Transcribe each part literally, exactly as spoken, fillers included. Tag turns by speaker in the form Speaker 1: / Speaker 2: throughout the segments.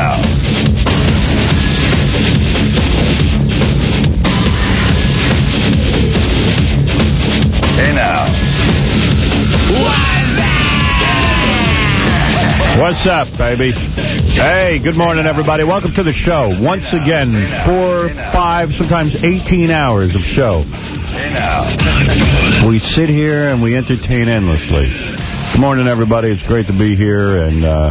Speaker 1: now. Hey, now.
Speaker 2: What's up, baby? Hey, good morning, everybody. Welcome to the show. Once again, four, five, sometimes eighteen hours of show. We sit here and we entertain endlessly. Good morning, everybody. It's great to be here, and uh,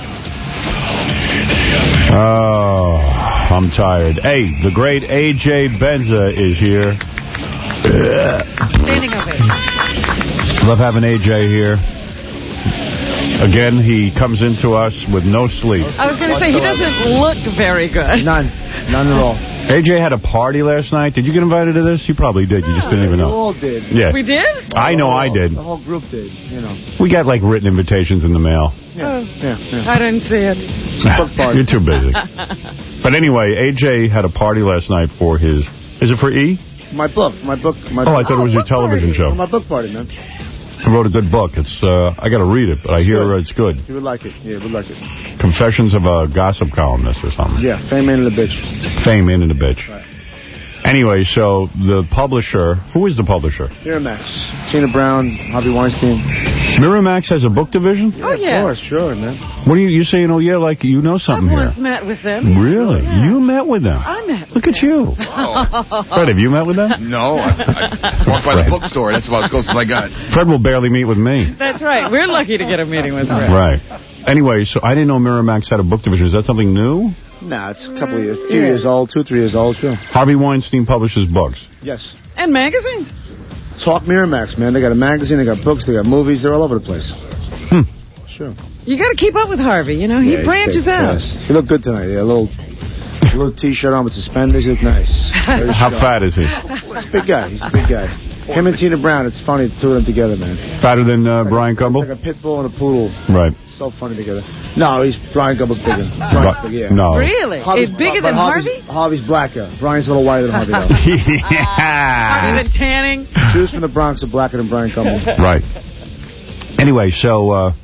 Speaker 2: oh, I'm tired. Hey, the great A J Benza is here.
Speaker 3: Standing ovation.
Speaker 2: Love having A J here. Again, he comes into us with no sleep.
Speaker 3: I was going to say, he doesn't look very good.
Speaker 4: None. None at all.
Speaker 2: A J had a party last night. Did you get invited to this? You probably did. You just didn't even know.
Speaker 4: We all did.
Speaker 2: Yeah.
Speaker 3: We did?
Speaker 2: I know I did.
Speaker 4: The whole group did, you know.
Speaker 2: We got, like, written invitations in the mail.
Speaker 4: Yeah,
Speaker 3: Oh,
Speaker 4: yeah, yeah.
Speaker 3: I didn't see it.
Speaker 4: Book party.
Speaker 2: You're too busy. But anyway, A J had a party last night for his... Is it for E?
Speaker 4: My book. My book. My
Speaker 2: Oh, I thought it was your television
Speaker 4: party.
Speaker 2: show.
Speaker 4: My book party, man.
Speaker 2: He wrote a good book. It's uh, I got to read it, but I
Speaker 4: It's
Speaker 2: hear
Speaker 4: good.
Speaker 2: it's good.
Speaker 4: You would like it. Yeah, you would like it.
Speaker 2: Confessions of a Gossip Columnist or something.
Speaker 4: Yeah, Fame Ain't the Bitch.
Speaker 2: Fame in and a bitch.
Speaker 4: Right.
Speaker 2: Anyway, so the publisher... Who is the publisher?
Speaker 4: Miramax. Tina Brown, Harvey Weinstein.
Speaker 2: Miramax has a book division?
Speaker 3: Oh, yeah.
Speaker 4: Of course, sure, man.
Speaker 2: What are you, you saying, oh, yeah, like you know something
Speaker 3: I've
Speaker 2: here?
Speaker 3: once met with them.
Speaker 2: Really?
Speaker 3: Yeah.
Speaker 2: You met with them?
Speaker 3: I met with
Speaker 2: Look at
Speaker 3: them.
Speaker 2: you. Fred, have you met with them?
Speaker 5: No, I, I walked by the bookstore. That's about as close as I got.
Speaker 2: Fred will barely meet with me.
Speaker 3: That's right. We're lucky to get a meeting with them.
Speaker 2: Right. Anyway, so I didn't know Miramax had a book division. Is that something new?
Speaker 4: Nah, it's a couple of years. A few years old, two, three years old, sure.
Speaker 2: Harvey Weinstein publishes books.
Speaker 4: Yes.
Speaker 3: And magazines.
Speaker 4: Talk Miramax, man. They got a magazine, they got books, they got movies. They're all over the place.
Speaker 2: Hmm.
Speaker 4: Sure.
Speaker 3: You got to keep up with Harvey. You know, he
Speaker 4: Yeah,
Speaker 3: branches
Speaker 4: he's
Speaker 3: out.
Speaker 4: fast. He looked good tonight. Yeah, a little, a little T-shirt on with suspenders. He looked nice. Very
Speaker 2: How
Speaker 4: sharp.
Speaker 2: fat is he?
Speaker 4: He's a big guy. He's a big guy. Him and Tina Brown, it's funny, the two of them together, man.
Speaker 2: Fatter than uh, Brian Gumble?
Speaker 4: It's like a pit bull and a poodle.
Speaker 2: Right.
Speaker 4: It's so funny together. No, he's Brian Gumble's bigger. Brian's
Speaker 2: But-
Speaker 4: bigger, yeah.
Speaker 2: No.
Speaker 3: Really?
Speaker 4: Harvey's-
Speaker 3: It's bigger
Speaker 4: but
Speaker 3: than
Speaker 4: Harvey's,
Speaker 3: Harvey?
Speaker 4: Harvey's blacker. Brian's a little whiter than Harvey, though.
Speaker 3: Harvey
Speaker 2: Yeah.
Speaker 3: been tanning?
Speaker 4: Jews from the Bronx are blacker than Brian Gumble.
Speaker 2: Right. Anyway, so... Uh,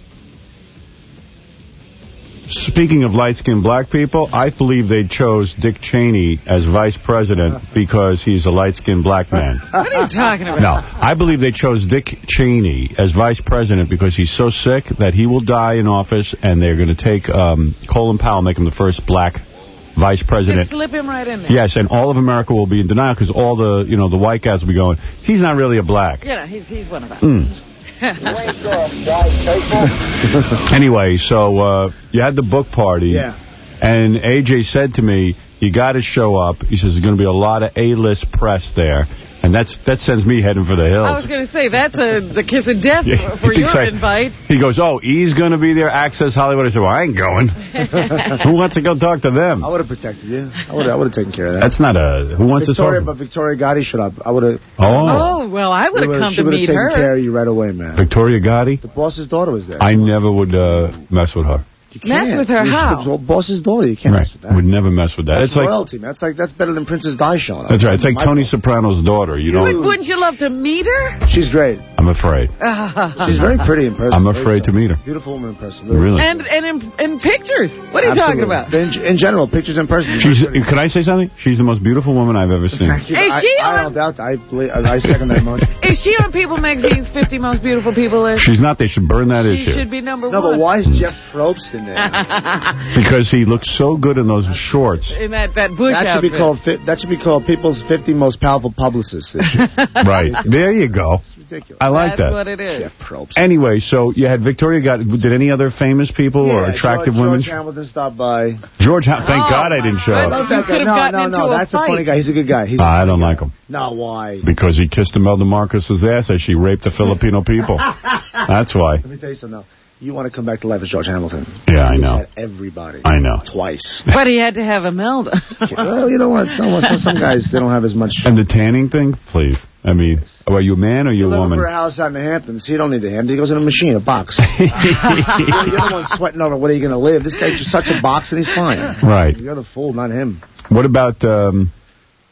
Speaker 2: Speaking of light-skinned black people, I believe they chose Dick Cheney as vice president because he's a light-skinned black man.
Speaker 3: What are you talking about?
Speaker 2: No, I believe they chose Dick Cheney as vice president because he's so sick that he will die in office, and they're going to take um, Colin Powell, make him the first black vice president.
Speaker 3: Just slip him right in there.
Speaker 2: Yes, and all of America will be in denial because all the, you know, the white guys will be going, he's not really a black.
Speaker 3: You know, he's, he's one of us.
Speaker 2: Mm. Anyway, so uh, you had the book party.
Speaker 4: Yeah.
Speaker 2: And A J said to me, you got to show up. He says there's going to be a lot of A-list press there. And that's that sends me heading for the hills.
Speaker 3: I was going to say, that's a, the kiss of death
Speaker 2: Yeah,
Speaker 3: for
Speaker 2: he
Speaker 3: your
Speaker 2: thinks I-
Speaker 3: invite.
Speaker 2: He goes, oh, E's going to be there, Access Hollywood. I said, well, I ain't going. Who wants to go talk to them?
Speaker 4: I would have protected you. I would have I would have taken care of that.
Speaker 2: That's not a... Who wants
Speaker 4: Victoria,
Speaker 2: to
Speaker 4: but
Speaker 2: talk?
Speaker 4: Victoria Gotti showed up. I would have...
Speaker 2: Oh.
Speaker 3: Oh, well, I would have come
Speaker 4: She
Speaker 3: to
Speaker 4: would have
Speaker 3: meet
Speaker 4: taken care
Speaker 3: her.
Speaker 4: of you right away, man.
Speaker 2: Victoria Gotti?
Speaker 4: The boss's daughter was there.
Speaker 2: I never would uh, mess with her.
Speaker 4: You
Speaker 3: Mess
Speaker 4: can't.
Speaker 3: with her,
Speaker 4: You're
Speaker 3: how?
Speaker 4: The boss's daughter. You can't
Speaker 2: Right.
Speaker 4: mess with that.
Speaker 2: Would never mess with that.
Speaker 4: That's
Speaker 2: It's like...
Speaker 4: royalty, man. That's like that's better than Princess Di showing up.
Speaker 2: That's right. It's like
Speaker 4: My
Speaker 2: Tony
Speaker 4: fault.
Speaker 2: Soprano's daughter. You
Speaker 3: Would-
Speaker 2: don't...
Speaker 3: Wouldn't you love to meet her?
Speaker 4: She's great.
Speaker 2: I'm afraid.
Speaker 4: She's very pretty in person.
Speaker 2: I'm
Speaker 4: Very
Speaker 2: afraid to
Speaker 4: so.
Speaker 2: meet her.
Speaker 4: Beautiful woman in person.
Speaker 2: Really?
Speaker 3: And and in, in pictures. What are you talking about?
Speaker 4: In, in general, pictures in person.
Speaker 2: She's. Can I say something? She's the most beautiful woman I've ever seen.
Speaker 4: Thank you.
Speaker 3: Is
Speaker 4: I,
Speaker 3: she
Speaker 4: I
Speaker 3: on-
Speaker 4: don't doubt that. I, believe, I, I second that motion.
Speaker 3: Is she on People Magazine's fifty Most Beautiful People list?
Speaker 2: She's not. They should burn that
Speaker 3: She
Speaker 2: issue.
Speaker 3: should be number
Speaker 4: No,
Speaker 3: one.
Speaker 4: but why is Jeff Probst in there?
Speaker 2: Because he looks so good in those shorts.
Speaker 3: In that, that Bush
Speaker 4: That should be
Speaker 3: outfit.
Speaker 4: called fi- that should be called People's fifty Most Powerful Publicists.
Speaker 2: Right. There you go.
Speaker 4: It's ridiculous.
Speaker 2: I like
Speaker 3: That's
Speaker 2: that.
Speaker 3: what it is.
Speaker 4: Jeff Probst.
Speaker 2: Anyway, so you had Victoria got. Did any other famous people or
Speaker 4: Yeah,
Speaker 2: attractive
Speaker 4: George,
Speaker 2: women?
Speaker 4: George Hamilton stopped by.
Speaker 2: George. Ha- thank
Speaker 3: Oh,
Speaker 2: God I didn't show
Speaker 3: I
Speaker 2: up.
Speaker 3: love that guy.
Speaker 4: no,
Speaker 3: gotten
Speaker 4: no,
Speaker 3: into
Speaker 4: no.
Speaker 3: a
Speaker 4: That's a
Speaker 3: fight.
Speaker 4: funny guy. He's a good guy. He's a
Speaker 2: I
Speaker 4: funny
Speaker 2: don't
Speaker 4: guy.
Speaker 2: like him
Speaker 4: No, why?
Speaker 2: because he kissed Imelda Marcos's ass as she raped the Filipino people. That's why.
Speaker 4: Let me tell you something. Now. You want to come back to life as George Hamilton?
Speaker 2: Yeah, I
Speaker 4: He's
Speaker 2: know.
Speaker 4: had everybody.
Speaker 2: I know.
Speaker 4: Twice.
Speaker 3: But he had to have Imelda.
Speaker 4: Well, you know what? Some, some guys, they don't have as much.
Speaker 2: And the tanning thing, please. I mean, are you a man or you a
Speaker 4: Living
Speaker 2: woman?
Speaker 4: for a house out in the Hamptons. He don't need the hand. He goes in a machine, a box. You're the one sweating over where are you going to live. This guy's just such a box and he's fine.
Speaker 2: Right.
Speaker 4: You're the fool, not him.
Speaker 2: What about um,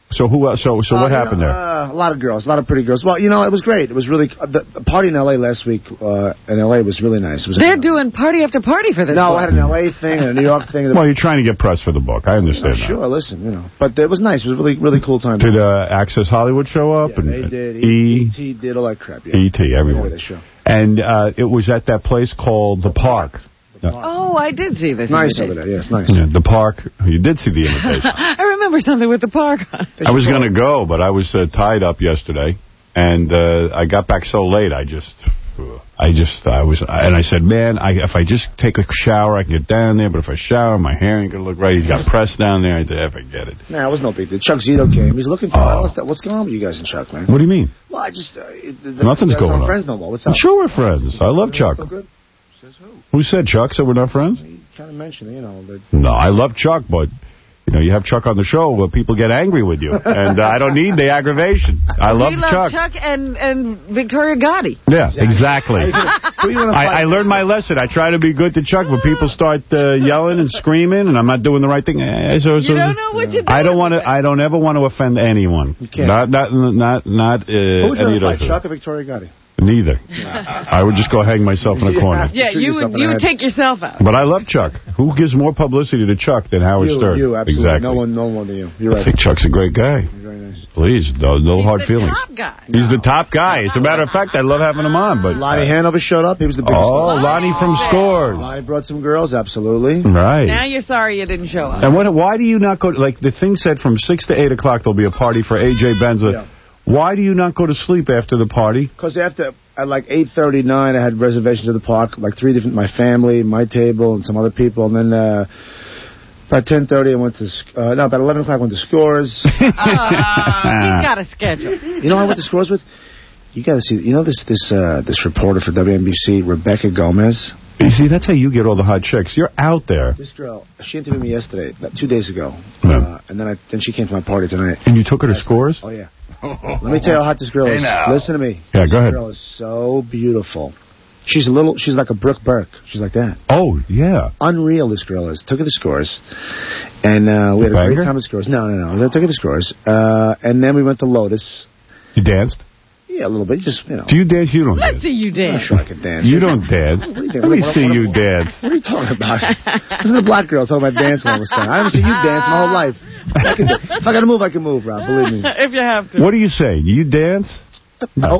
Speaker 2: So who else? So, so
Speaker 4: Uh,
Speaker 2: what
Speaker 4: you
Speaker 2: happened
Speaker 4: know,
Speaker 2: there?
Speaker 4: Uh, a lot of girls, a lot of pretty girls. Well, you know, it was great. It was really the, the party in L A last week. Uh, in L A was really nice. It was
Speaker 3: They're
Speaker 4: a,
Speaker 3: doing party after party for this.
Speaker 4: No,
Speaker 3: book.
Speaker 4: I had an L A thing and a New York thing.
Speaker 2: Well, you're trying to get press for the book. I understand that.
Speaker 4: Sure, listen, you know, but it was nice. It was a really, really cool time.
Speaker 2: Did uh, Access Hollywood show up?
Speaker 4: Yeah,
Speaker 2: and
Speaker 4: they did.
Speaker 2: E.
Speaker 4: E T did all that crap. Yeah.
Speaker 2: E T, everyone.
Speaker 4: Yeah, show.
Speaker 2: And uh, it was at that place called The Park.
Speaker 3: Oh, I did see this.
Speaker 4: Nice over
Speaker 3: invitation.
Speaker 4: there. Yes, nice.
Speaker 2: Yeah, The Park. You did see the invitation.
Speaker 3: I remember something with the park.
Speaker 2: I was going to go, but I was uh, tied up yesterday, and uh, I got back so late. I just, I just, I was, and I said, man, I, if I just take a shower, I can get down there. But if I shower, my hair ain't gonna look right. He's got press down there. I said, I forget it.
Speaker 4: Nah, it was no big deal. Chuck Zito came. He's looking for.
Speaker 2: Oh.
Speaker 4: What's, that? What's going on with you guys and Chuck, man?
Speaker 2: What do you mean?
Speaker 4: Well, I just uh, the, the,
Speaker 2: Nothing's
Speaker 4: you guys
Speaker 2: going
Speaker 4: aren't
Speaker 2: on.
Speaker 4: friends no more. What's up?
Speaker 2: Sure, we're friends. I love Chuck.
Speaker 4: So good. Says who?
Speaker 2: Who said Chuck? Said we're not friends?
Speaker 4: You kind of mentioned, you know. That
Speaker 2: No, I love Chuck, but you know, you have Chuck on the show where people get angry with you, and uh, I don't need the aggravation. I love
Speaker 3: we love
Speaker 2: Chuck.
Speaker 3: Chuck and, and Victoria Gotti.
Speaker 2: Yeah, exactly.
Speaker 4: Who you wanna
Speaker 2: I,
Speaker 4: fight?
Speaker 2: I learned my lesson. I try to be good to Chuck, but people start uh, yelling and screaming, and I'm not doing the right thing. Eh, so, so,
Speaker 3: You don't know what you're doing.
Speaker 2: I don't want to. I don't ever want to offend anyone.
Speaker 4: can't.
Speaker 2: Not, not, not, not. Uh,
Speaker 4: Who would you
Speaker 2: any
Speaker 4: rather
Speaker 2: of
Speaker 4: fight,
Speaker 2: those.
Speaker 4: Chuck or Victoria Gotti?
Speaker 2: Neither. I would just go hang myself in a corner.
Speaker 3: Yeah,
Speaker 4: Shoot
Speaker 3: you
Speaker 4: yourself
Speaker 3: would
Speaker 4: in
Speaker 3: you
Speaker 4: the
Speaker 3: would
Speaker 4: head.
Speaker 3: take yourself out.
Speaker 2: But I love Chuck. Who gives more publicity to Chuck than Howard
Speaker 4: You,
Speaker 2: Stern?
Speaker 4: you, absolutely.
Speaker 2: Exactly.
Speaker 4: No one, no one than you. You're
Speaker 2: I
Speaker 4: right.
Speaker 2: think Chuck's a great guy.
Speaker 4: Very nice.
Speaker 2: Please, no, no
Speaker 3: He's
Speaker 2: hard
Speaker 3: the
Speaker 2: feelings.
Speaker 3: top guy.
Speaker 2: He's the top guy. As a matter of fact, I love having him on. But
Speaker 4: Lonnie Hanover showed up. He was the biggest.
Speaker 2: oh, Lonnie from Scores.
Speaker 4: Lonnie brought some girls, absolutely.
Speaker 2: Right.
Speaker 3: Now you're sorry you didn't show up.
Speaker 2: And what? Why do you not go? Like the thing said, from six to eight o'clock there'll be a party for A J Benza.
Speaker 4: Yeah.
Speaker 2: Why do you not go to sleep after the party?
Speaker 4: Because after, at like eight thirty-nine, I had reservations at the park, like three different, my family, my table, and some other people. And then uh, about ten thirty, I went to, uh, no, about eleven o'clock, I went to Scores.
Speaker 3: Uh, he's got a schedule.
Speaker 4: You know who I went to Scores with? You got to see, you know this this uh, this reporter for W N B C, Rebecca Gomez?
Speaker 2: You see, that's how you get all the hot chicks. You're out there.
Speaker 4: This girl, she interviewed me yesterday, uh, two days ago.
Speaker 2: Yeah.
Speaker 4: Uh, and then I then she came to my party tonight.
Speaker 2: And you took her to Scores?
Speaker 4: Oh, yeah. Let me tell you how hot this girl
Speaker 1: Hey,
Speaker 4: is.
Speaker 1: now.
Speaker 4: Listen to me.
Speaker 2: Yeah,
Speaker 4: this
Speaker 2: go ahead.
Speaker 4: girl is so beautiful. She's a little, she's like a Brooke Burke. She's like that.
Speaker 2: Oh, yeah.
Speaker 4: Unreal, this girl is. Took her to Scores. And uh, we had a
Speaker 2: Banged
Speaker 4: great
Speaker 2: her?
Speaker 4: time at Scores. No, no, no. We took her to Scores. Uh, and then we went to Lotus.
Speaker 2: You danced?
Speaker 4: Yeah, a little bit. Just, you know.
Speaker 2: Do you dance? You don't
Speaker 3: Let's
Speaker 2: dance.
Speaker 3: see you
Speaker 4: I'm
Speaker 3: dance.
Speaker 4: sure I could dance.
Speaker 2: You don't dance.
Speaker 4: What do you think?
Speaker 2: Let me
Speaker 4: What-
Speaker 2: see
Speaker 4: what-
Speaker 2: you
Speaker 4: what-
Speaker 2: dance.
Speaker 4: What are you talking about? This is a black girl talking about dancing all of a sudden. I haven't seen you dance my whole life. I can, if I got to move, I can move, Rob. Believe me.
Speaker 3: If you have to.
Speaker 2: What do you say? You dance?
Speaker 4: No.
Speaker 3: Oh,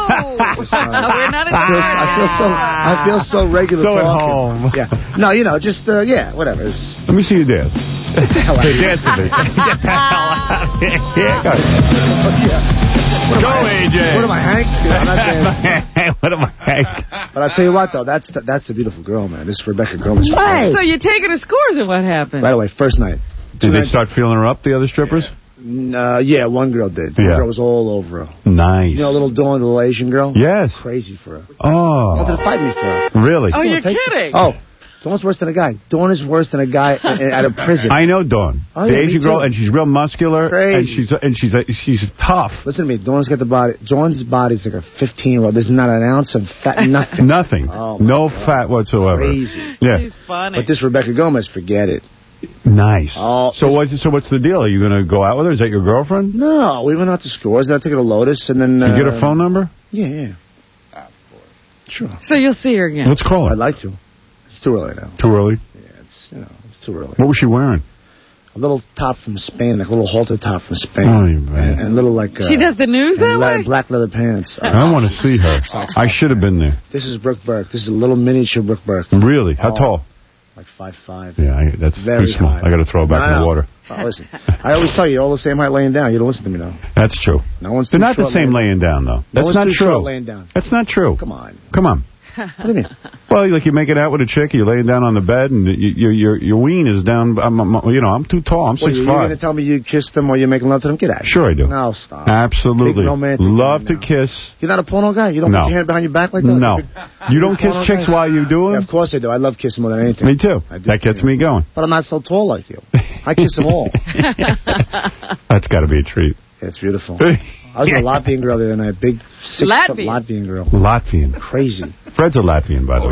Speaker 3: we're not in
Speaker 4: I feel, I feel so. I feel so regular
Speaker 2: So at
Speaker 4: talking.
Speaker 2: home.
Speaker 4: Yeah. No, you know, just uh, yeah, whatever. It's,
Speaker 2: Let me see you dance.
Speaker 4: hell out of
Speaker 2: Hey,
Speaker 4: here.
Speaker 2: dance with me. Get the hell out of here. Yeah, go.
Speaker 4: What am
Speaker 2: Go,
Speaker 4: I,
Speaker 2: A J.
Speaker 4: What am I, Hank? You know, I'm not dancing.
Speaker 2: What am I, Hank?
Speaker 4: But I tell you what, though, that's the, that's a beautiful girl, man. This Rebecca Gomez.
Speaker 3: So you're taking the Scores and what happened?
Speaker 4: By the way, first night.
Speaker 2: Did they start feeling her up, the other strippers?
Speaker 4: Uh, yeah, one girl did. One
Speaker 2: Yeah.
Speaker 4: girl was all over her.
Speaker 2: Nice.
Speaker 4: You know, little Dawn, the little Asian girl?
Speaker 2: Yes.
Speaker 4: Crazy for her. Wanted
Speaker 2: Oh.
Speaker 4: to fight me for her.
Speaker 2: Really?
Speaker 3: Oh, you're
Speaker 4: Take-
Speaker 3: kidding.
Speaker 4: Oh, Dawn's worse than a guy. Dawn is worse than a guy in- in- out of prison.
Speaker 2: I know Dawn.
Speaker 4: Oh,
Speaker 2: the
Speaker 4: yeah, me
Speaker 2: Asian girl,
Speaker 4: too.
Speaker 2: and she's real muscular.
Speaker 4: Crazy.
Speaker 2: And she's and she's uh, she's tough.
Speaker 4: Listen to me. Dawn's got the body. Dawn's body's like a fifteen-year-old. There's not an ounce of fat, nothing.
Speaker 2: Nothing.
Speaker 4: Oh, my
Speaker 2: no
Speaker 4: God.
Speaker 2: fat whatsoever.
Speaker 4: Crazy.
Speaker 2: Yeah.
Speaker 3: She's funny.
Speaker 4: But this Rebecca Gomez, forget it.
Speaker 2: Nice.
Speaker 4: Oh,
Speaker 2: so
Speaker 4: this-
Speaker 2: what? So what's the deal? Are you going to go out with her? Is that your girlfriend?
Speaker 4: No, we went out to Scores. Then I took her to Lotus, and then...
Speaker 2: Did you get
Speaker 4: uh,
Speaker 2: her phone number?
Speaker 4: Yeah, yeah. Sure.
Speaker 3: So you'll see her again.
Speaker 2: Let's call her.
Speaker 4: I'd like to. It's too early now.
Speaker 2: Too early?
Speaker 4: Yeah, it's, you know, it's too early.
Speaker 2: What was she wearing?
Speaker 4: A little top from Spain, like a little halter top from Spain.
Speaker 2: Oh, you man.
Speaker 4: and, and little like... Uh,
Speaker 3: She does the news
Speaker 4: and
Speaker 3: that
Speaker 4: la-
Speaker 3: way?
Speaker 4: black leather pants. Uh,
Speaker 2: I want to see her. I should have been there.
Speaker 4: this is Brooke Burke. This is a little miniature Brooke Burke.
Speaker 2: Really? How
Speaker 4: Oh.
Speaker 2: tall?
Speaker 4: Like five five.
Speaker 2: Yeah, I, that's
Speaker 4: Very
Speaker 2: too small.
Speaker 4: high.
Speaker 2: I got to throw her back
Speaker 4: No,
Speaker 2: in the
Speaker 4: no.
Speaker 2: water.
Speaker 4: Oh, listen, I always tell you, you're all the same height laying down. You don't listen to me, though.
Speaker 2: That's true.
Speaker 4: No one's
Speaker 2: They're
Speaker 4: too
Speaker 2: not the
Speaker 4: short
Speaker 2: same laying down, though. That's
Speaker 4: one's
Speaker 2: not
Speaker 4: too
Speaker 2: true.
Speaker 4: short laying down.
Speaker 2: That's not true.
Speaker 4: Come on.
Speaker 2: Come on.
Speaker 4: What do you mean?
Speaker 2: Well, like you're making out with a chick, you're laying down on the bed, and you, you, your your ween is down. I'm, I'm, you know, I'm too tall. I'm
Speaker 4: What,
Speaker 2: six
Speaker 4: you, you're going to
Speaker 2: five.
Speaker 4: tell me you kissed them or you're making love to them? Get out of here.
Speaker 2: Sure I do.
Speaker 4: No, stop.
Speaker 2: Absolutely.
Speaker 4: Big romantic
Speaker 2: Love
Speaker 4: guy
Speaker 2: to
Speaker 4: now.
Speaker 2: kiss.
Speaker 4: You're not a porno guy? You don't
Speaker 2: No.
Speaker 4: put your hand behind your back like that?
Speaker 2: No.
Speaker 4: Big-
Speaker 2: You don't kiss
Speaker 4: porno
Speaker 2: chicks
Speaker 4: guy?
Speaker 2: while you do
Speaker 4: Yeah,
Speaker 2: it?
Speaker 4: of course I do. I love kissing more than anything.
Speaker 2: Me too.
Speaker 4: I do,
Speaker 2: That gets
Speaker 4: yeah.
Speaker 2: me going.
Speaker 4: But I'm not so tall like you. I kiss them all.
Speaker 2: That's got to be a treat.
Speaker 4: Yeah, it's beautiful. I was with a Latvian girl the other night. Big six-foot
Speaker 3: Latvian?
Speaker 4: Latvian girl.
Speaker 2: Latvian.
Speaker 4: Crazy.
Speaker 2: Fred's a Latvian, by the
Speaker 5: Oh,
Speaker 2: way.
Speaker 5: yeah.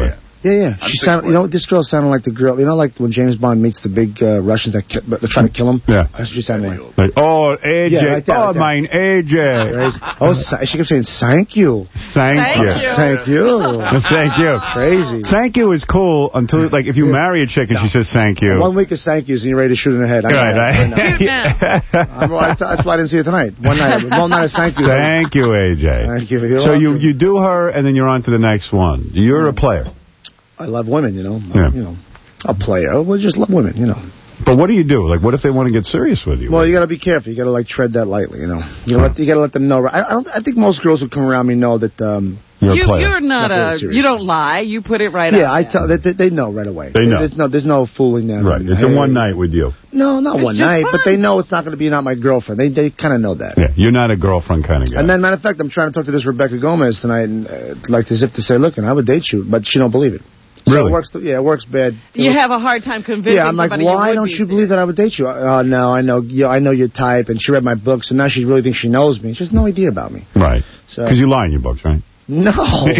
Speaker 4: Yeah, yeah. She sounded, you know, this girl sounded like the girl, you know, like when James Bond meets the big uh, Russians that ki they're trying to kill him?
Speaker 2: Yeah.
Speaker 4: That's what she sounded like.
Speaker 2: Like, oh, A J.
Speaker 4: Yeah, like that,
Speaker 2: oh,
Speaker 4: like that.
Speaker 2: mine A J.
Speaker 4: Oh, she kept saying, thank you.
Speaker 2: Thank,
Speaker 3: Thank
Speaker 2: you.
Speaker 3: you.
Speaker 4: Thank you.
Speaker 2: Thank you.
Speaker 4: Crazy.
Speaker 2: Thank you is cool until, like, if you marry a chick and she says thank you.
Speaker 4: One week of thank yous and you're ready to shoot in the head. I know
Speaker 2: Right,
Speaker 4: that.
Speaker 2: right.
Speaker 3: Cute now.
Speaker 4: I'm, well, that's why I didn't see it tonight. One night. One night of thank you.
Speaker 2: Thank you, A J.
Speaker 4: Thank you. You're
Speaker 2: So you,
Speaker 4: welcome.
Speaker 2: you do her, and then you're on to the next one. You're a player.
Speaker 4: I love women, you know.
Speaker 2: Yeah.
Speaker 4: You know, a player. Well, just love women, you know.
Speaker 2: But what do you do? Like, what if they want to get serious with you?
Speaker 4: Well, you got to be careful. You got to like tread that lightly, you know. You let you got to let them know. I, I don't. I think most girls who come around me know that. Um,
Speaker 2: You're
Speaker 3: you,
Speaker 2: a player.
Speaker 3: You're not
Speaker 4: Not very
Speaker 3: a.
Speaker 4: serious.
Speaker 3: You don't lie. You put it right.
Speaker 4: yeah,
Speaker 3: out
Speaker 4: I
Speaker 3: there.
Speaker 4: tell. They, they, they know right away.
Speaker 2: They know.
Speaker 4: There's no. There's no fooling them.
Speaker 2: Right. It's a
Speaker 4: Hey.
Speaker 2: one night with you.
Speaker 4: No, not
Speaker 3: It's
Speaker 4: one
Speaker 3: just
Speaker 4: night,
Speaker 3: fun.
Speaker 4: but they know it's not going to be not my girlfriend. They they kind of know that.
Speaker 2: Yeah, you're not a girlfriend kind of guy.
Speaker 4: And then, matter of fact, I'm trying to talk to this Rebecca Gomez tonight, and uh, like as if to say, look, and I would date you, but she don't believe it. So
Speaker 2: Really?
Speaker 4: It works. Yeah, it works bad.
Speaker 3: You have a hard time convincing.
Speaker 4: Yeah, I'm like,
Speaker 3: somebody
Speaker 4: why
Speaker 3: you would
Speaker 4: don't
Speaker 3: be
Speaker 4: you believe that I would date you? Oh, no, I know, you, I know your type, and she read my book, so now she really thinks she knows me. She has no idea about me.
Speaker 2: Right.
Speaker 4: So
Speaker 2: Because you lie in your books, right?
Speaker 4: no,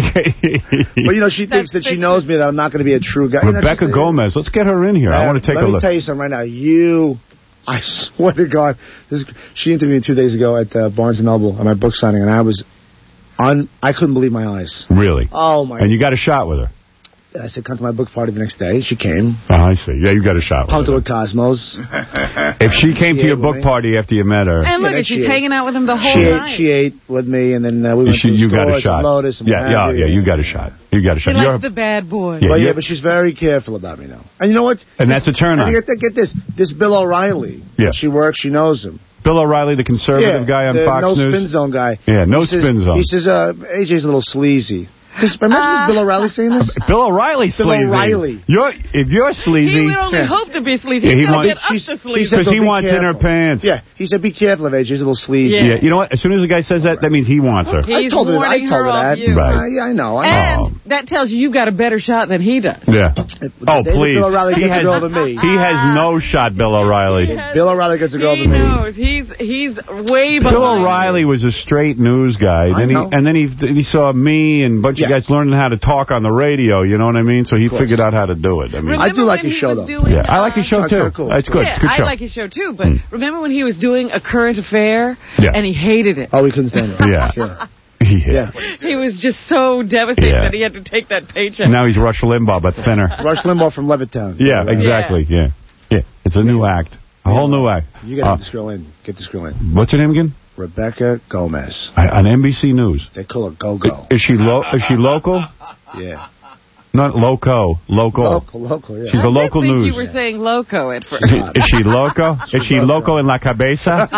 Speaker 4: but you know, she thinks that she knows me, that I'm not going to be a true guy. You know,
Speaker 2: Rebecca
Speaker 4: just-
Speaker 2: Gomez. Let's get her in here. I
Speaker 4: Uh,
Speaker 2: want to take
Speaker 4: let
Speaker 2: a
Speaker 4: me
Speaker 2: look.
Speaker 4: tell you something right now. You, I swear to God, this. She interviewed me two days ago at uh, Barnes and Noble at my book signing, and I was, on. I couldn't believe my eyes.
Speaker 2: Really?
Speaker 4: Oh my!
Speaker 2: And you got a shot with her?
Speaker 4: I said, come to my book party the next day. She came.
Speaker 2: Oh, I see. Yeah, you got a shot with
Speaker 4: Come to
Speaker 2: her.
Speaker 4: a Cosmos.
Speaker 2: If she came
Speaker 4: She
Speaker 2: to your
Speaker 4: ate
Speaker 2: book
Speaker 4: with me.
Speaker 2: party after you met her,
Speaker 3: And look,
Speaker 4: Yeah,
Speaker 3: she's
Speaker 4: she ate.
Speaker 3: hanging out with him the whole
Speaker 4: She ate,
Speaker 3: night.
Speaker 4: she ate with me, and then uh, we went
Speaker 2: she,
Speaker 4: to the
Speaker 2: you got a
Speaker 4: stores,
Speaker 2: shot.
Speaker 4: Lotus, and
Speaker 2: yeah,
Speaker 4: what
Speaker 2: yeah,
Speaker 4: have
Speaker 2: yeah,
Speaker 4: you.
Speaker 2: you got a shot. You got a
Speaker 3: She
Speaker 2: shot.
Speaker 3: likes
Speaker 2: You're-
Speaker 3: the bad boy.
Speaker 2: Yeah,
Speaker 4: But yeah,
Speaker 2: you-
Speaker 4: but she's very careful about me now. And you know what?
Speaker 2: And that's a turn on.
Speaker 4: And get, get this. This Bill O'Reilly.
Speaker 2: Yeah.
Speaker 4: She works. She knows him.
Speaker 2: Bill O'Reilly, the conservative
Speaker 4: yeah,
Speaker 2: guy on
Speaker 4: the
Speaker 2: Fox
Speaker 4: no
Speaker 2: News.
Speaker 4: spin zone guy.
Speaker 2: Yeah, no
Speaker 4: He says-
Speaker 2: spin zone.
Speaker 4: He says, uh, A J's a little sleazy. Just, imagine
Speaker 3: Uh,
Speaker 4: this Bill O'Reilly saying this.
Speaker 2: Bill O'Reilly
Speaker 4: Bill
Speaker 2: sleazy.
Speaker 4: O'Reilly.
Speaker 2: You're, if you're sleazy,
Speaker 3: He would only
Speaker 4: Yeah.
Speaker 3: hope to be sleazy.
Speaker 2: Yeah, he
Speaker 3: He's going
Speaker 2: wants-
Speaker 3: to get up
Speaker 4: She's-
Speaker 3: to
Speaker 4: he
Speaker 3: sleazy.
Speaker 4: said-
Speaker 2: because he
Speaker 4: Be
Speaker 2: wants in her
Speaker 4: careful.
Speaker 2: pants.
Speaker 4: Yeah, he said, be careful of A J. He's a little sleazy.
Speaker 3: Yeah.
Speaker 2: Yeah, you know what? As soon as the guy says that, that means he wants her.
Speaker 3: He's
Speaker 4: I told her, I
Speaker 3: warning
Speaker 4: told
Speaker 3: her
Speaker 4: her
Speaker 3: off
Speaker 4: that.
Speaker 3: you.
Speaker 2: Right.
Speaker 4: Uh, yeah, I know. I know.
Speaker 3: And
Speaker 2: Oh.
Speaker 3: that tells you you've got a better shot than he does.
Speaker 2: Yeah.
Speaker 4: David
Speaker 2: Oh, please.
Speaker 4: Bill O'Reilly
Speaker 2: He
Speaker 4: gets
Speaker 2: has,
Speaker 4: a girl to me.
Speaker 2: he has no shot, Bill O'Reilly.
Speaker 3: He has-
Speaker 4: Bill O'Reilly gets a girl
Speaker 3: He
Speaker 4: to me.
Speaker 3: knows. He's he's way behind.
Speaker 2: Bill O'Reilly was a straight news guy.
Speaker 4: I
Speaker 2: Then he
Speaker 4: know.
Speaker 2: and then he he saw me and a bunch
Speaker 4: Yeah.
Speaker 2: of guys learning how to talk on the radio. You know what I mean? So he
Speaker 4: course.
Speaker 2: figured out how to do it. I mean,
Speaker 3: Remember
Speaker 4: I do like
Speaker 3: when
Speaker 4: his
Speaker 3: he
Speaker 4: show,
Speaker 3: was
Speaker 4: though.
Speaker 3: doing,
Speaker 2: yeah, I like his show
Speaker 4: That's
Speaker 2: too.
Speaker 4: kinda cool.
Speaker 2: It's good.
Speaker 3: Yeah,
Speaker 2: It's a good
Speaker 3: I
Speaker 2: show.
Speaker 3: like his show too, but
Speaker 2: Mm.
Speaker 3: remember when he was doing A Current Affair
Speaker 2: Yeah.
Speaker 3: and he hated it?
Speaker 4: Oh, we couldn't stand it.
Speaker 2: Yeah.
Speaker 4: Sure.
Speaker 2: yeah.
Speaker 4: Yeah.
Speaker 3: He was just so devastated
Speaker 2: Yeah.
Speaker 3: that he had to take that paycheck.
Speaker 2: Now he's Rush Limbaugh, but thinner.
Speaker 4: Rush Limbaugh from Levittown.
Speaker 2: Yeah,
Speaker 4: Right.
Speaker 2: exactly. Yeah. Yeah. It's a new act. A whole new act.
Speaker 4: You got to
Speaker 2: Uh,
Speaker 4: get this girl in. Get this girl in.
Speaker 2: what's her name again?
Speaker 4: Rebecca Gomez.
Speaker 2: I, on N B C News.
Speaker 4: They call her Go-Go.
Speaker 2: Is she lo is she local?
Speaker 4: Yeah.
Speaker 2: Not loco. Local.
Speaker 4: Local, local, yeah.
Speaker 2: She's a
Speaker 3: I
Speaker 2: local
Speaker 3: did think
Speaker 2: news.
Speaker 3: you were saying loco at first.
Speaker 2: Is she loco? Is she loco en la cabeza?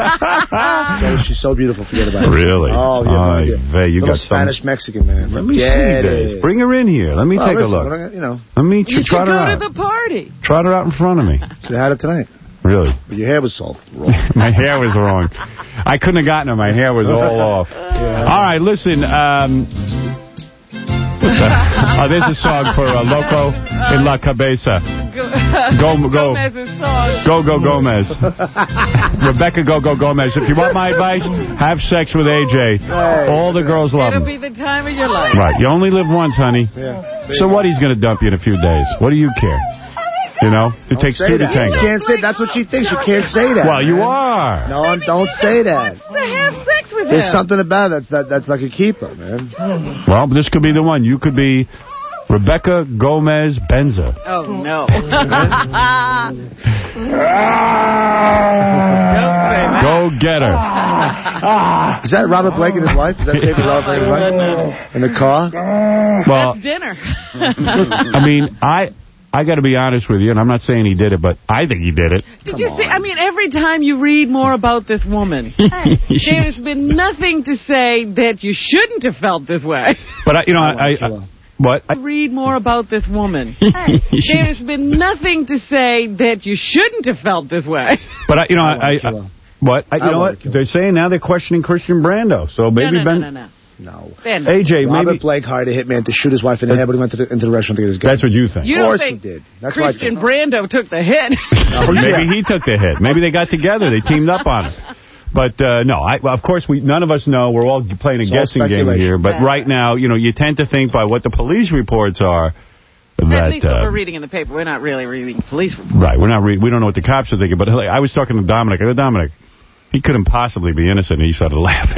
Speaker 4: So she's so beautiful, forget about it.
Speaker 2: Really?
Speaker 4: Oh, yeah.
Speaker 2: Ay,
Speaker 4: yeah.
Speaker 2: vey, you
Speaker 4: Little
Speaker 2: got some-
Speaker 4: Spanish-Mexican, man.
Speaker 2: Let me
Speaker 4: Forget
Speaker 2: see this.
Speaker 4: it.
Speaker 2: Bring her in here. Let me
Speaker 4: Well,
Speaker 2: take
Speaker 4: listen,
Speaker 2: a look.
Speaker 4: we're not gonna- You know,
Speaker 2: Let me
Speaker 3: You
Speaker 2: tr-
Speaker 3: should
Speaker 2: trot her
Speaker 3: go
Speaker 2: out.
Speaker 3: to the party.
Speaker 2: Trot her out in front of me.
Speaker 4: you had it tonight.
Speaker 2: Really?
Speaker 4: But your hair was so wrong.
Speaker 2: My hair was wrong. I couldn't have gotten her. My hair was all off.
Speaker 4: Yeah.
Speaker 2: All right, listen. Um, oh, there's a song for uh, Loco en la Cabeza. Go, go.
Speaker 3: Gomez's song.
Speaker 2: Go, go, Gomez. Rebecca Go, go, Gomez. If you want my advice, have sex with A J. All the girls love
Speaker 3: It'll
Speaker 2: him.
Speaker 3: be the time of your life.
Speaker 2: Right. You only live once, honey.
Speaker 4: Yeah.
Speaker 2: So what, he's going to dump you in a few days? What do you care? You know? It
Speaker 4: Don't
Speaker 2: takes
Speaker 4: say
Speaker 2: two to
Speaker 4: that.
Speaker 2: tango.
Speaker 4: You can't say That's what she thinks. You can't say that.
Speaker 2: Well, you
Speaker 4: man.
Speaker 2: are.
Speaker 4: No, I'm, don't say that.
Speaker 3: To have sex with
Speaker 4: There's
Speaker 3: him.
Speaker 4: something about it that's, that, that's like a keeper, man.
Speaker 2: Well, this could be the one. You could be Rebecca Gomez Benza.
Speaker 3: Oh, no.
Speaker 2: Go get her.
Speaker 4: Is that Robert Blake and his wife? Is that David Robert Blake and his wife? In the car?
Speaker 2: Well,
Speaker 3: Dinner.
Speaker 2: I mean, I I got to be honest with you, and I'm not saying he did it, but I think he did it.
Speaker 3: Did you see? I mean, every time you read more about this woman, there's been nothing to say that you shouldn't have felt this way.
Speaker 2: But, I, you know,
Speaker 4: I
Speaker 2: I...
Speaker 4: wanna kill
Speaker 2: I
Speaker 4: her.
Speaker 2: what? I,
Speaker 3: Read more about this woman. There's been nothing to say that you shouldn't have felt this way.
Speaker 2: but, I, you know,
Speaker 4: I
Speaker 2: I...
Speaker 4: wanna
Speaker 2: I,
Speaker 4: kill her.
Speaker 2: what? I, you
Speaker 4: I
Speaker 2: know
Speaker 4: wanna
Speaker 2: what?
Speaker 4: kill
Speaker 2: They're saying now they're questioning Christian Brando. So maybe
Speaker 3: no, no,
Speaker 2: Ben...
Speaker 3: no, no, no.
Speaker 4: No.
Speaker 3: Ben,
Speaker 2: A J,
Speaker 4: Robert
Speaker 2: maybe...
Speaker 4: Blake hired a hitman to shoot his wife in the head when he went to the, into the restaurant to get his gun.
Speaker 2: That's what you think.
Speaker 3: you
Speaker 4: Of
Speaker 3: don't
Speaker 4: course
Speaker 3: think
Speaker 4: he did. That's what I
Speaker 3: Christian
Speaker 4: think.
Speaker 3: Brando took the hit?
Speaker 4: Oh, yeah.
Speaker 2: Maybe he took the hit. Maybe they got together. They teamed up on it. But, uh, no, I, well, of course, we none of us know. We're all playing a
Speaker 4: It's all
Speaker 2: guessing game
Speaker 4: speculation.
Speaker 2: here. But
Speaker 3: Yeah.
Speaker 2: right now, you know, you tend to think by what the police reports are that,
Speaker 3: At least what
Speaker 2: uh,
Speaker 3: we're reading in the paper. We're not really reading police reports.
Speaker 2: Right, we're not re we don't know what the cops are thinking, but like, I was talking to Dominic. I go, Dominic, he couldn't possibly be innocent, and he started laughing.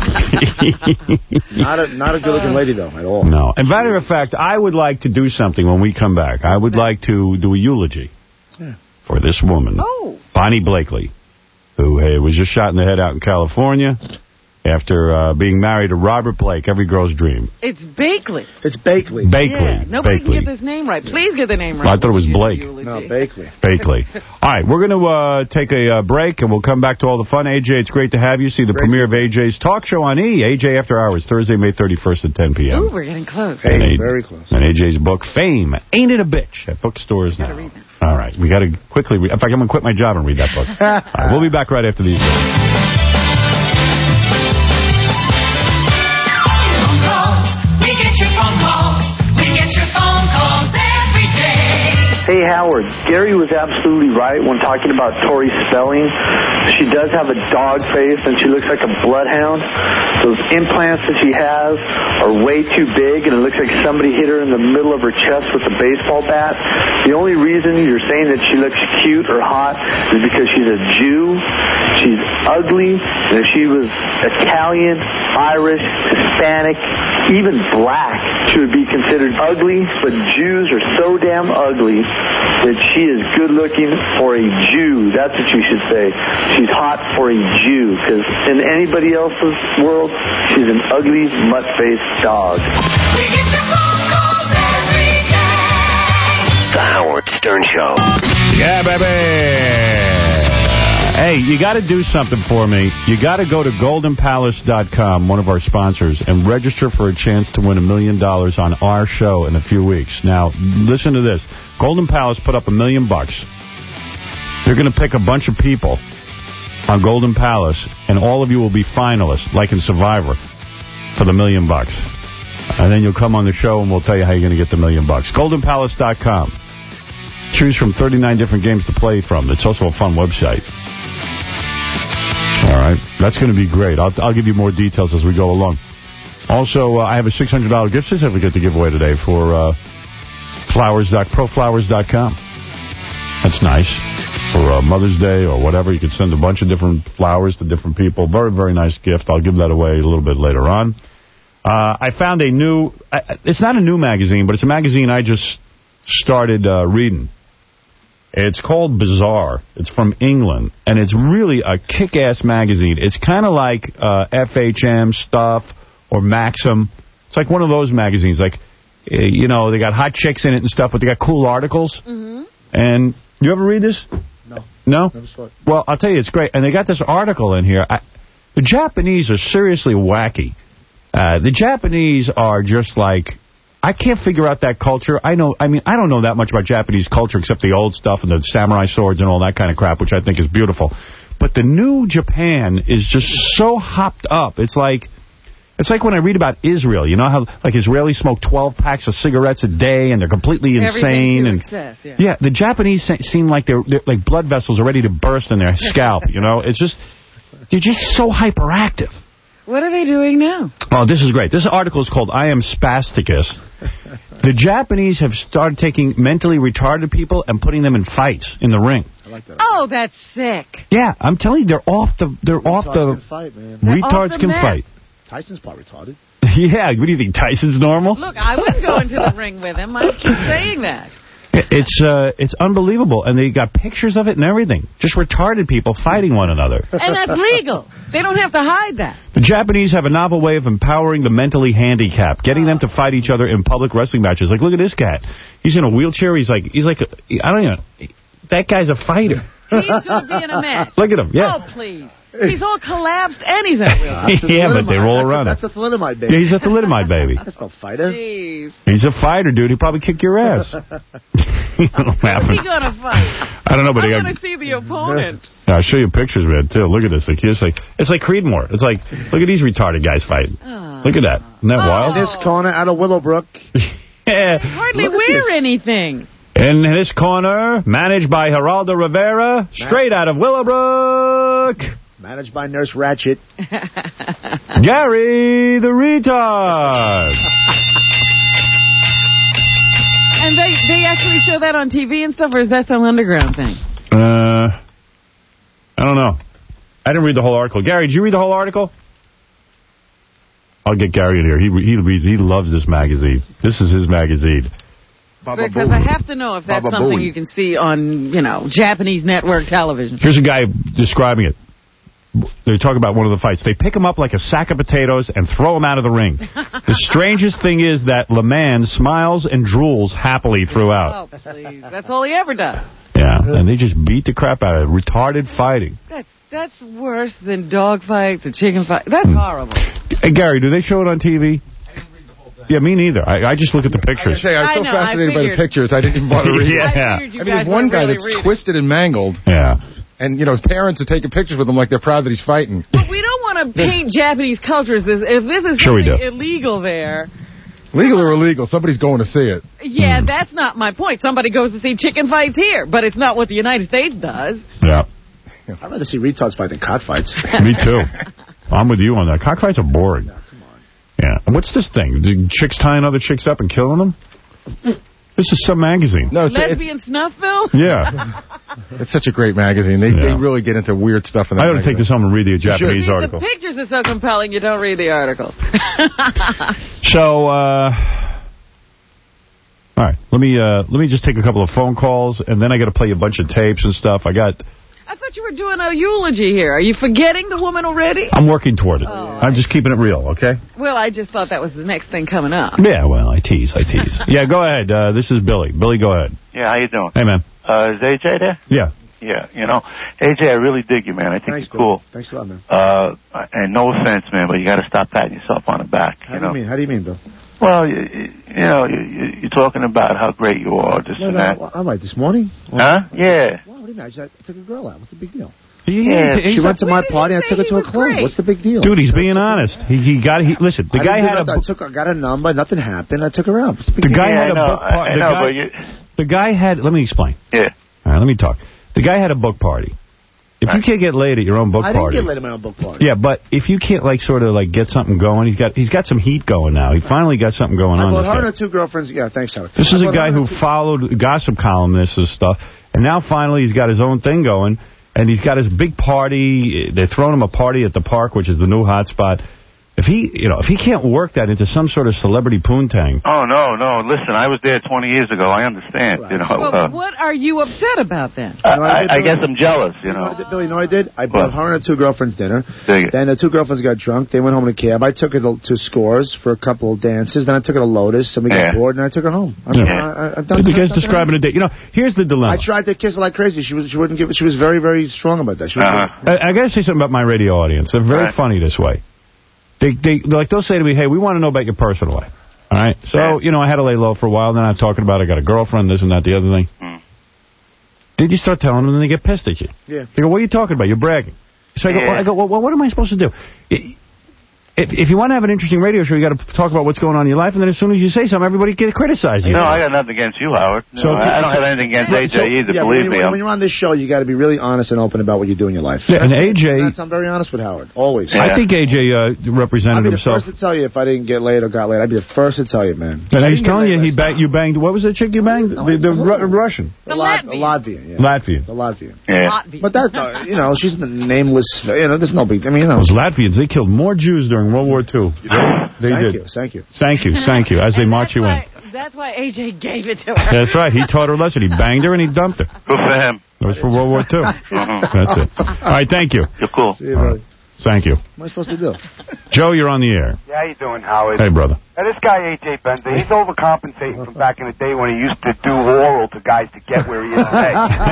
Speaker 4: not a not a good-looking lady, though, at all.
Speaker 2: No. And matter of fact, I would like to do something when we come back. I would like to do a eulogy
Speaker 4: yeah.
Speaker 2: for this woman,
Speaker 3: oh.
Speaker 2: Bonnie Blakely, who hey, was just shot in the head out in California after uh, being married to Robert Blake, every girl's dream.
Speaker 3: It's Bakley.
Speaker 4: It's Bakley.
Speaker 2: Bakley.
Speaker 3: Yeah, nobody
Speaker 2: Bakley.
Speaker 3: can get this name right. Please get the name right.
Speaker 2: I thought it was Blake.
Speaker 4: No, Bakley.
Speaker 2: Bakley. All right, we're going to uh, take a uh, break, and we'll come back to all the fun. A J, it's great to have you. See the great. premiere of A J's talk show on E! A J After Hours, Thursday, May thirty-first at ten p m
Speaker 3: Ooh, we're getting close.
Speaker 4: Hey, A very close.
Speaker 2: And A J's book, Fame, Ain't It a Bitch, at bookstores now.
Speaker 3: Read that.
Speaker 2: All right, we got to quickly read. In fact, I'm going to quit my job and read that book. All right, we'll be back right after these.
Speaker 6: Hey, Howard, Gary was absolutely right when talking about Tori Spelling. She does have a dog face, and she looks like a bloodhound. Those implants that she has are way too big, and it looks like somebody hit her in the middle of her chest with a baseball bat. The only reason you're saying that she looks cute or hot is because she's a Jew. She's ugly, and if she was Italian, Irish, Hispanic, even black, she would be considered ugly, but Jews are so damn ugly that she is good-looking for a Jew. That's what you should say. She's hot for a Jew, because in anybody else's world, she's an ugly, mutt-faced dog.
Speaker 7: We get your phone calls every day.
Speaker 1: The Howard Stern Show.
Speaker 2: Yeah, baby. Hey, you got to do something for me. You got to go to golden palace dot com, one of our sponsors, and register for a chance to win a million dollars on our show in a few weeks. Now, listen to this. Golden Palace put up a million bucks. They're going to pick a bunch of people on Golden Palace, and all of you will be finalists, like in Survivor, for the million bucks. And then you'll come on the show, and we'll tell you how you're going to get the million bucks. golden palace dot com. Choose from thirty-nine different games to play from. It's also a fun website. All right. That's going to be great. I'll, I'll give you more details as we go along. Also, uh, I have a six hundred dollar gift certificate to give away today for uh, flowers. pro flowers dot com. That's nice. For uh, Mother's Day or whatever, you can send a bunch of different flowers to different people. Very, very nice gift. I'll give that away a little bit later on. Uh, I found a new, uh, it's not a new magazine, but it's a magazine I just started uh, reading. It's called Bizarre. It's from England, and it's really a kick-ass magazine. It's kind of like uh, F H M stuff or Maxim. It's like one of those magazines. Like, uh, you know, they got hot chicks in it and stuff, but they got cool articles.
Speaker 3: Mm-hmm.
Speaker 2: And you ever read this?
Speaker 4: No.
Speaker 2: No?
Speaker 4: Never saw it.
Speaker 2: Well, I'll tell you, it's great. And they got this article in here. I, the Japanese are seriously wacky. Uh, the Japanese are just like... I can't figure out that culture. I know. I mean, I don't know that much about Japanese culture except the old stuff and the samurai swords and all that kind of crap, which I think is beautiful. But the new Japan is just so hopped up. It's like, it's like when I read about Israel. You know how like Israelis smoke twelve packs of cigarettes a day and they're completely insane.
Speaker 3: Everything to
Speaker 2: and
Speaker 3: excess, yeah.
Speaker 2: yeah, the Japanese se seem like they're, they're like blood vessels are ready to burst in their scalp. You know, it's just they're just so hyperactive.
Speaker 3: What are they doing now?
Speaker 2: Oh, this is great. This article is called I Am Spasticus. The Japanese have started taking mentally retarded people and putting them in fights in the ring.
Speaker 4: I like that.
Speaker 3: Oh, that's sick.
Speaker 2: Yeah, I'm telling you, they're off the... They're
Speaker 4: Retards
Speaker 2: off the...
Speaker 4: can fight, man.
Speaker 3: They're
Speaker 2: Retards
Speaker 3: off the
Speaker 2: can
Speaker 3: map.
Speaker 2: fight.
Speaker 4: Tyson's part retarded.
Speaker 2: Yeah, what do you think, Tyson's normal?
Speaker 3: Look, I wouldn't go into the ring with him. I keep saying that.
Speaker 2: It's uh, it's unbelievable, and they got pictures of it and everything. Just retarded people fighting one another.
Speaker 3: And that's legal. They don't have to hide that.
Speaker 2: The Japanese have a novel way of empowering the mentally handicapped, getting them to fight each other in public wrestling matches. Like, look at this cat. He's in a wheelchair. He's like, he's like, a, I don't know. That guy's a fighter.
Speaker 3: He's going to be in a match.
Speaker 2: Look at him, yeah.
Speaker 3: Oh, please. He's all collapsed and he's in a wheelchair.
Speaker 2: Yeah, but they roll
Speaker 4: that's
Speaker 2: around
Speaker 4: a,
Speaker 2: it.
Speaker 4: That's a thalidomide baby.
Speaker 2: Yeah, he's a thalidomide baby.
Speaker 4: That's no fighter.
Speaker 3: Jeez.
Speaker 2: He's a fighter, dude. He'll probably kick your ass.
Speaker 3: Who's he going to fight?
Speaker 2: I don't know, but
Speaker 3: I
Speaker 2: he
Speaker 3: want
Speaker 2: got...
Speaker 3: to see the opponent.
Speaker 2: Yeah, I'll show you pictures, man, too. Look at this. Like, it's like, it's like Creedmoor. It's like, look at these retarded guys fighting.
Speaker 3: Oh.
Speaker 2: Look at that. Isn't that
Speaker 3: Oh.
Speaker 2: wild?
Speaker 4: This corner out of Willowbrook.
Speaker 2: Yeah.
Speaker 3: Hardly
Speaker 4: Look at
Speaker 3: wear
Speaker 4: this.
Speaker 3: anything.
Speaker 2: In this corner, managed by Geraldo Rivera, straight out of Willowbrook,
Speaker 4: Managed by Nurse Ratchet.
Speaker 2: Gary the Retard.
Speaker 3: And they actually show that on T V and stuff, or is that some underground thing?
Speaker 2: Uh, I don't know. I didn't read the whole article. Gary, did you read the whole article? I'll get Gary in here. He he reads. He loves this magazine. This is his magazine.
Speaker 3: Baba because Booey. I have to know if that's Baba something Booey. You can see on, you know, Japanese network television.
Speaker 2: Here's a guy describing it. They talk about one of the fights. They pick him up like a sack of potatoes and throw him out of the ring. The strangest thing is that LeMan smiles and drools happily throughout.
Speaker 3: Oh, please. That's all he ever does.
Speaker 2: Yeah, and they just beat the crap out of it. Retarded fighting.
Speaker 3: That's that's worse than dog fights or chicken fights. That's hmm. horrible.
Speaker 2: Hey, Gary, do they show it on T V? Yeah, me neither. I, I just look at the pictures.
Speaker 5: I, say, I was so I know, fascinated by the pictures, I didn't even want to read
Speaker 2: yeah.
Speaker 5: it.
Speaker 2: I,
Speaker 5: I mean, there's one guy
Speaker 3: really
Speaker 5: that's twisted and mangled.
Speaker 2: Yeah.
Speaker 5: And, you know, his parents are taking pictures with him like they're proud that he's fighting.
Speaker 3: But we don't want to paint Japanese culture as this. If this is
Speaker 2: sure
Speaker 3: something illegal there...
Speaker 5: Legal or illegal, somebody's going to see it.
Speaker 3: Yeah, mm. that's not my point. Somebody goes to see chicken fights here, but it's not what the United States does.
Speaker 2: Yeah.
Speaker 4: I'd rather see retards fight than cockfights.
Speaker 2: Me too. I'm with you on that. Cockfights are boring.
Speaker 4: No, come on.
Speaker 2: Yeah. And what's this thing? The chicks tying other chicks up and killing them? This is some magazine.
Speaker 3: No, it's, Lesbian it's, snuff film?
Speaker 2: Yeah.
Speaker 5: It's such a great magazine. They, yeah. they really get into weird stuff in that I ought to take
Speaker 2: this home and read the Japanese
Speaker 3: See,
Speaker 2: article.
Speaker 3: The pictures are so compelling, you don't read the articles.
Speaker 2: So, uh... all right, let me uh, let me just take a couple of phone calls, and then I got to play a bunch of tapes and stuff. I got...
Speaker 3: I thought you were doing a eulogy here. Are you forgetting the woman already?
Speaker 2: I'm working toward it. Oh. I'm just keeping it real, okay?
Speaker 3: Well, I just thought that was the next thing coming up.
Speaker 2: Yeah, well, I tease, I tease. Yeah, go ahead. Uh, this is Billy. Billy, go ahead.
Speaker 8: Yeah, how you doing?
Speaker 2: Hey, man.
Speaker 8: Uh, is A J there?
Speaker 2: Yeah.
Speaker 8: Yeah, you know, A J, I really dig you, man. I think
Speaker 4: Thanks,
Speaker 8: you're cool.
Speaker 4: Bill. Thanks a lot, man.
Speaker 8: Uh, and no offense, man, but you got to stop patting yourself on the back.
Speaker 4: How
Speaker 8: you
Speaker 4: do
Speaker 8: know?
Speaker 4: you mean? How do you mean, Bill?
Speaker 8: Well, you, you know, you, you're talking about how great you are, this
Speaker 4: no,
Speaker 8: and
Speaker 4: no,
Speaker 8: that.
Speaker 4: All right, this morning?
Speaker 8: Huh? Yeah.
Speaker 4: Well, what do you mean? I took a girl out. What's the big deal?
Speaker 2: Yeah,
Speaker 4: she went to my party. I took her to a club. Great. What's the big deal?
Speaker 2: Dude, he's being honest. He he got he listen. The
Speaker 4: I
Speaker 2: guy had
Speaker 4: a. I took. I got a number. Nothing happened. I took her out.
Speaker 2: The, the guy
Speaker 8: yeah,
Speaker 2: had
Speaker 8: I
Speaker 2: a
Speaker 8: know,
Speaker 2: book party.
Speaker 8: I, I
Speaker 2: the,
Speaker 8: know,
Speaker 2: guy,
Speaker 8: but you...
Speaker 2: the guy had. Let me explain.
Speaker 8: Yeah.
Speaker 2: All right, let me talk. The guy had a book party. If right. you can't get laid at your own book
Speaker 4: I
Speaker 2: party,
Speaker 4: I didn't get laid at my own book party.
Speaker 2: Yeah, but if you can't like sort of like get something going, he's got he's got some heat going now. He finally got something going
Speaker 4: I
Speaker 2: on.
Speaker 4: Bought her
Speaker 2: guy.
Speaker 4: and her two girlfriends. Yeah, thanks, Howard.
Speaker 2: This
Speaker 4: I
Speaker 2: is a guy who
Speaker 4: two...
Speaker 2: followed gossip columnists and stuff, and now finally he's got his own thing going. And he's got his big party. They're throwing him a party at the park, which is the new hot spot. If he, you know, if he can't work that into some sort of celebrity poontang.
Speaker 8: Oh, no, no. Listen, I was there twenty years ago. I understand, right. you know.
Speaker 3: Well,
Speaker 8: uh,
Speaker 3: what are you upset about then?
Speaker 8: I, I, I guess I'm jealous, you know.
Speaker 4: You know Billy, you know what I did? I bought her and her two girlfriends dinner.
Speaker 8: Dig it.
Speaker 4: Then the two girlfriends got drunk. They went home in a cab. I took her to, to Scores for a couple of dances. Then I took her to Lotus. And we
Speaker 8: yeah.
Speaker 4: got bored, and I took her home. I,
Speaker 2: yeah.
Speaker 4: I, I, I've done,
Speaker 2: the guy's describing a date. You know, here's the dilemma.
Speaker 4: I tried to kiss her like crazy. She was she wouldn't give it. She was very, very strong about that. She was
Speaker 8: uh-huh.
Speaker 4: very,
Speaker 2: I, I got to say something about my radio audience. They're very
Speaker 8: right.
Speaker 2: funny this way. They, they, like, they'll say to me, hey, we want to know about your personal life. All right? So, yeah. you know, I had to lay low for a while. Then I'm talking about I got a girlfriend, this and that, the other thing.
Speaker 8: Mm.
Speaker 2: Then you start telling them, and they get pissed at you.
Speaker 4: Yeah.
Speaker 2: They go, what are you talking about? You're bragging. So I go,
Speaker 8: yeah.
Speaker 2: well, I go well, what am I supposed to do? It, If, if you want to have an interesting radio show, you got to talk about what's going on in your life, and then as soon as you say something, everybody can criticize you.
Speaker 8: No, I got nothing against you, Howard. No,
Speaker 2: so
Speaker 8: I don't have anything against A J
Speaker 4: so,
Speaker 8: either,
Speaker 4: yeah,
Speaker 8: believe
Speaker 4: when,
Speaker 8: me.
Speaker 4: When, when you're on this show, you got to be really honest and open about what you do in your life.
Speaker 2: Yeah, and A J...
Speaker 4: That's, I'm very honest with Howard, always.
Speaker 2: Yeah. I think A J uh, represented
Speaker 4: I'd be
Speaker 2: himself.
Speaker 4: the first to tell you if I didn't get laid or got laid. I'd be the first to tell you, man.
Speaker 2: And he's telling you he bang, you banged... What was the chick you banged? The, the, the Ru Russian.
Speaker 3: The
Speaker 4: Latvian.
Speaker 3: Latvian.
Speaker 4: Latvian, yeah.
Speaker 2: Latvian.
Speaker 4: The Latvian.
Speaker 8: Yeah.
Speaker 3: Latvian.
Speaker 4: But that, uh, you know, she's the nameless... You know, there's no big... I mean, you know...
Speaker 2: Those Latvians, they killed more Jews during World War Two. They
Speaker 4: thank
Speaker 2: did.
Speaker 4: you, thank you.
Speaker 2: Thank you, thank you, as they
Speaker 3: and
Speaker 2: march you
Speaker 3: why,
Speaker 2: in.
Speaker 3: That's why A J gave it to her.
Speaker 2: That's right. He taught her a lesson. He banged her and he dumped her.
Speaker 8: Good for him.
Speaker 2: That was for World War Two.
Speaker 8: Uh-huh.
Speaker 2: That's it. All right, thank you.
Speaker 8: You're cool.
Speaker 4: See you, buddy.
Speaker 2: Thank you.
Speaker 4: What am I supposed to do?
Speaker 2: Joe, you're on the air.
Speaker 9: Yeah, how you doing, Howard?
Speaker 2: Hey, brother.
Speaker 9: Now, this guy, A J Benson, he's overcompensating from back in the day when he used to do oral to guys to get where he is today.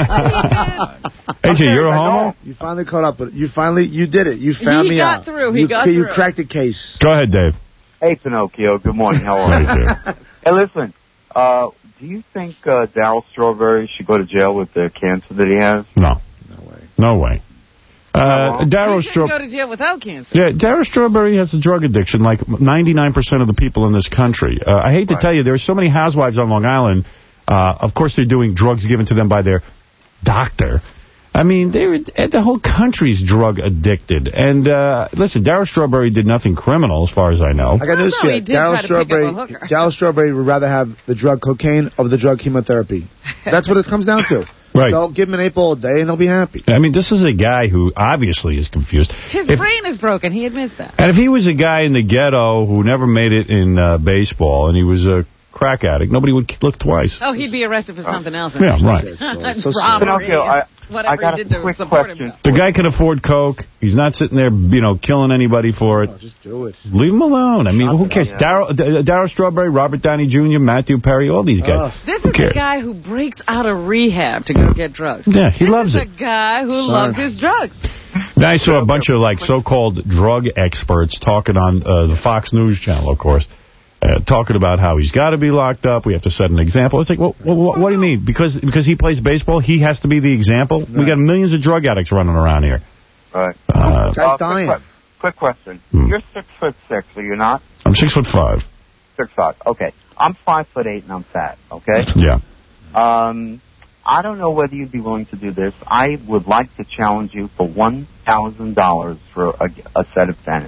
Speaker 2: A J, you're a homo?
Speaker 4: You finally caught up, but you finally, you did it. You found
Speaker 3: he
Speaker 4: me
Speaker 3: got
Speaker 4: out.
Speaker 3: Through. He
Speaker 4: you,
Speaker 3: got
Speaker 4: you
Speaker 3: through.
Speaker 4: You cracked the case.
Speaker 2: Go ahead, Dave.
Speaker 9: Hey, Pinocchio. Good morning. How are you? Hey, listen. Uh, do you think uh, Darryl Strawberry should go to jail with the cancer that he has?
Speaker 2: No.
Speaker 4: No way.
Speaker 2: No way. Uh, Darryl
Speaker 3: He shouldn't
Speaker 2: Straw-
Speaker 3: go to jail without cancer.
Speaker 2: Yeah, Darryl Strawberry has a drug addiction like ninety-nine percent of the people in this country. Uh, I hate to
Speaker 9: Right.
Speaker 2: tell you, there are so many housewives on Long Island. Uh, of course, they're doing drugs given to them by their doctor. I mean, they were, the whole country's drug addicted. And, uh, listen, Darryl Strawberry did nothing criminal, as far as I know.
Speaker 4: I got news for you. Darryl Strawberry, Darryl Strawberry would rather have the drug cocaine over the drug chemotherapy. That's what it comes down to.
Speaker 2: Right.
Speaker 4: So give him an eight ball a day and they'll be happy.
Speaker 2: I mean, this is a guy who obviously is confused.
Speaker 3: His
Speaker 2: if,
Speaker 3: brain is broken. He admits that.
Speaker 2: And if he was a guy in the ghetto who never made it in uh, baseball and he was a crack addict, nobody would look twice.
Speaker 3: Oh, he'd be arrested for something else.
Speaker 2: Yeah, right.
Speaker 3: So Robbery,
Speaker 9: I,
Speaker 3: whatever
Speaker 9: I got
Speaker 3: he
Speaker 9: a
Speaker 3: did to
Speaker 9: quick
Speaker 3: support
Speaker 9: question.
Speaker 3: himself.
Speaker 2: The guy can afford coke. He's not sitting there, you know, killing anybody for it.
Speaker 4: Oh, just do it.
Speaker 2: Leave him alone. I mean, who cares? Darryl Darryl Strawberry, Robert Downey Junior, Matthew Perry, all these guys.
Speaker 4: Uh,
Speaker 3: this is a guy who breaks out of rehab to go get drugs.
Speaker 2: Yeah, he
Speaker 3: this
Speaker 2: loves
Speaker 3: is
Speaker 2: it.
Speaker 3: a guy who
Speaker 2: Sorry.
Speaker 3: loves his drugs.
Speaker 2: Then I saw a bunch of, like, so-called drug experts talking on uh, the Fox News channel, of course, uh, talking about how he's got to be locked up. We have to set an example. It's like, well, what, what do you mean? Because because he plays baseball, he has to be the example? No. We got millions of drug addicts running around here.
Speaker 9: Right.
Speaker 2: Uh,
Speaker 9: uh, quick, que quick question. Hmm. You're six foot six, are you not?
Speaker 2: I'm six foot five.
Speaker 9: Six five. Okay. I'm five foot eight and I'm fat. Okay.
Speaker 2: Yeah.
Speaker 9: Um, I don't know whether you'd be willing to do this. I would like to challenge you for one thousand dollars for a, a set of tennis.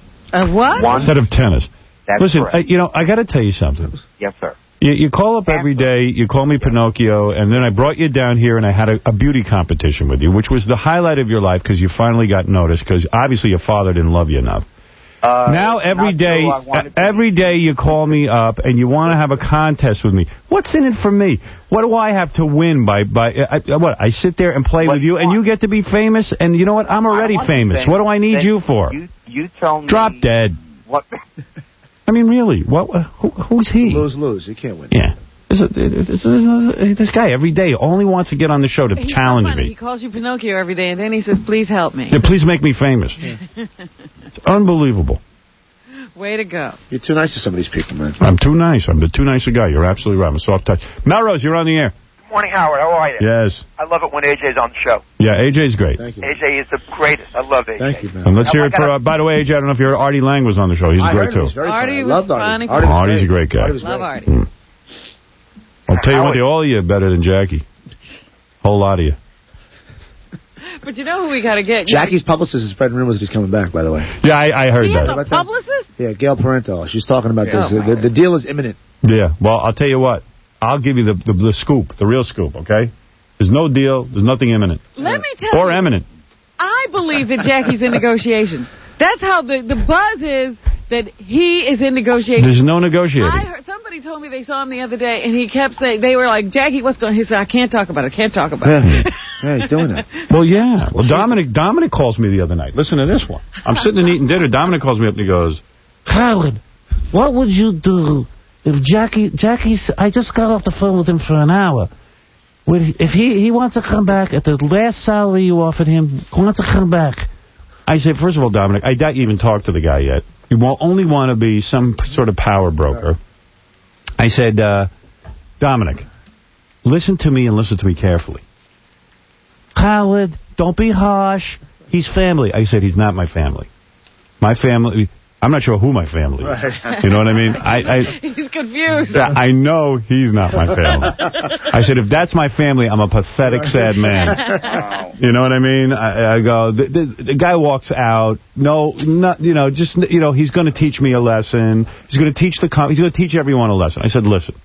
Speaker 3: A what?
Speaker 9: One
Speaker 2: a set of tennis.
Speaker 9: That's
Speaker 2: Listen,
Speaker 9: correct.
Speaker 2: I, you know, I got to tell you something.
Speaker 9: Yes, sir.
Speaker 2: You, you call up every day, you call me Pinocchio, and then I brought you down here and I had a, a beauty competition with you, which was the highlight of your life because you finally got noticed because obviously your father didn't love you enough.
Speaker 9: Uh,
Speaker 2: now every day, every day you call me up and you want to have a contest with me. What's in it for me? What do I have to win by? by uh, what? I sit there and play what with you, and you get to be famous. And you know what? I'm already famous. famous. What do I need you for?
Speaker 9: You, you tell me.
Speaker 2: Drop dead.
Speaker 9: What?
Speaker 2: I mean, really? What? Who, who's he?
Speaker 4: Lose, lose. You can't win.
Speaker 2: Yeah. This, this, this, this guy every day only wants to get on the show to
Speaker 3: He's
Speaker 2: challenge
Speaker 3: so
Speaker 2: me.
Speaker 3: He calls you Pinocchio every day, and then he says, please help me.
Speaker 2: Yeah, please make me famous. Yeah. It's unbelievable.
Speaker 3: Way to go.
Speaker 4: You're too nice to some of these people, man.
Speaker 2: I'm too nice. I'm the too nice a guy. You're absolutely right. I'm a soft touch. Melrose, you're on the air.
Speaker 10: Good morning, Howard. How are you?
Speaker 2: Yes.
Speaker 10: I love it when A J's on the show.
Speaker 2: Yeah, A J's great.
Speaker 4: Thank you.
Speaker 10: A J is the greatest. I love A J.
Speaker 4: Thank you, man.
Speaker 2: And let's hear
Speaker 10: I,
Speaker 2: it for, uh, by the way, A J, I don't know if your Artie Lang was on the show. He's
Speaker 4: I
Speaker 2: great, too.
Speaker 4: Very
Speaker 3: Artie
Speaker 4: funny.
Speaker 3: was
Speaker 4: Loved
Speaker 3: funny.
Speaker 4: Artie.
Speaker 2: Artie Artie's a great guy.
Speaker 4: Artie
Speaker 3: Love Artie.
Speaker 2: Mm. I'll tell you what, all of you are better than Jackie. Whole lot of you.
Speaker 3: But you know who we got to get?
Speaker 4: Jackie's publicist is spreading rumors that he's coming back, by the way.
Speaker 2: Yeah, I, I heard
Speaker 3: he
Speaker 2: that.
Speaker 3: He has a publicist?
Speaker 4: Yeah, Gail Parento. She's talking about
Speaker 3: yeah,
Speaker 4: this. Oh, the, the deal is imminent.
Speaker 2: Yeah, well, I'll tell you what. I'll give you the, the, the scoop, the real scoop, okay? There's no deal. There's nothing imminent.
Speaker 3: Let me tell
Speaker 2: or
Speaker 3: you.
Speaker 2: Or eminent.
Speaker 3: I believe that Jackie's in negotiations. That's how the, the buzz is that he is in negotiations.
Speaker 2: There's no negotiating.
Speaker 3: I heard, somebody told me they saw him the other day, and he kept saying, they were like, Jackie, what's going on? He said, I can't talk about it. I can't talk about
Speaker 4: yeah.
Speaker 3: it.
Speaker 4: Yeah, he's doing that.
Speaker 2: Well, yeah. Well, Dominic Dominic calls me the other night. Listen to this one. I'm sitting and eating dinner. Dominic calls me up and he goes,
Speaker 11: Howard, what would you do if Jackie, Jackie's, I just got off the phone with him for an hour. Would he, if he, he wants to come back at the last salary you offered him, wants to come back.
Speaker 2: I said, first of all, Dominic, I doubt you even talked to the guy yet. You will only want to be some sort of power broker. I said, uh, Dominic, listen to me and listen to me carefully.
Speaker 11: Howard, don't be harsh.
Speaker 2: He's family. I said, he's not my family. My family... I'm not sure who my family is. Right. You know what I mean? I, I,
Speaker 3: he's confused.
Speaker 2: Yeah, I know he's not my family. I said, if that's my family, I'm a pathetic, sad man. Wow. You know what I mean? I, I go, the, the, the guy walks out. No, not, you know, just, you know, he's going to teach me a lesson. He's going to teach the, he's going to teach everyone a lesson. I said, listen.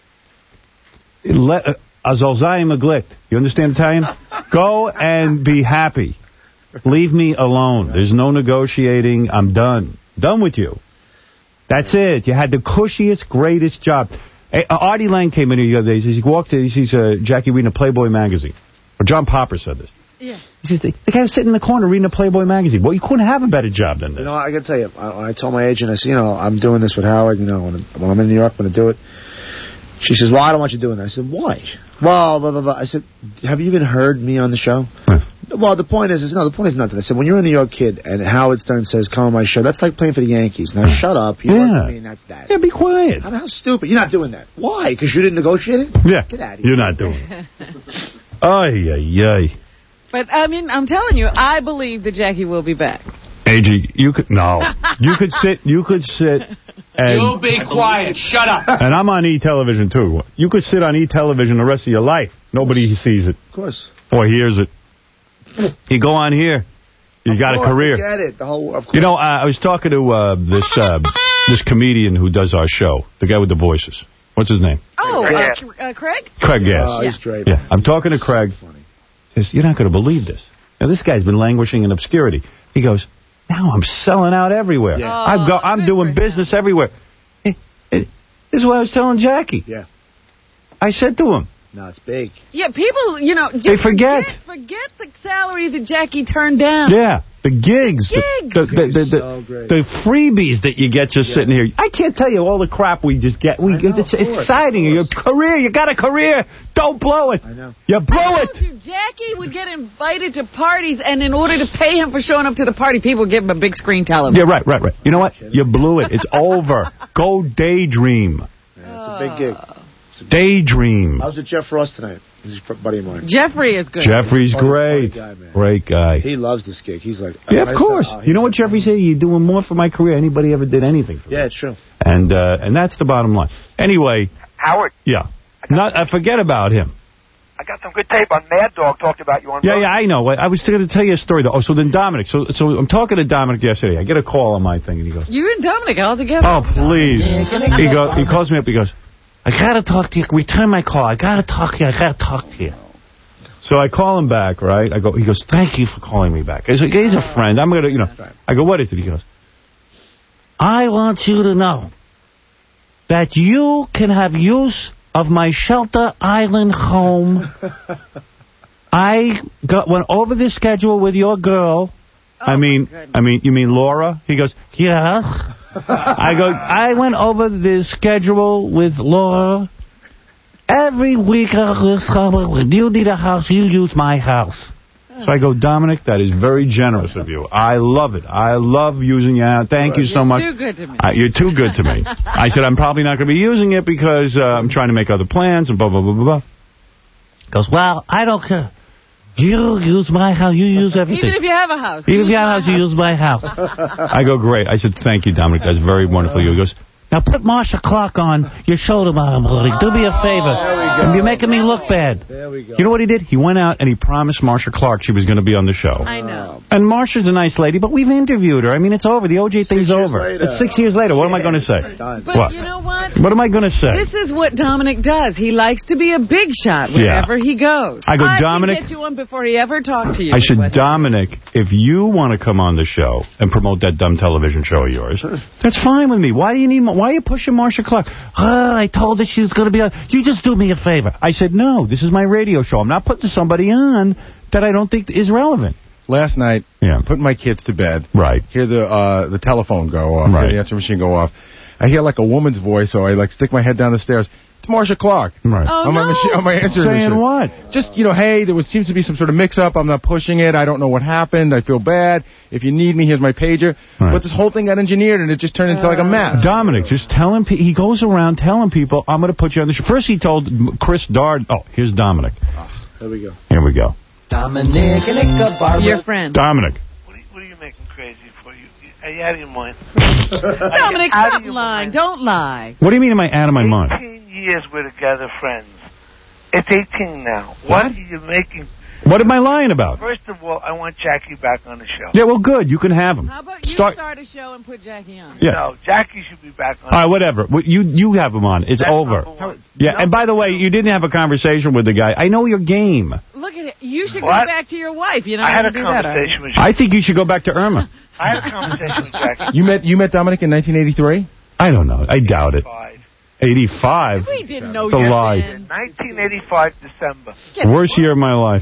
Speaker 2: Let, Azolzai Maglit. You understand Italian? Go and be happy. Leave me alone. There's no negotiating. I'm done. Done with you. That's it. You had the cushiest, greatest job. Hey, uh, Artie Lang came in here the other day. He, says he walked in, he sees uh, Jackie reading a Playboy magazine. Or John Popper said this.
Speaker 3: Yeah.
Speaker 2: He says, the, the guy was sitting in the corner reading a Playboy magazine. Well, you couldn't have a better job than this.
Speaker 4: You know, I got to tell you, I, when I told my agent, I said, you know, I'm doing this with Howard, you know, when, when I'm in New York, I'm going to do it. She says, well, I don't want you doing that. I said, why? Well, blah, blah, blah. I said, have you even heard me on the show? Huh. Well, the point is, is, no, the point is nothing. I said, when you're a New York kid and Howard Stern says, come on my show, that's like playing for the Yankees. Now, shut up. You
Speaker 2: yeah.
Speaker 4: work for me and that's that.
Speaker 2: Yeah, be quiet.
Speaker 4: How, how stupid. You're not doing that. Why? Because you didn't negotiate it?
Speaker 2: Yeah.
Speaker 4: Get out of here.
Speaker 2: You're not doing it. Ay, ay, ay.
Speaker 3: But, I mean, I'm telling you, I believe that Jackie will be back.
Speaker 2: A G, you could, no. You could sit, you could sit and...
Speaker 12: You be quiet. Shut up.
Speaker 2: And I'm on E-Television, too. You could sit on E-Television the rest of your life. Nobody sees it.
Speaker 4: Of course.
Speaker 2: Or hears it. You go on here, you
Speaker 4: Of
Speaker 2: got
Speaker 4: course,
Speaker 2: a career.
Speaker 4: Get it. The whole. Of course.
Speaker 2: You know, uh, I was talking to uh, this uh, this comedian who does our show, the guy with the voices. What's his name?
Speaker 3: Oh, uh, uh, Craig?
Speaker 2: Craig, yes.
Speaker 4: Oh, he's great.
Speaker 2: Yeah, I'm talking to Craig. He says, you're not going to believe this. Now, this guy's been languishing in obscurity. He goes, now I'm selling out everywhere.
Speaker 4: Yeah.
Speaker 2: I've go, I'm doing business everywhere. Hey, hey, this is what I was telling Jackie.
Speaker 4: Yeah.
Speaker 2: I said to him.
Speaker 4: No, it's big.
Speaker 3: Yeah, people, you know, just
Speaker 2: They forget.
Speaker 3: forget. Forget the salary that Jackie turned down.
Speaker 2: Yeah, the gigs.
Speaker 3: The
Speaker 2: The,
Speaker 3: gigs.
Speaker 2: the, the, the,
Speaker 4: So great.
Speaker 2: the freebies that you get just
Speaker 4: Yeah.
Speaker 2: sitting here. I can't tell you all the crap we just get. We
Speaker 4: I know,
Speaker 2: It's
Speaker 4: of course,
Speaker 2: exciting.
Speaker 4: of
Speaker 2: Your
Speaker 4: course.
Speaker 2: career. You got a career. Don't blow it.
Speaker 4: I know.
Speaker 2: You blew
Speaker 3: I
Speaker 2: it.
Speaker 3: told you, Jackie would get invited to parties, and in order to pay him for showing up to the party, people would give him a big screen television.
Speaker 2: Yeah, right, right, right. You know what? You blew it. It's over. Go daydream.
Speaker 4: Yeah, it's a big gig.
Speaker 2: Daydream.
Speaker 4: I was with Jeff Ross tonight. He's a buddy of mine.
Speaker 3: Jeffrey is good.
Speaker 2: Jeffrey's
Speaker 4: Funny-
Speaker 2: great.
Speaker 4: funny guy, man.
Speaker 2: Great guy.
Speaker 4: He loves this gig. He's like,
Speaker 2: Yeah,
Speaker 4: I
Speaker 2: of course.
Speaker 4: said, oh,
Speaker 2: You know what Jeffrey said? You're doing more for my career than anybody ever did anything for me.
Speaker 4: Yeah, it's true.
Speaker 2: And uh, and that's the bottom line. Anyway,
Speaker 10: Howard,
Speaker 2: yeah. Not I forget about him.
Speaker 10: I got some good tape on Mad Dog talked about you on
Speaker 2: Yeah,
Speaker 10: Road.
Speaker 2: yeah, I know. I was going to tell you a story, though. Oh, so then Dominic. So so I'm talking to Dominic yesterday. I get a call on my thing, and he goes,
Speaker 3: You and Dominic all together.
Speaker 2: oh, please. He go, He calls me up. He goes, I got to talk to you. Return my call. I got to talk to you. I got to talk to you. So I call him back, right? I go. He goes, thank you for calling me back. He's a, he's a friend. I'm going to, you know. I go, what is it? He goes, I want you to know that you can have use of my Shelter Island home. I got, went over the schedule with your girl.
Speaker 3: Oh,
Speaker 2: I mean, I mean, you mean Laura? He goes, yes. I go, I went over the schedule with Laura. Every week of this summer, when you need a house, you use my house. So I go, Dominic, that is very generous of you. I love it. I love using you. Thank you so
Speaker 3: You're
Speaker 2: much.
Speaker 3: too good to me.
Speaker 2: Uh, you're too good to me. I said, I'm probably not going to be using it because uh, I'm trying to make other plans and blah, blah, blah, blah, blah. He goes, well, I don't care. You use my house. You use everything.
Speaker 3: Even if you have a house.
Speaker 2: Even if
Speaker 3: use
Speaker 2: you have a
Speaker 3: my
Speaker 2: house, you use my house. I go, great. I said, thank you, Dominic. That's very wonderful. He goes, now put Marsha Clark on your show tomorrow morning. Do me a favor. And you're making me look bad.
Speaker 4: There we go.
Speaker 2: You know what he did? He went out and he promised Marsha Clark she was going to be on the show.
Speaker 3: I know.
Speaker 2: And Marsha's a nice lady, but we've interviewed her. I mean, it's over. The O J thing's
Speaker 4: Six years
Speaker 2: over.
Speaker 4: later.
Speaker 2: It's six years later. What am I going to say?
Speaker 4: Done.
Speaker 3: But
Speaker 2: What?
Speaker 3: you know what?
Speaker 2: What am I going to say?
Speaker 3: This is what Dominic does. He likes to be a big shot
Speaker 2: Yeah.
Speaker 3: wherever he goes.
Speaker 2: I go,
Speaker 3: I
Speaker 2: Dominic-
Speaker 3: can get you one before he ever talked to you.
Speaker 2: I said,
Speaker 3: What-
Speaker 2: Dominic, if you want to come on the show and promote that dumb television show of yours, that's fine with me. Why do you need? Why are you pushing Marsha Clark? Uh, I told her she was going to be on. You just do me a favor. I said, no, this is my radio show. I'm not putting somebody on that I don't think is relevant.
Speaker 5: Last night,
Speaker 2: Yeah.
Speaker 5: putting my kids to bed.
Speaker 2: Right.
Speaker 5: Hear the uh, the telephone go off.
Speaker 2: Right.
Speaker 5: Hear the answer machine go off. I hear like a woman's voice, so I like stick my head down the stairs. It's Marsha Clark.
Speaker 2: Right.
Speaker 3: Oh,
Speaker 5: on my
Speaker 3: no.
Speaker 5: machine, on my answering
Speaker 2: Saying
Speaker 5: machine.
Speaker 2: what?
Speaker 5: Just, you know, hey, there was seems to be some sort of mix-up. I'm not pushing it. I don't know what happened. I feel bad. If you need me, here's my pager.
Speaker 2: Right.
Speaker 5: But this whole thing got engineered, and it just turned into like a mess.
Speaker 2: Dominic, just tell him. He goes around telling people, I'm going to put you on the show. First, he told Chris Dard. Oh, here's Dominic.
Speaker 4: There we go.
Speaker 2: Here we go.
Speaker 13: Dominic and Ichabod.
Speaker 3: Your friend.
Speaker 2: Dominic.
Speaker 14: What are, you, what are you making crazy for? You, you, are you out of your mind?
Speaker 3: Dominic,
Speaker 14: Out of
Speaker 3: stop
Speaker 14: your
Speaker 3: lying.
Speaker 14: mind.
Speaker 3: Don't lie.
Speaker 2: What do you mean am I out of my mind?
Speaker 14: eighteen years we're together, friends. It's eighteen now. What are you making?
Speaker 2: What am I lying about?
Speaker 14: First of all, I want Jackie back on the show.
Speaker 2: Yeah, well, good. You can have him.
Speaker 3: How about you
Speaker 2: Start.
Speaker 3: start a show and put Jackie on?
Speaker 2: Yeah.
Speaker 14: No, Jackie should be back on.
Speaker 2: All right, whatever. Well, You you have him on. It's
Speaker 14: That's
Speaker 2: over.
Speaker 14: number one.
Speaker 2: Yeah, and by the way, you didn't have a conversation with the guy. I know your game.
Speaker 3: Look at it. You should
Speaker 14: What?
Speaker 3: go back to your wife. You know
Speaker 14: I had a
Speaker 3: do that,
Speaker 14: conversation with you.
Speaker 2: I think you should go back to Irma.
Speaker 14: I had a conversation with Jackie.
Speaker 5: You met you met Dominic in nineteen eighty-three?
Speaker 2: I don't know. I doubt it.
Speaker 14: Five.
Speaker 2: eighty-five.
Speaker 3: We didn't know
Speaker 2: It's a
Speaker 3: you
Speaker 2: lie.
Speaker 3: then.
Speaker 14: nineteen eighty-five, December.
Speaker 2: Worst year of my life.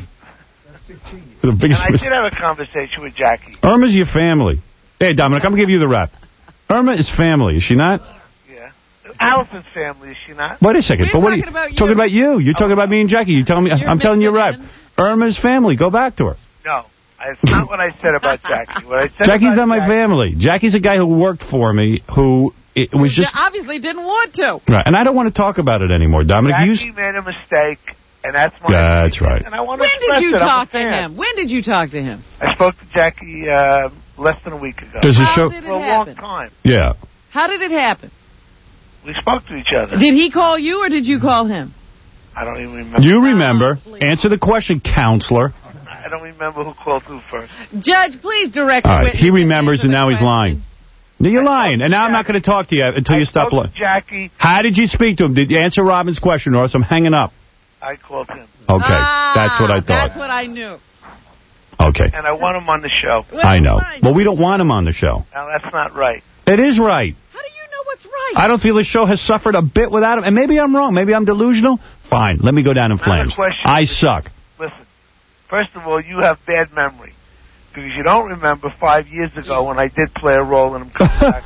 Speaker 2: The
Speaker 14: And
Speaker 2: biggest
Speaker 14: I
Speaker 2: mis-
Speaker 14: did have a conversation with Jackie.
Speaker 2: Irma's your family. Hey, Dominic, I'm going to give you the rap. Irma is family, is she not?
Speaker 14: Yeah. Allison's family, is she not?
Speaker 2: Wait a second.
Speaker 3: We're
Speaker 2: but what
Speaker 3: talking
Speaker 2: are you,
Speaker 3: about you.
Speaker 2: talking about you. You're talking about me and Jackie. You telling me?
Speaker 3: You're
Speaker 2: I'm telling you right.
Speaker 3: mixing
Speaker 2: Irma's family. Go back to her.
Speaker 14: No. That's not what I said about Jackie. What I said
Speaker 2: Jackie's
Speaker 14: about
Speaker 2: not my
Speaker 14: Jackie,
Speaker 2: family. Jackie's a guy who worked for me who it was
Speaker 3: You
Speaker 2: just...
Speaker 3: obviously didn't want to.
Speaker 2: Right, and I don't want to talk about it anymore, Dominic. You,
Speaker 14: Jackie made a mistake, and that's my
Speaker 2: Yeah, that's right.
Speaker 14: And I want to
Speaker 3: When
Speaker 14: express
Speaker 3: did you
Speaker 14: it. I'm a
Speaker 3: talk to
Speaker 14: fan.
Speaker 3: him? When did you talk to him?
Speaker 14: I spoke to Jackie uh, less than a week ago.
Speaker 2: Does it
Speaker 3: How
Speaker 2: show...
Speaker 3: did it
Speaker 14: For a
Speaker 3: happen?
Speaker 14: long time.
Speaker 2: Yeah.
Speaker 3: How did it happen?
Speaker 14: We spoke to each other.
Speaker 3: Did he call you or did you call him?
Speaker 14: I don't even remember.
Speaker 2: You remember.
Speaker 3: please.
Speaker 2: Answer the question, counselor.
Speaker 14: I don't remember. remember who called through first.
Speaker 3: Judge, please direct
Speaker 2: All
Speaker 3: the
Speaker 2: right,
Speaker 3: witness
Speaker 2: he
Speaker 3: to
Speaker 2: remembers,
Speaker 3: answer
Speaker 2: and
Speaker 3: the
Speaker 2: now he's
Speaker 3: question.
Speaker 2: lying. No, you're lying, and now I'm not going to talk to you until
Speaker 14: I
Speaker 2: you stop
Speaker 14: spoke
Speaker 2: lying.
Speaker 14: to Jackie.
Speaker 2: How did you speak to him? Did you answer Robin's question, or else I'm hanging up?
Speaker 14: I called him.
Speaker 2: Okay,
Speaker 3: Ah,
Speaker 2: that's what I thought.
Speaker 3: That's what I knew.
Speaker 2: Okay,
Speaker 14: And I want him on the show.
Speaker 2: I know. Well, we don't want him on the show.
Speaker 14: Now, that's not right.
Speaker 2: It is right.
Speaker 3: How do you know what's right?
Speaker 2: I don't feel the show has suffered a bit without him. And maybe I'm wrong. Maybe I'm delusional. Fine. Let me go down in
Speaker 14: Another
Speaker 2: flames.
Speaker 14: question.
Speaker 2: I suck.
Speaker 14: Listen, first of all, you have bad memory. Because you don't remember five years ago when I did play a role in him coming back.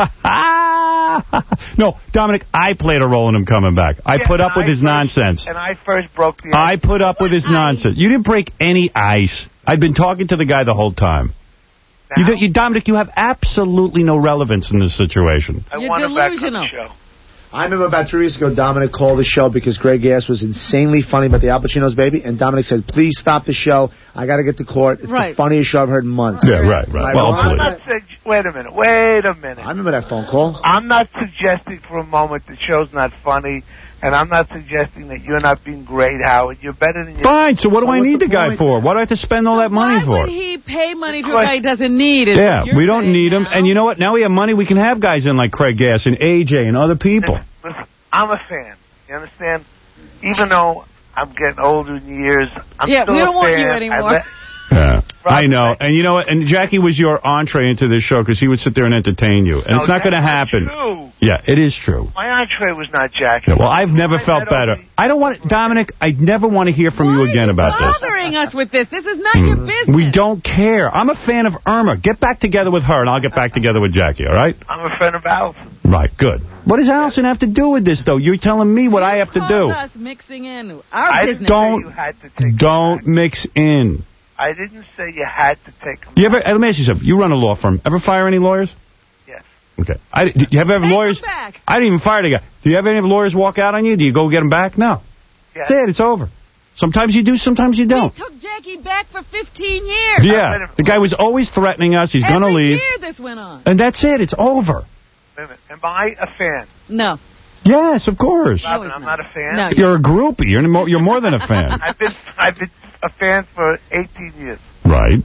Speaker 2: No, Dominic, I played a role in him coming back. I
Speaker 14: Yeah,
Speaker 2: put up
Speaker 14: and
Speaker 2: with
Speaker 14: I
Speaker 2: his
Speaker 14: first-
Speaker 2: nonsense.
Speaker 14: And I first broke the
Speaker 2: I
Speaker 14: ice.
Speaker 2: put up with his nonsense. You didn't break any ice. I've been talking to the guy the whole time. You, do- you, Dominic, you have absolutely no relevance in this situation.
Speaker 14: I
Speaker 3: You're
Speaker 14: want him back on
Speaker 3: delusional.
Speaker 14: the show.
Speaker 4: I remember about three weeks ago, Dominic called the show because Greg Gass was insanely funny about the Al Pacino's baby, and Dominic said, please stop the show. I got to get to court. It's
Speaker 3: Right.
Speaker 4: the funniest show I've heard in months.
Speaker 2: Yeah, right, right.
Speaker 4: Am I
Speaker 2: Well,
Speaker 4: wrong?
Speaker 14: I'm not sug- wait a minute. Wait a minute.
Speaker 4: I remember that phone call.
Speaker 14: I'm not suggesting for a moment the show's not funny, and I'm not suggesting that you're not being great, Howard. You're better than you.
Speaker 2: Fine, so what do
Speaker 4: Well,
Speaker 2: I
Speaker 4: what's
Speaker 2: need
Speaker 4: the
Speaker 2: the guy
Speaker 4: point?
Speaker 2: for? Why do I have to spend all that money
Speaker 3: Why
Speaker 2: for?
Speaker 3: would he pay money to a guy he doesn't need? Is
Speaker 2: Yeah,
Speaker 3: what you're
Speaker 2: we don't
Speaker 3: saying
Speaker 2: need him.
Speaker 3: now.
Speaker 2: And you know what? Now we have money. We can have guys in like Craig Gass and A J and other people.
Speaker 14: Listen, I'm a fan. You understand? Even though I'm getting older in years, I'm
Speaker 3: Yeah,
Speaker 14: still
Speaker 3: we
Speaker 14: a
Speaker 3: don't want
Speaker 14: fan.
Speaker 3: you
Speaker 14: I
Speaker 3: anymore.
Speaker 14: let-
Speaker 2: Yeah, I know. And you know what? And Jackie was your entree into this show because he would sit there and entertain you. And
Speaker 14: No,
Speaker 2: it's not going to
Speaker 14: that's
Speaker 2: happen.
Speaker 14: True.
Speaker 2: Yeah, it is true.
Speaker 14: My entree was not Jackie.
Speaker 2: Yeah, well, I've never
Speaker 14: I
Speaker 2: felt
Speaker 14: met
Speaker 2: better.
Speaker 14: only-
Speaker 2: I don't want Dominic, I never want to hear from you
Speaker 3: Why
Speaker 2: again
Speaker 3: are you
Speaker 2: about this.
Speaker 3: bothering us with this? This is not your business.
Speaker 2: We don't care. I'm a fan of Irma. Get back together with her, and I'll get back together with Jackie, all right?
Speaker 14: I'm a friend of Allison.
Speaker 2: Right, good. What does Allison have to do with this, though? You're telling me what I have to
Speaker 3: Called
Speaker 2: do.
Speaker 3: us mixing in our
Speaker 14: I
Speaker 3: business.
Speaker 14: didn't say
Speaker 2: Don't-
Speaker 14: you had to take
Speaker 2: Don't mix in.
Speaker 14: I didn't say you had to take him.
Speaker 2: You ever? Let me ask you something. You run a law firm. Ever fire any lawyers?
Speaker 14: Yes.
Speaker 2: Okay. I, do you ever have
Speaker 3: Take
Speaker 2: lawyers?
Speaker 3: him back.
Speaker 2: I didn't even fire the guy. Do you have any lawyers walk out on you? Do you go get them back? No.
Speaker 14: Yes.
Speaker 2: That's it. It's over. Sometimes you do, sometimes you
Speaker 3: We
Speaker 2: don't.
Speaker 3: took Jackie back for fifteen years.
Speaker 14: Wait a
Speaker 2: Yeah.
Speaker 14: minute.
Speaker 2: The guy was always threatening us. He's going to
Speaker 3: Every
Speaker 2: leave.
Speaker 3: year this went on.
Speaker 2: And that's it. It's over.
Speaker 14: Wait a minute. Am I a fan?
Speaker 3: No.
Speaker 2: Yes, of course.
Speaker 3: No,
Speaker 14: Robin,
Speaker 3: he's
Speaker 14: I'm
Speaker 3: not.
Speaker 14: not a fan.
Speaker 3: No,
Speaker 2: You're a groupie. You're more, you're more than a fan.
Speaker 14: I've been I've been a fan for eighteen years.
Speaker 2: Right.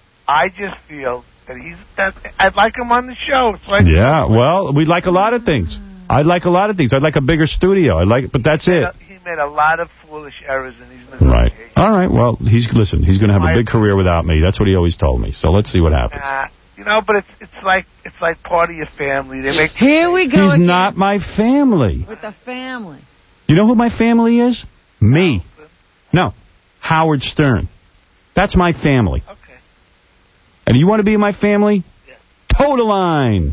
Speaker 14: I just feel that he's that I'd like him on the show. It's like
Speaker 2: Yeah, well, we like a lot of things. I'd like a lot of things. I'd like a bigger studio. I'd like, but that's it.
Speaker 14: he made a lot of foolish errors in these negotiations.
Speaker 2: Right. All right. Well, he's listen. He's going to have a big career without me. That's what he always told me. So let's see what happens.
Speaker 14: Uh, you know, but it's it's like it's like part of your family. They make
Speaker 3: Here we go
Speaker 2: He's
Speaker 3: again
Speaker 2: not my family.
Speaker 3: with the family.
Speaker 2: You know who my family is? Me. No, Howard Stern. That's my family.
Speaker 14: Okay.
Speaker 2: And you want to be in my family?
Speaker 14: Yeah.
Speaker 2: Toe the line.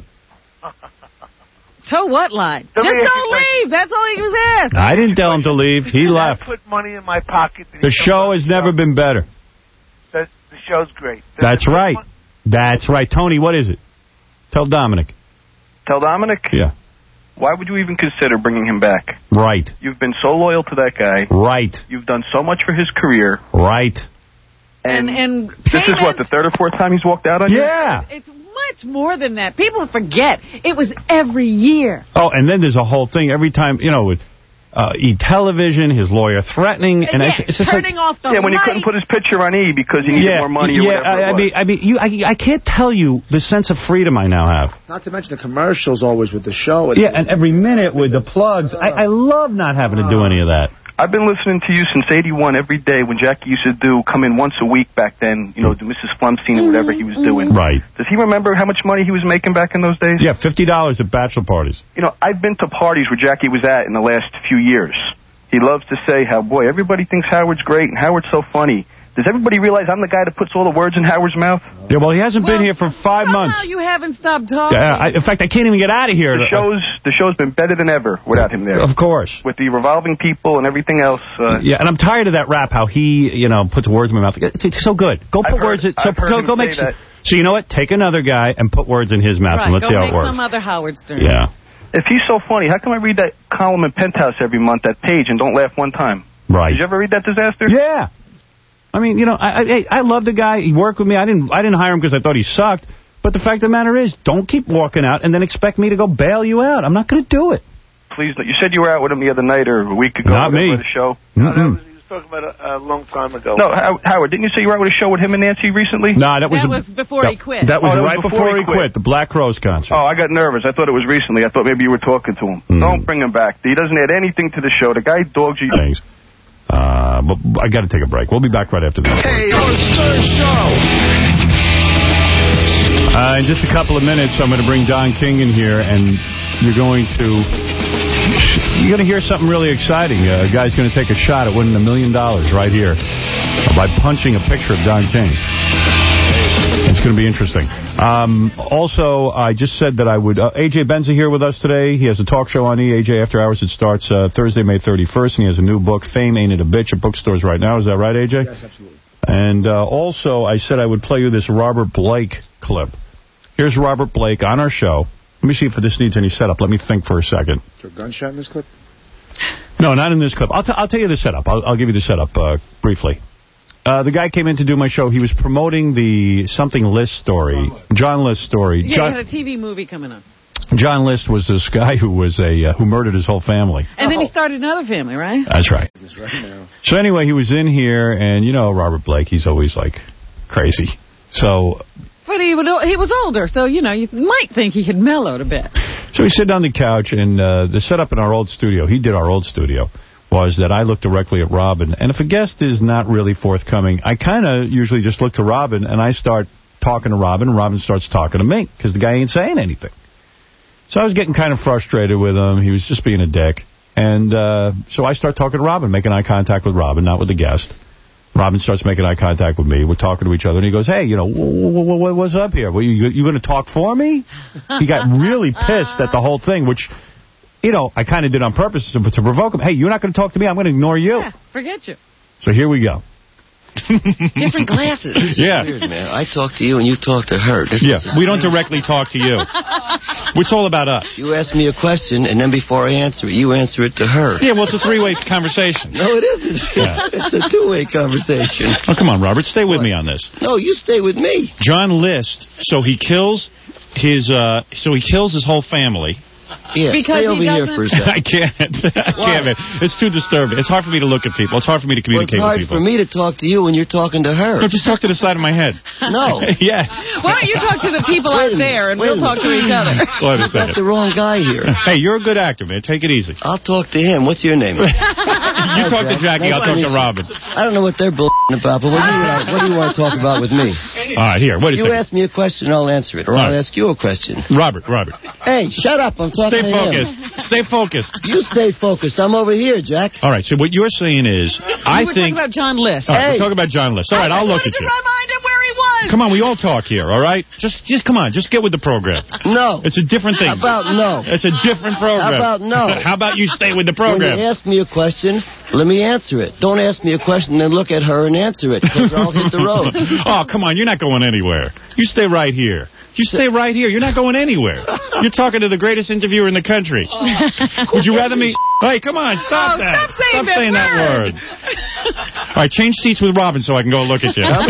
Speaker 3: So what line?
Speaker 14: Let
Speaker 3: Just
Speaker 14: me ask
Speaker 3: don't
Speaker 14: you a
Speaker 3: leave. That's all he was asked.
Speaker 2: I didn't tell him to leave. He
Speaker 14: I
Speaker 2: left.
Speaker 14: put money in my pocket. that
Speaker 2: The
Speaker 14: he
Speaker 2: show
Speaker 14: comes
Speaker 2: has
Speaker 14: on the
Speaker 2: never
Speaker 14: show.
Speaker 2: been better.
Speaker 14: The, the show's great. Does
Speaker 2: That's
Speaker 14: it put
Speaker 2: right.
Speaker 14: mon-
Speaker 2: That's right. Tony, what is it? Tell Dominic.
Speaker 15: Tell Dominic?
Speaker 2: Yeah.
Speaker 15: Why would you even consider bringing him back?
Speaker 2: Right.
Speaker 15: You've been so loyal to that guy.
Speaker 2: Right.
Speaker 15: You've done so much for his career.
Speaker 2: Right.
Speaker 3: And and
Speaker 15: This is what, the third or fourth time he's walked out on you?
Speaker 2: Yeah.
Speaker 3: It's much more than that. People forget. It was every year.
Speaker 2: Oh, and then there's a whole thing every time, you know, with uh, E! Television, his lawyer threatening. And
Speaker 3: yeah,
Speaker 2: it's, it's just
Speaker 3: turning
Speaker 2: like,
Speaker 3: off the
Speaker 15: Yeah, when he
Speaker 3: lights.
Speaker 15: couldn't put his picture on E because he needed
Speaker 2: yeah,
Speaker 15: more money or
Speaker 2: yeah,
Speaker 15: whatever
Speaker 2: I,
Speaker 15: it
Speaker 2: I
Speaker 15: was.
Speaker 2: mean, I mean, you, I, I can't tell you the sense of freedom I now have.
Speaker 4: Not to mention the commercials always with the show.
Speaker 2: Yeah, and every minute with the plugs. I, I love not having to do any of that.
Speaker 15: I've been listening to you since eighty-one every day when Jackie used to do come in once a week back then, you know, do Missus Flumstein or whatever he was doing.
Speaker 2: Right.
Speaker 15: Does he remember how much money he was making back in those days?
Speaker 2: Yeah, fifty dollars at bachelor parties.
Speaker 15: You know, I've been to parties where Jackie was at in the last few years. He loves to say how, boy, everybody thinks Howard's great and Howard's so funny. Does everybody realize I'm the guy that puts all the words in Howard's mouth?
Speaker 2: Yeah, well, he hasn't
Speaker 3: Well,
Speaker 2: been here for five months.
Speaker 3: Somehow you haven't stopped talking.
Speaker 2: Yeah, I, in fact, I can't even get out of here.
Speaker 15: The show's the show's been better than ever without him there.
Speaker 2: Of course.
Speaker 15: With the revolving people and everything else. Uh,
Speaker 2: Yeah, and I'm tired of that rap, how he, you know, puts words in my mouth. It's, it's so good. Go put
Speaker 15: I've heard-
Speaker 2: words in... So
Speaker 15: I've heard
Speaker 2: go,
Speaker 15: him
Speaker 2: go make...
Speaker 15: say that.
Speaker 2: So you know what? Take another guy and put words in his mouth,
Speaker 3: Right,
Speaker 2: and let's
Speaker 3: go
Speaker 2: see how
Speaker 3: make
Speaker 2: it works.
Speaker 3: some other Howard Stern.
Speaker 2: Yeah.
Speaker 15: If he's so funny, how come I read that column in Penthouse every month, that page, and don't laugh one time?
Speaker 2: Right.
Speaker 15: Did you ever read that disaster?
Speaker 2: Yeah. I mean, you know, I I, I love the guy. He worked with me. I didn't I didn't hire him because I thought he sucked. But the fact of the matter is, don't keep walking out and then expect me to go bail you out. I'm not going to do it.
Speaker 15: Please, you said you were out with him the other night or a week ago.
Speaker 2: Not me.
Speaker 15: The show.
Speaker 2: Mm-mm.
Speaker 14: talking about a, a long time ago.
Speaker 15: No, How- Howard, didn't you say you were out with a show with him and Nancy recently?
Speaker 2: No, that was,
Speaker 3: That
Speaker 2: a-
Speaker 3: was before
Speaker 2: that,
Speaker 3: he quit.
Speaker 2: That was
Speaker 15: Oh, that was
Speaker 2: right
Speaker 15: before
Speaker 2: before,
Speaker 15: he
Speaker 2: he quit.
Speaker 15: quit.
Speaker 2: The Black Rose concert.
Speaker 15: Oh, I got nervous. I thought it was recently. I thought maybe you were talking to him.
Speaker 2: Mm.
Speaker 15: Don't bring him back. He doesn't add anything to the show. The guy dogs you.
Speaker 2: Things. Uh, but I got to take a break. We'll be back right after this.
Speaker 7: Hey, on Stern Show.
Speaker 2: Uh, in just a couple of minutes, I'm going to bring Don King in here, and you're going to you're going to hear something really exciting. Uh, a guy's going to take a shot at winning a million dollars right here by punching a picture of Don King. It's going to be interesting. Um, also, I just said that I would... Uh, A J Benza here with us today. He has a talk show on E! A J After Hours. It starts uh, Thursday, May thirty-first, and he has a new book, Fame Ain't It a Bitch, at bookstores right now. Is that right, A J?
Speaker 4: Yes, absolutely.
Speaker 2: And uh, also, I said I would play you this Robert Blake clip. Here's Robert Blake on our show. Let me see if this needs any setup. Let me think for a second.
Speaker 4: Is there a gunshot in this clip?
Speaker 2: No, not in this clip. I'll, t I'll tell you the setup. I'll, I'll give you the setup uh, briefly. Uh, the guy came in to do my show. He was promoting the Something List story, John List story.
Speaker 3: Yeah,
Speaker 2: John,
Speaker 3: he had a T V movie coming up.
Speaker 2: John List was this guy who was a uh, who murdered his whole family.
Speaker 3: And then he started another family, right?
Speaker 2: That's right. So anyway, he was in here, and you know Robert Blake, he's always like crazy. So
Speaker 3: But he, would, he was older, so, you know, you might think he had mellowed a bit.
Speaker 2: So we sit on the couch, and uh, the setup in our old studio, he did our old studio, was that I looked directly at Robin. And if a guest is not really forthcoming, I kind of usually just look to Robin, and I start talking to Robin, and Robin starts talking to me, because the guy ain't saying anything. So I was getting kind of frustrated with him. He was just being a dick. And uh, so I start talking to Robin, making eye contact with Robin, not with the guest. Robin starts making eye contact with me. We're talking to each other, and he goes, hey, you know, w w what's up here? Well, you, you going to talk for me? He got really pissed at the whole thing, which, you know, I kind of did on purpose to, to provoke him. Hey, you're not going to talk to me? I'm going to ignore you.
Speaker 3: Yeah, forget you.
Speaker 2: So here we go.
Speaker 3: Different glasses.
Speaker 16: This is
Speaker 2: Yeah.
Speaker 16: weird, man. I talk to you and you talk to her. This
Speaker 2: Yeah,
Speaker 16: is
Speaker 2: we don't directly talk to you. It's all about us.
Speaker 16: You ask me a question, and then before I answer it, you answer it to her.
Speaker 2: Yeah, well, it's a three-way conversation.
Speaker 16: No, it isn't.
Speaker 2: Yeah.
Speaker 16: It's, it's a two-way conversation.
Speaker 2: Oh, come on, Robert. Stay with me on this.
Speaker 16: No, you stay with me.
Speaker 2: John List, so he kills his, uh, so he kills his whole family.
Speaker 16: Yeah,
Speaker 3: Because
Speaker 16: stay
Speaker 3: he
Speaker 16: over here
Speaker 3: doesn't-
Speaker 16: for a second.
Speaker 2: I can't. I can't, man. It's too disturbing. It's hard for me to look at people. It's hard for me to
Speaker 16: Well, it's
Speaker 2: communicate
Speaker 16: hard
Speaker 2: with people.
Speaker 16: for me to talk to you when you're talking to her.
Speaker 2: No, just talk to the side of my head.
Speaker 16: No.
Speaker 2: Yes.
Speaker 3: Why don't you talk to the people
Speaker 16: Wait a
Speaker 3: out there, and
Speaker 16: minute,
Speaker 3: we'll
Speaker 16: wait a
Speaker 3: talk to each other.
Speaker 2: Wait a
Speaker 16: You got
Speaker 2: second.
Speaker 16: the wrong guy here.
Speaker 2: Hey, you're a good actor, man. Take it easy.
Speaker 16: I'll talk to him. What's your name?
Speaker 2: You talk to Jackie. I'll talk to Robin.
Speaker 16: I don't know what they're bullshitting about, but what do, you, what do you want to talk about with me?
Speaker 2: All right, here. Wait a
Speaker 16: You
Speaker 2: second.
Speaker 16: ask me a question, I'll answer it, or
Speaker 2: All
Speaker 16: I'll
Speaker 2: right.
Speaker 16: ask you a question.
Speaker 2: Robert, Robert.
Speaker 16: Hey, shut up. I'm talking
Speaker 2: Stay
Speaker 16: to
Speaker 2: focused.
Speaker 16: him.
Speaker 2: Stay focused.
Speaker 16: You stay focused. I'm over here, Jack.
Speaker 2: All right, so what you're saying is, I
Speaker 3: we were
Speaker 2: think...
Speaker 3: talking about John List.
Speaker 2: All right,
Speaker 16: Hey.
Speaker 2: we're talking about John List. All right, I'll look at
Speaker 3: to
Speaker 2: you.
Speaker 3: remind him where he was.
Speaker 2: Come on, we all talk here, all right? Just, just come on, just get with the program.
Speaker 16: No.
Speaker 2: It's a different thing.
Speaker 16: How about no?
Speaker 2: It's a different program.
Speaker 16: How about no?
Speaker 2: How about you stay with the
Speaker 16: When
Speaker 2: program?
Speaker 16: you ask me a question, let me answer it. Don't ask me a question, then look at her and answer it, because I'll hit the road.
Speaker 2: Oh, come on, you're not going anywhere. You stay right here. You stay right here. You're not going anywhere. You're talking to the greatest interviewer in the country. Would you rather me... Hey, come on, stop
Speaker 3: Oh,
Speaker 2: that.
Speaker 3: stop saying that
Speaker 2: saying that
Speaker 3: word.
Speaker 2: word. All right, change seats with Robin so I can go look at you.
Speaker 3: How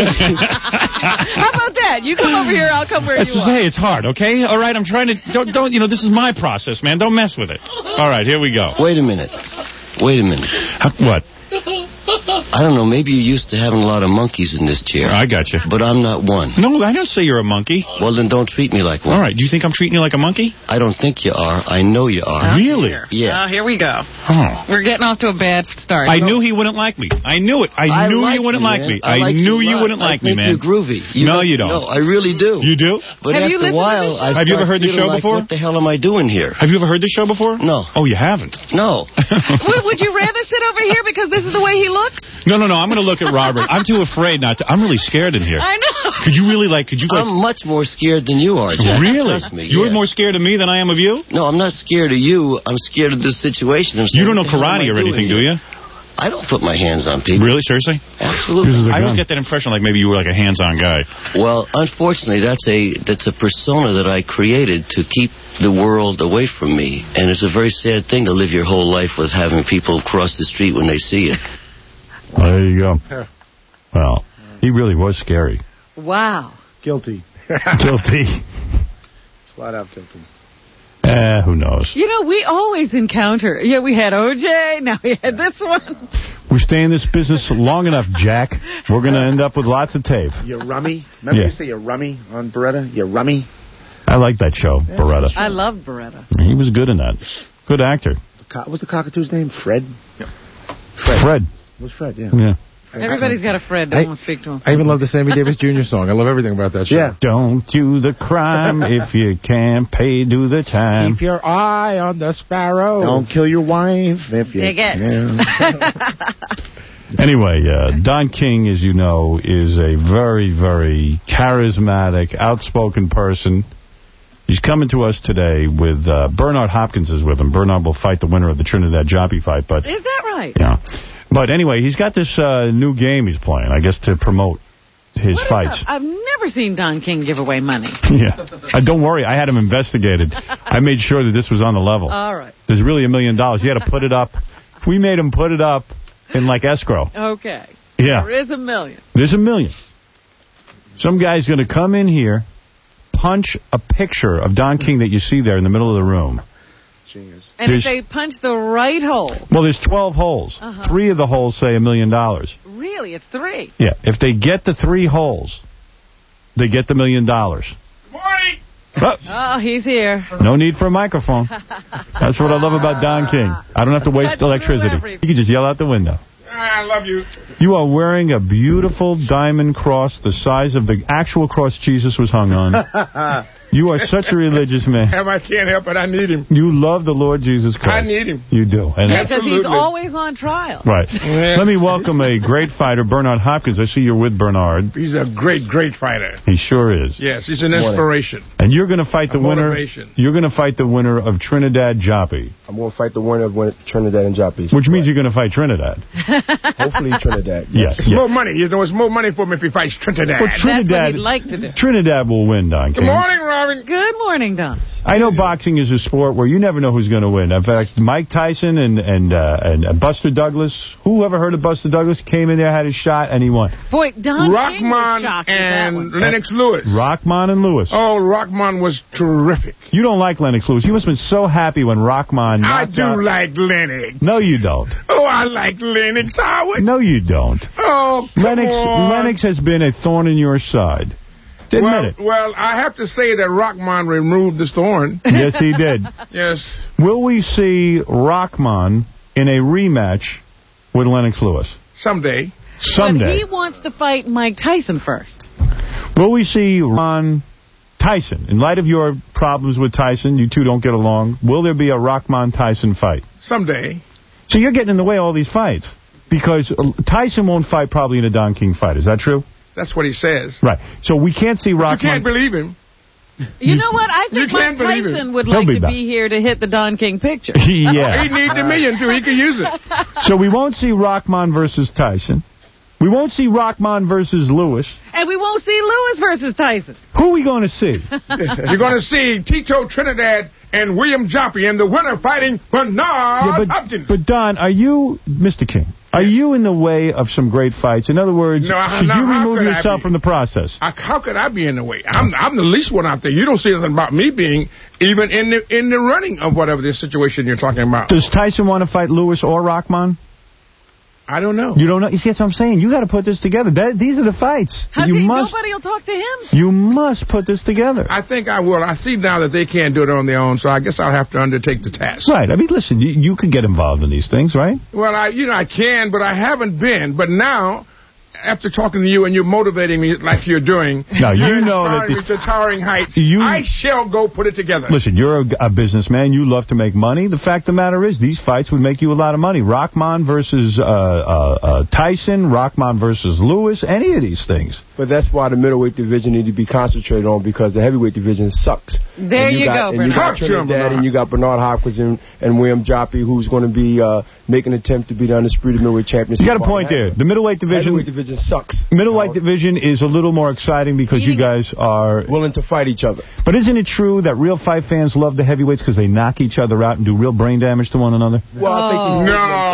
Speaker 3: about that? You come over here, I'll come where
Speaker 2: That's
Speaker 3: you
Speaker 2: just,
Speaker 3: are.
Speaker 2: hey, it's hard, okay? All right, I'm trying to... Don't, don't, you know, this is my process, man. Don't mess with it. All right, here we go.
Speaker 16: Wait a minute. Wait a minute.
Speaker 2: How, what?
Speaker 16: I don't know, maybe you're used to having a lot of monkeys in this chair.
Speaker 2: I got you.
Speaker 16: But I'm not one.
Speaker 2: No, I don't say you're a monkey.
Speaker 16: Well, then don't treat me like one.
Speaker 2: All right, do you think I'm treating you like a monkey?
Speaker 16: I don't think you are. I know you are.
Speaker 2: Really?
Speaker 16: Yeah.
Speaker 3: Oh, here we go.
Speaker 2: Oh.
Speaker 3: We're getting off to a bad start.
Speaker 2: I knew he wouldn't like me. I knew it. I,
Speaker 16: I
Speaker 2: knew
Speaker 16: like
Speaker 2: you wouldn't
Speaker 16: you,
Speaker 2: like
Speaker 16: man.
Speaker 2: me.
Speaker 16: I
Speaker 2: I,
Speaker 16: like
Speaker 2: knew
Speaker 16: you a
Speaker 2: you
Speaker 16: lot.
Speaker 2: wouldn't
Speaker 16: I
Speaker 2: like me,
Speaker 16: think
Speaker 2: man.
Speaker 16: you're groovy. You
Speaker 2: No,
Speaker 16: know-
Speaker 2: you don't.
Speaker 16: No, I really do.
Speaker 2: You do?
Speaker 16: But
Speaker 3: Have
Speaker 16: after
Speaker 3: you
Speaker 16: a
Speaker 3: listened to
Speaker 16: while,
Speaker 3: this show?
Speaker 16: I
Speaker 2: Have you ever
Speaker 16: start
Speaker 2: heard the
Speaker 16: feeling
Speaker 2: show
Speaker 16: like,
Speaker 2: before?
Speaker 16: What the hell am I doing here?
Speaker 2: Have you ever heard the show before?
Speaker 16: No.
Speaker 2: Oh, you haven't?
Speaker 16: No.
Speaker 3: would, would you rather sit over here because this is the way he looks?
Speaker 2: No, no, no. I'm going to look at Robert. I'm too afraid not to. I'm really scared in here.
Speaker 3: I know.
Speaker 2: Could you really, like, could you, like...
Speaker 16: I'm much more scared than you are, Jack.
Speaker 2: Really?
Speaker 16: Trust me.
Speaker 2: You're
Speaker 16: yeah.
Speaker 2: more scared of me than I am of you?
Speaker 16: No, I'm not scared of you. I'm scared of this situation. I'm
Speaker 2: You
Speaker 16: saying,
Speaker 2: don't know
Speaker 16: what the hell am
Speaker 2: karate
Speaker 16: I
Speaker 2: or
Speaker 16: doing
Speaker 2: anything, do
Speaker 16: here?
Speaker 2: you?
Speaker 16: I don't put my hands on people.
Speaker 2: Really? Seriously?
Speaker 16: Absolutely.
Speaker 2: I always get that impression like maybe you were like a hands-on guy.
Speaker 16: Well, unfortunately, that's a that's a persona that I created to keep the world away from me. And it's a very sad thing to live your whole life with having people cross the street when they see you.
Speaker 2: Well, there you go. Well, he really was scary.
Speaker 3: Wow.
Speaker 4: Guilty.
Speaker 2: Guilty.
Speaker 4: Flat out guilty.
Speaker 2: Eh, who knows?
Speaker 3: You know, we always encounter... Yeah, we had O J, now we had this one.
Speaker 2: We stay in this business long enough, Jack. We're going to end up with lots of tape.
Speaker 4: You're rummy. Remember
Speaker 2: Yeah.
Speaker 4: you say you're rummy on Beretta? You're rummy.
Speaker 2: I like that show, Beretta.
Speaker 3: I love Beretta.
Speaker 2: He was good in that. Good actor.
Speaker 4: Co- What's the cockatoo's name? Fred?
Speaker 5: Yep.
Speaker 4: Fred.
Speaker 2: Fred.
Speaker 4: It was Fred, yeah.
Speaker 2: Yeah.
Speaker 3: Everybody's got a Fred. Don't want to speak to him.
Speaker 5: I even love the Sammy Davis Junior song. I love everything about that show.
Speaker 4: Yeah.
Speaker 2: Don't do the crime if you can't pay, do the time.
Speaker 5: Keep your eye on the sparrow.
Speaker 4: Don't kill your wife if you
Speaker 3: Dig it.
Speaker 4: can.
Speaker 2: Anyway, uh, Don King, as you know, is a very, very charismatic, outspoken person. He's coming to us today with uh, Bernard Hopkins is with him. Bernard will fight the winner of the Trinidad Joppy fight, but
Speaker 3: Is that right?
Speaker 2: yeah. But anyway, he's got this uh, new game he's playing, I guess, to promote his
Speaker 3: What is
Speaker 2: fights.
Speaker 3: that? I've never seen Don King give away money.
Speaker 2: Yeah. Uh, don't worry, I had him investigated. I made sure that this was on the level.
Speaker 3: All right.
Speaker 2: There's really a million dollars. You had to put it up. We made him put it up in, like, escrow.
Speaker 3: Okay.
Speaker 2: Yeah.
Speaker 3: There is a million.
Speaker 2: There's a million. Some guy's going to come in here, punch a picture of Don King that you see there in the middle of the room.
Speaker 3: And
Speaker 2: There's-
Speaker 3: if they punch the right hole,
Speaker 2: Well, there's twelve holes.
Speaker 3: Uh-huh.
Speaker 2: Three of the holes say a million dollars.
Speaker 3: really, it's three.
Speaker 2: Yeah. If they get the three holes, they get the million dollars.
Speaker 14: Morning!
Speaker 2: Oh,
Speaker 3: Oh, he's here.
Speaker 2: no need for a microphone. That's what I love about Don King. I don't have to waste
Speaker 3: Cut through
Speaker 2: electricity.
Speaker 3: everything.
Speaker 2: You can just yell out the window.
Speaker 14: I love you.
Speaker 2: You are wearing a beautiful diamond cross the size of the actual cross Jesus was hung on. You are such a religious man.
Speaker 14: If I can't help it, I need him.
Speaker 2: You love the Lord Jesus Christ.
Speaker 14: I need him.
Speaker 2: You do. And
Speaker 3: Because he's always on trial.
Speaker 2: Right. Let me welcome a great fighter, Bernard Hopkins. I see you're with Bernard.
Speaker 14: He's a great, great fighter.
Speaker 2: He sure is.
Speaker 14: Yes, he's an inspiration.
Speaker 2: And you're going to fight the
Speaker 14: A
Speaker 2: winner.
Speaker 14: motivation.
Speaker 2: You're going to fight the winner of Trinidad Joppy,
Speaker 17: I'm going to fight the winner of win- Trinidad and Joppy.
Speaker 2: which means you're going to fight Trinidad.
Speaker 17: Hopefully Trinidad.
Speaker 2: Yes.
Speaker 14: It's
Speaker 2: yes.
Speaker 14: more money. You know, it's more money for him if he fights Trinidad.
Speaker 2: Well,
Speaker 3: That's
Speaker 2: Trinidad.
Speaker 3: what he'd like to do.
Speaker 2: Trinidad will win, Don King.
Speaker 14: Good morning, Robin.
Speaker 3: Good morning, Don.
Speaker 2: I know boxing is a sport where you never know who's going to win. In fact, Mike Tyson and and uh, and uh, Buster Douglas, who ever heard of Buster Douglas, came in there, had his shot, and he won.
Speaker 3: Boy, Don King was
Speaker 14: Rockman
Speaker 3: shocked with that
Speaker 14: and
Speaker 3: one.
Speaker 14: Lennox Lewis.
Speaker 2: Rockman and Lewis.
Speaker 14: Oh, Rockman was terrific.
Speaker 2: You don't like Lennox Lewis. You must have been so happy when Rockman
Speaker 14: I
Speaker 2: knocked
Speaker 14: do
Speaker 2: out...
Speaker 14: like Lennox.
Speaker 2: No, you don't.
Speaker 14: Oh, I like Lennox, Howard.
Speaker 2: No, you don't.
Speaker 14: Oh, come
Speaker 2: Lennox
Speaker 14: on.
Speaker 2: Lennox has been a thorn in your side. Admit
Speaker 14: well,
Speaker 2: it.
Speaker 14: well, I have to say that Rockman removed the thorn.
Speaker 2: Yes, he did.
Speaker 14: Yes.
Speaker 2: Will we see Rockman in a rematch with Lennox Lewis?
Speaker 14: Someday.
Speaker 2: Someday.
Speaker 3: But he wants to fight Mike Tyson first.
Speaker 2: Will we see Ron Tyson? In light of your problems with Tyson, you two don't get along, will there be a Rockman-Tyson fight?
Speaker 14: Someday.
Speaker 2: So you're getting in the way of all these fights. Because uh, Tyson won't fight probably in a Don King fight. Is that true?
Speaker 14: That's what he says.
Speaker 2: Right. So we can't see Rockman...
Speaker 14: You can't believe him.
Speaker 3: You know what? I
Speaker 14: You
Speaker 3: think Mike
Speaker 14: can't believe
Speaker 3: Tyson
Speaker 14: it.
Speaker 3: would
Speaker 2: He'll
Speaker 3: like
Speaker 2: be
Speaker 3: to
Speaker 2: back.
Speaker 3: be here to hit the Don King picture.
Speaker 2: Yeah.
Speaker 14: He needs a million, too. He could use it.
Speaker 2: So we won't see Rockman versus Tyson. We won't see Rockman versus Lewis.
Speaker 3: And we won't see Lewis versus Tyson.
Speaker 2: Who are we going to see?
Speaker 14: You're going to see Tito Trinidad and William Joppy, and the winner fighting Bernard
Speaker 2: Yeah, but,
Speaker 14: Hopkins.
Speaker 2: but Don, are you, Mister King, are you in the way of some great fights? In other words,
Speaker 14: No, I-
Speaker 2: should
Speaker 14: no,
Speaker 2: you
Speaker 14: how
Speaker 2: remove
Speaker 14: could I
Speaker 2: yourself
Speaker 14: be?
Speaker 2: from the process?
Speaker 14: I, how could I be in the way? I'm, I'm the least one out there. You don't see anything about me being even in the in the running of whatever this situation you're talking about.
Speaker 2: Does Tyson want to fight Lewis or Rockman?
Speaker 14: I don't know.
Speaker 2: You don't know? You see, that's what I'm saying. You got to put this together. That, these are the fights.
Speaker 3: How's
Speaker 2: you
Speaker 3: he,
Speaker 2: must.
Speaker 3: nobody will talk to him.
Speaker 2: You must put this together.
Speaker 14: I think I will. I see now that they can't do it on their own, so I guess I'll have to undertake the task.
Speaker 2: Right. I mean, listen, you, you could get involved in these things, right?
Speaker 14: Well, I, you know, I can, but I haven't been. But now, after talking to you and you're motivating me like you're doing,
Speaker 2: No, you
Speaker 14: you're
Speaker 2: know that
Speaker 14: inspiring
Speaker 2: the-
Speaker 14: me to towering heights.
Speaker 2: You-
Speaker 14: I shall go put it together.
Speaker 2: Listen, you're a, a businessman. You love to make money. The fact of the matter is, these fights would make you a lot of money. Rockman versus uh, uh, uh, Tyson, Rockman versus Lewis, any of these things.
Speaker 17: But that's why the middleweight division need to be concentrated on, because the heavyweight division sucks.
Speaker 3: There
Speaker 17: And
Speaker 3: you
Speaker 17: got,
Speaker 3: go,
Speaker 17: and
Speaker 3: Bernard.
Speaker 17: you got
Speaker 14: Talk to him,
Speaker 17: Trinidad,
Speaker 14: Bernard.
Speaker 17: and you got Bernard Hopkins and, and William Joppy, who's going to be uh, making an attempt to be the undisputed middleweight championship.
Speaker 2: You got a point there. The middleweight division,
Speaker 17: Heavyweight division sucks.
Speaker 2: middleweight division is a little more exciting because you guys are
Speaker 17: willing to fight each other.
Speaker 2: But isn't it true that real fight fans love the heavyweights because they knock each other out and do real brain damage to one another?
Speaker 17: Well, I think these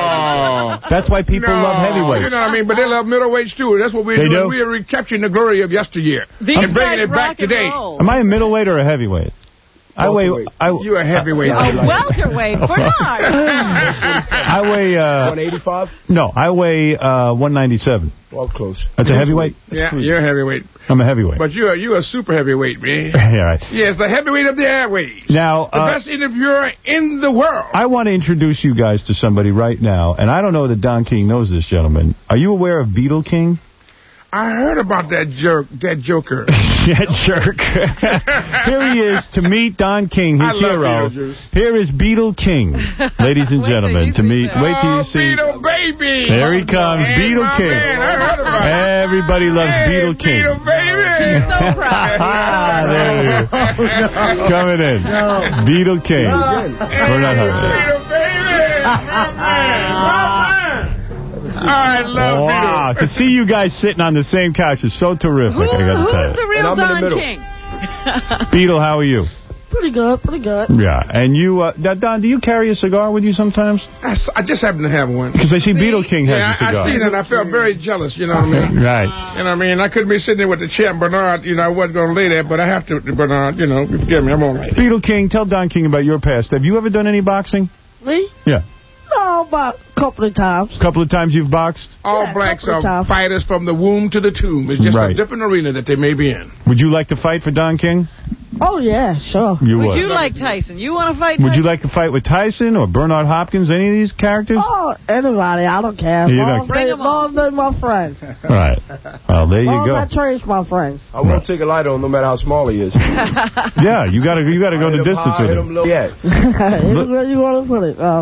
Speaker 14: No.
Speaker 2: That's why people
Speaker 14: no,
Speaker 2: love heavyweights.
Speaker 14: You know what I mean? But they love middleweights, too. That's what we're
Speaker 2: They
Speaker 14: doing.
Speaker 2: do?
Speaker 14: We are recapturing the glory of yesteryear
Speaker 3: These
Speaker 14: and bringing
Speaker 3: guys
Speaker 14: it back
Speaker 3: rock and
Speaker 14: today.
Speaker 3: roll.
Speaker 2: Am I a middleweight or a heavyweight? I weigh. I,
Speaker 18: you a heavyweight.
Speaker 3: A welterweight, Bernard.
Speaker 2: I weigh. Uh,
Speaker 17: one eighty-five?
Speaker 2: No, I weigh uh, one ninety-seven.
Speaker 17: Well, close.
Speaker 2: That's a heavyweight?
Speaker 18: Yeah, you're a heavyweight.
Speaker 2: I'm a heavyweight.
Speaker 18: But you're you're a super heavyweight, man.
Speaker 2: Yeah, right.
Speaker 18: Yes, the heavyweight of the airways.
Speaker 2: Now,
Speaker 18: the
Speaker 2: uh,
Speaker 18: best interviewer in the world.
Speaker 2: I want to introduce you guys to somebody right now, and I don't know that Don King knows this gentleman. Are you aware of Beetle King?
Speaker 18: I heard about that jerk, that joker.
Speaker 2: That jerk. Here he is to meet Don King, his
Speaker 18: I love
Speaker 2: hero.
Speaker 18: Beetlejuice.
Speaker 2: Here is Beetle King, ladies and gentlemen, to meet. Wait till you
Speaker 18: Oh,
Speaker 2: see.
Speaker 18: Beetle baby.
Speaker 2: There he comes,
Speaker 18: Hey,
Speaker 2: Beetle
Speaker 18: my
Speaker 2: King.
Speaker 18: man, I heard about it.
Speaker 2: Everybody loves
Speaker 18: Hey,
Speaker 2: Beetle King.
Speaker 18: Beetle baby.
Speaker 3: He's so proud.
Speaker 2: Ah, there he is. He's coming in.
Speaker 17: No.
Speaker 2: Beetle King.
Speaker 17: No.
Speaker 2: We're not hurt.
Speaker 18: Beetle baby. My man, my man. I love
Speaker 2: Wow,
Speaker 18: Beetle.
Speaker 2: to see you guys sitting on the same couch is so terrific.
Speaker 3: Who,
Speaker 2: I gotta
Speaker 3: who's
Speaker 2: tell you.
Speaker 3: the real
Speaker 17: And I'm in the
Speaker 3: Don
Speaker 17: middle.
Speaker 3: King?
Speaker 2: Beetle, how are you?
Speaker 19: Pretty good, pretty good.
Speaker 2: Yeah, and you, uh, Don, do you carry a cigar with you sometimes?
Speaker 18: I, s- I just happen to have one.
Speaker 2: Because I see Beetle King has
Speaker 18: Yeah,
Speaker 2: a cigar.
Speaker 18: I, I seen it and I felt very jealous, you know what I mean?
Speaker 2: Right.
Speaker 18: You know what I mean? I couldn't be sitting there with the champ Bernard, you know, I wasn't going to lay there, but I have to, Bernard, you know, forgive me, I'm all right.
Speaker 2: Beetle King, tell Don King about your past. Have you ever done any boxing?
Speaker 19: Me?
Speaker 2: Yeah.
Speaker 19: No, about a couple of times.
Speaker 2: A couple of times you've boxed?
Speaker 18: All
Speaker 19: Yeah,
Speaker 18: blacks
Speaker 19: couple of
Speaker 18: are
Speaker 19: times.
Speaker 18: fighters from the womb to the tomb. It's just
Speaker 2: Right.
Speaker 18: a different arena that they may be in.
Speaker 2: Would you like to fight for Don King?
Speaker 19: Oh, yeah, sure.
Speaker 2: You would.
Speaker 3: Would you like Tyson? You want to fight Tyson?
Speaker 2: Would you like to fight with Tyson or Bernard Hopkins, any of these characters?
Speaker 19: Oh, anybody, I don't care. As
Speaker 2: You
Speaker 19: long
Speaker 2: don't-
Speaker 19: as
Speaker 3: Bring
Speaker 19: they-
Speaker 3: 'em
Speaker 19: as long as they're my friends.
Speaker 2: Right. Well, there
Speaker 19: As
Speaker 2: you
Speaker 19: long
Speaker 2: go.
Speaker 19: as I trace my friends.
Speaker 17: I won't take a light on him no matter how small he is.
Speaker 2: Yeah, you gotta you gotta go the
Speaker 17: Hit him
Speaker 2: distance
Speaker 17: high,
Speaker 2: with
Speaker 17: hit
Speaker 2: him.
Speaker 17: him low. Yeah.
Speaker 19: It's where you want to put it. Oh.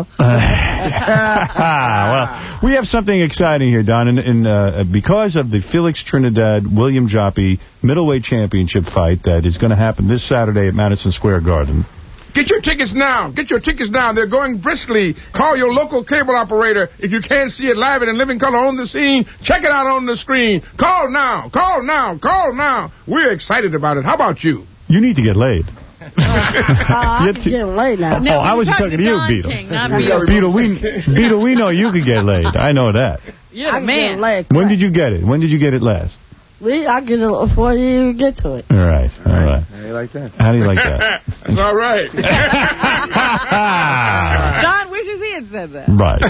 Speaker 2: Well, we have something exciting here, Don, and, and uh, because of the Felix Trinidad William Joppy middleweight championship fight that is going to happen this Saturday at Madison Square Garden.
Speaker 18: Get your tickets now. Get your tickets now. They're going briskly. Call your local cable operator. If you can't see it live and in living color on the scene, check it out on the screen. Call now. Call now. Call now. We're excited about it. How about you?
Speaker 2: You need to get laid.
Speaker 19: Uh, I
Speaker 2: Get
Speaker 19: can
Speaker 2: to-
Speaker 19: get laid now.
Speaker 3: No,
Speaker 2: oh, I
Speaker 3: we're
Speaker 2: wasn't
Speaker 3: talking
Speaker 2: talking to you,
Speaker 3: Don
Speaker 2: Beetle.
Speaker 3: King, not Beetle.
Speaker 2: Beetle, we, Beetle, we know you could get laid. I know that.
Speaker 3: You're
Speaker 19: I
Speaker 3: the
Speaker 19: can get
Speaker 3: man.
Speaker 19: laid.
Speaker 2: When did you get it? When did you get it last?
Speaker 19: Me, I get it before you even get to it.
Speaker 2: All right, all right.
Speaker 4: How do you like that?
Speaker 2: How do you like that?
Speaker 18: That's all right.
Speaker 3: Don wishes he had said that.
Speaker 2: Right.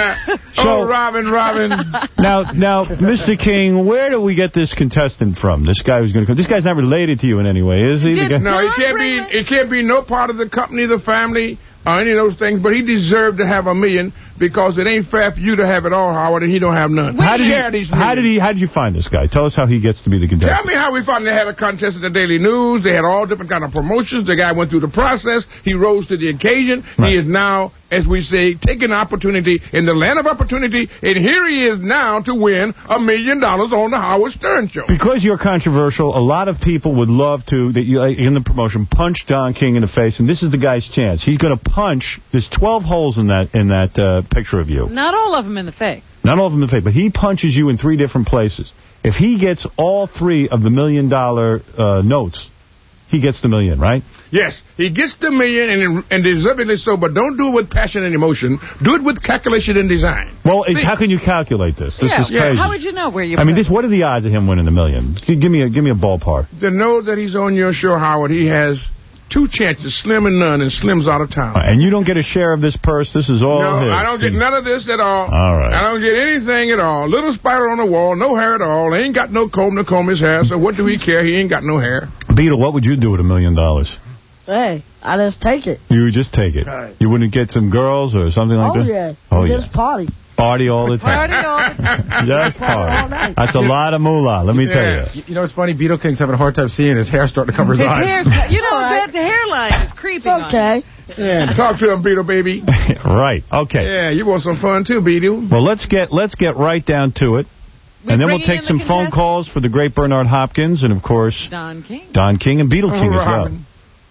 Speaker 18: oh,
Speaker 2: So-
Speaker 18: Robin, Robin.
Speaker 2: Now, now, Mister King, where do we get this contestant from? This guy who's going to come. This guy's not related to you in any way, is he? The guy-
Speaker 18: No, it can't be. It can't be no part of the company, the family, or any of those things. But he deserved to have a million because it ain't fair for you to have it all, Howard, and he don't have none.
Speaker 2: How did,
Speaker 18: Share
Speaker 2: he,
Speaker 18: these
Speaker 2: how did
Speaker 18: millions.
Speaker 2: he? How did you find this guy? Tell us how he gets to be the
Speaker 18: Tell
Speaker 2: contestant.
Speaker 18: me how we found they had a contest at the Daily News. They had all different kind of promotions. The guy went through the process. He rose to the occasion.
Speaker 2: Right.
Speaker 18: He is now, as we say, taking opportunity in the land of opportunity. And here he is now to win a million dollars on the Howard Stern Show.
Speaker 2: Because you're controversial, a lot of people would love to, that you, like, in the promotion, punch Don King in the face, and this is the guy's chance. He's going to punch. There's twelve holes in that in that uh, picture of you.
Speaker 3: Not all of them in the face.
Speaker 2: Not all of them in the face, but he punches you in three different places. If he gets all three of the million dollar uh, notes, he gets the million, right?
Speaker 18: Yes, he gets the million, and, and deservedly so, but don't do it with passion and emotion. Do it with calculation and design.
Speaker 2: Well, it's,
Speaker 18: See-
Speaker 2: how can you calculate this? This
Speaker 3: yeah,
Speaker 2: is crazy.
Speaker 3: How would you know where you
Speaker 2: I mean,
Speaker 3: put
Speaker 2: this, what are the odds of him winning the million? Give me a give me a ballpark.
Speaker 18: To know that he's on your show, Howard, he has two chances, Slim and none, and Slim's out of town.
Speaker 2: And you don't get a share of this purse. This is all
Speaker 18: No,
Speaker 2: his.
Speaker 18: I don't get none of this at all.
Speaker 2: All right.
Speaker 18: I don't get anything at all. Little spider on the wall, no hair at all. Ain't got no comb to comb his hair, so what do he care? He ain't got no hair.
Speaker 2: Beetle, what would you do with a million dollars?
Speaker 19: Hey, I just take it.
Speaker 2: You would just take it.
Speaker 19: Right.
Speaker 2: You wouldn't get some girls or something like
Speaker 19: Oh,
Speaker 2: that?
Speaker 19: yeah.
Speaker 2: Oh,
Speaker 19: Just
Speaker 2: yeah.
Speaker 19: party.
Speaker 2: Party all the time.
Speaker 3: Party all the time.
Speaker 2: Just
Speaker 19: Party all
Speaker 2: party.
Speaker 19: night.
Speaker 2: That's a lot of moolah, let me
Speaker 18: Yeah.
Speaker 2: tell you.
Speaker 5: You, you know, it's funny. Beetle King's having a hard time seeing his hair starting to cover his,
Speaker 3: His
Speaker 5: eyes.
Speaker 3: hair's, you know,
Speaker 19: All right.
Speaker 3: that the hairline is creeping on
Speaker 19: Okay.
Speaker 18: Yeah, talk to him, Beetle, baby.
Speaker 2: Right, okay.
Speaker 18: Yeah, you want some fun too, Beetle.
Speaker 2: Well, let's get let's get right down to it.
Speaker 3: We
Speaker 2: And then we'll
Speaker 3: bringing
Speaker 2: take
Speaker 3: in the
Speaker 2: some phone
Speaker 3: contestant?
Speaker 2: calls for the great Bernard Hopkins and, of course,
Speaker 3: Don King.
Speaker 2: Don King and Beetle King
Speaker 18: Oh,
Speaker 2: as well.
Speaker 18: Robin.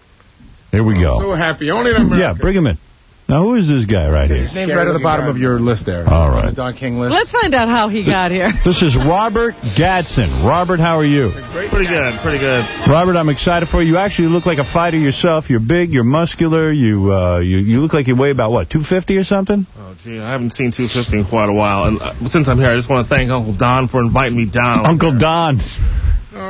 Speaker 2: Here we go.
Speaker 18: So happy. Only in America.
Speaker 2: Yeah, bring him in. Now, who is this guy right here?
Speaker 5: His name's right at the bottom of your list there.
Speaker 2: All
Speaker 5: On
Speaker 2: right.
Speaker 5: the Don King list.
Speaker 3: Let's find out how he got here.
Speaker 2: This is Robert Gadsden. Robert, how are you?
Speaker 20: Pretty good, pretty good.
Speaker 2: Robert, I'm excited for you. You actually look like a fighter yourself. You're big, you're muscular, you uh, you, you look like you weigh about, what, two fifty or something?
Speaker 20: Oh, gee, I haven't seen two fifty in quite a while. And uh, since I'm here, I just want to thank Uncle Don for inviting me down.
Speaker 2: Uncle Don.
Speaker 18: Oh,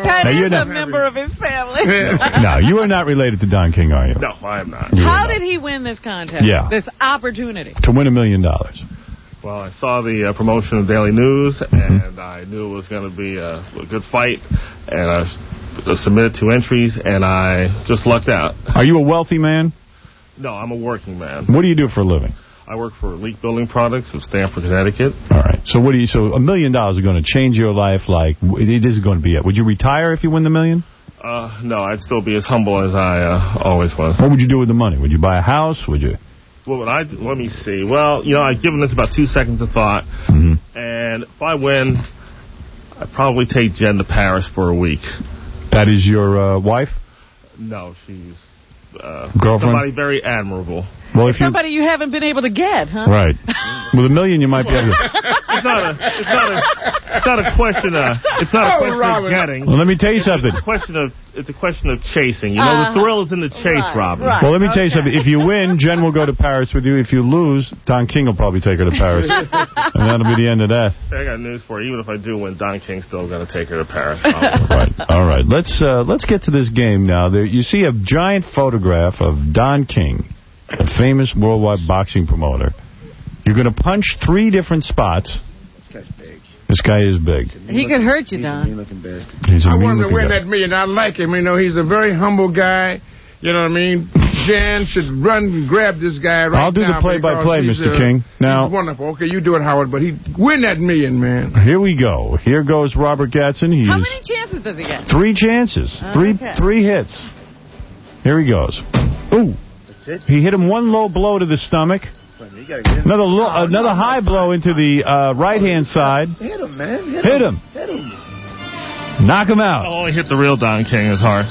Speaker 3: That
Speaker 2: Now, you're
Speaker 3: is a
Speaker 2: not-
Speaker 3: member of his family.
Speaker 2: No, you are not related to Don King, are you?
Speaker 20: No, I am not.
Speaker 2: You
Speaker 3: How
Speaker 2: are not.
Speaker 3: did he win this contest?
Speaker 2: Yeah.
Speaker 3: This opportunity?
Speaker 2: To win a million dollars.
Speaker 20: Well, I saw the uh, promotion of Daily News, and I knew it was going to be a, a good fight, and I uh, submitted two entries, and I just lucked out.
Speaker 2: Are you a wealthy man?
Speaker 20: No, I'm a working man.
Speaker 2: What do you do for a living?
Speaker 20: I work for Elite Building Products of Stamford, Connecticut.
Speaker 2: All right. So what do you? So a million dollars are going to change your life. Like it is going to be it. Would you retire if you win the million?
Speaker 20: Uh, no, I'd still be as humble as I uh, always was.
Speaker 2: What would you do with the money? Would you buy a house? Would you?
Speaker 20: What would I do? Let me see. Well, you know, I've given this about two seconds of thought,
Speaker 2: mm-hmm.
Speaker 20: and if I win, I'd probably take Jen to Paris for a week.
Speaker 2: That is your uh, wife?
Speaker 20: No, she's uh,
Speaker 2: girlfriend.
Speaker 20: Somebody very admirable.
Speaker 2: Well, if you
Speaker 3: Somebody you haven't been able to get, huh?
Speaker 2: right with a million, you might be able to.
Speaker 20: It's not a. It's not a. It's not a question of. It's not a
Speaker 18: Oh,
Speaker 20: question
Speaker 18: Robin.
Speaker 20: of getting.
Speaker 2: Well, let me tell you something.
Speaker 20: It's a question of. It's a question of chasing. You know,
Speaker 3: Uh,
Speaker 20: the thrill is in the chase,
Speaker 3: right,
Speaker 20: Robin.
Speaker 3: right.
Speaker 2: Well, let me tell you
Speaker 3: Okay.
Speaker 2: something. If you win, Jen will go to Paris with you. If you lose, Don King will probably take her to Paris. And that'll be the end of that.
Speaker 20: I got news for you. Even if I do win, Don King's still going to take her to Paris.
Speaker 2: Right. All right. Let's uh, let's get to this game now. There, you see a giant photograph of Don King, a famous worldwide boxing promoter. You're going to punch three different spots.
Speaker 4: This guy's big.
Speaker 2: This guy is big.
Speaker 3: He could hurt you,
Speaker 4: He's a
Speaker 3: Don.
Speaker 4: mean-looking bastard.
Speaker 2: He's a
Speaker 18: I
Speaker 2: mean
Speaker 18: wanted to
Speaker 2: looking
Speaker 18: win
Speaker 2: guy.
Speaker 18: that million. I like him. You know, he's a very humble guy. You know what I mean? Jan should run and grab this guy right now.
Speaker 2: I'll do the play-by-play,
Speaker 18: because
Speaker 2: Mister
Speaker 18: he's, uh,
Speaker 2: King. Now,
Speaker 18: he's wonderful. Okay, you do it, Howard, but he win that million, man.
Speaker 2: here we go. Here goes Robert Gatson. He
Speaker 3: How
Speaker 2: is
Speaker 3: many chances does he get?
Speaker 2: three chances,
Speaker 3: Oh,
Speaker 2: three
Speaker 3: okay.
Speaker 2: three hits. Here he goes. Ooh.
Speaker 4: That's it?
Speaker 2: He hit him one low blow to the stomach.
Speaker 4: You gotta get him.
Speaker 2: Another low,
Speaker 4: No,
Speaker 2: another
Speaker 4: no,
Speaker 2: high
Speaker 4: no,
Speaker 2: blow into the uh, right-hand side.
Speaker 4: Hit him, man. Hit,
Speaker 2: Hit
Speaker 4: him.
Speaker 2: him.
Speaker 4: Hit him.
Speaker 2: Knock him out.
Speaker 20: I'll only hit the real Don King as hard.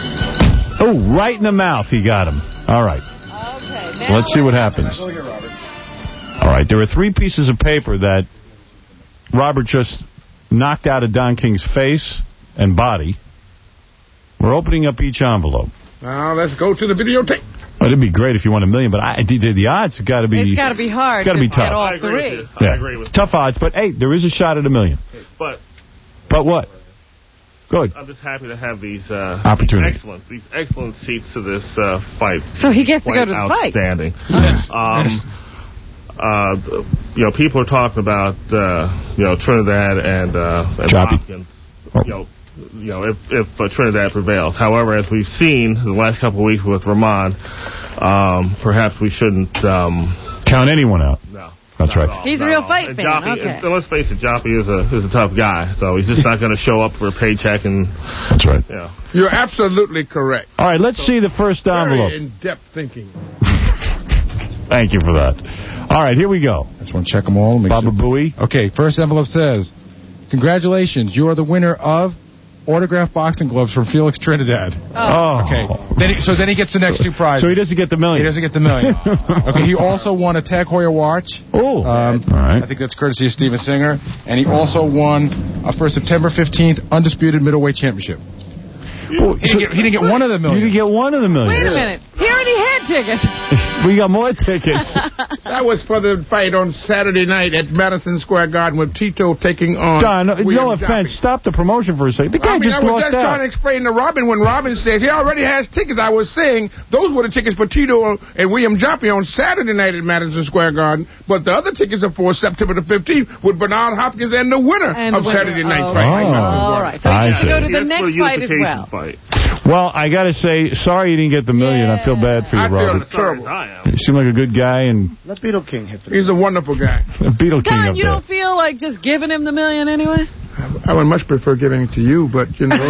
Speaker 2: Oh, right in the mouth. He got him. All right.
Speaker 3: Okay. Now
Speaker 2: Let's see what happens.
Speaker 4: Go here, Robert.
Speaker 2: All right. There are three pieces of paper that Robert just knocked out of Don King's face and body. We're opening up each envelope.
Speaker 18: Now, let's go to the videotape.
Speaker 2: Well, it'd be great if you won a million, but I, the, the odds got to be...
Speaker 3: It's got to be hard
Speaker 2: It's got to
Speaker 3: to
Speaker 2: be tough.
Speaker 3: get all
Speaker 20: I agree
Speaker 3: three.
Speaker 20: with you.
Speaker 2: Yeah.
Speaker 20: I agree with you.
Speaker 2: Tough odds, but hey, there is a shot at a million.
Speaker 20: But
Speaker 2: But what? Good.
Speaker 20: I'm just happy to have these uh,
Speaker 2: Opportunity.
Speaker 20: These excellent, these excellent seats to this uh, fight.
Speaker 3: So he gets to
Speaker 20: Quite
Speaker 3: go to the fight.
Speaker 20: outstanding. um, uh, you know, people are talking about uh, you know Trinidad and, uh, and
Speaker 2: Choppy.
Speaker 20: Hopkins. You know, you know if if uh, Trinidad prevails. However, as we've seen the last couple of weeks with Rahman, um, perhaps we shouldn't um,
Speaker 2: Count anyone out.
Speaker 20: No.
Speaker 2: That's
Speaker 20: Not at
Speaker 2: right.
Speaker 20: all,
Speaker 3: He's a
Speaker 20: not
Speaker 3: real
Speaker 20: at all.
Speaker 3: fight
Speaker 20: And
Speaker 3: fan,
Speaker 20: Joppy,
Speaker 3: okay.
Speaker 20: and let's face it, Joppy is a is a tough guy, so he's just not going to show up for a paycheck and.
Speaker 2: That's right.
Speaker 20: Yeah.
Speaker 18: You're absolutely correct.
Speaker 2: All right, let's see the first envelope.
Speaker 18: Very in-depth thinking.
Speaker 2: Thank you for that. All right, here we go.
Speaker 5: I just want to check them all. Make
Speaker 2: Baba
Speaker 5: sure.
Speaker 2: Booey.
Speaker 5: Okay, first envelope says, congratulations, you are the winner of autographed boxing gloves from Felix Trinidad.
Speaker 2: Oh.
Speaker 5: Okay. Then he, so then he gets the next two prizes.
Speaker 2: So he doesn't get the million.
Speaker 5: He doesn't get the million. Okay, he also won a Tag Heuer watch.
Speaker 2: Oh.
Speaker 5: Um,
Speaker 2: All right.
Speaker 5: I think that's courtesy of Steven Singer. And he also won uh, for September fifteenth Undisputed Middleweight Championship.
Speaker 2: Oh,
Speaker 5: He didn't, get, he didn't get one of the
Speaker 2: You
Speaker 5: million.
Speaker 2: didn't get one of the million.
Speaker 3: Wait a minute. He already had tickets.
Speaker 2: We got more tickets.
Speaker 18: That was for the fight on Saturday night at Madison Square Garden with Tito taking on
Speaker 2: Don, no,
Speaker 18: William
Speaker 2: no offense.
Speaker 18: Joppy.
Speaker 2: Stop the promotion for a second. The guy
Speaker 18: I mean,
Speaker 2: just
Speaker 18: I was
Speaker 2: lost
Speaker 18: just trying to
Speaker 2: out.
Speaker 18: explain to Robin when Robin says he already has tickets. I was saying those were the tickets for Tito and William Joppy on Saturday night at Madison Square Garden, but the other tickets are for September the fifteenth with Bernard Hopkins and the winner
Speaker 3: And
Speaker 18: of
Speaker 3: the winner.
Speaker 18: Saturday night
Speaker 3: Oh,
Speaker 18: fight.
Speaker 2: okay.
Speaker 3: All right. So
Speaker 2: I
Speaker 3: you can go
Speaker 2: see.
Speaker 3: to the
Speaker 20: That's for
Speaker 3: next
Speaker 20: a
Speaker 3: fight as
Speaker 20: unification
Speaker 3: well.
Speaker 20: Fight.
Speaker 2: Well, I got to say, sorry you didn't get the million. I feel bad for you,
Speaker 18: I feel
Speaker 2: Robert.
Speaker 18: terrible.
Speaker 20: I am.
Speaker 2: You seem like a good guy, and
Speaker 4: Let Beetle King hit the
Speaker 18: He's a wonderful guy.
Speaker 2: Beetle King
Speaker 3: Don,
Speaker 2: up
Speaker 3: you
Speaker 2: there.
Speaker 3: don't feel like just giving him the million anyway?
Speaker 18: I would much prefer giving it to you, but you know,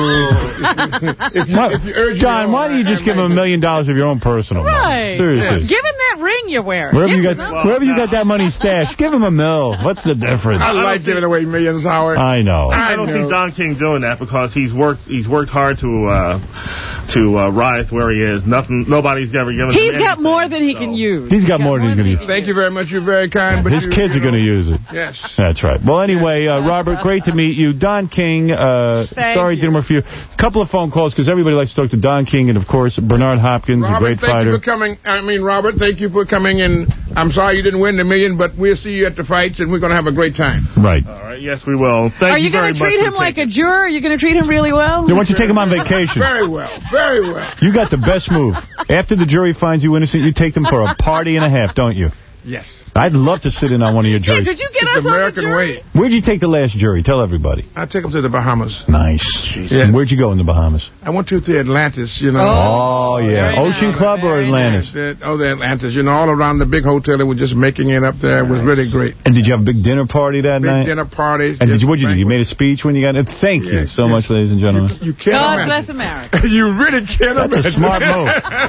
Speaker 18: if you,
Speaker 2: Why-
Speaker 18: if you urge me
Speaker 2: John,
Speaker 18: on,
Speaker 2: why don't you
Speaker 18: I-
Speaker 2: just
Speaker 18: I
Speaker 2: give him a
Speaker 18: might-
Speaker 2: million dollars of your own personal money?
Speaker 3: Right.
Speaker 2: Seriously.
Speaker 3: Give him that ring you wear.
Speaker 2: Wherever
Speaker 3: Give
Speaker 2: you
Speaker 3: him
Speaker 2: got,
Speaker 3: something.
Speaker 2: wherever you got that money stashed, give him a mill. What's the difference?
Speaker 18: I like giving away millions, Howard.
Speaker 2: I know.
Speaker 20: I don't
Speaker 18: know.
Speaker 20: see Don King doing that because he's worked he's worked hard to uh, to uh, rise where he is. Nothing, nobody's ever given.
Speaker 3: He's
Speaker 20: him
Speaker 3: got
Speaker 20: anything,
Speaker 3: more than he
Speaker 20: so.
Speaker 3: can use.
Speaker 2: He's got more than he's going to use.
Speaker 18: Thank you very much. You're very kind. But
Speaker 2: His
Speaker 18: you,
Speaker 2: kids
Speaker 18: you
Speaker 2: are going to
Speaker 18: know,
Speaker 2: use it.
Speaker 18: Yes.
Speaker 2: That's right. Well, anyway, uh, Robert, great to meet you. Don King, uh,
Speaker 3: Thank
Speaker 2: sorry it
Speaker 3: you.
Speaker 2: didn't work for you. A couple of phone calls because everybody likes to talk to Don King and, of course, Bernard Hopkins,
Speaker 18: Robert,
Speaker 2: a great
Speaker 18: thank
Speaker 2: fighter.
Speaker 18: you for coming. I mean, Robert, thank you for coming and I'm sorry you didn't win the million, but we'll see you at the fights, and we're going to have a great time.
Speaker 2: Right.
Speaker 20: All right. Yes, we will. Thank
Speaker 3: Are you,
Speaker 20: you
Speaker 3: going to treat him like a juror? Are you going to treat him really well?
Speaker 2: Yeah, why don't you take him on vacation?
Speaker 18: Very well. Very well.
Speaker 2: You got the best move. After the jury finds you innocent, you take them for a party and a half, don't you?
Speaker 18: Yes.
Speaker 2: I'd love to sit in on one of your juries.
Speaker 3: Yeah, could you get
Speaker 18: it's
Speaker 3: us
Speaker 18: American
Speaker 3: on the jury?
Speaker 18: way.
Speaker 2: Where'd you take the last jury? Tell everybody.
Speaker 18: I take them to the Bahamas.
Speaker 2: Nice.
Speaker 18: Yes.
Speaker 2: Where'd you go in the Bahamas?
Speaker 18: I went to the Atlantis, you know.
Speaker 2: Oh, yeah. Ocean
Speaker 3: nice.
Speaker 2: Club or
Speaker 3: Very
Speaker 2: Atlantis?
Speaker 18: Nice. Oh, the Atlantis. You know, all around the big hotel. They were just making it up there. It was really great.
Speaker 2: And did you have a big dinner party that
Speaker 18: big
Speaker 2: night?
Speaker 18: Big dinner party.
Speaker 2: And did you, what'd you do? You made a speech when you got it? Thank you
Speaker 18: Yes,
Speaker 2: so
Speaker 18: yes.
Speaker 2: much, ladies and gentlemen.
Speaker 18: You, you can't
Speaker 3: God
Speaker 18: imagine.
Speaker 3: bless America.
Speaker 18: You really can't
Speaker 2: That's
Speaker 18: imagine.
Speaker 2: a smart move.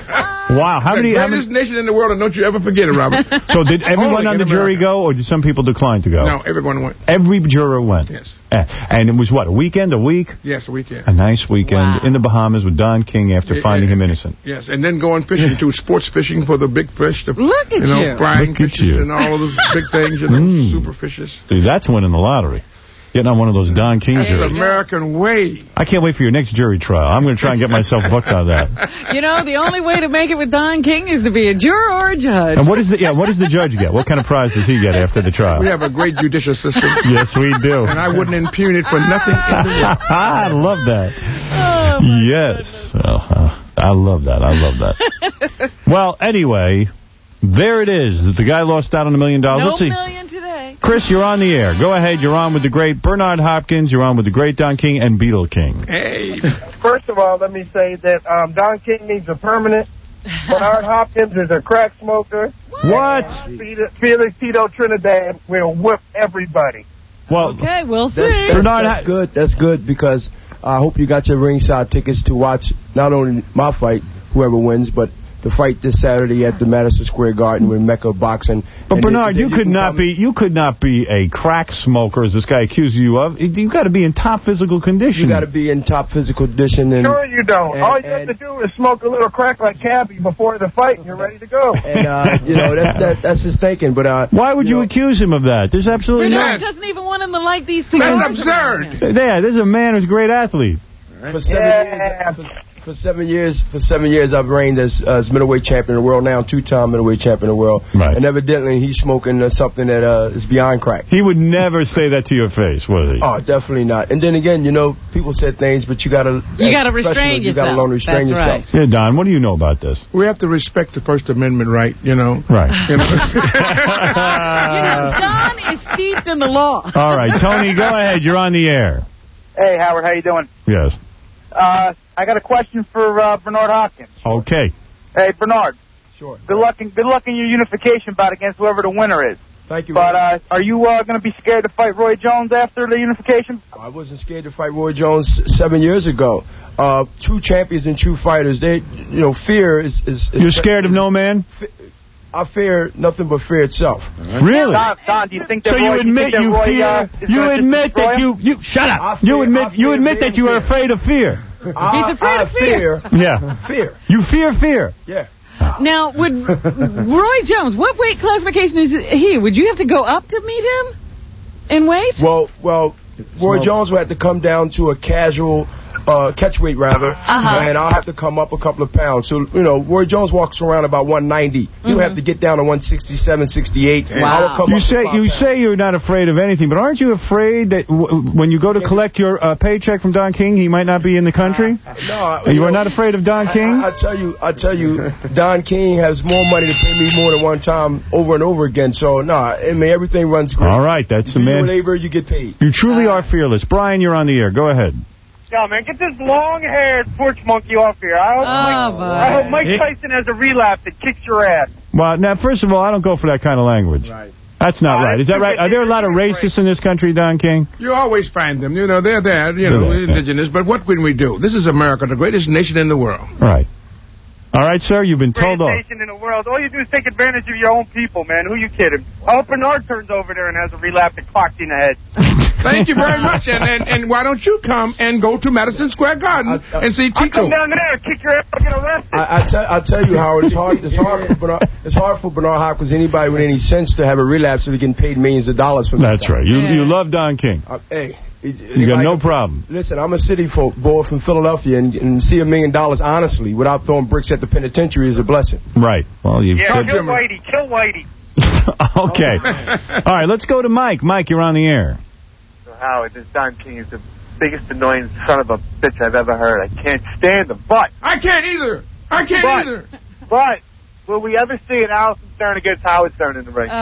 Speaker 2: Wow. How
Speaker 18: the
Speaker 2: many, how many?
Speaker 18: greatest nation in the world, and don't you ever forget it, Robert.
Speaker 2: So did everyone
Speaker 18: Only
Speaker 2: on
Speaker 18: in
Speaker 2: the jury
Speaker 18: America.
Speaker 2: go, or did some people decline to go?
Speaker 18: No, everyone went.
Speaker 2: Every juror went?
Speaker 18: Yes.
Speaker 2: Uh, and it was what, a weekend, a week?
Speaker 18: Yes, a weekend.
Speaker 2: A nice weekend
Speaker 3: Wow.
Speaker 2: in the Bahamas with Don King after
Speaker 18: Yeah,
Speaker 2: finding
Speaker 18: yeah.
Speaker 2: him innocent.
Speaker 18: Yes, and then going fishing, too. Sports fishing for the big fish. The,
Speaker 3: Look at
Speaker 18: you. know,
Speaker 3: you.
Speaker 18: frying
Speaker 2: Look at
Speaker 18: fishes
Speaker 2: you.
Speaker 18: and all of those big things, you know,
Speaker 2: Mm.
Speaker 18: super fishes.
Speaker 2: See, that's winning the lottery. Getting on one of those Don King
Speaker 18: That's the
Speaker 2: juries.
Speaker 18: American way.
Speaker 2: I can't wait for your next jury trial. I'm going to try and get myself booked on that.
Speaker 3: You know, the only way to make it with Don King is to be a juror or a judge.
Speaker 2: And what is the yeah? What does the judge get? What kind of prize does he get after the trial?
Speaker 18: We have a great judicial system.
Speaker 2: Yes, we do.
Speaker 18: And I wouldn't impugn it for nothing in the world.
Speaker 2: I love that.
Speaker 3: Oh, my
Speaker 2: yes. Well, uh, I love that. I love that. Well, anyway, there it is. The guy lost out on a million dollars.
Speaker 3: No
Speaker 2: Let's see.
Speaker 3: million today.
Speaker 2: Chris, you're on the air. Go ahead. You're on with the great Bernard Hopkins. You're on with the great Don King and Beetle King.
Speaker 18: Hey.
Speaker 10: First of all, let me say that um, Don King needs a permanent. Bernard Hopkins is a crack smoker.
Speaker 2: What?
Speaker 10: Felix Tito Trinidad will whip everybody.
Speaker 2: Well,
Speaker 3: Okay, we'll see.
Speaker 17: That's, that's,
Speaker 2: Bernard,
Speaker 17: that's good. That's good because I hope you got your ringside tickets to watch not only my fight, whoever wins, but the fight this Saturday at the Madison Square Garden with Mecca Boxing.
Speaker 2: But
Speaker 17: And
Speaker 2: Bernard,
Speaker 17: then-
Speaker 2: you
Speaker 17: then
Speaker 2: could
Speaker 17: can
Speaker 2: not
Speaker 17: come-
Speaker 2: be you could not be a crack smoker, as this guy accuses you of. You got to be in top physical condition.
Speaker 17: You got to be in top physical condition. And,
Speaker 10: Sure you don't.
Speaker 17: and-
Speaker 10: All you
Speaker 17: and-
Speaker 10: have to do is smoke a little crack like Cabby before the fight, and you're ready to go.
Speaker 17: And, uh, you know, that, that, that's his thinking. But uh,
Speaker 2: Why would you,
Speaker 17: know,
Speaker 2: accuse him of that? There's absolutely
Speaker 3: Bernard
Speaker 2: no...
Speaker 3: doesn't even want him to like these cigars.
Speaker 18: That's absurd.
Speaker 2: Yeah, this is a man who's a great athlete.
Speaker 17: For seven
Speaker 10: Yeah.
Speaker 17: years, for, for seven years, for seven years, I've reigned as, uh, as middleweight champion of the world. Now, two-time middleweight champion of the world.
Speaker 2: Right.
Speaker 17: And evidently, he's smoking uh, something that uh, is beyond crack.
Speaker 2: He would never say that to your face, would he?
Speaker 17: Oh, definitely not. And then again, you know, people said things, but you got to
Speaker 3: You gotta restrain
Speaker 17: You got to
Speaker 3: yourself.
Speaker 17: learn to restrain
Speaker 3: That's
Speaker 17: yourself.
Speaker 2: Yeah, Don, what do you know about this?
Speaker 18: We have to respect the First Amendment right, you know.
Speaker 2: Right.
Speaker 18: You know?
Speaker 3: You know, Don is steeped in the law.
Speaker 2: All right, Tony, go ahead. You're on the air.
Speaker 10: Hey, Howard, how you doing?
Speaker 2: Yes.
Speaker 10: Uh, I got a question for uh, Bernard Hopkins.
Speaker 2: Okay.
Speaker 10: Hey, Bernard.
Speaker 17: Sure.
Speaker 10: Good luck in good luck in your unification bout against whoever the winner is.
Speaker 17: Thank you.
Speaker 10: But uh, are you uh, going to be scared to fight Roy Jones after the unification?
Speaker 17: I wasn't scared to fight Roy Jones seven years ago. Uh, true champions and true fighters, they, you know, fear is... is, is
Speaker 2: You're scared of no man?
Speaker 17: I fear nothing but fear itself.
Speaker 2: Really?
Speaker 10: Don, Don, do you think that
Speaker 2: So
Speaker 10: Roy,
Speaker 2: you admit
Speaker 10: think that
Speaker 2: you
Speaker 10: Roy,
Speaker 2: fear,
Speaker 10: uh, is
Speaker 2: you
Speaker 10: gonna just
Speaker 2: admit
Speaker 10: destroy
Speaker 2: that
Speaker 10: him?
Speaker 2: you, you, shut up.
Speaker 17: I fear-
Speaker 2: You admit,
Speaker 17: I
Speaker 2: you
Speaker 17: fear
Speaker 2: admit that
Speaker 17: being
Speaker 2: you are
Speaker 17: fear.
Speaker 2: afraid of fear.
Speaker 17: I,
Speaker 3: He's afraid
Speaker 17: I
Speaker 3: of fear.
Speaker 2: Yeah.
Speaker 17: Fear.
Speaker 2: You fear fear.
Speaker 17: Yeah.
Speaker 3: Now, would Roy Jones, what weight classification is he? Would you have to go up to meet him in weight?
Speaker 17: Well, well, Roy Jones will have to come down to a casual uh, catch weight, rather,
Speaker 3: Uh-huh.
Speaker 17: and I'll have to come up a couple of pounds. So, you know, Roy Jones walks around about one ninety. He'll
Speaker 3: Mhm.
Speaker 17: have to get down to one sixty-seven, sixty-eight. And
Speaker 3: Wow.
Speaker 17: I will come
Speaker 2: You
Speaker 17: up to
Speaker 2: say
Speaker 17: five
Speaker 2: you
Speaker 17: pounds.
Speaker 2: say you're not afraid of anything, but aren't you afraid that w when you go to collect your uh, paycheck from Don King, he might not be in the country?
Speaker 17: No, I,
Speaker 2: You
Speaker 17: know,
Speaker 2: are not afraid of Don
Speaker 17: I-
Speaker 2: King?
Speaker 17: I, I tell you, I tell you, Don King has more money to pay me more than one time over and over again. So, no, nah, I mean, everything runs great.
Speaker 2: All right, that's the
Speaker 17: Do your
Speaker 2: man.
Speaker 17: labor, you get paid.
Speaker 2: You truly are fearless. Brian, you're on the air. Go ahead.
Speaker 10: Yo, man, get this long-haired porch monkey off here. I hope,
Speaker 3: Oh,
Speaker 10: Mike, I hope Mike
Speaker 2: boy.
Speaker 10: Tyson has a relapse and kicks your ass.
Speaker 2: Well, now, first of all, I don't go for that kind of language.
Speaker 17: Right.
Speaker 2: That's not
Speaker 10: Uh,
Speaker 2: right. Is that right? Are there a lot of racists in this country, Don King?
Speaker 18: You always find them. You know, they're there, you know,
Speaker 2: They're there,
Speaker 18: indigenous. But what can we do? This is America, the greatest nation in the world.
Speaker 2: Right. All right, sir, you've been told
Speaker 10: Greatest
Speaker 2: off.
Speaker 10: nation in the world. All you do is take advantage of your own people, man. Who you kidding? I hope Bernard turns over there and has a relapse and clocks you in the head.
Speaker 18: Thank you very much. And, and and why don't you come and go to Madison Square Garden
Speaker 17: I- I-
Speaker 18: and see
Speaker 10: I'll
Speaker 18: Tito?
Speaker 10: come down there and kick your ass and get arrested.
Speaker 17: I, I, tell, I tell you, Howard, it's hard. It's hard for Bernard. It's hard for Bernard Hopkins, anybody with any sense, to have a relapse so they're getting paid millions of dollars from.
Speaker 2: That's right. You
Speaker 3: Yeah.
Speaker 2: you love Don King.
Speaker 17: Uh, hey,
Speaker 2: You got no problem.
Speaker 17: Listen, I'm a city folk boy from Philadelphia, and, and see a million dollars honestly without throwing bricks at the penitentiary is a blessing.
Speaker 2: Right. Well, you've
Speaker 10: yeah,
Speaker 2: said...
Speaker 10: kill Whitey. Kill Whitey.
Speaker 2: Okay. All right, let's go to Mike. Mike, you're on the air.
Speaker 21: So Howard, this Don King is the biggest annoying son of a bitch I've ever heard. I can't stand him. But
Speaker 18: I can't either. I can't
Speaker 21: but,
Speaker 18: either.
Speaker 21: But will we ever see an Allison Stern against Howard Stern in the ring?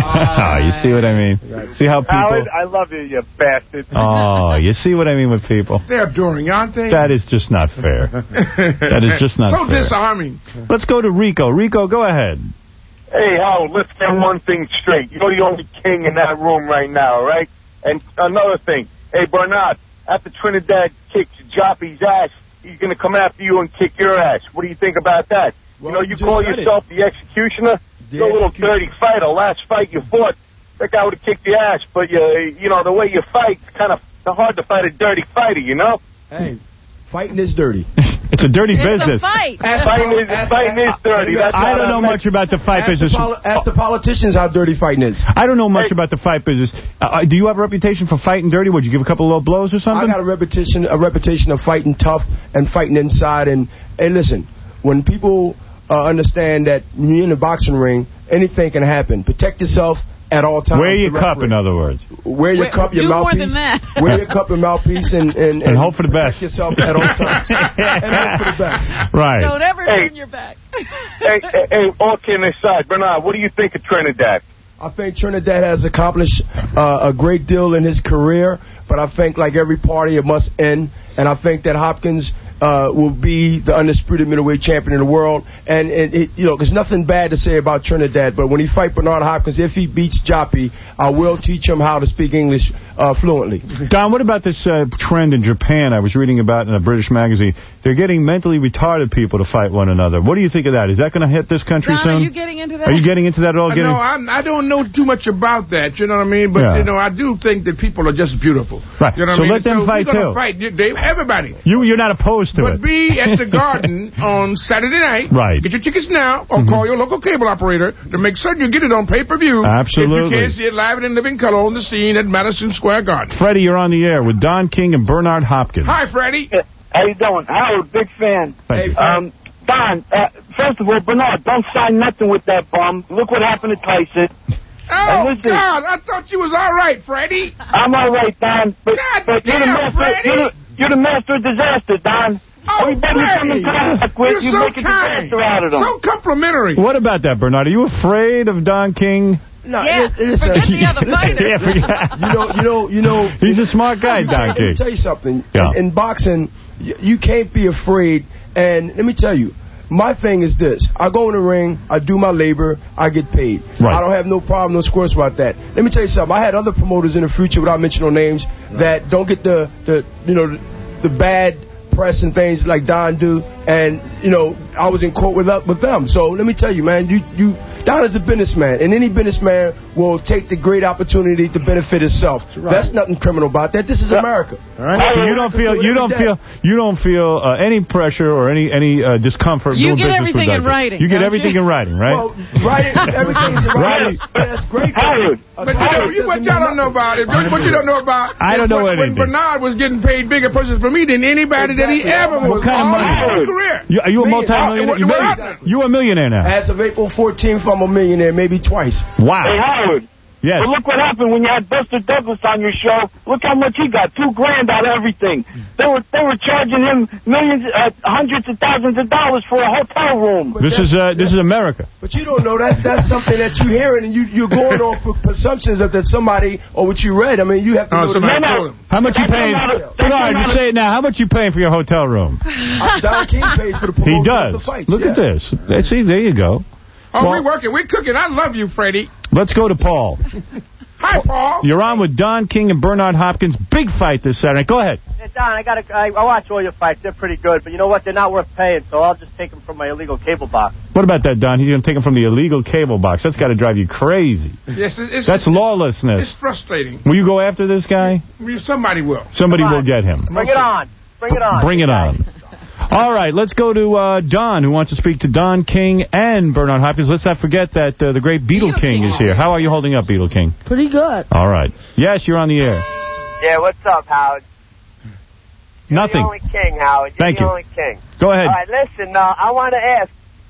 Speaker 2: Oh, you see what I mean? See how people...
Speaker 21: Howard, I love you, you bastard.
Speaker 2: Oh, you see what I mean with people?
Speaker 18: They're adoring, aren't they?
Speaker 2: That is just not fair. That is just not
Speaker 18: so
Speaker 2: fair.
Speaker 18: So disarming.
Speaker 2: Let's go to Rico. Rico, go ahead.
Speaker 22: Hey, Howard, let's get one thing straight. You're the only king in that room right now, right? And another thing. Hey, Bernard, after Trinidad kicks Joppy's ass, he's going to come after you and kick your ass. What do you think about that?
Speaker 17: Well,
Speaker 22: you know,
Speaker 17: you
Speaker 22: you
Speaker 17: just
Speaker 22: call
Speaker 17: said
Speaker 22: yourself the executioner.
Speaker 17: The
Speaker 22: You're a little
Speaker 17: executioner.
Speaker 22: dirty fighter. Last fight you fought, that guy would have kicked your ass. But, you, you know, the way you fight, it's kind of hard to fight a dirty fighter, you know?
Speaker 17: Hey, fighting is dirty.
Speaker 2: It's a dirty
Speaker 3: It's
Speaker 2: business.
Speaker 3: a fight.
Speaker 22: Fighting is, fighting is dirty. That's
Speaker 2: I
Speaker 22: what
Speaker 2: don't know much about the fight
Speaker 17: Ask
Speaker 2: business.
Speaker 17: The poli- ask the politicians how dirty fighting is.
Speaker 2: I don't know much about the fight business. Uh, do you have a reputation for fighting dirty? Would you give a couple of low blows or something?
Speaker 17: I got a reputation, a reputation of fighting tough and fighting inside. And hey, listen, when people uh, understand that when you're in the boxing ring, anything can happen. Protect yourself at all times.
Speaker 2: Wear your cup, in other words.
Speaker 17: Wear your
Speaker 3: Wait,
Speaker 17: cup, your
Speaker 3: do more
Speaker 17: mouthpiece.
Speaker 3: than that.
Speaker 17: Wear your cup and mouthpiece and, and, and,
Speaker 2: And hope for the
Speaker 17: protect
Speaker 2: best.
Speaker 17: yourself at all times. And hope for the best.
Speaker 2: Right.
Speaker 3: Don't ever
Speaker 22: Hey.
Speaker 3: turn your back.
Speaker 22: hey, hey, hey, all kidding aside, Bernard, what do you think of Trinidad?
Speaker 17: I think Trinidad has accomplished uh, a great deal in his career, but I think, like every party, it must end. And I think that Hopkins uh, will be the undisputed middleweight champion in the world. And, and it, you know, there's nothing bad to say about Trinidad, but when he fight Bernard Hopkins, if he beats Joppy, I will teach him how to speak English uh, fluently.
Speaker 2: Don, what about this uh, trend in Japan I was reading about in a British magazine? They're getting mentally retarded people to fight one another. What do you think of that? Is that going to hit this country
Speaker 3: Don,
Speaker 2: soon?
Speaker 3: are you getting into that?
Speaker 2: Are you getting into that at all?
Speaker 18: Uh,
Speaker 2: Getting...
Speaker 18: No, I'm, I don't know too much about that, you know what I mean? But,
Speaker 2: Yeah.
Speaker 18: you know, I do think that people are just beautiful.
Speaker 2: Right.
Speaker 18: You know what
Speaker 2: So
Speaker 18: I mean?
Speaker 2: let them
Speaker 18: So
Speaker 2: fight,
Speaker 18: we're gonna
Speaker 2: too.
Speaker 18: Fight, you- they, everybody.
Speaker 2: You, you're not opposed to
Speaker 18: But
Speaker 2: it.
Speaker 18: be at the Garden on Saturday night.
Speaker 2: Right.
Speaker 18: Get your tickets now or
Speaker 2: Mhm.
Speaker 18: call your local cable operator to make certain you get it on pay-per-view.
Speaker 2: Absolutely.
Speaker 18: If you can't see it live and in living color on the scene at Madison Square Garden.
Speaker 2: Freddie, you're on the air with Don King and Bernard Hopkins.
Speaker 18: Hi, Freddie.
Speaker 22: How you doing? Howard, big fan.
Speaker 2: Thank you.
Speaker 22: Um, Don, uh, first of all, Bernard, don't sign nothing with that bum. Look what happened to Tyson.
Speaker 18: Oh,
Speaker 22: And listen-
Speaker 18: God, I thought you was all right, Freddie.
Speaker 22: I'm all right, Don, but,
Speaker 18: God
Speaker 22: but you're, the
Speaker 18: damn,
Speaker 22: master,
Speaker 18: Freddie.
Speaker 22: you're, the, you're the master of disaster, Don.
Speaker 18: Oh,
Speaker 22: Everybody you come in
Speaker 18: Freddie.
Speaker 22: contact with,
Speaker 18: You're
Speaker 22: you
Speaker 18: so
Speaker 22: make a
Speaker 18: kind.
Speaker 22: disaster out of them.
Speaker 18: So complimentary.
Speaker 2: What about that, Bernard? Are you afraid of Don King?
Speaker 17: No,
Speaker 3: Yeah,
Speaker 17: li- listen,
Speaker 3: forget the other fighters.
Speaker 2: Yeah, forget-
Speaker 17: you know, you know, you know.
Speaker 2: He's a smart guy, Don
Speaker 17: Let me
Speaker 2: King.
Speaker 17: tell you something.
Speaker 2: Yeah.
Speaker 17: In, in boxing, y- you can't be afraid. And let me tell you, my thing is this. I go in the ring, I do my labor, I get paid.
Speaker 2: Right.
Speaker 17: I don't have no problem, no squirts about that. Let me tell you something. I had other promoters in the future, without mentioning no names, that don't get the, the you know, the, the bad press and things like Don do. And, you know, I was in court with, up with them. So let me tell you, man, you, you Don is a businessman, and any businessman will take the great opportunity to benefit himself.
Speaker 4: right.
Speaker 17: That's nothing criminal about that. This is America.
Speaker 4: All right.
Speaker 2: So you don't feel you don't feel you don't feel uh, any pressure or any any uh, discomfort
Speaker 3: You
Speaker 2: doing
Speaker 3: get
Speaker 2: business
Speaker 3: everything
Speaker 2: with
Speaker 3: in
Speaker 2: Don King.
Speaker 3: writing,
Speaker 2: You get
Speaker 3: don't
Speaker 2: everything
Speaker 3: you?
Speaker 2: in writing, right?
Speaker 17: Well, writing, everything's in writing. That's great.
Speaker 22: Howard.
Speaker 18: But you, know, you what y'all don't know about it. What you don't know about
Speaker 2: I don't
Speaker 18: is
Speaker 2: know
Speaker 18: when, when
Speaker 2: anything.
Speaker 18: Bernard was getting paid bigger purses for me than anybody that he
Speaker 17: Exactly.
Speaker 18: ever was.
Speaker 2: What kind of
Speaker 18: all
Speaker 2: money?
Speaker 18: his career.
Speaker 2: You, are you a
Speaker 17: Me,
Speaker 2: multi-millionaire?
Speaker 18: uh,
Speaker 2: You,
Speaker 18: what-
Speaker 2: may-
Speaker 18: what-
Speaker 2: you a millionaire now?
Speaker 17: As of April fourteenth, I'm a millionaire, maybe twice.
Speaker 2: Wow.
Speaker 22: Hey, Howard.
Speaker 2: Yes.
Speaker 22: But look what happened when you had Buster Douglas on your show. Look how much he got, two grand out of everything. They were they were charging him millions, uh, hundreds of thousands of dollars for a hotel room.
Speaker 2: This is uh, this is America.
Speaker 17: But you don't know that's that's something that you're hearing, and you you're going on for presumptions that there's somebody or what you read. I mean, you have to
Speaker 18: Oh,
Speaker 17: know the
Speaker 18: somebody
Speaker 17: man.
Speaker 18: told him.
Speaker 2: How much you
Speaker 22: That's
Speaker 2: paying?
Speaker 22: not a- that's
Speaker 2: Bernard,
Speaker 22: not
Speaker 2: you
Speaker 22: a-
Speaker 2: say it now. How much you paying for your hotel room?
Speaker 17: Uh, Don King pays for the
Speaker 2: He
Speaker 17: promotion
Speaker 2: does.
Speaker 17: of the fights.
Speaker 2: Look
Speaker 17: yeah.
Speaker 2: at this. Uh, See, there you go.
Speaker 18: Oh,
Speaker 2: Well-
Speaker 18: we're working. We're cooking. I love you, Freddie.
Speaker 2: Let's go to Paul.
Speaker 18: Hi, Paul.
Speaker 2: You're on with Don King and Bernard Hopkins. Big fight this Saturday. Go ahead.
Speaker 23: Hey, Don, I got I, I watch all your fights. They're pretty good, but you know what? They're not worth paying, so I'll just take them from my illegal cable box.
Speaker 2: What about that, Don? He's going to take him from the illegal cable box. That's got to drive you crazy.
Speaker 18: Yes, it- it's,
Speaker 2: That's
Speaker 18: it's,
Speaker 2: lawlessness.
Speaker 18: it's frustrating.
Speaker 2: Will you go after this guy?
Speaker 18: Somebody will.
Speaker 2: Somebody
Speaker 23: Come
Speaker 2: will
Speaker 23: on.
Speaker 2: get him.
Speaker 23: Bring it on. Bring it on.
Speaker 2: Bring it on. All right, let's go to uh, Don, who wants to speak to Don King and Bernard Hopkins. Let's not forget that uh, the great Beetle King is here. How are you holding up, Beetle King?
Speaker 19: Pretty good.
Speaker 2: All right. Yes, you're on the air.
Speaker 21: Yeah, what's up, Howard? You're
Speaker 2: Nothing.
Speaker 21: the only king, Howard. You're
Speaker 2: Thank
Speaker 21: the
Speaker 2: you.
Speaker 21: only king.
Speaker 2: Go ahead.
Speaker 21: All right, listen, uh, I want to ask,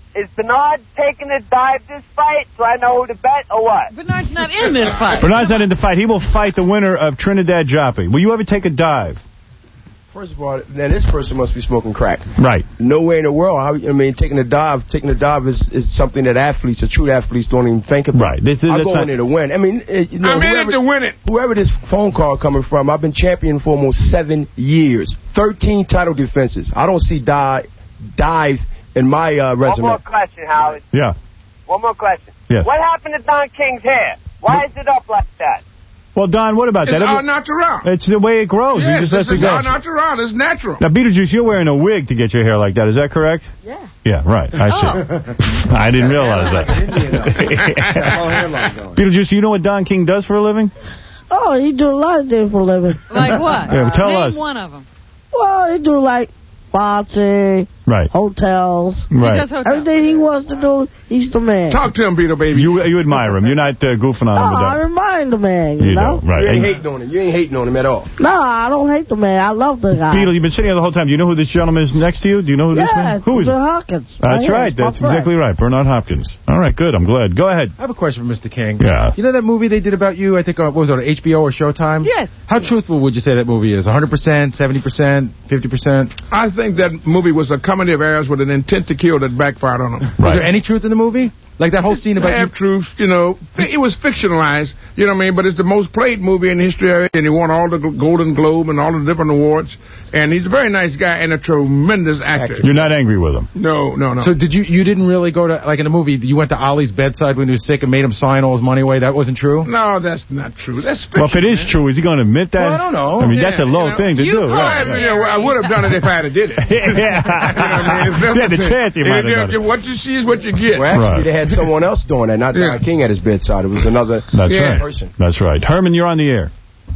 Speaker 23: is Bernard taking a dive this fight so I know who to bet or what?
Speaker 3: Bernard's not in this fight.
Speaker 2: Bernard's not in the fight. He will fight the winner of Trinidad Joppy. Will you ever take a dive?
Speaker 17: First of all, then this person must be smoking crack.
Speaker 2: Right.
Speaker 17: No way in the world. How, I mean, taking a dive, taking a dive is, is something that athletes, or true athletes, don't even think about.
Speaker 2: Right. This is,
Speaker 17: I
Speaker 2: that's
Speaker 17: go
Speaker 2: not...
Speaker 17: in there to win. I mean, it, you know,
Speaker 18: I'm in
Speaker 17: whoever,
Speaker 18: it to win it.
Speaker 17: Whoever this phone call coming from, I've been champion for almost seven years. thirteen title defenses. I don't see dive, dive in my uh, resume.
Speaker 23: One more question, Howard.
Speaker 2: Yeah.
Speaker 23: One more question.
Speaker 2: Yes.
Speaker 23: What happened to Don King's hair? Why is it up like that?
Speaker 2: Well, Don, what about
Speaker 18: It's
Speaker 2: that?
Speaker 18: all natural.
Speaker 2: It's the way it grows.
Speaker 18: Yes,
Speaker 2: we just let
Speaker 18: this
Speaker 2: it
Speaker 18: is
Speaker 2: go.
Speaker 18: all natural. It's natural.
Speaker 2: Now, Beetlejuice, you're wearing a wig to get your hair like that. Is that correct?
Speaker 19: Yeah.
Speaker 2: Yeah, right. I see. I didn't realize that. Beetlejuice, do you know what Don King does for a living?
Speaker 19: Oh, he do a lot of things for a living.
Speaker 3: Like what?
Speaker 2: Yeah, tell
Speaker 3: Name
Speaker 2: us.
Speaker 3: one of them.
Speaker 19: Well, he do like boxing,
Speaker 2: right,
Speaker 19: hotels,
Speaker 2: Right. He does
Speaker 3: hotels.
Speaker 19: everything he wants to do. He's the man.
Speaker 18: Talk to him, Beetle baby.
Speaker 2: You you admire him. You're not uh, goofing on
Speaker 19: No,
Speaker 2: him with
Speaker 19: I
Speaker 2: that.
Speaker 19: remind the man. You,
Speaker 2: You
Speaker 19: know,
Speaker 2: don't, right.
Speaker 17: You ain't
Speaker 2: And-
Speaker 17: hating on him. You ain't hating on him at all.
Speaker 19: No, I don't hate the man. I love the guy.
Speaker 2: Beetle, you've been sitting here the whole time. Do you know who this gentleman is next to you? Do you know who this
Speaker 19: yeah,
Speaker 2: man? Who is it?
Speaker 19: Bernard Hopkins.
Speaker 2: That's
Speaker 19: Yeah,
Speaker 2: right.
Speaker 19: it's my
Speaker 2: That's
Speaker 19: friend.
Speaker 2: exactly right. Bernard Hopkins. All right, good. I'm glad. Go ahead.
Speaker 5: I have a question for Mister King.
Speaker 2: Yeah.
Speaker 5: You know that movie they did about you? I think, uh, what was it, on H B O or Showtime?
Speaker 3: Yes.
Speaker 5: How truthful would you say that movie is? one hundred percent, seventy percent, fifty percent?
Speaker 18: I think that movie was a comedy of errors with an intent to kill that backfired on him.
Speaker 5: Was there any truth in the movie? Like that whole scene about
Speaker 18: Half
Speaker 5: you?
Speaker 18: truths, you know. It was fictionalized, you know what I mean? But it's the most played movie in history, and he won all the Golden Globe and all the different awards. And he's a very nice guy and a tremendous actor.
Speaker 2: You're not angry with him?
Speaker 18: No, no, no.
Speaker 5: So did you, you didn't really go to, like in the movie, you went to Ollie's bedside when he was sick and made him sign all his money away? That wasn't true?
Speaker 18: No, that's not true. That's fiction.
Speaker 2: Well, if it is
Speaker 18: man.
Speaker 2: true, is he going to admit that?
Speaker 5: Well, I don't know.
Speaker 2: I mean,
Speaker 18: Yeah,
Speaker 2: that's a low
Speaker 18: you know,
Speaker 2: thing to
Speaker 18: you
Speaker 2: do.
Speaker 18: Well,
Speaker 2: Right.
Speaker 18: I, you know, I would have done it if I had did it.
Speaker 2: yeah.
Speaker 18: You know what I mean? It's
Speaker 2: If you had the
Speaker 18: nothing.
Speaker 2: chance, you might have done it.
Speaker 18: What you see is what you get.
Speaker 17: Well, actually,
Speaker 2: Right.
Speaker 17: they had someone else doing that, not
Speaker 18: Yeah.
Speaker 17: Don King at his bedside. It was another
Speaker 2: That's
Speaker 18: Yeah.
Speaker 2: right.
Speaker 17: person.
Speaker 2: That's right. Herman, you're on the air.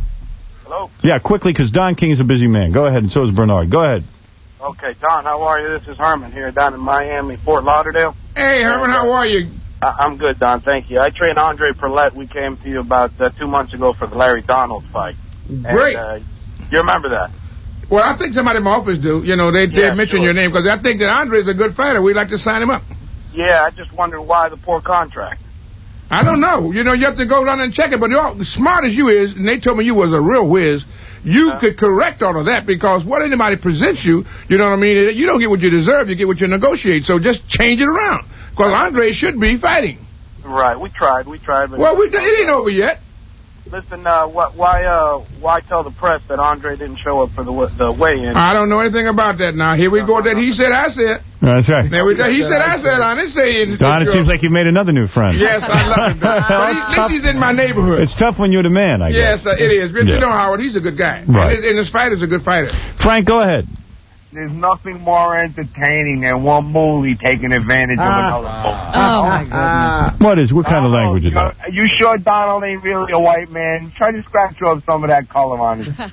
Speaker 21: Hello?
Speaker 2: Yeah, quickly, because Don King is a busy man. Go ahead, and so is Bernard. Go ahead.
Speaker 21: Okay, Don, how are you? This is Herman here down in Miami, Fort Lauderdale.
Speaker 18: Hey, Herman, how are you?
Speaker 21: I- I'm good, Don. Thank you. I trained Andre Perlette. We came to you about uh, two months ago for the Larry Donald fight.
Speaker 18: Great.
Speaker 21: And, uh, you remember that?
Speaker 18: Well, I think somebody in my office do. You know, they they
Speaker 21: Yeah,
Speaker 18: mention
Speaker 21: sure.
Speaker 18: your name because I think that Andre's a good fighter. We'd like to sign him up.
Speaker 21: Yeah, I just wondered why the poor contract.
Speaker 18: I don't know. You know, you have to go down and check it. But you're as smart as you is, and they told me you was a real whiz, you could correct all of that because what anybody presents you, you know what I mean, you don't get what you deserve, you get what you negotiate. So just change it around because Andre should be fighting.
Speaker 21: Right, we tried, we tried. But
Speaker 18: Well, we, it ain't over yet.
Speaker 21: Listen, uh, what, why uh, why tell the press that Andre didn't show up for the the weigh-in?
Speaker 18: I don't know anything about that now. Here we go. That he said, I said.
Speaker 2: That's right.
Speaker 18: There we go. He said, I said. I didn't say it.
Speaker 2: Don, it seems like you've made another new friend.
Speaker 18: Yes, I love him. Don. But he's, at least he's in my neighborhood.
Speaker 2: It's tough when you're the man, I
Speaker 18: Yes,
Speaker 2: guess.
Speaker 18: uh, it is. But
Speaker 2: Yeah.
Speaker 18: you know, Howard, he's a good guy.
Speaker 2: Right.
Speaker 18: And, and his fighter's a good fighter.
Speaker 2: Frank, go ahead.
Speaker 21: There's nothing more entertaining than one movie taking advantage of another movie.
Speaker 3: Oh, my goodness.
Speaker 2: What is, what kind of language is that?
Speaker 21: You sure Donald ain't really a white man? Try to scratch off some of that color on it.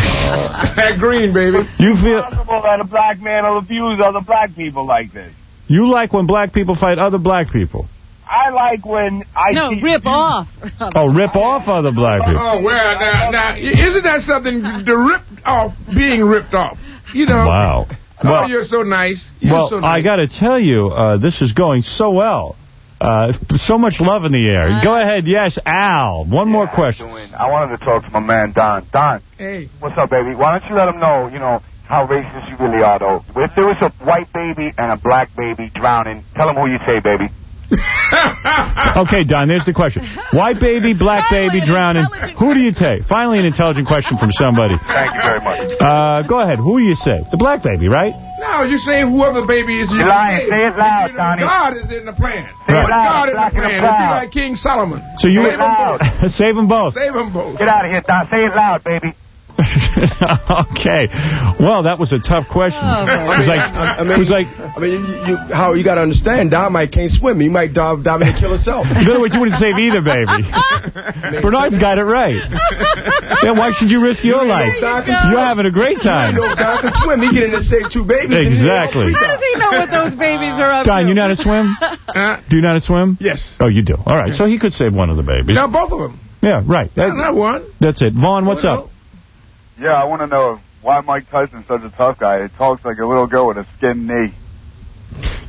Speaker 18: That green, baby.
Speaker 2: You feel,
Speaker 21: It's possible that a black man will abuse other black people like this.
Speaker 2: you like when black people fight other black people?
Speaker 21: I like when I
Speaker 3: No,
Speaker 21: see
Speaker 3: rip off.
Speaker 2: Oh, rip off other black people.
Speaker 18: Oh, well, now, now, isn't that something, the ripped off, being ripped off? You know.
Speaker 2: Wow.
Speaker 18: Oh,
Speaker 2: Well,
Speaker 18: you're so nice. You're
Speaker 2: well
Speaker 18: so
Speaker 2: I
Speaker 18: nice.
Speaker 2: got to tell you, uh, this is going so well. Uh, so much love in the air. Go ahead. Yes, Al. One more question.
Speaker 22: I wanted to talk to my man, Don. Don,
Speaker 18: Hey.
Speaker 22: what's up, baby? Why don't you let him know, you know, how racist you really are, though. If there was a white baby and a black baby drowning, tell him who you say, baby.
Speaker 2: Okay, Don, there's the question. White baby, black baby, drowning. Who do you take? Finally, an intelligent question from somebody.
Speaker 22: Thank you very much.
Speaker 2: Uh, go ahead. Who do you say? The black baby, right?
Speaker 18: No, you say whoever baby is.
Speaker 22: You're lying. Say it loud, Donnie.
Speaker 18: God is in the plan.
Speaker 22: Say it
Speaker 18: Put
Speaker 22: loud,
Speaker 18: God in
Speaker 22: black
Speaker 18: the
Speaker 22: and
Speaker 18: plan.
Speaker 22: proud.
Speaker 18: Be like King Solomon.
Speaker 2: So you
Speaker 18: Save them both.
Speaker 2: save them both.
Speaker 18: Save them both.
Speaker 22: Get out of here, Don. Say it loud, baby.
Speaker 2: Okay. Well, that was a tough question.
Speaker 3: Oh,
Speaker 2: it was like,
Speaker 17: I mean,
Speaker 2: it was like,
Speaker 17: I mean, you, you, how you got to understand, Don might can't swim. He might dive, dive in and kill himself.
Speaker 2: in other words, you wouldn't save either, baby. Bernard's got it right. Then why should you risk your life? You're having a great time.
Speaker 17: You know, Don can swim. He get in and save two babies.
Speaker 2: Exactly.
Speaker 3: How does he know what those babies are up
Speaker 2: Don,
Speaker 3: to?
Speaker 2: you know how to swim?
Speaker 18: Uh,
Speaker 2: Do you know how to swim?
Speaker 18: yes.
Speaker 2: Oh, you do. All right. So he could save one of the babies.
Speaker 18: Now, both of them.
Speaker 2: Yeah, right.
Speaker 18: No,
Speaker 2: That-
Speaker 18: not one.
Speaker 2: that's it. Vaughn, what's up?
Speaker 22: Yeah, I want to know why Mike Tyson's such a tough guy. He talks like a little girl with a skinned knee.
Speaker 2: You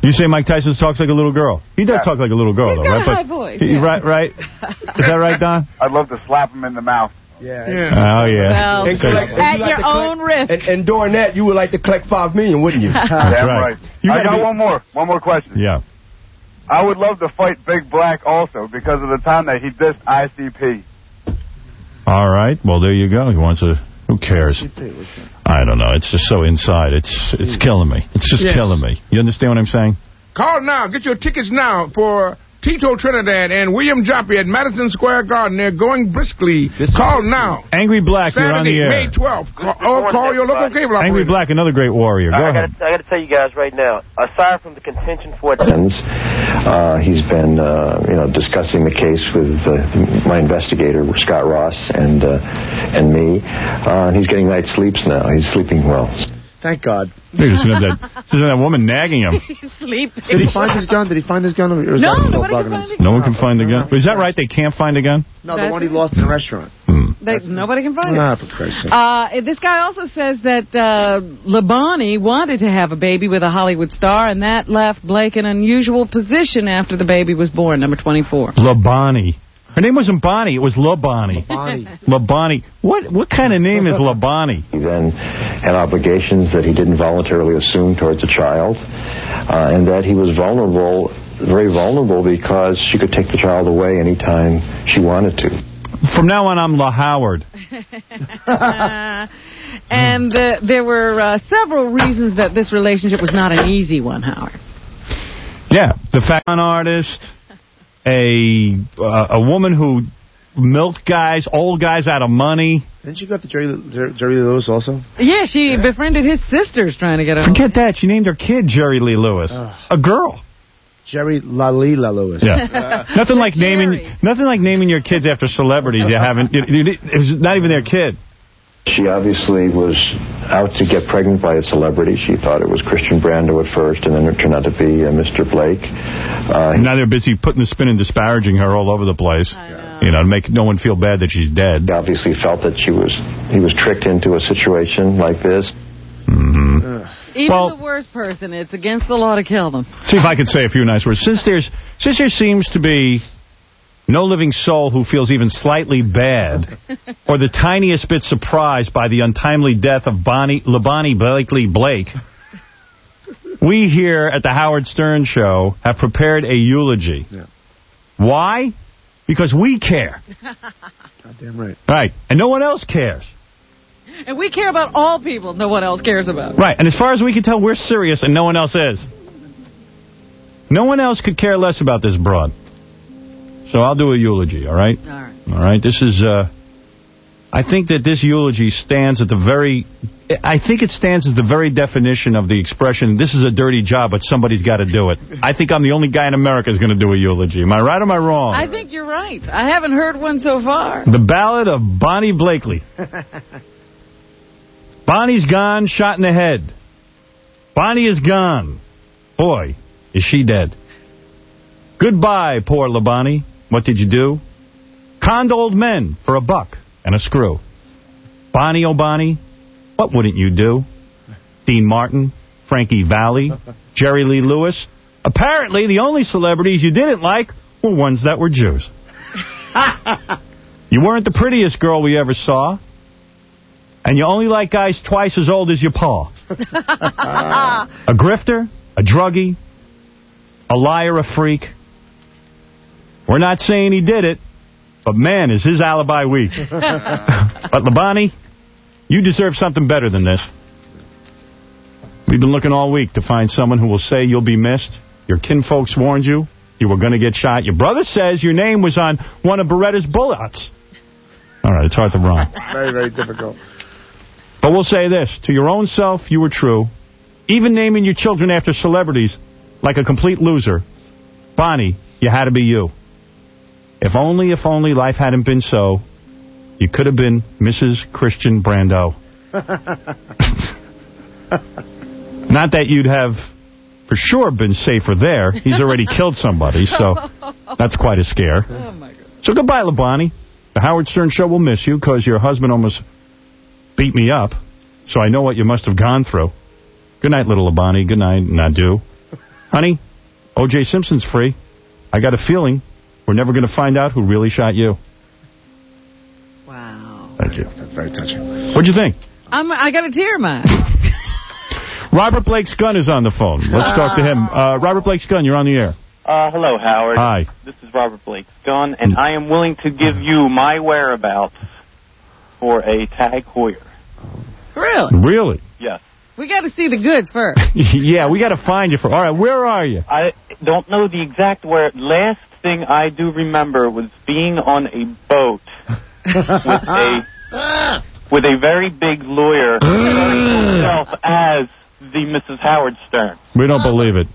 Speaker 2: You say Mike Tyson talks like a little girl. He does
Speaker 22: Yeah.
Speaker 2: talk like a little girl,
Speaker 3: He's
Speaker 2: though,
Speaker 3: got
Speaker 2: right?
Speaker 3: a high voice,
Speaker 2: he-
Speaker 3: yeah.
Speaker 2: Right, right. Is that right, Don?
Speaker 22: I'd love to slap him in the mouth.
Speaker 17: Yeah.
Speaker 2: Oh, yeah.
Speaker 3: Well,
Speaker 17: And collect- and
Speaker 3: at
Speaker 17: you like
Speaker 3: your
Speaker 17: to collect-
Speaker 3: own risk.
Speaker 17: And, and during that, you would like to collect five million, wouldn't you?
Speaker 22: Damn
Speaker 2: right.
Speaker 22: right.
Speaker 2: You
Speaker 22: I
Speaker 2: gotta
Speaker 22: got
Speaker 2: be-
Speaker 22: one more. One more question.
Speaker 2: Yeah.
Speaker 22: I would love to fight Big Black also because of the time that he dissed I C P.
Speaker 2: All right. Well, there you go. He wants to... Who cares? I don't know. It's just so inside. It's it's killing me. It's just
Speaker 18: Yes.
Speaker 2: killing me. You understand what I'm saying?
Speaker 18: Call now. Get your tickets now for Tito Trinidad and William Joppy at Madison Square Garden. They're going briskly. Call now.
Speaker 2: Angry Black, you're on the
Speaker 18: Saturday,
Speaker 2: air.
Speaker 18: May twelfth. Call, or call your local cable operator.
Speaker 2: Angry Black, another great warrior. Go
Speaker 1: I
Speaker 2: ahead.
Speaker 1: gotta, I gotta tell you guys right now, aside from the contention for it,
Speaker 6: Uh, he's been, uh, you know, discussing the case with uh, my investigator, Scott Ross, and uh, and me. Uh, and he's getting night sleeps now. He's sleeping well.
Speaker 4: Thank God.
Speaker 2: He doesn't have that, doesn't have that woman nagging him.
Speaker 3: He's sleeping.
Speaker 4: Did he find his gun? Did he find his gun? Or is
Speaker 3: No,
Speaker 4: that still
Speaker 3: nobody can
Speaker 4: bugging
Speaker 3: find
Speaker 4: him?
Speaker 3: it.
Speaker 2: No one can find the gun. Is that right? They can't find a gun?
Speaker 4: No, the
Speaker 3: That's
Speaker 4: one he
Speaker 3: it.
Speaker 4: lost in a restaurant.
Speaker 3: They, nobody can find
Speaker 4: Ah,
Speaker 3: it.
Speaker 4: for Christ's sake.
Speaker 3: Uh, this guy also says that uh, Labani wanted to have a baby with a Hollywood star, and that left Blake in an unusual position after the baby was born, number twenty-four.
Speaker 2: Labani. Her name wasn't Bonnie. It was Labani.
Speaker 4: Bonnie.
Speaker 2: Labani. What what kind of name is Labani?
Speaker 6: He then had obligations that he didn't voluntarily assume towards a child, uh, and that he was vulnerable, very vulnerable, because she could take the child away anytime she wanted to.
Speaker 2: From now on, I'm La Howard.
Speaker 3: And uh, there were uh, several reasons that this relationship was not an easy one, Howard.
Speaker 2: Yeah, the fashion artist, a uh, a woman who milked guys, old guys out of money.
Speaker 4: Didn't you got the Jerry, Jerry, Jerry Lee Lewis also?
Speaker 3: Yeah, she befriended his sisters trying to get a
Speaker 2: Forget that. She named her kid Jerry Lee Lewis. A girl.
Speaker 4: Jerry Lalila Lewis.
Speaker 2: Yeah. nothing like naming nothing like naming your kids after celebrities you haven't. You, you, it was not even their kid.
Speaker 6: She obviously was out to get pregnant by a celebrity. She thought it was Christian Brando at first, and then it turned out to be uh, Mister Blake. Uh,
Speaker 2: now they're busy putting the spin and disparaging her all over the place. You know, to make no one feel bad that she's dead.
Speaker 6: He obviously felt that she was he was tricked into a situation like this.
Speaker 2: Mm-hmm.
Speaker 3: Even
Speaker 2: Well-
Speaker 3: the worst person, it's against the law to kill them.
Speaker 2: See if I could say a few nice words. Since there's since there seems to be no living soul who feels even slightly bad or the tiniest bit surprised by the untimely death of Bonnie Labani Blakely Blake, we here at the Howard Stern Show have prepared a eulogy.
Speaker 4: Yeah.
Speaker 2: Why? Because we care.
Speaker 4: Goddamn right.
Speaker 2: Right. And no one else cares.
Speaker 3: And we care about all people no one else cares about.
Speaker 2: Right. And as far as we can tell, we're serious and no one else is. No one else could care less about this broad. So I'll do a eulogy, all right?
Speaker 3: All right.
Speaker 2: All right. This is, uh, I think that this eulogy stands at the very, I think it stands as the very definition of the expression, this is a dirty job, but somebody's got to do it. I think I'm the only guy in America who's going to do a eulogy. Am I right or am I wrong?
Speaker 3: I think you're right. I haven't heard one so far.
Speaker 2: The Ballad of Bonnie Blakely. Bonnie's gone, shot in the head. Bonnie is gone. Boy, is she dead. Goodbye, poor Labani. What did you do? Conned old men for a buck and a screw. Bonnie, oh Bonnie, what wouldn't you do? Dean Martin, Frankie Valli, Jerry Lee Lewis. Apparently, the only celebrities you didn't like were ones that were Jews. You weren't the prettiest girl we ever saw. And you only like guys twice as old as your pa. A grifter, a druggie, a liar, a freak. We're not saying he did it, but man, is his alibi weak. But Labani, you deserve something better than this. We've been looking all week to find someone who will say you'll be missed. Your kinfolks warned you. You were going to get shot. Your brother says your name was on one of Beretta's bullets. All right, it's hard to rhyme.
Speaker 4: Very, very difficult.
Speaker 2: But we'll say this. To your own self, you were true. Even naming your children after celebrities like a complete loser. Bonnie, you had to be you. If only, if only life hadn't been so, you could have been Missus Christian Brando. Not that you'd have for sure been safer there. He's already killed somebody, so that's quite a scare.
Speaker 3: Oh, my God.
Speaker 2: So goodbye, Labani. The Howard Stern Show will miss you because your husband almost beat me up, so I know what you must have gone through. Good night, little Labani. Good night, and adieu. Honey, O J Simpson's free. I got a feeling we're never going to find out who really shot you.
Speaker 3: Wow.
Speaker 2: Thank you.
Speaker 4: That's very touching.
Speaker 2: What'd you think?
Speaker 3: I'm, I got a tear in my eye.
Speaker 2: Robert Blake's gun is on the phone. Let's talk to him. Uh, Robert Blake's gun, you're on the air.
Speaker 8: Uh, hello, Howard.
Speaker 2: Hi.
Speaker 8: This is Robert Blake's gun, and I am willing to give you my whereabouts for a Tag Heuer.
Speaker 3: Really?
Speaker 2: Really?
Speaker 8: Yes.
Speaker 3: We got to see the goods first.
Speaker 2: Yeah, we got to find you. For All right, where are you?
Speaker 8: I don't know the exact where. Last thing I do remember was being on a boat with a with a very big lawyer referring himself as the Missus Howard Stern.
Speaker 2: We don't believe it.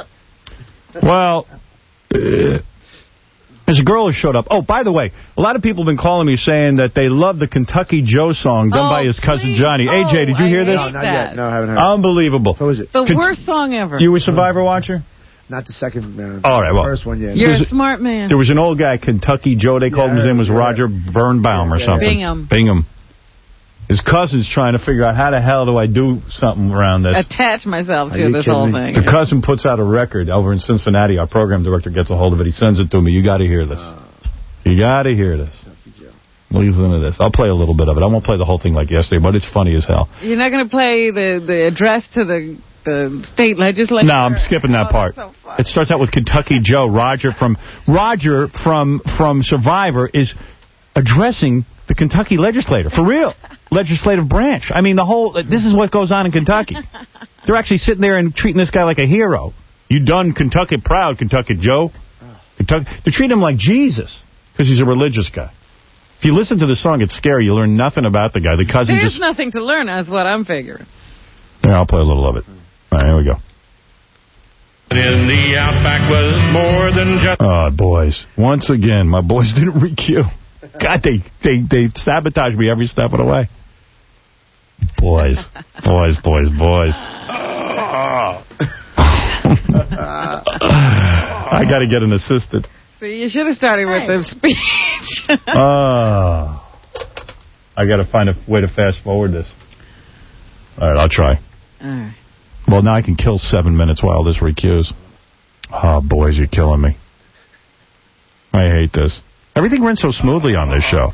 Speaker 2: Well, uh, there's a girl who showed up. Oh, by the way, a lot of people have been calling me saying that they love the Kentucky Joe song done
Speaker 3: oh,
Speaker 2: by his cousin
Speaker 3: please.
Speaker 2: Johnny.
Speaker 3: Oh,
Speaker 2: A J, did you
Speaker 3: I
Speaker 2: hear this?
Speaker 4: No, not
Speaker 3: that.
Speaker 4: yet. No, I haven't heard.
Speaker 2: Unbelievable.
Speaker 4: Who is it?
Speaker 3: The
Speaker 2: Con
Speaker 3: worst song ever.
Speaker 2: You a Survivor watcher?
Speaker 4: Not the second. Uh,
Speaker 2: All right, well.
Speaker 4: The first one, yeah.
Speaker 3: You're
Speaker 2: There's
Speaker 3: a smart man.
Speaker 2: There was an old guy, Kentucky Joe, they called
Speaker 4: Yeah,
Speaker 2: him. His name was
Speaker 4: yeah.
Speaker 2: Roger Birnbaum or
Speaker 4: Yeah,
Speaker 2: something.
Speaker 3: Bingham.
Speaker 2: Bingham. His cousin's trying to figure out how the hell do I do something around this.
Speaker 3: Attach myself
Speaker 4: Are
Speaker 3: to
Speaker 4: you
Speaker 3: this
Speaker 4: kidding
Speaker 3: whole
Speaker 4: me?
Speaker 3: thing.
Speaker 2: The cousin puts out a record over in Cincinnati. Our program director gets a hold of it. He sends it to me. You got to hear this. You got to hear this. Listen to this. I'll play a little bit of it. I won't play the whole thing like yesterday, but it's funny as hell.
Speaker 3: You're not going to play the, the address to the, the state legislature?
Speaker 2: No, I'm skipping that
Speaker 3: Oh,
Speaker 2: part.
Speaker 3: that's so
Speaker 2: It starts out with Kentucky Joe. Roger from Roger from from Survivor is addressing the Kentucky legislator. For real. Legislative branch. I mean, the whole, this is what goes on in Kentucky. They're actually sitting there and treating this guy like a hero. You done Kentucky proud, Kentucky Joe. Kentucky. They treat him like Jesus because he's a religious guy. If you listen to the song, it's scary. You learn nothing about the guy. The cousin
Speaker 3: There's
Speaker 2: just...
Speaker 3: nothing to learn, that's what I'm figuring.
Speaker 2: Yeah, I'll play a little of it. All right, here we go.
Speaker 9: In the Outback was more than just...
Speaker 2: Oh, boys. Once again, my boys didn't re-queue. God, they, they, they sabotaged me every step of the way. Boys. Boys, boys, boys. I got to get an assistant.
Speaker 3: See, you should have started with the speech.
Speaker 2: Oh. I got to find a way to fast forward this. All right, I'll try.
Speaker 3: All right.
Speaker 2: Well, now I can kill seven minutes while this recues. Oh, boys, you're killing me. I hate this. Everything runs so smoothly on this show.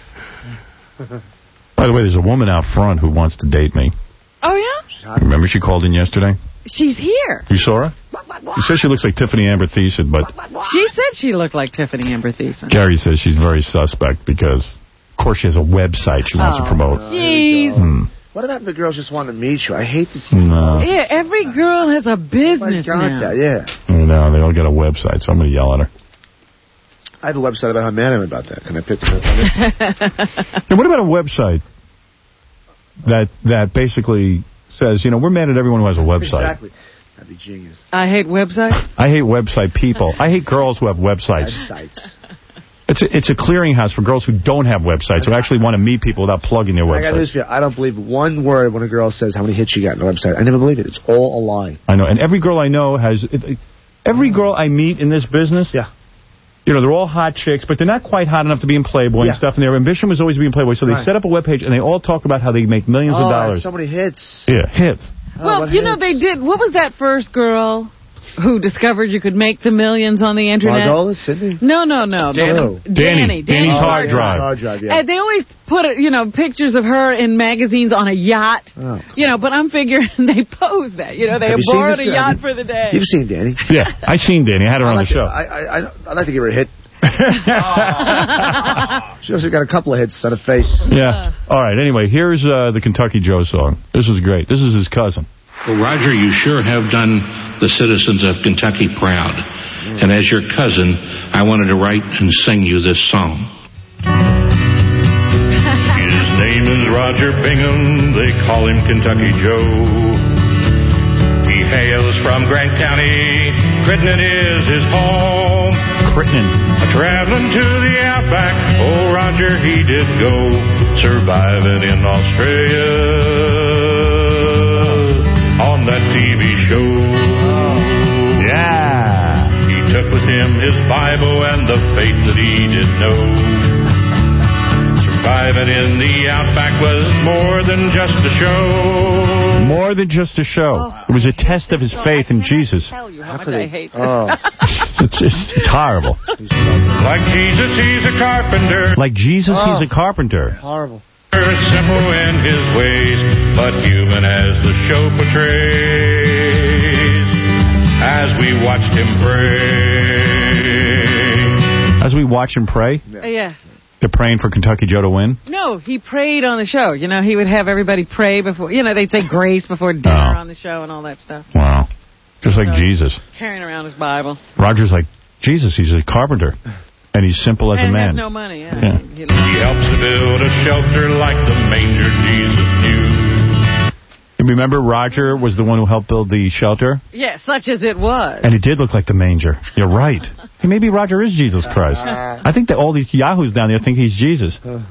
Speaker 2: By the way, there's a woman out front who wants to date me.
Speaker 3: Oh, yeah?
Speaker 2: Remember she called in yesterday?
Speaker 3: She's here.
Speaker 2: You saw her? She says she looks like Tiffany Amber Thiessen, but
Speaker 3: She said she looked like Tiffany Amber Thiessen.
Speaker 2: Gary says she's very suspect because, of course, she has a website she wants
Speaker 3: Oh,
Speaker 2: to promote.
Speaker 3: Jeez.
Speaker 2: Hmm.
Speaker 4: What about if the girls just want to meet you? I hate to see
Speaker 2: No.
Speaker 3: Yeah, every girl has a business
Speaker 4: got
Speaker 3: now.
Speaker 4: that, yeah.
Speaker 2: You know, they don't get a website, so I'm going to yell at her.
Speaker 4: I have a website about how mad I am about that. Can I pick it up?
Speaker 2: Now, what about a website that that basically says, you know, we're mad at everyone who has a website.
Speaker 4: Exactly. That'd be genius.
Speaker 3: I hate websites.
Speaker 2: I hate website people. I hate girls who have websites.
Speaker 4: Websites.
Speaker 2: It's a, it's a clearinghouse for girls who don't have websites, who actually want to meet people without plugging their
Speaker 4: I got news
Speaker 2: websites.
Speaker 4: for you. I don't believe one word when a girl says how many hits she got on the website. I never believe it. It's all a lie.
Speaker 2: I know. And every girl I know has... It, every girl I meet in this business...
Speaker 4: Yeah.
Speaker 2: You know, they're all hot chicks, but they're not quite hot enough to be in Playboy
Speaker 4: Yeah.
Speaker 2: and stuff, and their ambition was always to be in Playboy, so they
Speaker 4: Right.
Speaker 2: set up a webpage, and they all talk about how they make millions
Speaker 4: oh,
Speaker 2: of dollars.
Speaker 4: so many hits.
Speaker 2: Yeah, hits.
Speaker 4: Oh,
Speaker 3: Well,
Speaker 4: what
Speaker 3: you know,
Speaker 4: hits?
Speaker 3: they did. What was that first girl who discovered you could make the millions on the internet?
Speaker 4: Margolis, Sydney?
Speaker 3: No, no, no.
Speaker 4: Dan-
Speaker 3: no.
Speaker 2: Danny.
Speaker 3: Danny.
Speaker 2: Danny's hard drive.
Speaker 4: Hard drive, yeah.
Speaker 3: And they always put, you know, pictures of her in magazines on a yacht.
Speaker 4: Oh.
Speaker 3: You know, but I'm figuring they pose that. You know, they
Speaker 4: Have you seen
Speaker 3: borrowed
Speaker 4: this
Speaker 3: a
Speaker 4: guy?
Speaker 3: yacht
Speaker 4: Have you-
Speaker 3: for the day.
Speaker 4: You've seen Danny.
Speaker 2: Yeah, I seen Danny. I had her
Speaker 4: I'd
Speaker 2: on the
Speaker 4: like to-
Speaker 2: show.
Speaker 4: I, I, I, I'd like to give her a hit. She also got a couple of hits on her face.
Speaker 2: Yeah. All right, anyway, here's uh, the Kentucky Joe song. This is great. This is his cousin.
Speaker 9: Well, Roger, you sure have done the citizens of Kentucky proud. And as your cousin, I wanted to write and sing you this song. His name is Roger Bingham. They call him Kentucky Joe. He hails from Grant County. Crittenden is his home.
Speaker 2: Crittenden.
Speaker 9: Traveling to the outback, oh, Roger, he did go. Surviving in Australia on that T V show.
Speaker 2: Yeah.
Speaker 9: He took with him his Bible and the faith that he did know. Surviving in the outback was more than just a show.
Speaker 2: More than just a show.
Speaker 3: Oh,
Speaker 2: it was a test of his faith in Jesus.
Speaker 3: I tell you how, how much I hate this.
Speaker 4: Oh.
Speaker 2: it's, it's, it's horrible.
Speaker 9: Like Jesus, he's a carpenter.
Speaker 2: Like Jesus,
Speaker 4: oh.
Speaker 2: he's a carpenter.
Speaker 4: Horrible.
Speaker 9: Simple in his ways, but human as the show portrays. As we watched him pray.
Speaker 2: As we watch him pray?
Speaker 3: Yeah. Yes.
Speaker 2: They're praying for Kentucky Joe to win?
Speaker 3: No, he prayed on the show. You know, he would have everybody pray before, you know, they'd say grace before dinner
Speaker 2: oh.
Speaker 3: on the show and all that stuff.
Speaker 2: Wow. Just like
Speaker 3: so,
Speaker 2: Jesus.
Speaker 3: Carrying around his Bible.
Speaker 2: Roger's like, Jesus, he's a carpenter. And he's simple as
Speaker 3: and
Speaker 2: a man.
Speaker 3: And has no money. Yeah.
Speaker 2: yeah.
Speaker 3: He, he
Speaker 9: He helps to build a shelter like the manger Jesus knew.
Speaker 2: You remember Roger was the one who helped build the shelter?
Speaker 3: Yeah, such as it was.
Speaker 2: And it did look like the manger. You're right. Hey, maybe Roger is Jesus Christ. I think that all these yahoos down there think he's Jesus.
Speaker 9: First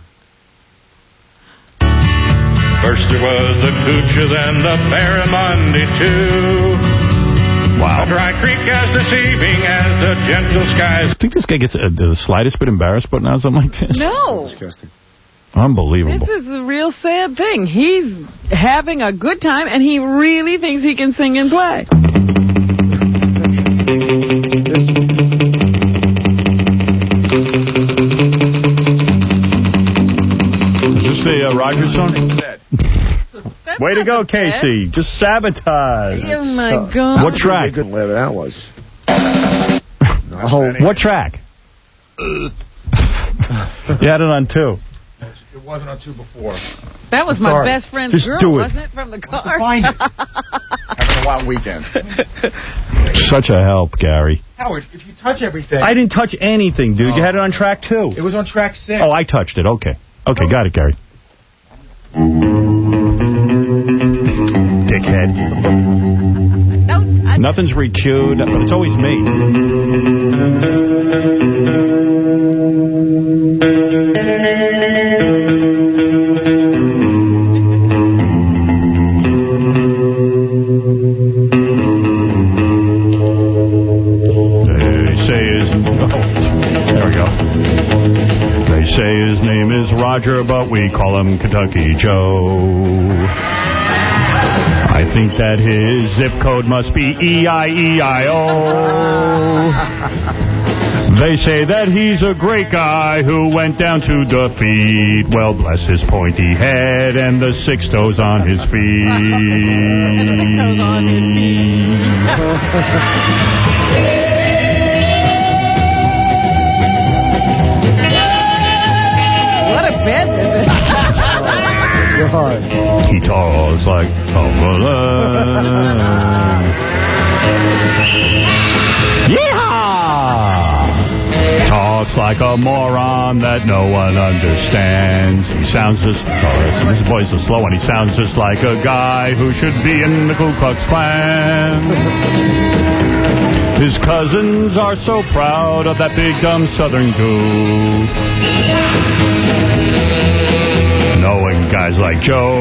Speaker 9: there was the Coocha, then the Barramundi too.
Speaker 2: Wow.
Speaker 9: A dry creek as deceiving as the gentle skies.
Speaker 2: I think this guy gets uh, the slightest bit embarrassed putting out something like this.
Speaker 3: No.
Speaker 4: Disgusting.
Speaker 2: Unbelievable.
Speaker 3: This is a real sad thing. He's having a good time, and he really thinks he can sing and play.
Speaker 2: Is this the uh, Roger song? Way to go, Casey. Just sabotage.
Speaker 3: Oh, my God.
Speaker 2: What track?
Speaker 4: Good whatever that was.
Speaker 2: Oh, what track? You had it on two.
Speaker 5: It wasn't on two before.
Speaker 3: That was
Speaker 5: I'm
Speaker 3: my
Speaker 5: sorry.
Speaker 3: best friend's
Speaker 2: Just
Speaker 3: girl,
Speaker 2: do it.
Speaker 3: wasn't it, from the car?
Speaker 5: Find it. Having a wild weekend.
Speaker 2: Such a help, Gary.
Speaker 5: Howard, if you touch everything...
Speaker 2: I didn't touch anything, dude. Oh. You had it on track two.
Speaker 5: It was on track six.
Speaker 2: Oh, I touched it. Okay. Okay, got it, Gary. Dickhead.
Speaker 3: No, I...
Speaker 2: Nothing's recued, but it's always me. Say his name is Roger, but we call him Kentucky Joe. I think that his zip code must be E I E I O. They say that he's a great guy who went down to defeat, well, bless his pointy head and the six toes on his feet. Six toes on his feet.
Speaker 3: Bed visit.
Speaker 2: He talks like Cumberland. Yeehaw! Talks like a moron that no one understands. He sounds just... Oh, this, this voice is a slow one. He sounds just like a guy who should be in the Ku Klux Klan. His cousins are so proud of that big dumb Southern goof. Knowing guys like Joe.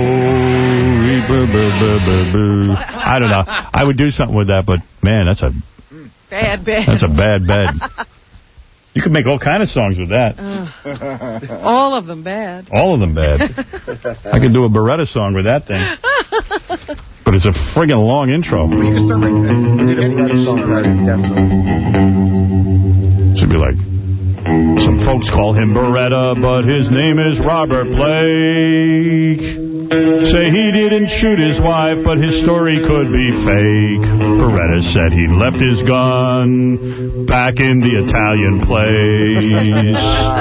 Speaker 2: I don't know. I would do something with that, but man, that's a
Speaker 3: bad bed.
Speaker 2: That's a bad bed. You could make all kind of songs with that.
Speaker 3: Uh, all of them bad.
Speaker 2: All of them bad. I could do a Beretta song with that thing. But it's a friggin' long intro.
Speaker 4: We can start making it. We need a Beretta song ready, definitely.
Speaker 2: Should be like, some folks call him Beretta, but his name is Robert Blake. Say he didn't shoot his wife, but his story could be fake. Beretta said he left his gun back in the Italian place.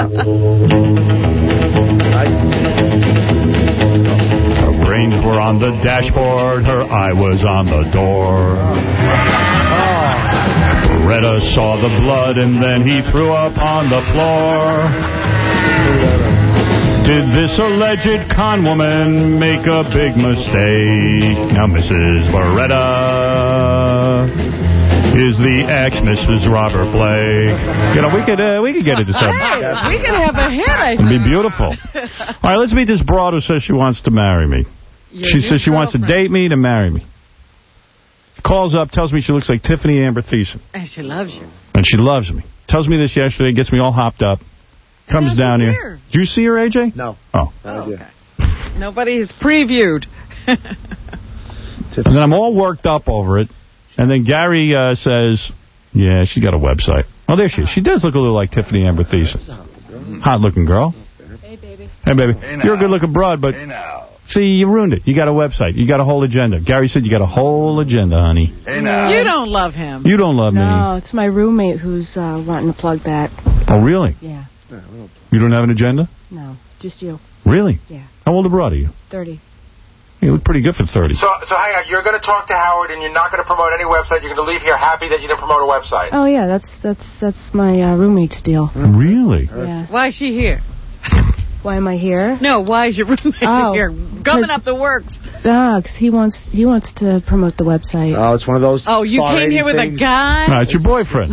Speaker 2: Her brains were on the dashboard, her eye was on the door. Beretta saw the blood and then he threw up on the floor. Did this alleged con woman make a big mistake? Now Missus Beretta is the ex-Missus Robert Blake. You know, we could uh, we could get into something.
Speaker 3: Hey, we could have a hit, I think.
Speaker 2: It'd be beautiful. All right, let's meet this broad who says she wants to marry me.
Speaker 3: Your
Speaker 2: she says she wants to date me to marry me. Calls up, tells me she looks like Tiffany Amber Thiessen.
Speaker 3: And she loves you.
Speaker 2: And she loves me. Tells me this yesterday, gets me all hopped up. Comes down here. here. Did you see her, A J?
Speaker 4: No.
Speaker 2: Oh.
Speaker 4: No idea.
Speaker 3: Okay. Nobody has previewed.
Speaker 2: And then I'm all worked up over it. And then Gary uh, says, yeah, she's got a website. Oh, there she is. She does look a little like Tiffany Amber Thiessen. Hot-looking girl.
Speaker 3: Hey, baby.
Speaker 2: Hey, baby. You're a good-looking broad, but... See, you ruined it. You got a website. You got a whole agenda. Gary said you got a whole agenda, honey.
Speaker 3: Hey, now. You don't love him.
Speaker 2: You don't love me.
Speaker 11: No, it's my roommate who's uh, wanting to plug that.
Speaker 2: Oh, really?
Speaker 11: Yeah.
Speaker 2: You don't have an agenda?
Speaker 11: No, just you.
Speaker 2: Really?
Speaker 11: Yeah.
Speaker 2: How old a broad are you?
Speaker 11: thirty.
Speaker 2: You look pretty good for thirty.
Speaker 12: So, so hang on. You're going to talk to Howard, and you're not going to promote any website. You're going to leave here happy that you didn't promote a website.
Speaker 11: Oh, yeah, that's that's that's my uh, roommate's deal.
Speaker 2: Really?
Speaker 11: Yeah.
Speaker 3: Why is she here?
Speaker 11: Why am I here?
Speaker 3: No, why is your roommate
Speaker 11: oh,
Speaker 3: here? Gumming up the works.
Speaker 11: Uh, cause he wants he wants to promote the website.
Speaker 4: Oh, it's one of those.
Speaker 3: Oh, you came here with
Speaker 4: things.
Speaker 3: a guy?
Speaker 2: No, it's your boyfriend.
Speaker 11: No.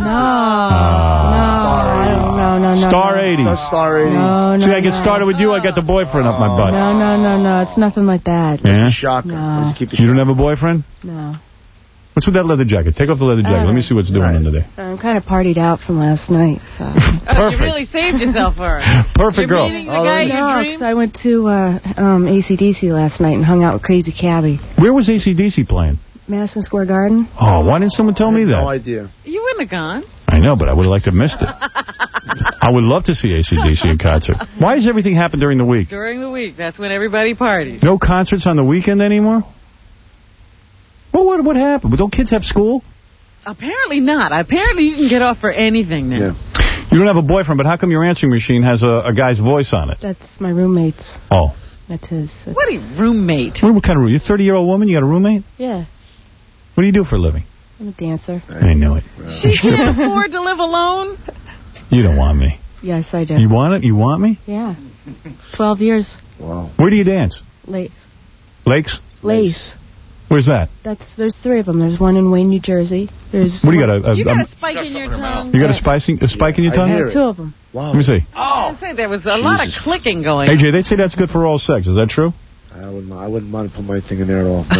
Speaker 2: Uh,
Speaker 11: no, no, no, no.
Speaker 2: Star eighty.
Speaker 4: So Star eighty.
Speaker 11: No, no,
Speaker 2: See, I get
Speaker 11: no.
Speaker 2: started with you, I got the boyfriend up my butt.
Speaker 11: No, no, no, no. It's nothing like that.
Speaker 2: Yeah?
Speaker 4: Shocker.
Speaker 11: No.
Speaker 4: Let's keep it
Speaker 2: You don't have a boyfriend?
Speaker 11: No.
Speaker 2: What's with that leather jacket? Take off the leather jacket.
Speaker 11: Uh,
Speaker 2: Let me see what's doing
Speaker 11: right.
Speaker 2: under there.
Speaker 11: I'm kind of partied out from last night, so.
Speaker 3: Oh, you really saved yourself for her.
Speaker 2: Perfect
Speaker 3: You're
Speaker 2: girl.
Speaker 3: meeting the guy you
Speaker 11: no,
Speaker 3: dreamed?
Speaker 11: 'cause I went to uh, um, A C D C last night and hung out with Crazy Cabby.
Speaker 2: Where was A C D C playing?
Speaker 11: Madison Square Garden.
Speaker 2: Oh, why didn't someone tell me that?
Speaker 4: No idea.
Speaker 3: You wouldn't have gone.
Speaker 2: I know, but I would have liked to have missed it. I would love to see A C D C in concert. Why does everything happen during the week?
Speaker 3: During the week. That's when everybody parties.
Speaker 2: No concerts on the weekend anymore? Well, what, what happened? Don't kids have school?
Speaker 3: Apparently not. Apparently you can get off for anything now.
Speaker 2: Yeah. You don't have a boyfriend, but how come your answering machine has a, a guy's voice on it?
Speaker 11: That's my roommate's.
Speaker 2: Oh.
Speaker 11: That's his. That's
Speaker 3: what a roommate.
Speaker 2: What, what kind of roommate? You're a thirty-year-old woman? You got a roommate?
Speaker 11: Yeah.
Speaker 2: What do you do for a living?
Speaker 11: I'm a dancer.
Speaker 2: I knew it.
Speaker 3: She can't afford to live alone?
Speaker 2: You don't want me.
Speaker 11: Yes, I do.
Speaker 2: You want it? You want me?
Speaker 11: Yeah. Twelve years.
Speaker 4: Wow.
Speaker 2: Where do you dance?
Speaker 11: Lace.
Speaker 2: Lakes?
Speaker 11: Lace.
Speaker 2: Where's that?
Speaker 11: That's there's three of them. There's one in Wayne, New Jersey. There's.
Speaker 2: What do you got? A, a,
Speaker 3: You got
Speaker 2: um,
Speaker 3: a spike in your tongue.
Speaker 2: You got a, spicing, a spike in your tongue?
Speaker 11: Yeah, two of them.
Speaker 4: Wow.
Speaker 2: Let me see.
Speaker 3: Oh, I was gonna say there was a lot of clicking going.
Speaker 2: A J, they say that's good for all sex. Is that true?
Speaker 4: I wouldn't, I wouldn't want to put my thing in there at all.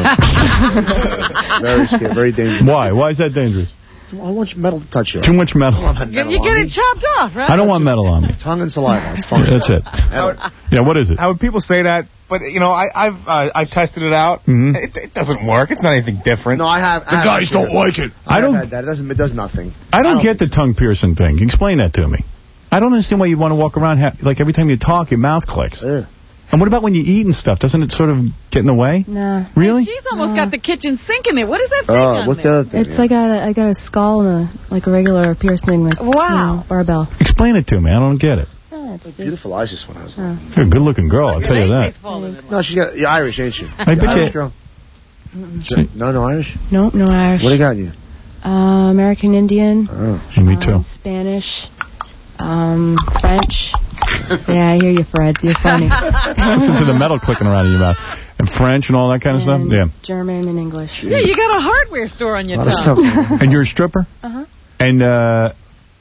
Speaker 4: No. Very scary, very dangerous.
Speaker 2: Why? Why is that dangerous?
Speaker 4: I want your metal to touch you.
Speaker 2: Too much metal.
Speaker 3: You, you get it chopped off, right?
Speaker 2: I don't want metal on me.
Speaker 4: Tongue and saliva. It's fine.
Speaker 2: That's it. Yeah, what is it?
Speaker 5: How would people say that? But, you know, I, I've uh, I've tested it out.
Speaker 2: Mm-hmm.
Speaker 5: It, it doesn't work. It's not anything different.
Speaker 4: No, I have.
Speaker 5: The
Speaker 4: I
Speaker 5: guys
Speaker 4: have
Speaker 5: don't like it.
Speaker 2: I don't.
Speaker 4: Had that. It doesn't. It does nothing.
Speaker 2: I don't get the tongue piercing thing. Explain that to me. I don't understand why you want to walk around ha like every time you talk, your mouth clicks.
Speaker 4: Ugh.
Speaker 2: And what about when you eat and stuff? Doesn't it sort of get in the way?
Speaker 11: Nah.
Speaker 2: Really?
Speaker 3: She's almost got the kitchen sink in it. What is that thing
Speaker 4: Oh,
Speaker 3: on
Speaker 4: what's
Speaker 3: there?
Speaker 4: the other thing?
Speaker 11: It's like I got a, I got a skull and a like a regular piercing, like
Speaker 3: Wow.
Speaker 11: you know, barbell.
Speaker 2: Explain it to me. I don't get it.
Speaker 11: Oh, it's just,
Speaker 4: Beautiful eyes this one. I was
Speaker 11: oh.
Speaker 2: You're a good-looking girl, I'll tell you that.
Speaker 4: No, she's got. You're Irish, ain't you?
Speaker 2: I bet you-
Speaker 4: Irish girl.
Speaker 11: Mm-mm.
Speaker 4: No, no Irish.
Speaker 11: No, no Irish.
Speaker 4: What do you got in you?
Speaker 11: Uh, American Indian.
Speaker 4: Oh,
Speaker 2: me too.
Speaker 11: Um, Spanish. Um, French. Yeah, I hear you, Fred. You're funny.
Speaker 2: Listen to the metal clicking around in your mouth. And French and all that kind of stuff?
Speaker 11: And
Speaker 2: Yeah.
Speaker 11: German and English.
Speaker 3: Yeah, you got a hardware store on your
Speaker 4: A lot of
Speaker 3: tongue.
Speaker 4: stuff.
Speaker 2: And you're a stripper?
Speaker 11: Uh-huh.
Speaker 2: And, uh,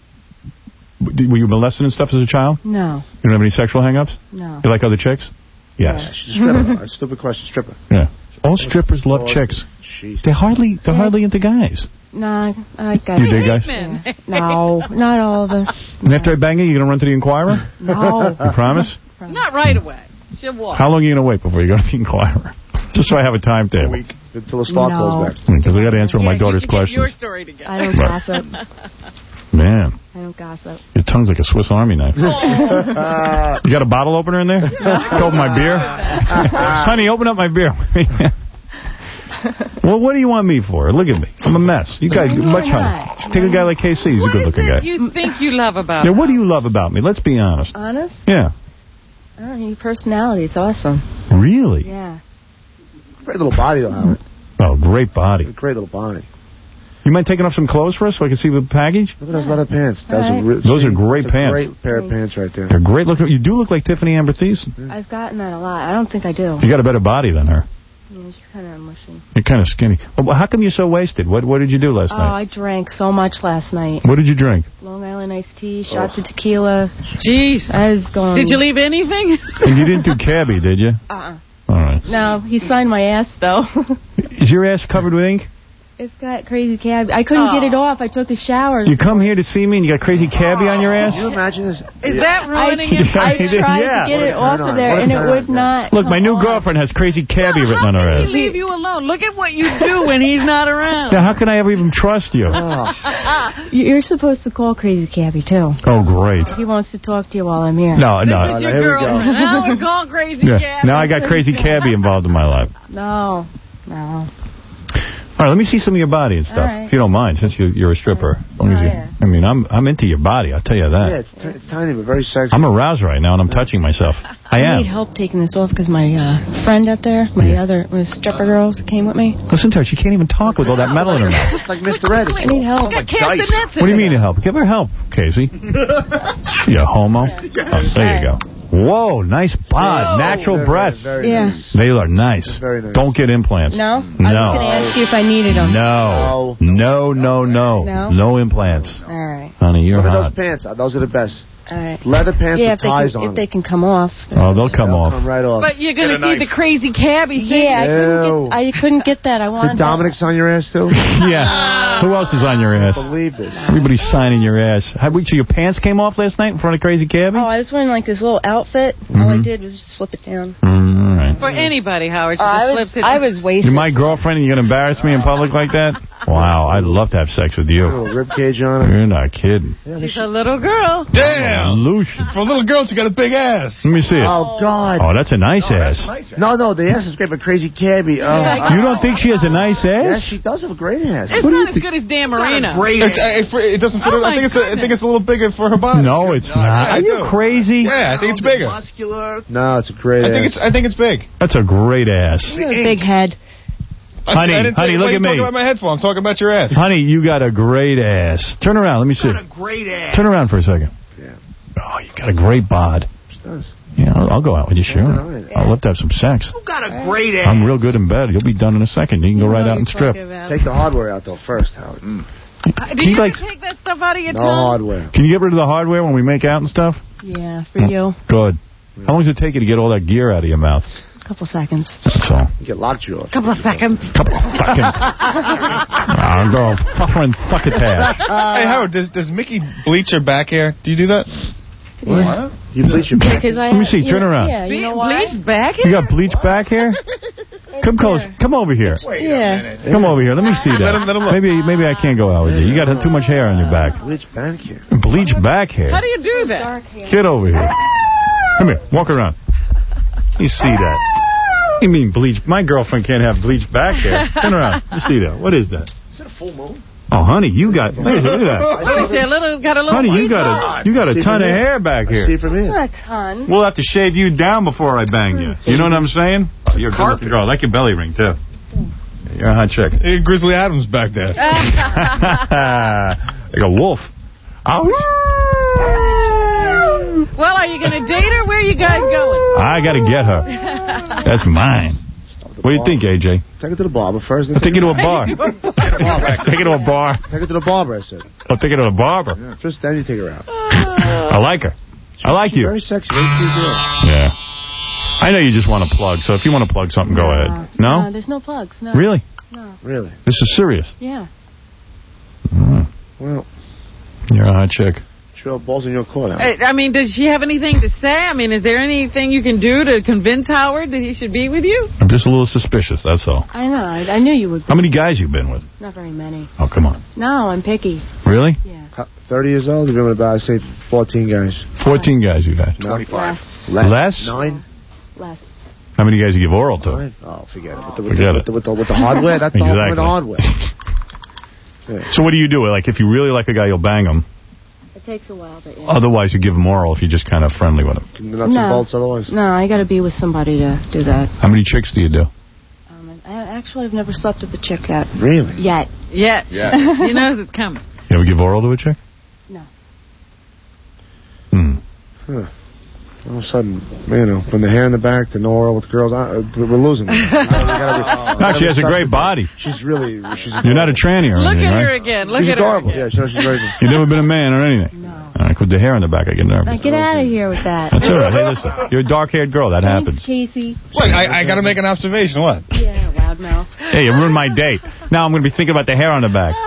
Speaker 2: w- were you molested and stuff as a child?
Speaker 11: No,
Speaker 2: You don't have any sexual hang-ups?
Speaker 11: no.
Speaker 2: You like other chicks? Yes.
Speaker 4: Yeah, she's a stripper. That's a stupid question. Stripper.
Speaker 2: Yeah. All strippers love chicks.
Speaker 4: Jeez.
Speaker 2: They're hardly, they're hardly into guys.
Speaker 11: No, I like guys.
Speaker 2: You dig guys?
Speaker 3: Men.
Speaker 11: No, not all of us.
Speaker 2: And after I bang you, you going to run to the Inquirer?
Speaker 11: No.
Speaker 2: You promise?
Speaker 3: Not right away. She'll walk.
Speaker 2: How long are you going to wait before you go to the Inquirer? Just so I have a timetable.
Speaker 4: A week. Until the stock
Speaker 11: No.
Speaker 4: goes back.
Speaker 2: Because I got to answer all my
Speaker 3: Yeah,
Speaker 2: daughter's
Speaker 3: you can get your
Speaker 2: questions.
Speaker 3: story together.
Speaker 11: I don't
Speaker 2: Right.
Speaker 11: gossip.
Speaker 2: Man,
Speaker 11: I don't gossip.
Speaker 2: your tongue's like a Swiss Army knife. You got a bottle opener in there? Open my beer? Honey, open up my beer. Well, what do you want me for? Look at me. I'm a mess. You guys, much honey. Take a guy like K C. He's a good-looking guy.
Speaker 3: You think you love about
Speaker 2: Yeah,
Speaker 3: her?
Speaker 2: what do you love about me? Let's be honest.
Speaker 11: Honest?
Speaker 2: Yeah.
Speaker 11: I don't know, your personality. It's awesome.
Speaker 2: Really?
Speaker 11: Yeah.
Speaker 4: Great little body, though, Howard.
Speaker 2: Oh, great body.
Speaker 4: Great little body.
Speaker 2: You mind taking off some clothes for us so I can see the package?
Speaker 4: Look at those leather pants. Those
Speaker 11: All
Speaker 4: are,
Speaker 11: right.
Speaker 4: re-
Speaker 2: Those are great
Speaker 4: that's a
Speaker 2: pants.
Speaker 4: Great pair of pants right there.
Speaker 2: They're great looking. You do look like Tiffany Amber Thiessen.
Speaker 11: I've gotten that a lot. I don't think I do.
Speaker 2: You got a better body than her.
Speaker 11: Yeah, she's kind of mushy.
Speaker 2: You're kind of skinny. Well, how come you're so wasted? What What did you do last
Speaker 11: Oh,
Speaker 2: night?
Speaker 11: I drank so much last night.
Speaker 2: What did you drink?
Speaker 11: Long Island iced tea, shots of tequila.
Speaker 3: Jeez.
Speaker 11: I was going.
Speaker 3: Did you leave anything?
Speaker 2: And you didn't do cabbie, did you?
Speaker 11: Uh-uh.
Speaker 2: All right.
Speaker 11: No, he signed my ass, though.
Speaker 2: Is your ass covered with ink?
Speaker 11: It's got crazy cabbie. I couldn't
Speaker 3: Oh.
Speaker 11: get it off. I took a shower.
Speaker 2: You come here to see me and you got crazy cabbie on your ass?
Speaker 4: Can you imagine this?
Speaker 3: Is that ruining
Speaker 11: I,
Speaker 3: it?
Speaker 11: I tried
Speaker 2: Yeah.
Speaker 11: to get it
Speaker 4: What a
Speaker 11: off
Speaker 4: turn
Speaker 11: of
Speaker 4: on.
Speaker 11: there,
Speaker 4: What a
Speaker 11: and it
Speaker 4: turn
Speaker 11: would
Speaker 4: on.
Speaker 11: not.
Speaker 2: Look, my
Speaker 11: come
Speaker 2: new
Speaker 11: off.
Speaker 2: girlfriend has crazy cabbie written on her
Speaker 3: How
Speaker 2: ass.
Speaker 3: can he leave you alone? Look at what you do when he's not around.
Speaker 2: Now, how can I ever even trust you?
Speaker 11: You- You're supposed to call Crazy Cabbie, too.
Speaker 2: Oh, great.
Speaker 11: He wants to talk to you while I'm here.
Speaker 2: No,
Speaker 3: This
Speaker 2: no.
Speaker 3: is your
Speaker 4: here we go.
Speaker 3: girlfriend. Now we're calling Crazy
Speaker 2: Yeah.
Speaker 3: Cabby.
Speaker 2: Now I got crazy cabbie involved in my life.
Speaker 11: No, no.
Speaker 2: All right, let me see some of your body and stuff,
Speaker 11: All right.
Speaker 2: if you don't mind, since you, you're a stripper. As long as
Speaker 11: Oh,
Speaker 2: you,
Speaker 11: yeah.
Speaker 2: I mean, I'm I'm into your body, I'll tell you that.
Speaker 4: Yeah, it's, t- it's tiny but very sexy.
Speaker 2: I'm aroused right now, and I'm touching myself. I
Speaker 11: I
Speaker 2: am.
Speaker 11: need help taking this off because my uh, friend out there, my other my stripper girl came with me.
Speaker 2: Listen to her. She can't even talk with all that metal in her mouth.
Speaker 4: It's like Mister Ed.
Speaker 11: I need help.
Speaker 3: Got castanets in
Speaker 2: What do you
Speaker 3: it.
Speaker 2: mean to help? Give her help, Casey. You homo. Oh, there you go. Whoa, nice bod. Natural breasts.
Speaker 11: Yeah.
Speaker 2: They are nice.
Speaker 4: Very nice.
Speaker 2: Don't get implants.
Speaker 11: No? I was
Speaker 2: No.
Speaker 11: going to ask you if I needed them.
Speaker 2: No. No, no, no.
Speaker 11: No?
Speaker 2: No implants.
Speaker 11: All right.
Speaker 2: Honey, you're
Speaker 4: Look at
Speaker 2: hot.
Speaker 4: those pants. Uh, Those are the best.
Speaker 11: All right.
Speaker 4: Leather pants
Speaker 11: yeah,
Speaker 4: with
Speaker 11: if they,
Speaker 4: ties
Speaker 11: can,
Speaker 4: on
Speaker 11: if they can come off.
Speaker 2: Oh, they'll come
Speaker 4: They'll
Speaker 2: off.
Speaker 4: come right off.
Speaker 3: But you're going to
Speaker 18: Get a
Speaker 3: see
Speaker 18: knife.
Speaker 3: the Crazy Cabby.
Speaker 11: Yeah, I couldn't,
Speaker 4: Ew.
Speaker 11: get, I couldn't get that. I wanted
Speaker 4: Did Dominic's on your ass, too?
Speaker 2: Yeah. Who else is on your ass?
Speaker 4: Believe this.
Speaker 2: Everybody's signing your ass. How, wait, so your pants came off last night in front of Crazy Cabbie?
Speaker 11: that. Oh, I was wearing like this little outfit. All I did was just flip it down.
Speaker 2: Mm, all right.
Speaker 3: For anybody, Howard. She
Speaker 11: Oh,
Speaker 3: just
Speaker 11: I was
Speaker 3: flips it.
Speaker 11: I was wasted.
Speaker 2: You're my girlfriend and you're going to embarrass me in public like that? Wow, I'd love to have sex with you.
Speaker 4: Little rib cage on it.
Speaker 2: You're not kidding.
Speaker 3: She's a little girl.
Speaker 18: Damn.
Speaker 2: Lucian.
Speaker 18: For a little girl, she got a big ass.
Speaker 2: Let me see it.
Speaker 4: Oh, God.
Speaker 2: Oh, that's a nice ass.
Speaker 4: No, no, the ass is great, but Crazy Cabbie. Oh.
Speaker 2: You don't think she has a nice
Speaker 4: Yes,
Speaker 2: ass?
Speaker 4: she does have a great ass.
Speaker 3: It's not as good as Dan Marino.
Speaker 18: It, it, it doesn't fit
Speaker 3: Oh
Speaker 18: her. I
Speaker 3: my
Speaker 18: think it's a, I think it's a little bigger for her body.
Speaker 2: No, it's not.
Speaker 18: I
Speaker 2: Are you
Speaker 18: do.
Speaker 2: crazy?
Speaker 18: Yeah, I think it's bigger.
Speaker 14: Muscular.
Speaker 4: No, it's a great
Speaker 18: I
Speaker 4: ass.
Speaker 18: think it's I think it's big.
Speaker 2: That's a great ass.
Speaker 11: You have a big head.
Speaker 2: Honey,
Speaker 18: I, I didn't
Speaker 2: honey,
Speaker 18: say,
Speaker 2: look
Speaker 18: what are
Speaker 2: at
Speaker 18: you talking
Speaker 2: me.
Speaker 18: about my head for? I'm talking about your ass.
Speaker 2: Honey, you got a great ass. Turn around. Let me see.
Speaker 14: Got a great ass.
Speaker 2: Turn around for a second.
Speaker 4: Yeah.
Speaker 2: Oh, you got a great bod.
Speaker 4: She does.
Speaker 2: Yeah, I'll, I'll go out with you, sure.
Speaker 4: deny it.
Speaker 2: I'd love to have some sex.
Speaker 14: You got a great ass.
Speaker 2: I'm real good in bed. You'll be done in a second. You can go right out and strip.
Speaker 4: Take the hardware out, though, first, Howard.
Speaker 3: Uh,
Speaker 2: Can
Speaker 3: Do
Speaker 2: you
Speaker 3: you
Speaker 2: like-
Speaker 3: ever take that stuff out of your
Speaker 4: No
Speaker 3: tongue?
Speaker 4: hardware.
Speaker 2: Can you get rid of the hardware when we make out and stuff?
Speaker 11: Yeah, for you.
Speaker 2: Good. How long does it take you to get all that gear out of your mouth?
Speaker 11: A couple seconds.
Speaker 2: That's all.
Speaker 4: You get lockjaw.
Speaker 3: Couple of seconds.
Speaker 2: Couple of fucking... I'll go fucking fucking
Speaker 18: Hey, Howard, does does Mickey bleach her back hair? Do you do that?
Speaker 11: Yeah.
Speaker 4: You bleach your back.
Speaker 11: Because I
Speaker 2: Let me
Speaker 11: have-
Speaker 2: see,
Speaker 11: you
Speaker 2: turn
Speaker 11: know-
Speaker 2: around.
Speaker 11: Yeah, you know why?
Speaker 3: Bleach back
Speaker 2: You got bleach back hair? Come close. Come over here.
Speaker 11: Yeah.
Speaker 2: Come over here. Let me see that.
Speaker 18: Let him- let him look.
Speaker 2: Maybe maybe I can't go out with you. You got too much hair on your back.
Speaker 4: Bleach back here.
Speaker 2: Bleach back
Speaker 3: How
Speaker 2: hair.
Speaker 3: do you do that?
Speaker 11: Dark hair.
Speaker 2: Get over here. Come here. Walk around. You see that? You mean bleach? My girlfriend can't have bleach back hair. Turn around. You see that? What is that?
Speaker 4: Is it a full moon?
Speaker 2: Oh, honey, you got look at that.
Speaker 3: What is that? Little, got a little
Speaker 2: Honey, you
Speaker 3: bleach
Speaker 2: got
Speaker 3: on?
Speaker 2: a you got a
Speaker 4: See
Speaker 2: ton
Speaker 4: from
Speaker 2: of
Speaker 4: here?
Speaker 2: hair back
Speaker 4: I see
Speaker 2: here.
Speaker 4: from here.
Speaker 11: Not a ton.
Speaker 2: We'll have to shave you down before I bang you. You know what I'm saying? Oh, you're a good looking girl. I like your belly ring too. You're a hot chick.
Speaker 18: Hey, Grizzly Adams back there.
Speaker 2: Like a wolf. Oh.
Speaker 3: Well, are you going to date her? Where are you guys going?
Speaker 2: I got to get her. That's mine. What do you think, A J?
Speaker 4: Take it to the barber first.
Speaker 2: I'll take you to a bar. Take it to a bar.
Speaker 4: Take it to the barber, I said.
Speaker 2: I'll take it to a barber.
Speaker 4: Yeah. Just then you take her out.
Speaker 2: I like her. I like you.
Speaker 4: Very sexy. Very cute girl.
Speaker 2: Yeah. I know you just want to plug, so if you want to plug something, go ahead. No?
Speaker 11: No, there's no plugs. No.
Speaker 2: Really?
Speaker 11: No.
Speaker 4: Really?
Speaker 2: This is serious.
Speaker 11: Yeah.
Speaker 2: Mm.
Speaker 4: Well,
Speaker 2: You're a hot chick.
Speaker 4: Trail balls in your court, Howard.
Speaker 3: I I mean, does she have anything to say? I mean, is there anything you can do to convince Howard that he should be with you?
Speaker 2: I'm just a little suspicious, that's all.
Speaker 11: I know. I, I knew you would.
Speaker 2: How many guys you been with?
Speaker 11: Not very many.
Speaker 2: Oh, come on.
Speaker 11: No, I'm picky.
Speaker 2: Really?
Speaker 11: Yeah.
Speaker 4: How- thirty years old? You've been with about, say, fourteen guys.
Speaker 2: fourteen guys you've had.
Speaker 4: No?
Speaker 11: Less.
Speaker 2: Less?
Speaker 4: Nine?
Speaker 11: Less.
Speaker 2: How many guys you give oral to?
Speaker 4: Nine? Oh, forget it. With the, with
Speaker 2: Forget
Speaker 4: the,
Speaker 2: it.
Speaker 4: With the, with the, with the hardware? That's the whole point of the hardware. Yeah.
Speaker 2: So what do you do? Like, if you really like a guy, you'll bang him.
Speaker 11: It takes a while, but yeah.
Speaker 2: Otherwise, you give him oral if you're just kind of friendly with him.
Speaker 4: The nuts
Speaker 11: No.
Speaker 4: and bolts otherwise?
Speaker 11: No, I got to be with somebody to do that.
Speaker 2: How many chicks do you do?
Speaker 11: Um, I actually have never slept with a chick yet.
Speaker 4: Really?
Speaker 11: Yet.
Speaker 3: Yeah.
Speaker 2: Yeah.
Speaker 3: She knows it's coming.
Speaker 2: You ever give oral to a chick?
Speaker 11: No.
Speaker 2: Hmm.
Speaker 4: Huh. All of a sudden, you know, from the hair in the back to no oral with girls, uh, we're losing. It.
Speaker 2: No, she has a great body.
Speaker 4: She's really, she's
Speaker 2: You're not a tranny or
Speaker 3: Look
Speaker 2: anything,
Speaker 3: at
Speaker 2: right?
Speaker 3: her again. Look
Speaker 4: she's
Speaker 3: at her
Speaker 4: adorable.
Speaker 3: again.
Speaker 4: Yeah, she knows she's very good.
Speaker 2: You've never been a man or anything? No. All right, with the hair in the back, I get nervous.
Speaker 11: Now get out of here with that.
Speaker 2: That's all right. Hey, listen. You're a dark-haired girl. That happens.
Speaker 11: Thanks, Casey.
Speaker 18: Look, I, I got to make an observation. What?
Speaker 11: Yeah, wow. Loudmouth.
Speaker 2: Hey, you ruined my date. Now I'm going to be thinking about the hair on the back.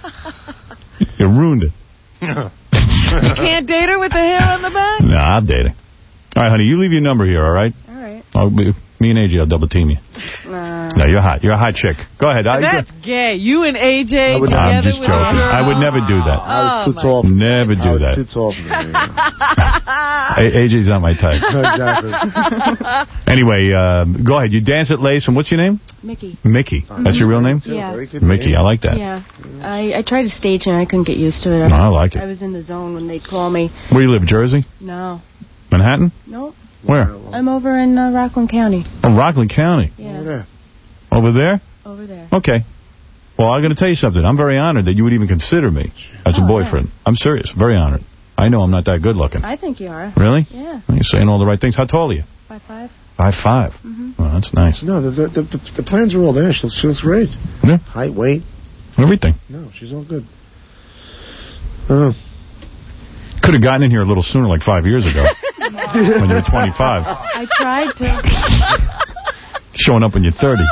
Speaker 2: You ruined it.
Speaker 3: You can't date her with the hair on the back?
Speaker 2: No, I'll date her. All right, honey, you leave your number here, all right?
Speaker 11: All right.
Speaker 2: I'll be, me and A J will double team you.
Speaker 11: Nah.
Speaker 2: No, you're hot. You're a hot chick. Go ahead. I,
Speaker 3: That's gay. You and A J together
Speaker 2: I'm just
Speaker 3: with
Speaker 2: joking.
Speaker 3: a girl.
Speaker 2: I would never do that.
Speaker 4: I was too
Speaker 3: Oh,
Speaker 4: tall.
Speaker 2: Never do
Speaker 4: I was
Speaker 2: that.
Speaker 4: too tall for me.
Speaker 2: A- AJ's not my type.
Speaker 4: Exactly.
Speaker 2: Anyway, uh, go ahead. You dance at Lace, and what's your name?
Speaker 11: Mickey.
Speaker 2: Mickey. That's your real name?
Speaker 11: Yeah.
Speaker 2: Mickey. I like that.
Speaker 11: Yeah. I, I tried to stage and I couldn't get used to it. I,
Speaker 2: No, I
Speaker 11: was,
Speaker 2: like it.
Speaker 11: I was in the zone when they'd call me.
Speaker 2: Where you live, Jersey?
Speaker 11: No.
Speaker 2: Manhattan?
Speaker 11: Nope.
Speaker 2: Where?
Speaker 11: I'm over in uh, Rockland County.
Speaker 2: Oh, Rockland County.
Speaker 11: Yeah.
Speaker 2: Over there?
Speaker 11: Over there.
Speaker 2: Okay. Well, I'm going to tell you something. I'm very honored that you would even consider me as a
Speaker 11: Oh,
Speaker 2: boyfriend. I'm serious. Very honored. I know I'm not that good looking.
Speaker 11: I think you are.
Speaker 2: Really?
Speaker 11: Yeah.
Speaker 2: You're saying all the right things. How tall are you?
Speaker 11: Five five.
Speaker 2: Five five.
Speaker 11: Mm-hmm.
Speaker 2: Oh, that's nice.
Speaker 4: No, the, the, the, the plans are all there. She looks, she looks great.
Speaker 2: Yeah.
Speaker 4: Height, weight.
Speaker 2: Everything.
Speaker 4: No, she's all good. I don't know.
Speaker 2: Could have gotten in here a little sooner, like five years ago, when you were twenty-five.
Speaker 11: I tried to.
Speaker 2: Showing up in your thirties.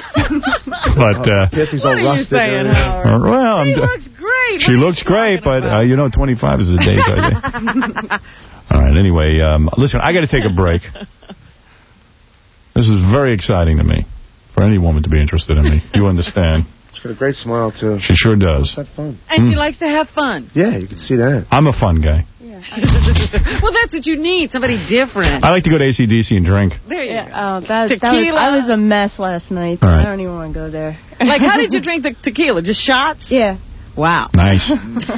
Speaker 2: But, uh...
Speaker 4: Piercing's
Speaker 3: What
Speaker 4: all
Speaker 3: are you
Speaker 4: rusted.
Speaker 3: saying,
Speaker 4: uh,
Speaker 3: Howard?
Speaker 2: Well, I'm...
Speaker 3: She looks great.
Speaker 2: She looks great, but, uh, you know, twenty-five is a date, I think. All right, anyway, um, listen, I got to take a break. This is very exciting to me, for any woman to be interested in me. You understand?
Speaker 4: She's got a great smile, too.
Speaker 2: She sure does.
Speaker 4: Have fun.
Speaker 3: And
Speaker 2: Mm.
Speaker 3: she likes to have fun.
Speaker 4: Yeah, you can see that.
Speaker 2: I'm a fun guy.
Speaker 3: Well, that's what you need, somebody different.
Speaker 2: I like to go to A C D C and drink.
Speaker 3: There you
Speaker 11: Yeah,
Speaker 3: go.
Speaker 11: oh, that, that was,
Speaker 3: Tequila.
Speaker 11: I was a mess last night.
Speaker 2: All right.
Speaker 11: I don't even want to go there.
Speaker 3: Like, how did you drink the tequila? Just shots?
Speaker 11: Yeah.
Speaker 3: Wow.
Speaker 2: Nice.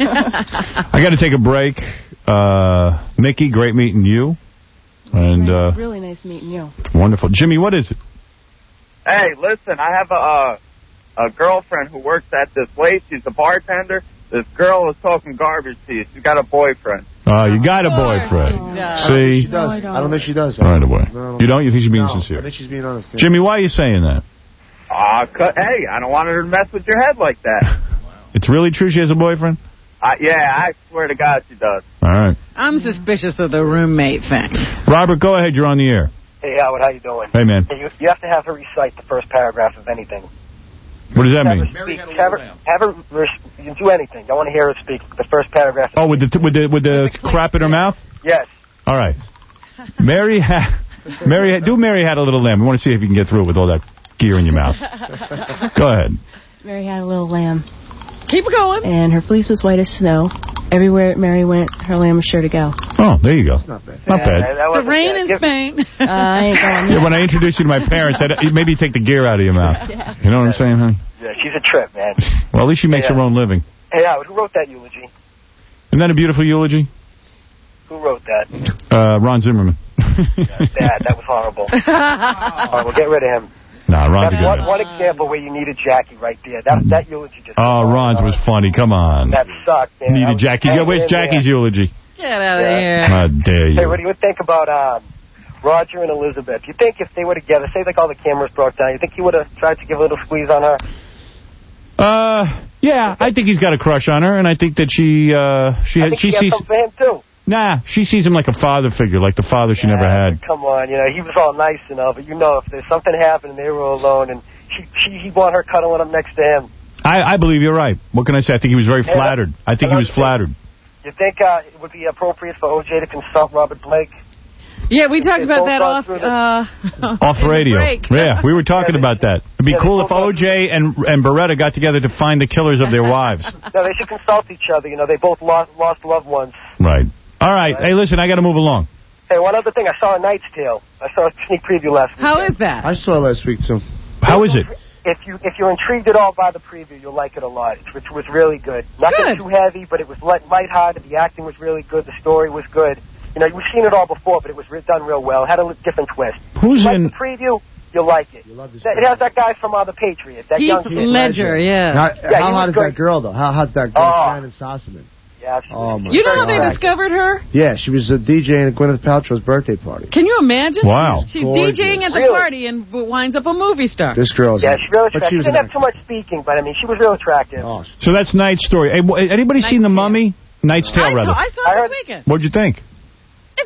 Speaker 2: I got to take a break. Uh, Mickey, great meeting you. And, uh,
Speaker 11: Really nice meeting you.
Speaker 2: wonderful. Jimmy, what is it?
Speaker 21: Hey, listen, I have a uh, a girlfriend who works at this place. She's a bartender. This girl is talking garbage to you. She's got a boyfriend.
Speaker 2: Oh, you got a boyfriend. See?
Speaker 4: She does. I don't think she does.
Speaker 2: Right away.
Speaker 4: No,
Speaker 2: You don't? You think she's being
Speaker 4: no, I
Speaker 2: sincere?
Speaker 4: think she's being honest. yeah.
Speaker 2: Jimmy, why are you saying that?
Speaker 21: Ah, uh, hey, I don't want her to mess with your head like that.
Speaker 2: It's really true she has a boyfriend?
Speaker 21: Uh, yeah, I swear to God she does.
Speaker 2: All right.
Speaker 3: I'm suspicious of the roommate thing.
Speaker 2: Robert, go ahead. You're on the air.
Speaker 7: Hey, Howard, how you doing?
Speaker 2: Hey, man.
Speaker 7: You, you have to have her recite the first paragraph of anything.
Speaker 2: What does that
Speaker 7: have
Speaker 2: mean?
Speaker 7: Her speak, have her, have her res- you can do anything. I want to hear her speak the first paragraph.
Speaker 2: Oh, with the t with the with the crap in her mouth?
Speaker 7: Yes.
Speaker 2: All right. Mary had Mary had, do Mary had a little lamb. We want to see if you can get through it with all that gear in your mouth. Go ahead.
Speaker 11: Mary had a little lamb.
Speaker 3: Keep going.
Speaker 11: And her fleece was white as snow. Everywhere Mary went, her lamb was sure to go.
Speaker 2: Oh, there you go.
Speaker 4: Not bad.
Speaker 2: Not bad.
Speaker 3: The rain in Spain.
Speaker 11: Uh, I ain't going
Speaker 2: Yeah, when I introduced you to my parents, I'd, maybe take the gear out of your mouth.
Speaker 11: Yeah.
Speaker 2: You know what I'm saying, honey?
Speaker 7: Yeah, she's a trip, man.
Speaker 2: Well, at least she makes
Speaker 7: Yeah.
Speaker 2: her own living.
Speaker 7: Hey, Howard, who wrote that eulogy?
Speaker 2: Isn't that a beautiful eulogy?
Speaker 7: Who wrote that?
Speaker 2: Uh, Ron Zimmerman.
Speaker 7: Dad, that was horrible. All right, well, get rid of him.
Speaker 2: Nah, Ron's a
Speaker 7: That's
Speaker 2: good
Speaker 7: one,
Speaker 2: man.
Speaker 7: one example where you needed Jackie right there. That that eulogy just...
Speaker 2: Oh, Ron's was funny. Come on.
Speaker 7: That sucked, man. I
Speaker 2: Needed
Speaker 7: was
Speaker 2: Jackie. Yeah,
Speaker 7: hanging
Speaker 2: where's
Speaker 7: in
Speaker 2: Jackie's
Speaker 7: there.
Speaker 2: eulogy?
Speaker 3: Get out of
Speaker 7: Yeah.
Speaker 3: here.
Speaker 2: How dare
Speaker 7: Hey,
Speaker 2: you?
Speaker 7: what do you think about um, Roger and Elizabeth? You think if they were together, say like all the cameras broke down, you think he would have tried to give a little squeeze on her?
Speaker 2: Uh, yeah, I think he's got a crush on her, and I think that she, uh, she,
Speaker 7: I
Speaker 2: had,
Speaker 7: think
Speaker 2: she
Speaker 7: he has
Speaker 2: sees,
Speaker 7: something for him, too.
Speaker 2: nah, she sees him like a father figure, like the father she never had.
Speaker 7: Come on, you know, he was all nice and all, but you know, if there's something happened and they were alone and she, she he'd want her cuddling up next to him.
Speaker 2: I, I believe you're right. What can I say? I think he was very
Speaker 7: Hey,
Speaker 2: flattered. I think he was flattered.
Speaker 7: You think uh, it would be appropriate for O J to consult Robert Blake?
Speaker 3: Yeah, we talked
Speaker 7: They
Speaker 3: about
Speaker 7: both
Speaker 3: that
Speaker 7: gone
Speaker 3: off
Speaker 7: through the-
Speaker 3: uh,
Speaker 2: Off
Speaker 3: in the
Speaker 2: radio.
Speaker 3: break.
Speaker 2: Yeah, we were talking
Speaker 7: Yeah, they-
Speaker 2: about that. It'd be
Speaker 7: yeah, they
Speaker 2: cool if
Speaker 7: both-
Speaker 2: O J and and Beretta got together to find the killers of their wives.
Speaker 7: No, they should consult each other. You know, they both lost lost loved ones.
Speaker 2: Right. All right. Hey, listen, I got to move along.
Speaker 7: Hey, one other thing, I saw A Knight's Tale. I saw a sneak preview last week.
Speaker 3: How is that?
Speaker 4: I saw it last week, too.
Speaker 2: How is it?
Speaker 7: If you if you're intrigued at all by the preview, you'll like it a lot. It, it was really good. Nothing
Speaker 3: Good.
Speaker 7: too heavy, but it was light, lighthearted. The acting was really good. The story was good. You know, we've seen it all before, but it was re- done real well. It had a li- different twist.
Speaker 2: Who's
Speaker 7: you like
Speaker 2: in-
Speaker 7: the preview? You'll like it. It has that guy from uh, The Patriot. That
Speaker 3: Heath
Speaker 7: young kid.
Speaker 3: Ledger, yeah.
Speaker 4: How,
Speaker 7: Yeah, he
Speaker 4: how
Speaker 7: was
Speaker 4: hot is
Speaker 7: great.
Speaker 4: that girl, though? How hot's that girl,
Speaker 7: Oh.
Speaker 4: Shannon Sossaman?
Speaker 7: Yeah,
Speaker 4: Oh, my
Speaker 3: You know how they
Speaker 4: God.
Speaker 3: discovered her?
Speaker 4: Yeah, she was a D J at Gwyneth Paltrow's birthday party.
Speaker 3: Can you imagine?
Speaker 2: Wow.
Speaker 3: She's
Speaker 4: Gorgeous.
Speaker 3: DJing at the
Speaker 7: Really?
Speaker 3: party and winds up a movie star.
Speaker 4: This girl's...
Speaker 7: Yeah, she really
Speaker 4: but
Speaker 7: attractive.
Speaker 4: she
Speaker 7: She
Speaker 4: was
Speaker 7: didn't
Speaker 4: an
Speaker 7: have too much speaking, but I mean, she was real attractive.
Speaker 4: Oh,
Speaker 2: So that's Knight's story. Hey, w- anybody
Speaker 3: Knight's
Speaker 2: seen The
Speaker 3: Tale.
Speaker 2: Mummy? Knight's Tale,
Speaker 3: I,
Speaker 2: rather.
Speaker 3: saw, I saw
Speaker 7: I
Speaker 3: it
Speaker 7: heard-
Speaker 3: this weekend.
Speaker 2: What'd you think?
Speaker 3: It's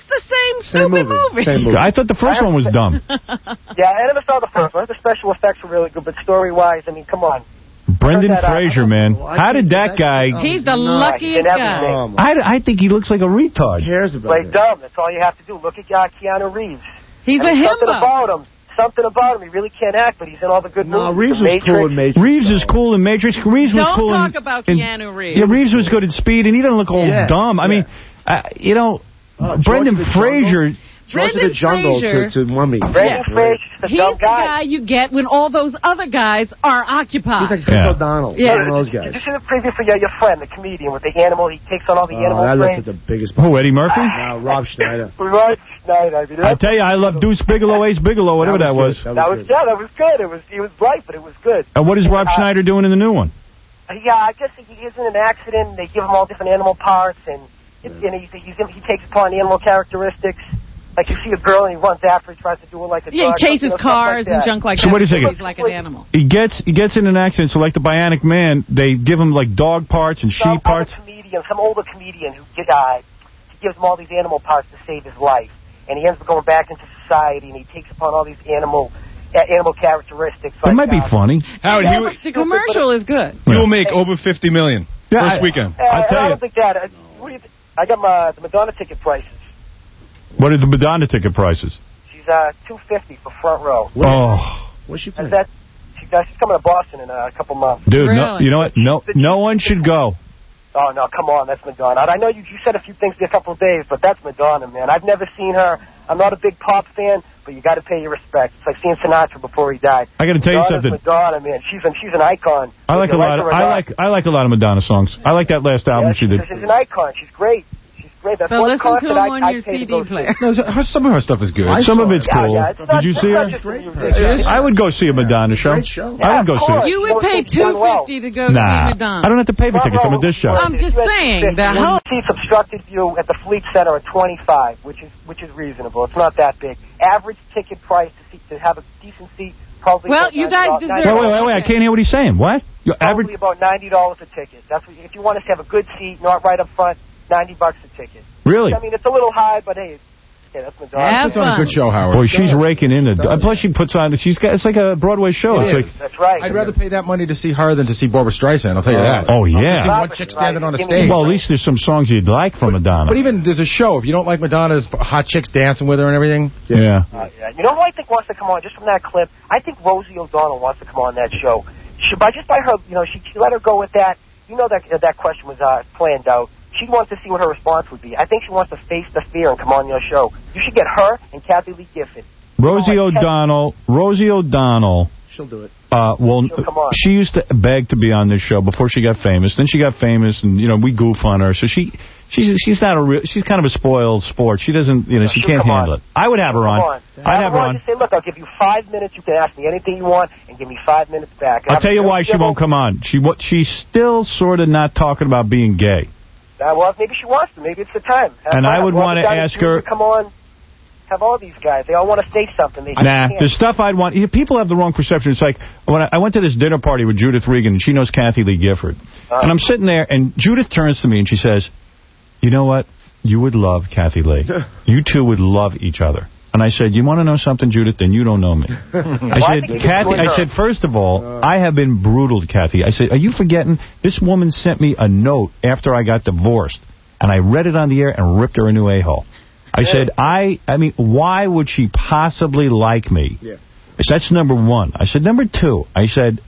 Speaker 3: It's the same stupid movie.
Speaker 4: Same movie.
Speaker 2: I thought the first one was dumb.
Speaker 7: Yeah, I never saw the first one. The special effects were really good, but story-wise, I mean, come on.
Speaker 2: Brendan
Speaker 7: Turn that out.
Speaker 2: Fraser, man. How did that guy...
Speaker 3: He's the
Speaker 7: No,
Speaker 3: luckiest
Speaker 7: he did
Speaker 3: guy.
Speaker 7: everything.
Speaker 2: I, I think he looks like a retard.
Speaker 4: cares about
Speaker 7: Play
Speaker 4: it?
Speaker 7: dumb. That's all you have to do. Look at uh, Keanu Reeves.
Speaker 3: He's
Speaker 7: I mean,
Speaker 3: a
Speaker 7: something
Speaker 3: himbo.
Speaker 7: about him. Something about him. He really can't act, but he's in all the good
Speaker 4: No,
Speaker 7: movies.
Speaker 4: Reeves
Speaker 7: The
Speaker 4: was
Speaker 7: Matrix.
Speaker 4: cool in Matrix.
Speaker 2: Reeves is cool in Matrix. Reeves was
Speaker 3: Don't
Speaker 2: cool
Speaker 3: talk
Speaker 2: in...
Speaker 3: about
Speaker 2: in-
Speaker 3: Keanu Reeves.
Speaker 2: Yeah, Reeves was good at Speed, and he doesn't look all
Speaker 4: Yeah.
Speaker 2: dumb. I
Speaker 4: Yeah.
Speaker 2: mean, uh, you know,
Speaker 4: Uh, George
Speaker 2: Brendan
Speaker 4: of the Jungle?
Speaker 2: Fraser...
Speaker 4: George of
Speaker 3: Brendan
Speaker 4: the Jungle
Speaker 3: Fraser.
Speaker 4: to, to Mummy.
Speaker 7: Brendan
Speaker 3: Yeah.
Speaker 7: Fraser's the
Speaker 3: He's
Speaker 7: dumb
Speaker 3: the guy you get when all those other guys are occupied.
Speaker 4: He's like Chris
Speaker 2: Yeah.
Speaker 4: O'Donnell.
Speaker 3: Yeah.
Speaker 4: One of those
Speaker 7: Did you
Speaker 4: guys.
Speaker 7: see the preview for your, your friend, the comedian, with the animal? He takes on all the
Speaker 4: Oh,
Speaker 7: animal
Speaker 4: that looks
Speaker 7: traits.
Speaker 4: like the biggest...
Speaker 2: Who, Eddie Murphy?
Speaker 4: No, Rob Schneider.
Speaker 7: Right, Schneider. I mean,
Speaker 2: I
Speaker 7: that's-
Speaker 2: tell you, I love Deuce Bigelow, Ace Bigelow, whatever that was.
Speaker 4: good.
Speaker 7: That was,
Speaker 4: good.
Speaker 7: yeah, that was good. It was, he was right, but it was good.
Speaker 2: And what is Rob
Speaker 7: Uh,
Speaker 2: Schneider doing in the new one?
Speaker 7: Yeah, I guess he is in an accident. They give him all different animal parts, and, it, and he's, he's, he takes upon animal characteristics. Like you see a girl and he runs after her, he tries to do it like a
Speaker 3: Yeah,
Speaker 7: dog.
Speaker 3: he chases
Speaker 7: you know, stuff
Speaker 3: cars
Speaker 7: like
Speaker 3: and
Speaker 7: that.
Speaker 3: junk like
Speaker 2: So
Speaker 3: that.
Speaker 2: wait a second.
Speaker 3: He's like an animal.
Speaker 2: He gets he gets in an accident, so like the Bionic Man, they give him like dog parts and
Speaker 7: Some
Speaker 2: sheep parts.
Speaker 7: other comedian, some older comedian who get, uh, he gives him all these animal parts to save his life, and he ends up going back into society, and he takes upon all these animal uh, animal characteristics.
Speaker 2: It
Speaker 7: like,
Speaker 2: might be
Speaker 7: uh,
Speaker 2: funny.
Speaker 13: Howard,
Speaker 7: Yeah,
Speaker 13: he,
Speaker 7: but-
Speaker 3: The commercial is good.
Speaker 13: he will make over fifty million
Speaker 2: Yeah,
Speaker 13: first
Speaker 2: I-
Speaker 13: weekend.
Speaker 7: Uh,
Speaker 2: I'll tell
Speaker 7: I
Speaker 2: you.
Speaker 7: don't think that. Uh, what do you th- I got my the Madonna ticket prices.
Speaker 2: What are the Madonna ticket prices?
Speaker 7: She's uh two fifty for front row.
Speaker 2: Oh,
Speaker 4: What's she
Speaker 7: Is
Speaker 4: playing?
Speaker 7: that? She, uh, she's coming to Boston in uh, a couple months.
Speaker 2: dude, no,
Speaker 3: Really?
Speaker 2: you know what? No, no one should go.
Speaker 7: Oh, no, come on, that's Madonna. I know you, you said a few things in a couple of days, but that's Madonna, man. I've never seen her. I'm not a big pop fan, but you got to pay your respect. It's like seeing Sinatra before he died.
Speaker 2: I got to tell you
Speaker 7: Madonna's
Speaker 2: something.
Speaker 7: Madonna, man. She's an, she's an icon.
Speaker 2: I like a
Speaker 7: Whether you
Speaker 2: lot. Of,
Speaker 7: her or
Speaker 2: I
Speaker 7: not.
Speaker 2: like I like a lot of Madonna songs. I like that last album
Speaker 7: Yeah,
Speaker 2: she did.
Speaker 7: She's an icon. She's great. She's great. That's
Speaker 3: So
Speaker 7: one
Speaker 3: listen to
Speaker 7: concert
Speaker 3: him
Speaker 7: I,
Speaker 3: on
Speaker 7: I
Speaker 3: your
Speaker 7: pay to
Speaker 3: C
Speaker 7: go
Speaker 3: D
Speaker 7: see.
Speaker 3: player.
Speaker 13: No, her- some of her stuff is good.
Speaker 4: I
Speaker 2: Some
Speaker 4: saw
Speaker 2: of
Speaker 4: it.
Speaker 2: it's
Speaker 7: Yeah,
Speaker 2: cool.
Speaker 7: yeah, it's
Speaker 2: Did
Speaker 7: not-
Speaker 2: you
Speaker 7: it's
Speaker 2: see
Speaker 7: not
Speaker 2: her?
Speaker 7: just the music.
Speaker 4: It is.
Speaker 2: I would go see a Madonna show.
Speaker 4: Great show.
Speaker 2: I would go see it.
Speaker 3: You would pay two fifty to go
Speaker 2: Nah,
Speaker 3: see Madonna.
Speaker 2: I don't have to pay for tickets. I'm a disc jockey.
Speaker 3: I'm just saying, the
Speaker 7: One
Speaker 3: whole...
Speaker 7: seats obstructed view at the Fleet Center are twenty-five, which is which is reasonable. It's not that big. Average ticket price to see, to have a decent seat probably.
Speaker 3: Well,
Speaker 7: about
Speaker 3: you
Speaker 7: ninety
Speaker 3: guys
Speaker 7: dollars.
Speaker 3: deserve
Speaker 2: Wait, wait, wait, wait! I can't hear what he's saying. What? Your
Speaker 7: Probably
Speaker 2: average?
Speaker 7: about ninety dollars a ticket. That's what, if you want us to have a good seat, not right up front. Ninety bucks a ticket.
Speaker 2: Really?
Speaker 7: I mean, it's a little high, but hey, yeah, that's Madonna.
Speaker 3: Have
Speaker 13: Puts on a
Speaker 3: fun.
Speaker 13: good show, Howard.
Speaker 2: Boy, she's raking in the. And plus, she puts on. She's got. It's like a Broadway show.
Speaker 13: It
Speaker 2: It's
Speaker 13: is.
Speaker 2: like.
Speaker 7: That's right.
Speaker 13: I'd rather pay that money to see her than to see Barbara Streisand, I'll tell you that.
Speaker 2: Oh
Speaker 13: Just
Speaker 2: yeah.
Speaker 13: see one chick standing on a stage.
Speaker 2: Well, at least there's some songs you'd like from Madonna.
Speaker 13: But even there's a show. If you don't like Madonna's hot chicks dancing with her and everything.
Speaker 2: Yeah.
Speaker 7: Uh, yeah. You know who I think wants to come on just from that clip? I think Rosie O'Donnell wants to come on that show. She, by just by her, you know, she, she let her go with that. You know that uh, that question was uh, planned out. She wants to see what her response would be. I think she wants to face the fear and come on your show. You should get her and Kathy Lee Gifford.
Speaker 2: Rosie
Speaker 7: You know, like,
Speaker 2: O'Donnell. Rosie O'Donnell.
Speaker 4: She'll do it.
Speaker 2: Uh, well,
Speaker 7: She'll come on.
Speaker 2: she used to beg to be on this show before she got famous. Then she got famous, and you know we goof on her. So she, she's she's not a real. She's kind of a spoiled sport. She doesn't, you know, she
Speaker 7: She'll
Speaker 2: can't
Speaker 7: come
Speaker 2: handle
Speaker 7: on.
Speaker 2: it. I would have her
Speaker 7: Come
Speaker 2: on.
Speaker 7: on.
Speaker 2: I'd have her on.
Speaker 7: Just say, look, I'll give you five minutes. You can ask me anything you want, and give me five minutes back.
Speaker 2: I'll tell you why she won't come on. She what? She's still sort of not talking about being gay.
Speaker 7: Uh, well, maybe she wants to. Maybe it's the time. Have
Speaker 2: And
Speaker 7: fun.
Speaker 2: I would
Speaker 7: Well,
Speaker 2: wanna
Speaker 7: we gotta
Speaker 2: ask
Speaker 7: do
Speaker 2: her-
Speaker 7: is Come on. Have all these guys. They all want to say something. They just
Speaker 2: Nah,
Speaker 7: can't.
Speaker 2: the stuff I'd want. You know, people have the wrong perception. It's like when I, I went to this dinner party with Judith Regan, and she knows Kathy Lee Gifford.
Speaker 7: Uh,
Speaker 2: And I'm sitting there, and Judith turns to me and she says, "You know what? You would love Kathy Lee. You two would love each other." And I said, "You want to know something, Judith? Then you don't know me." I
Speaker 7: Well, I think
Speaker 2: said,
Speaker 7: you
Speaker 2: "Kathy."
Speaker 7: enjoy
Speaker 2: I
Speaker 7: her.
Speaker 2: said, "First of all, I have been brutal to Kathy." I said, "Are you forgetting? This woman sent me a note after I got divorced, and I read it on the air and ripped her a new a-hole." I said, I I mean, why would she possibly like me?
Speaker 4: Yeah.
Speaker 2: I said, that's number one. I said, number two, I said,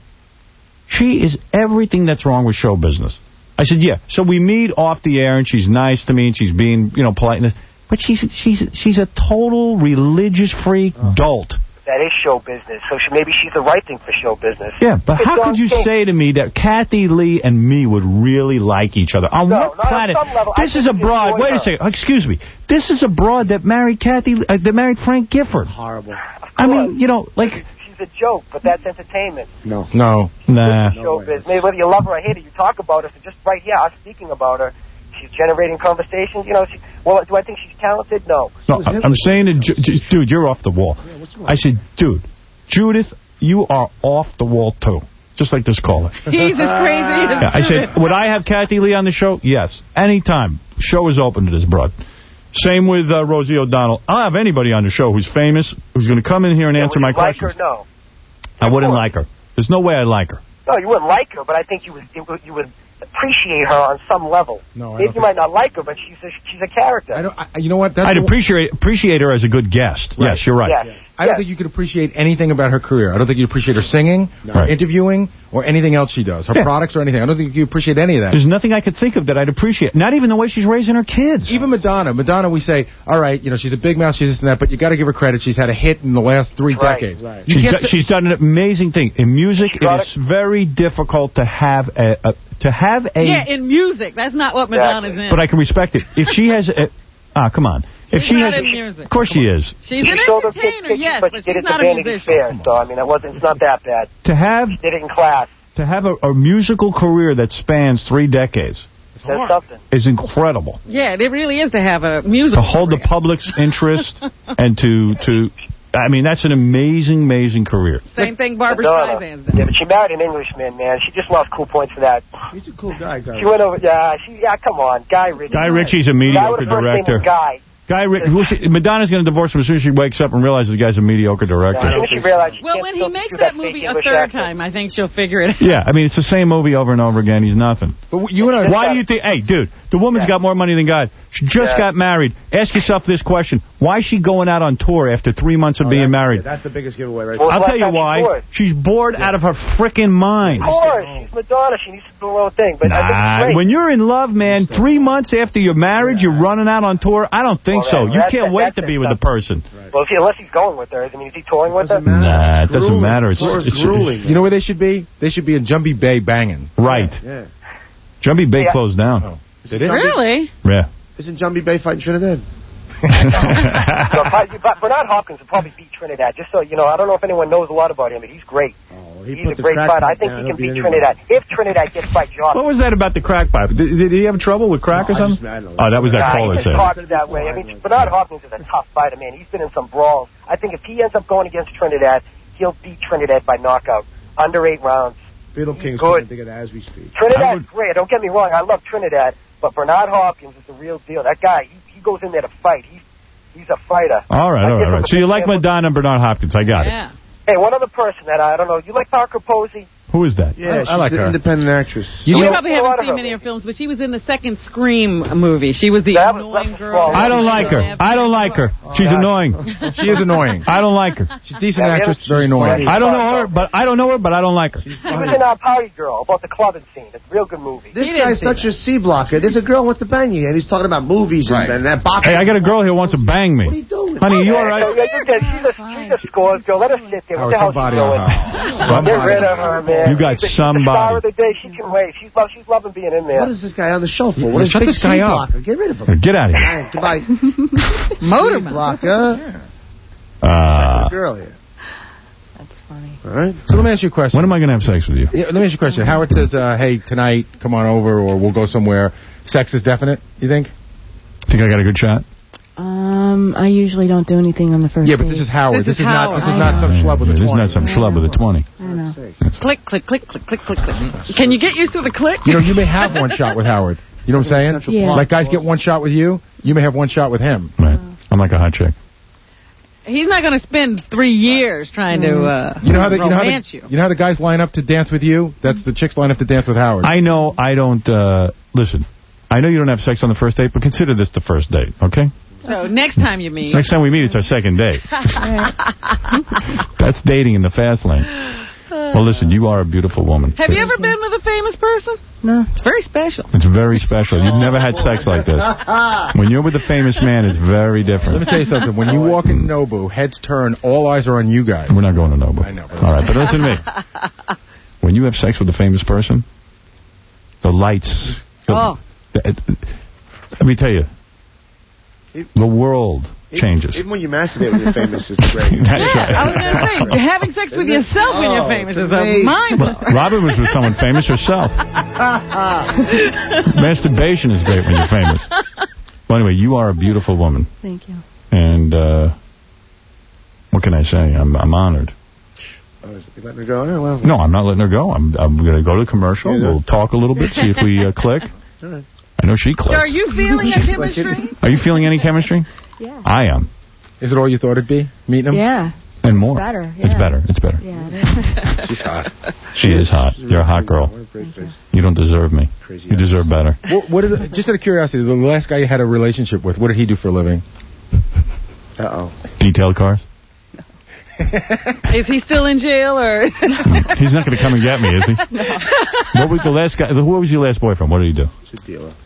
Speaker 2: she is everything that's wrong with show business. I said, yeah. So we meet off the air, and she's nice to me, and she's being, you know, polite. But she's she's she's a total religious freak dolt.
Speaker 7: That is show business. So she, maybe she's the right thing for show business.
Speaker 2: Yeah, but
Speaker 7: It's
Speaker 2: how
Speaker 7: all
Speaker 2: could you
Speaker 7: thing.
Speaker 2: say to me that Kathy Lee and me would really like each other? On
Speaker 7: No,
Speaker 2: what
Speaker 7: not on
Speaker 2: planet?
Speaker 7: some level. I
Speaker 2: This is a
Speaker 7: think you
Speaker 2: broad.
Speaker 7: enjoy
Speaker 2: Wait a
Speaker 7: her.
Speaker 2: second. Excuse me. This is a broad that married Kathy. Uh, that married Frank Gifford.
Speaker 4: Horrible.
Speaker 2: I mean, you know, like.
Speaker 7: She's a joke, but that's entertainment.
Speaker 4: No.
Speaker 2: No. Nah.
Speaker 7: Show business. Maybe whether you love her or hate her, you talk about her. So just right here, us speaking about her, she's generating conversations. You know, she, well, do I think she's talented? No.
Speaker 2: No, I- I'm saying, to, Ju- Ju- dude, you're off the wall. I said, dude, Judith, you are off the wall, too. Just like this caller.
Speaker 3: He's as crazy as
Speaker 2: Yeah, I said, would I have Kathy Lee on the show? Yes. Anytime. Show is open to this broad. Same with uh, Rosie O'Donnell. I'll have anybody on the show who's famous, who's going to come in here and
Speaker 7: Yeah,
Speaker 2: answer
Speaker 7: would
Speaker 2: my
Speaker 7: you like
Speaker 2: questions.
Speaker 7: her? No.
Speaker 2: I wouldn't like her. There's no way I'd like her.
Speaker 7: No, you wouldn't like her, but I think you would you would, you would appreciate her on some level.
Speaker 5: No, I
Speaker 7: Maybe
Speaker 5: don't
Speaker 7: you might not like her, but she's a, she's a character.
Speaker 5: I don't. I, you know what? That's
Speaker 2: I'd
Speaker 5: the-
Speaker 2: appreciate appreciate her as a good guest.
Speaker 5: Right.
Speaker 2: Yes, you're right.
Speaker 7: Yes.
Speaker 5: I don't
Speaker 7: Yes.
Speaker 5: think you could appreciate anything about her career. I don't think you'd appreciate her singing,
Speaker 2: No.
Speaker 5: or
Speaker 2: Right.
Speaker 5: interviewing, or anything else she does. Her
Speaker 2: Yeah.
Speaker 5: products or anything. I don't think you appreciate any of that.
Speaker 2: There's nothing I could think of that I'd appreciate. Not even the way she's raising her kids.
Speaker 5: Even Madonna. Madonna, we say, all right, you know, she's a big mouth, she's this and that, but you got to give her credit. She's had a hit in the last three
Speaker 7: Right.
Speaker 5: decades.
Speaker 7: Right.
Speaker 5: You
Speaker 2: She's,
Speaker 5: can't
Speaker 2: do,
Speaker 5: say-
Speaker 2: she's done an amazing thing. In music,
Speaker 7: She
Speaker 2: it
Speaker 7: got
Speaker 2: is very difficult to have a, a to have a.
Speaker 3: Yeah, in music. That's not what Madonna's in.
Speaker 2: But I can respect it. If she has a, ah, come on. If
Speaker 3: She's
Speaker 2: she
Speaker 3: not
Speaker 2: has,
Speaker 3: in music.
Speaker 2: Of course she is.
Speaker 3: She's
Speaker 7: She
Speaker 3: an
Speaker 7: showed her kids
Speaker 3: entertainer,
Speaker 7: pictures,
Speaker 3: yes,
Speaker 7: but
Speaker 3: but
Speaker 7: she did
Speaker 3: she's
Speaker 7: it
Speaker 3: not
Speaker 7: to
Speaker 3: a
Speaker 7: Vanity
Speaker 3: musician.
Speaker 7: Fair, so I mean, it wasn't. It's not that bad.
Speaker 2: To have
Speaker 7: She did it in class.
Speaker 2: to have a, a musical career that spans three decades
Speaker 7: That's something.
Speaker 2: is incredible.
Speaker 3: Yeah, it really is to have a
Speaker 2: To
Speaker 3: musical
Speaker 2: hold the
Speaker 3: career.
Speaker 2: public's interest and to to, I mean, that's an amazing, amazing career.
Speaker 3: Same thing Barbara
Speaker 7: Madonna.
Speaker 3: Streisand's done.
Speaker 7: Yeah, but she married an Englishman, man. She just lost cool points for that.
Speaker 4: He's a cool guy, guy.
Speaker 7: She went over. Yeah, she. Yeah, come on, Guy Ritchie.
Speaker 2: Guy Ritchie's a
Speaker 7: Guy
Speaker 2: mediocre
Speaker 7: with the first name
Speaker 2: director.
Speaker 7: was Guy.
Speaker 2: Guy Ritchie, who she, Madonna's going to divorce him as soon as she wakes up and realizes the guy's a mediocre director.
Speaker 7: As soon as she realized she
Speaker 3: Well,
Speaker 7: can't
Speaker 3: when
Speaker 7: still
Speaker 3: he makes
Speaker 7: do
Speaker 3: that
Speaker 7: fake
Speaker 3: movie a
Speaker 7: English
Speaker 3: third
Speaker 7: accent.
Speaker 3: time, I think she'll figure it out.
Speaker 2: Yeah, I mean, it's the same movie over and over again. He's nothing.
Speaker 5: But you and I,
Speaker 2: Why do you think, hey, dude, the woman's got more money than God. She just
Speaker 7: Yeah.
Speaker 2: got married. Ask yourself this question. Why is she going out on tour after three months of
Speaker 4: Oh,
Speaker 2: being
Speaker 4: that's,
Speaker 2: married?
Speaker 4: That's the biggest giveaway right
Speaker 7: Well,
Speaker 4: there.
Speaker 2: I'll
Speaker 7: last
Speaker 2: tell you
Speaker 7: time she
Speaker 2: why.
Speaker 7: toured.
Speaker 2: She's bored out of her frickin' mind.
Speaker 7: Of course, she's Madonna. She needs to do her own thing. But I think
Speaker 2: Nah,
Speaker 7: it's great.
Speaker 2: when you're in love, man, three months after you're married, you're running out on tour? I don't think
Speaker 7: Well,
Speaker 2: so.
Speaker 7: that-
Speaker 2: You
Speaker 7: that's-
Speaker 2: can't wait
Speaker 7: that's
Speaker 2: to be
Speaker 7: it,
Speaker 2: with the
Speaker 7: that's-
Speaker 2: person.
Speaker 7: Well, if he, unless he's going with her, I mean, is he touring with her?
Speaker 4: Doesn't matter.
Speaker 2: Nah, it
Speaker 4: It's
Speaker 2: doesn't
Speaker 4: grueling.
Speaker 2: matter. It's,
Speaker 4: Tour's
Speaker 2: it's
Speaker 4: grueling.
Speaker 5: you know where they should be? They should be in Jumbie Bay banging.
Speaker 2: right.
Speaker 4: Yeah.
Speaker 2: Jumbie Bay
Speaker 7: Yeah.
Speaker 2: closed down.
Speaker 5: Oh. Did it?
Speaker 3: Really?
Speaker 2: Yeah.
Speaker 4: Isn't Jumbie Bay fighting Trinidad?
Speaker 7: So, but, but Bernard Hopkins would probably beat Trinidad. Just so you know, I don't know if anyone knows a lot about him, but he's great.
Speaker 4: Oh, he
Speaker 7: He's
Speaker 4: put
Speaker 7: a
Speaker 4: the
Speaker 7: great
Speaker 4: crack
Speaker 7: fighter. I
Speaker 4: pipe
Speaker 7: think
Speaker 4: down.
Speaker 7: he can
Speaker 4: He'll
Speaker 7: beat
Speaker 4: anybody.
Speaker 7: Trinidad. If Trinidad gets fight job.
Speaker 2: What was that about the crack pipe? Did, did he have trouble with crack
Speaker 4: No,
Speaker 2: or
Speaker 4: I
Speaker 2: something?
Speaker 4: just- I don't know.
Speaker 2: Oh, that was that
Speaker 7: Nah,
Speaker 2: caller
Speaker 7: he just
Speaker 2: said.
Speaker 7: talks that way. I mean, Bernard Hopkins is a tough fighter, man. He's been in some brawls. I think if he ends up going against Trinidad, he'll beat Trinidad by knockout. Under eight rounds.
Speaker 4: Beetle
Speaker 7: He's
Speaker 4: King's
Speaker 7: good.
Speaker 4: coming together as we speak.
Speaker 7: Trinidad's great. Don't get me wrong. I love Trinidad. But Bernard Hopkins is the real deal. That guy, he, he goes in there to fight. He's he's a fighter.
Speaker 2: All right,
Speaker 7: I
Speaker 2: all
Speaker 7: give
Speaker 2: right,
Speaker 7: him
Speaker 2: all right.
Speaker 7: a
Speaker 2: So you
Speaker 7: big
Speaker 2: like
Speaker 7: fan.
Speaker 2: Madonna and Bernard Hopkins. I got
Speaker 3: Yeah.
Speaker 7: Hey, one other person that I, I don't know. You like Parker Posey?
Speaker 2: it. Who is that?
Speaker 4: Yeah, she's
Speaker 5: I like
Speaker 4: the
Speaker 5: her.
Speaker 4: independent actress.
Speaker 5: You
Speaker 3: You
Speaker 5: know,
Speaker 3: probably
Speaker 7: a
Speaker 3: haven't
Speaker 7: lot of
Speaker 3: seen
Speaker 7: her
Speaker 3: many of her
Speaker 7: movies.
Speaker 3: films, but she was in the second Scream movie. She was the
Speaker 7: That was-
Speaker 3: annoying
Speaker 7: that's
Speaker 3: girl.
Speaker 7: wrong.
Speaker 2: I don't like her. I don't like her. She's annoying.
Speaker 5: she is annoying.
Speaker 2: I don't like her.
Speaker 5: She's a decent
Speaker 7: Yeah,
Speaker 5: actress,
Speaker 7: she's
Speaker 5: very annoying.
Speaker 2: I don't know her, but I don't know her, but I don't like her.
Speaker 7: She was in our Party Girl about the clubbing scene. It's a real good movie.
Speaker 4: This
Speaker 3: He didn't
Speaker 4: guy's
Speaker 3: see
Speaker 4: such a C blocker. There's a girl who wants to bang you, and he's talking about movies and,
Speaker 5: Right.
Speaker 4: and that boxing.
Speaker 2: Hey, I got a girl here who wants to bang me.
Speaker 4: What are you doing?
Speaker 2: Honey, you all
Speaker 7: So,
Speaker 2: right?
Speaker 7: yeah, you get, she's a, she's a scores girl. Let her sit there. What
Speaker 5: Howard,
Speaker 7: the hell
Speaker 5: somebody
Speaker 7: she
Speaker 5: on
Speaker 7: doing?
Speaker 5: her.
Speaker 7: Get
Speaker 5: Somebody.
Speaker 7: rid of her, man.
Speaker 2: You got
Speaker 7: she's the, she's the star
Speaker 2: somebody.
Speaker 7: of the day. She can wait. She's, love, she's loving being in there.
Speaker 4: What is this guy on the show for?
Speaker 5: Yeah,
Speaker 4: What is
Speaker 5: shut
Speaker 4: big
Speaker 5: this guy
Speaker 4: C
Speaker 5: up.
Speaker 4: blocker? Get rid of him.
Speaker 2: Get out of here.
Speaker 4: Hey, goodbye.
Speaker 3: Motorman.
Speaker 4: C blocker.
Speaker 2: Uh,
Speaker 4: Girl here.
Speaker 11: That's funny.
Speaker 4: All right.
Speaker 5: So let me ask you a question.
Speaker 2: when am I going to have sex with you?
Speaker 5: Yeah, let me ask you a question. Howard says, uh, hey, tonight, come on over, or we'll go somewhere. Sex is definite, you think?
Speaker 2: Think I got a good shot?
Speaker 11: Um, I usually don't do anything on the first
Speaker 5: Yeah, but
Speaker 11: date.
Speaker 5: this is Howard.
Speaker 3: This
Speaker 5: This,
Speaker 3: is
Speaker 5: is, not.
Speaker 3: Howard.
Speaker 5: This is not some schlub with a
Speaker 2: This is
Speaker 5: twenty.
Speaker 2: not some schlub with a twenty.
Speaker 11: I know.
Speaker 3: Click, click, click, click, click, click, click. Can you get used to the click?
Speaker 5: You know, you may have one shot with Howard. You know what I'm saying?
Speaker 11: Yeah.
Speaker 5: Like guys get one shot with you, you may have one shot with him.
Speaker 2: Right. I'm like a hot chick.
Speaker 3: He's not going to spend three years trying to uh,
Speaker 5: You know how the, you know how
Speaker 3: romance
Speaker 5: the,
Speaker 3: you.
Speaker 5: you know how the guys line up to dance with you? That's the chicks line up to dance with Howard.
Speaker 2: I know I don't, uh, listen, I know you don't have sex on the first date, but consider this the first date, okay?
Speaker 3: So next time you meet.
Speaker 2: Next time we meet, it's our second date. That's dating in the fast lane. Well, listen, you are a beautiful woman.
Speaker 3: Have you ever been with a famous person?
Speaker 11: No.
Speaker 3: It's very special.
Speaker 2: It's very special. You've never had sex like this. When you're with a famous man, it's very
Speaker 5: Let me
Speaker 2: different.
Speaker 5: tell you something. When you walk in Nobu, heads turn, all eyes are on you guys.
Speaker 2: We're not going to Nobu.
Speaker 5: I know, but-
Speaker 2: All right, but listen to me. When you have sex with a famous person, the lights.
Speaker 3: Oh.
Speaker 2: Let me tell you, the world changes.
Speaker 4: Even when you masturbate when you're famous, it's great.
Speaker 2: That's
Speaker 3: Yeah,
Speaker 2: right.
Speaker 3: I was going to say, having sex with yourself when you're
Speaker 4: Oh,
Speaker 3: famous
Speaker 4: it's
Speaker 3: is a
Speaker 4: amazing.
Speaker 3: mind blower.
Speaker 2: Robin was with someone famous herself. Masturbation is great when you're famous. Well, anyway, you are a beautiful woman.
Speaker 11: Thank you.
Speaker 2: And uh, what can I say? I'm, I'm honored.
Speaker 4: Oh, you letting her go? Oh, well.
Speaker 2: No, I'm not letting her go. I'm, I'm going to go to commercial.
Speaker 4: Yeah,
Speaker 2: We'll talk a little bit, see if we uh, click.
Speaker 4: All right.
Speaker 2: I know she clicks.
Speaker 3: So are you feeling a chemistry?
Speaker 2: Are you feeling any chemistry?
Speaker 11: Yeah.
Speaker 2: I am.
Speaker 5: Is it all you thought it'd be? Meeting him?
Speaker 11: Yeah.
Speaker 2: And more.
Speaker 11: It's better. Yeah.
Speaker 2: It's better. It's better.
Speaker 11: Yeah, it is.
Speaker 5: She's hot.
Speaker 2: She is hot. You're a hot girl. You don't deserve me. You deserve better.
Speaker 5: What, what did, just out of curiosity, the last guy you had a relationship with, what did he do for a living?
Speaker 4: Uh-oh.
Speaker 2: Detailed cars?
Speaker 3: Is he still in jail, or?
Speaker 2: He's not going to come and get me, is he?
Speaker 3: No.
Speaker 2: What was the last guy? Who was your last boyfriend? What did he do?
Speaker 4: He's a dealer.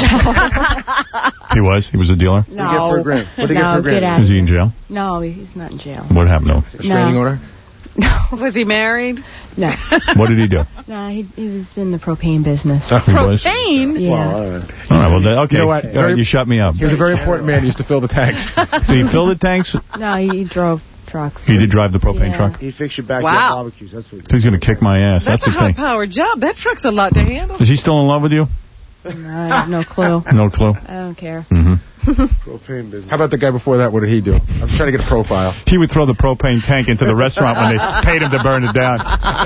Speaker 2: He was? He was a dealer?
Speaker 11: No.
Speaker 4: What did he get for a grand? What did he
Speaker 11: No,
Speaker 4: get for a grand?
Speaker 11: get out.
Speaker 2: Is he in jail?
Speaker 11: No, he's not in jail.
Speaker 2: What happened to him?
Speaker 5: Restraining
Speaker 11: No.
Speaker 5: order?
Speaker 3: Was he married?
Speaker 11: No.
Speaker 2: What did he do?
Speaker 11: No, he, he was in the propane business.
Speaker 2: He was?
Speaker 3: Propane?
Speaker 11: Yeah.
Speaker 4: Well, all right.
Speaker 2: All right, well, then, okay.
Speaker 5: You know what?
Speaker 2: All right, you shut me up.
Speaker 5: He was a very important man. He used to fill the tanks.
Speaker 2: Did he fill the tanks?
Speaker 11: No, he, he drove trucks.
Speaker 2: He did drive the propane
Speaker 11: Yeah.
Speaker 2: truck?
Speaker 4: He fixed your backyard
Speaker 3: Wow.
Speaker 4: barbecues. That's what
Speaker 2: He's going to kick my ass.
Speaker 3: That's,
Speaker 2: That's,
Speaker 3: a
Speaker 2: the thing.
Speaker 3: high-powered job. That truck's a lot to handle.
Speaker 2: Is he still in love with you?
Speaker 11: No, I have no clue.
Speaker 2: No clue.
Speaker 11: I don't care.
Speaker 2: Mm-hmm.
Speaker 4: propane business.
Speaker 5: How about the guy before that? What did he do? I'm trying to get a profile.
Speaker 2: He would throw the propane tank into the restaurant when they paid him to burn it down.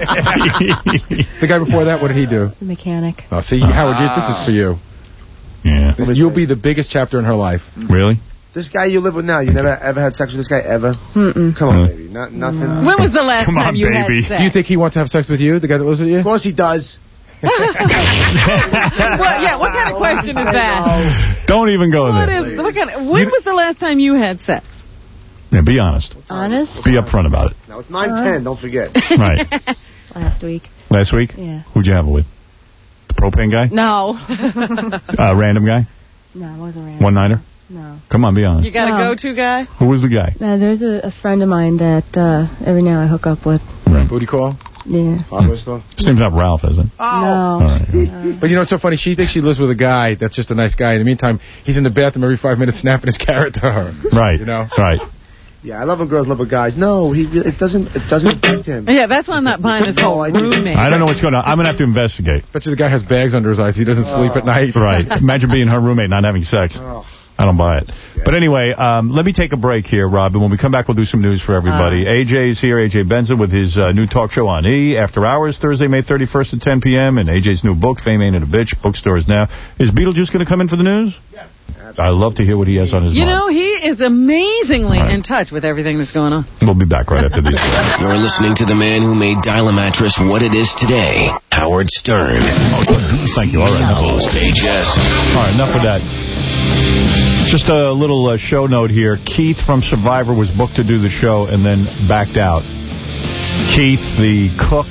Speaker 5: The guy before that, what did he do?
Speaker 11: The mechanic.
Speaker 5: Oh, see, Howard, you, this is for you.
Speaker 2: Yeah.
Speaker 5: This- you'll be the biggest chapter in her life.
Speaker 2: Really?
Speaker 4: This guy you live with now, you never ever had sex with this guy ever?
Speaker 11: Mm-mm.
Speaker 4: Come on,
Speaker 2: Uh.
Speaker 4: baby. Not, nothing.
Speaker 3: When was the last
Speaker 2: Come
Speaker 3: time
Speaker 2: on,
Speaker 3: you
Speaker 2: baby.
Speaker 3: had sex?
Speaker 5: Do you think he wants to have sex with you, the guy that lives with you?
Speaker 4: Of course he does.
Speaker 3: Well, yeah, what kind of question is that?
Speaker 2: Don't even go
Speaker 3: What
Speaker 2: there.
Speaker 3: is, what kind of, when was the last time you had sex?
Speaker 2: Yeah, be honest.
Speaker 11: Honest?
Speaker 2: Be upfront about it.
Speaker 4: No, it's nine ten, don't forget.
Speaker 2: Right.
Speaker 11: Last week.
Speaker 2: Last week?
Speaker 11: Yeah.
Speaker 2: Who'd you have it with? The propane guy?
Speaker 3: No.
Speaker 2: Uh, random guy?
Speaker 11: No, it wasn't random.
Speaker 2: One-nighter?
Speaker 11: No.
Speaker 2: Come on, be honest.
Speaker 3: You got a
Speaker 11: No.
Speaker 3: go-to guy?
Speaker 2: Who was the guy?
Speaker 11: No, there's a, a friend of mine that uh, every now I hook up with.
Speaker 2: Right.
Speaker 5: Booty call?
Speaker 11: Yeah.
Speaker 4: Hardware store?
Speaker 2: His name's not Ralph, is it?
Speaker 11: No.
Speaker 2: All right.
Speaker 11: Uh,
Speaker 5: But you know what's so funny? She thinks she lives with a guy that's just a nice guy. In the meantime, he's in the bathroom every five minutes snapping his carrot to her.
Speaker 2: Right.
Speaker 5: You know?
Speaker 2: Right.
Speaker 4: Yeah, I love when girls love with guys. No, he really, it doesn't it doesn't affect him.
Speaker 3: Yeah, that's why I'm not buying this whole roommate.
Speaker 2: I don't know what's going on. I'm going to have to investigate.
Speaker 5: Bet you the guy has bags under his eyes. He doesn't sleep at night.
Speaker 2: Right. Imagine being her roommate not having sex.
Speaker 4: Oh.
Speaker 2: I don't buy it. But anyway, um, let me take a break here, Rob, and when we come back, we'll do some news for everybody.
Speaker 3: Uh.
Speaker 2: A J's here, A J Benson, with his uh, new talk show on E! After Hours, Thursday, May thirty-first at ten p.m., and A J's new book, Fame Ain't It a Bitch, bookstores now. Is Beetlejuice going to come in for the news? Yes. I'd love to hear what he has on his
Speaker 3: You
Speaker 2: mind.
Speaker 3: know, he is amazingly
Speaker 2: Right.
Speaker 3: in touch with everything that's going on.
Speaker 2: We'll be back right after these.
Speaker 15: You're listening to the man who made Dial-A-Mattress what it is today, Howard Stern.
Speaker 2: Thank you. All right.
Speaker 15: Host H S.
Speaker 2: All right, enough of that. Just a little uh, show note here. Keith from Survivor was booked to do the show and then backed out. Keith, the cook,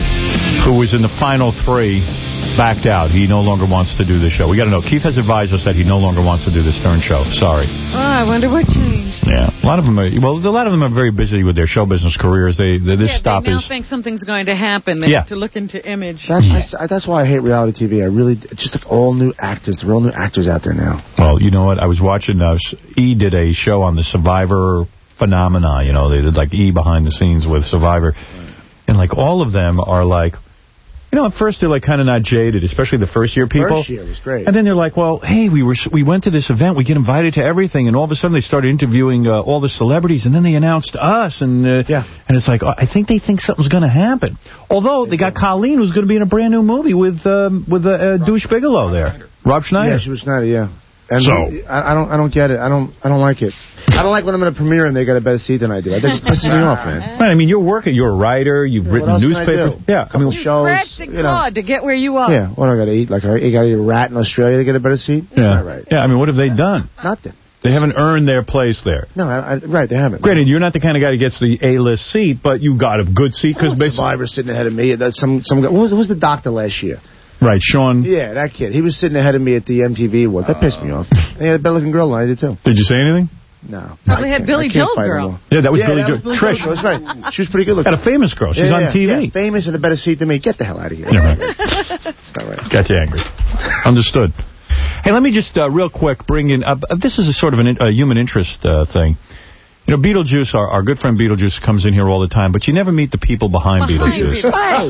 Speaker 2: who was in the final three, backed out. He no longer wants to do the show. We got to know. Keith has advised us that he no longer wants to do the Stern show. Sorry.
Speaker 3: Oh, I wonder what changed.
Speaker 2: Yeah, a lot of them are. Well, a lot of them are very busy with their show business careers. They, they this
Speaker 3: yeah,
Speaker 2: stop
Speaker 3: they now
Speaker 2: is.
Speaker 3: think something's going to happen. They
Speaker 2: Yeah.
Speaker 3: have to look into image.
Speaker 4: That's I, that's why I hate reality T V. I really, it's just like all new actors. They're all new actors out there now.
Speaker 2: Well, you know what? I was watching. Uh, E did a show on the Survivor phenomena. You know, they did like E behind the scenes with Survivor, and like all of them are like. You know, at first they're like kind of not jaded, especially the first year people.
Speaker 4: First year was great.
Speaker 2: And then they're like, well, hey, we were we went to this event, we get invited to everything, and all of a sudden they started interviewing uh, all the celebrities, and then they announced us, and uh,
Speaker 4: yeah.
Speaker 2: and it's like, oh, I think they think something's going to happen. Although they got Colleen, who's going to be in a brand new movie with um, with uh, uh, Douche Bigelow there, Rob Schneider.
Speaker 4: Yeah, she was Schneider. Yeah. And
Speaker 2: So-
Speaker 4: I, I don't, I don't get it. I don't, I don't like it. I don't like when I'm in a premiere and they got a better seat than I do. That just pisses me off, man.
Speaker 2: Right, I mean, you're working, you're a writer, you've
Speaker 4: Yeah,
Speaker 2: written
Speaker 4: what else can I
Speaker 2: newspapers.
Speaker 4: do?
Speaker 2: Yeah, I mean,
Speaker 3: You
Speaker 4: shows,
Speaker 3: scratched and
Speaker 4: you know.
Speaker 3: clawed to get where you are.
Speaker 4: Yeah, what do I got to eat? Like, I got to eat a rat in Australia to get a better seat?
Speaker 2: yeah,
Speaker 4: Not right.
Speaker 2: yeah. I mean, what have they done?
Speaker 4: Nothing.
Speaker 2: They haven't earned their place there.
Speaker 4: No, I, I, right, they haven't.
Speaker 2: Granted, you're not the kind of guy who gets the A-list seat, but you got a good seat because basically,
Speaker 4: Survivor sitting ahead of me. That's some, some guy. What was, what was the doctor last year?
Speaker 2: right, Sean.
Speaker 4: Yeah, that kid. He was sitting ahead of me at the M T V Awards. That pissed me off. And he had a better-looking girl than I did, too.
Speaker 2: Did you say anything?
Speaker 4: No.
Speaker 3: Probably
Speaker 4: I
Speaker 3: had
Speaker 4: can't-
Speaker 3: Billy
Speaker 4: I can't
Speaker 3: Joel's
Speaker 4: fight
Speaker 3: girl.
Speaker 4: anymore.
Speaker 2: Yeah, that was
Speaker 4: Yeah,
Speaker 2: Billy
Speaker 4: that
Speaker 2: Jo.
Speaker 4: was Billy
Speaker 2: Trish.
Speaker 4: Joel's girl. That's right. She was pretty good looking.
Speaker 2: Got a famous girl. She's
Speaker 4: Yeah,
Speaker 2: on
Speaker 4: yeah,
Speaker 2: T V.
Speaker 4: Yeah, famous and a better seat than me. Get the hell out of here.
Speaker 2: Yeah, right.
Speaker 4: It's not right.
Speaker 2: Got you angry. Understood. Hey, let me just uh, real quick bring in. Uh, this is a sort of an, a human interest uh, thing. You know, Beetlejuice, our, our good friend Beetlejuice comes in here all the time, but you never meet the people behind Beetlejuice.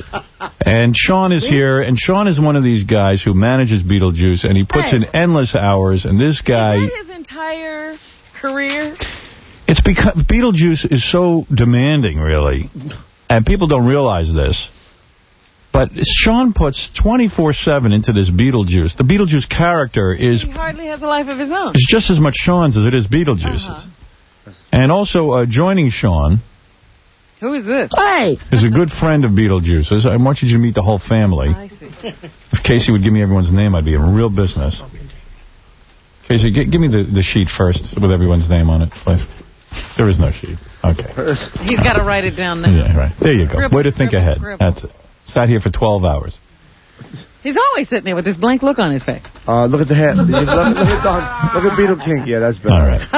Speaker 2: And Sean is here, and Sean is one of these guys who manages Beetlejuice, and he puts
Speaker 3: Hey.
Speaker 2: in endless hours, and this guy...
Speaker 3: Is that his entire career?
Speaker 2: It's because Beetlejuice is so demanding, really, and people don't realize this. But Sean puts twenty-four seven into this Beetlejuice. The Beetlejuice character is,
Speaker 3: He hardly has a life of his own.
Speaker 2: is just as much Sean's as it is Beetlejuice's.
Speaker 3: Uh-huh.
Speaker 2: And also uh, joining Sean
Speaker 3: Who is this?
Speaker 19: Hey!
Speaker 2: is a good friend of Beetlejuice's. I want you to meet the whole family.
Speaker 3: I see.
Speaker 2: If Casey would give me everyone's name, I'd be in real business. Casey, g give me the, the sheet first with everyone's name on it, please. There is no sheet. Okay.
Speaker 3: He's got to write it down now.
Speaker 2: Yeah, right. There you go.
Speaker 3: Scribble,
Speaker 2: Way to think
Speaker 3: scribble,
Speaker 2: ahead.
Speaker 3: scribble.
Speaker 2: That's it. Sat here for twelve hours.
Speaker 3: He's always sitting there with this blank look on his face.
Speaker 4: Uh, look at the head. Look, look, at, look at Beetle King. Yeah, that's better.
Speaker 2: All right.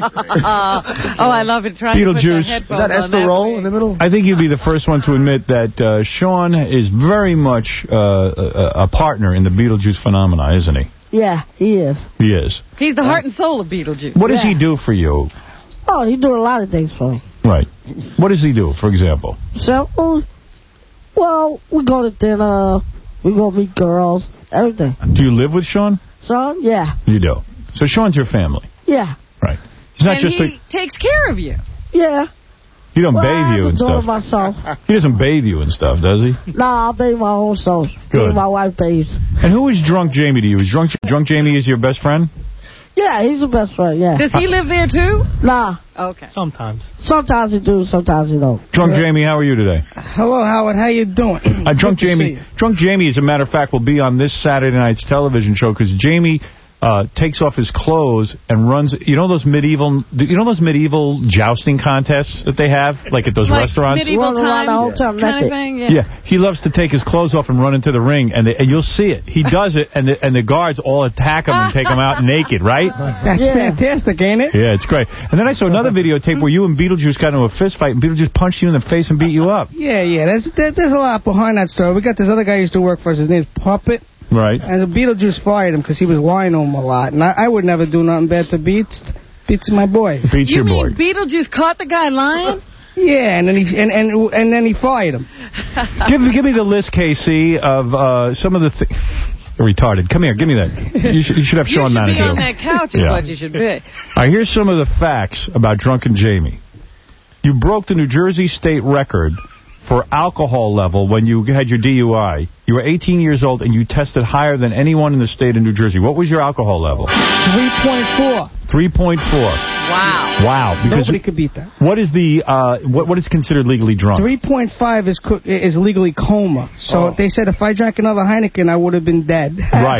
Speaker 3: oh, I love it. Trying to put the
Speaker 2: Beetlejuice.
Speaker 3: headphones
Speaker 4: Is that
Speaker 3: on
Speaker 4: Esther Roll in the middle?
Speaker 2: I think you'd be the first one to admit that uh, Sean is very much uh, a, a partner in the Beetlejuice phenomena, isn't he?
Speaker 19: Yeah, he is.
Speaker 2: He is.
Speaker 3: He's the heart and soul of Beetlejuice.
Speaker 2: What does
Speaker 19: Yeah.
Speaker 2: he do for you?
Speaker 19: Oh, he's doing a lot of things for me.
Speaker 2: Right. What does he do, for example?
Speaker 19: So, well, well, we go to dinner, we go meet girls, everything.
Speaker 2: Do you live with Sean?
Speaker 19: So, yeah,
Speaker 2: You do. So Sean's your family.
Speaker 19: yeah,
Speaker 2: Right. He's not
Speaker 3: and
Speaker 2: just
Speaker 3: he
Speaker 2: a...
Speaker 3: takes care of you.
Speaker 19: yeah.
Speaker 2: He don't
Speaker 19: Well, I
Speaker 2: bathe you
Speaker 19: have
Speaker 2: and
Speaker 19: to do it
Speaker 2: stuff.
Speaker 19: myself.
Speaker 2: He doesn't bathe you and stuff, does he?
Speaker 19: Nah, I bathe my own self.
Speaker 2: Good.
Speaker 19: Me, my wife bathes.
Speaker 2: And who is Drunk Jamie to you? Is Drunk Drunk Jamie is your best friend?
Speaker 19: Yeah, he's the best friend, yeah.
Speaker 3: Does he live there too?
Speaker 19: Nah.
Speaker 3: Okay.
Speaker 10: Sometimes.
Speaker 19: Sometimes he do, sometimes he don't.
Speaker 2: Drunk Jamie, how are you today?
Speaker 10: Hello, Howard. How you doing?
Speaker 2: Uh, Drunk
Speaker 10: Good to see
Speaker 2: Jamie,
Speaker 10: you.
Speaker 2: Drunk Jamie, as a matter of fact, will be on this Saturday night's television show because Jamie uh, takes off his clothes and runs. You know those medieval, you know those medieval jousting contests that they have, like at those
Speaker 3: Like
Speaker 2: restaurants.
Speaker 3: medieval
Speaker 19: Run around the whole
Speaker 3: times
Speaker 19: time
Speaker 3: kind of
Speaker 19: naked.
Speaker 3: thing?
Speaker 2: Yeah, he loves to take his clothes off and run into the ring, and, the, and you'll see it. He does it, and the, and the guards all attack him and take him out naked, right?
Speaker 10: That's
Speaker 19: Yeah.
Speaker 10: fantastic, ain't it?
Speaker 2: Yeah, it's great. And then I saw another videotape where you and Beetlejuice got into a fist fight, and Beetlejuice punched you in the face and beat you up.
Speaker 10: Yeah, yeah. There's there, there's a lot behind that story. We got this other guy who used to work for us. His name's Puppet.
Speaker 2: Right.
Speaker 10: And the Beetlejuice fired him because he was lying to him a lot. And I, I would never do nothing bad to Beats. Beats my boy.
Speaker 2: Beats
Speaker 3: You
Speaker 2: your boy.
Speaker 3: mean Beetlejuice caught the guy lying?
Speaker 10: Yeah, and then he and and and then he fired him.
Speaker 2: give, give me the list, K C, of uh, some of the things. Retarded. Come here. Give me that. You should, you should have
Speaker 3: You
Speaker 2: Sean
Speaker 3: should
Speaker 2: manage be
Speaker 3: on
Speaker 2: you.
Speaker 3: that couch is
Speaker 2: Yeah.
Speaker 3: what you should be.
Speaker 2: All right, here's some of the facts about Drunken Jamie. You broke the New Jersey state record for alcohol level when you had your D U I. You were eighteen years old and you tested higher than anyone in the state of New Jersey. What was your alcohol level?
Speaker 10: three point four.
Speaker 2: three point four.
Speaker 3: Wow.
Speaker 2: Wow. Because
Speaker 10: Nobody could beat that.
Speaker 2: what is the uh, what what is considered legally drunk?
Speaker 10: three point five is co- is legally coma. So
Speaker 2: Oh.
Speaker 10: they said if I drank another Heineken, I would have been dead.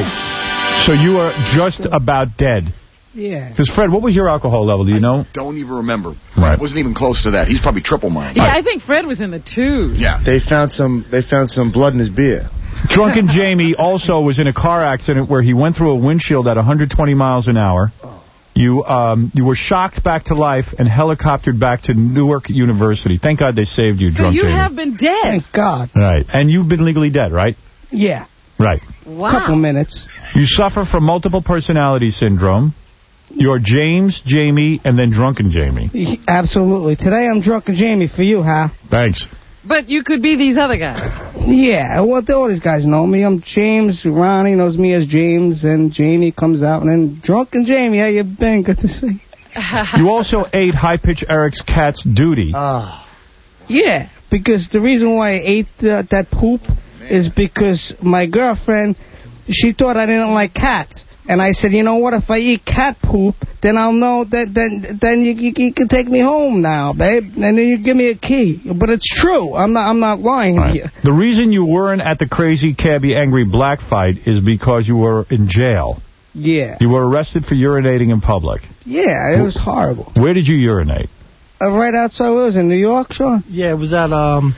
Speaker 2: Right. So you are just about dead.
Speaker 10: Yeah.
Speaker 2: Because, Fred, what was your alcohol level? Do you know?
Speaker 16: Don't even remember.
Speaker 2: Right.
Speaker 16: It wasn't even close to that. He's probably triple mine.
Speaker 3: Yeah, I think Fred was in the twos.
Speaker 16: Yeah.
Speaker 4: They found some. They found some blood in his beer.
Speaker 2: Drunken Jamie also was in a car accident where he went through a windshield at one hundred twenty miles an hour. You um, you were shocked back to life and helicoptered back to Newark University. Thank God they saved you,
Speaker 3: So
Speaker 2: Drunk
Speaker 3: you
Speaker 2: Jamie.
Speaker 3: have been dead.
Speaker 10: Thank God.
Speaker 2: Right. And you've been legally dead, right?
Speaker 10: Yeah.
Speaker 2: Right.
Speaker 3: Wow.
Speaker 10: Couple minutes.
Speaker 2: You suffer from multiple personality syndrome. You're James, Jamie, and then Drunken Jamie.
Speaker 10: Absolutely. Today I'm Drunken Jamie for you, huh?
Speaker 2: Thanks.
Speaker 3: But you could be these other guys.
Speaker 10: Yeah, well, all these guys know me. I'm James. Ronnie knows me as James, and Jamie comes out, and then Drunken Jamie, how you been? Good to see you.
Speaker 2: You also ate High Pitch Eric's cat's duty.
Speaker 4: Ah.
Speaker 10: Yeah, because the reason why I ate uh, that poop is because my girlfriend, she thought I didn't like cats. And I said, you know what, if I eat cat poop, then I'll know that then then you, you, you can take me home now, babe. And then you give me a key. But it's true. I'm not I'm not lying to you.
Speaker 2: The reason you weren't at the Crazy Cabbie Angry Black fight is because you were in jail.
Speaker 10: Yeah.
Speaker 2: You were arrested for urinating in public.
Speaker 10: Yeah, it was horrible.
Speaker 2: Where did you urinate?
Speaker 10: Uh, right outside, where was it, New York, Sean? Yeah, it was at, um...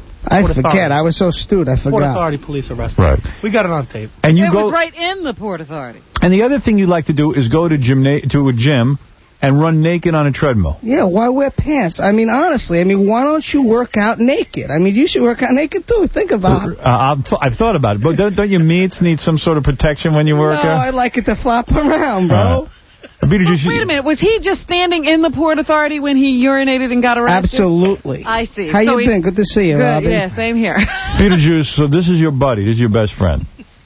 Speaker 10: I Port forget. Authority. I was so stupid, I Port forgot. Authority
Speaker 20: police arrested.
Speaker 2: Right.
Speaker 20: We got it on tape.
Speaker 2: And you
Speaker 3: it
Speaker 2: go.
Speaker 3: was right in the Port Authority.
Speaker 2: And the other thing you like to do is go to gymna- to a gym and run naked on a treadmill.
Speaker 10: Yeah, why wear pants? I mean, honestly, I mean, why don't you work out naked? I mean, you should work out naked, too. Think about it.
Speaker 2: Uh, I've, th- I've thought about it, but don't, don't your meats need some sort of protection when you work
Speaker 10: No,
Speaker 2: out?
Speaker 10: I like it to flop around, bro.
Speaker 2: Uh, Beetlejuice,
Speaker 3: Wait a minute. Was he just standing in the Port Authority when he urinated and got arrested?
Speaker 10: Absolutely.
Speaker 3: I see.
Speaker 10: How
Speaker 3: so
Speaker 10: you
Speaker 3: he,
Speaker 10: been? Good to see you,
Speaker 3: Good,
Speaker 10: Robin.
Speaker 3: yeah, same here.
Speaker 2: Beetlejuice, so this is your buddy. This is your best friend.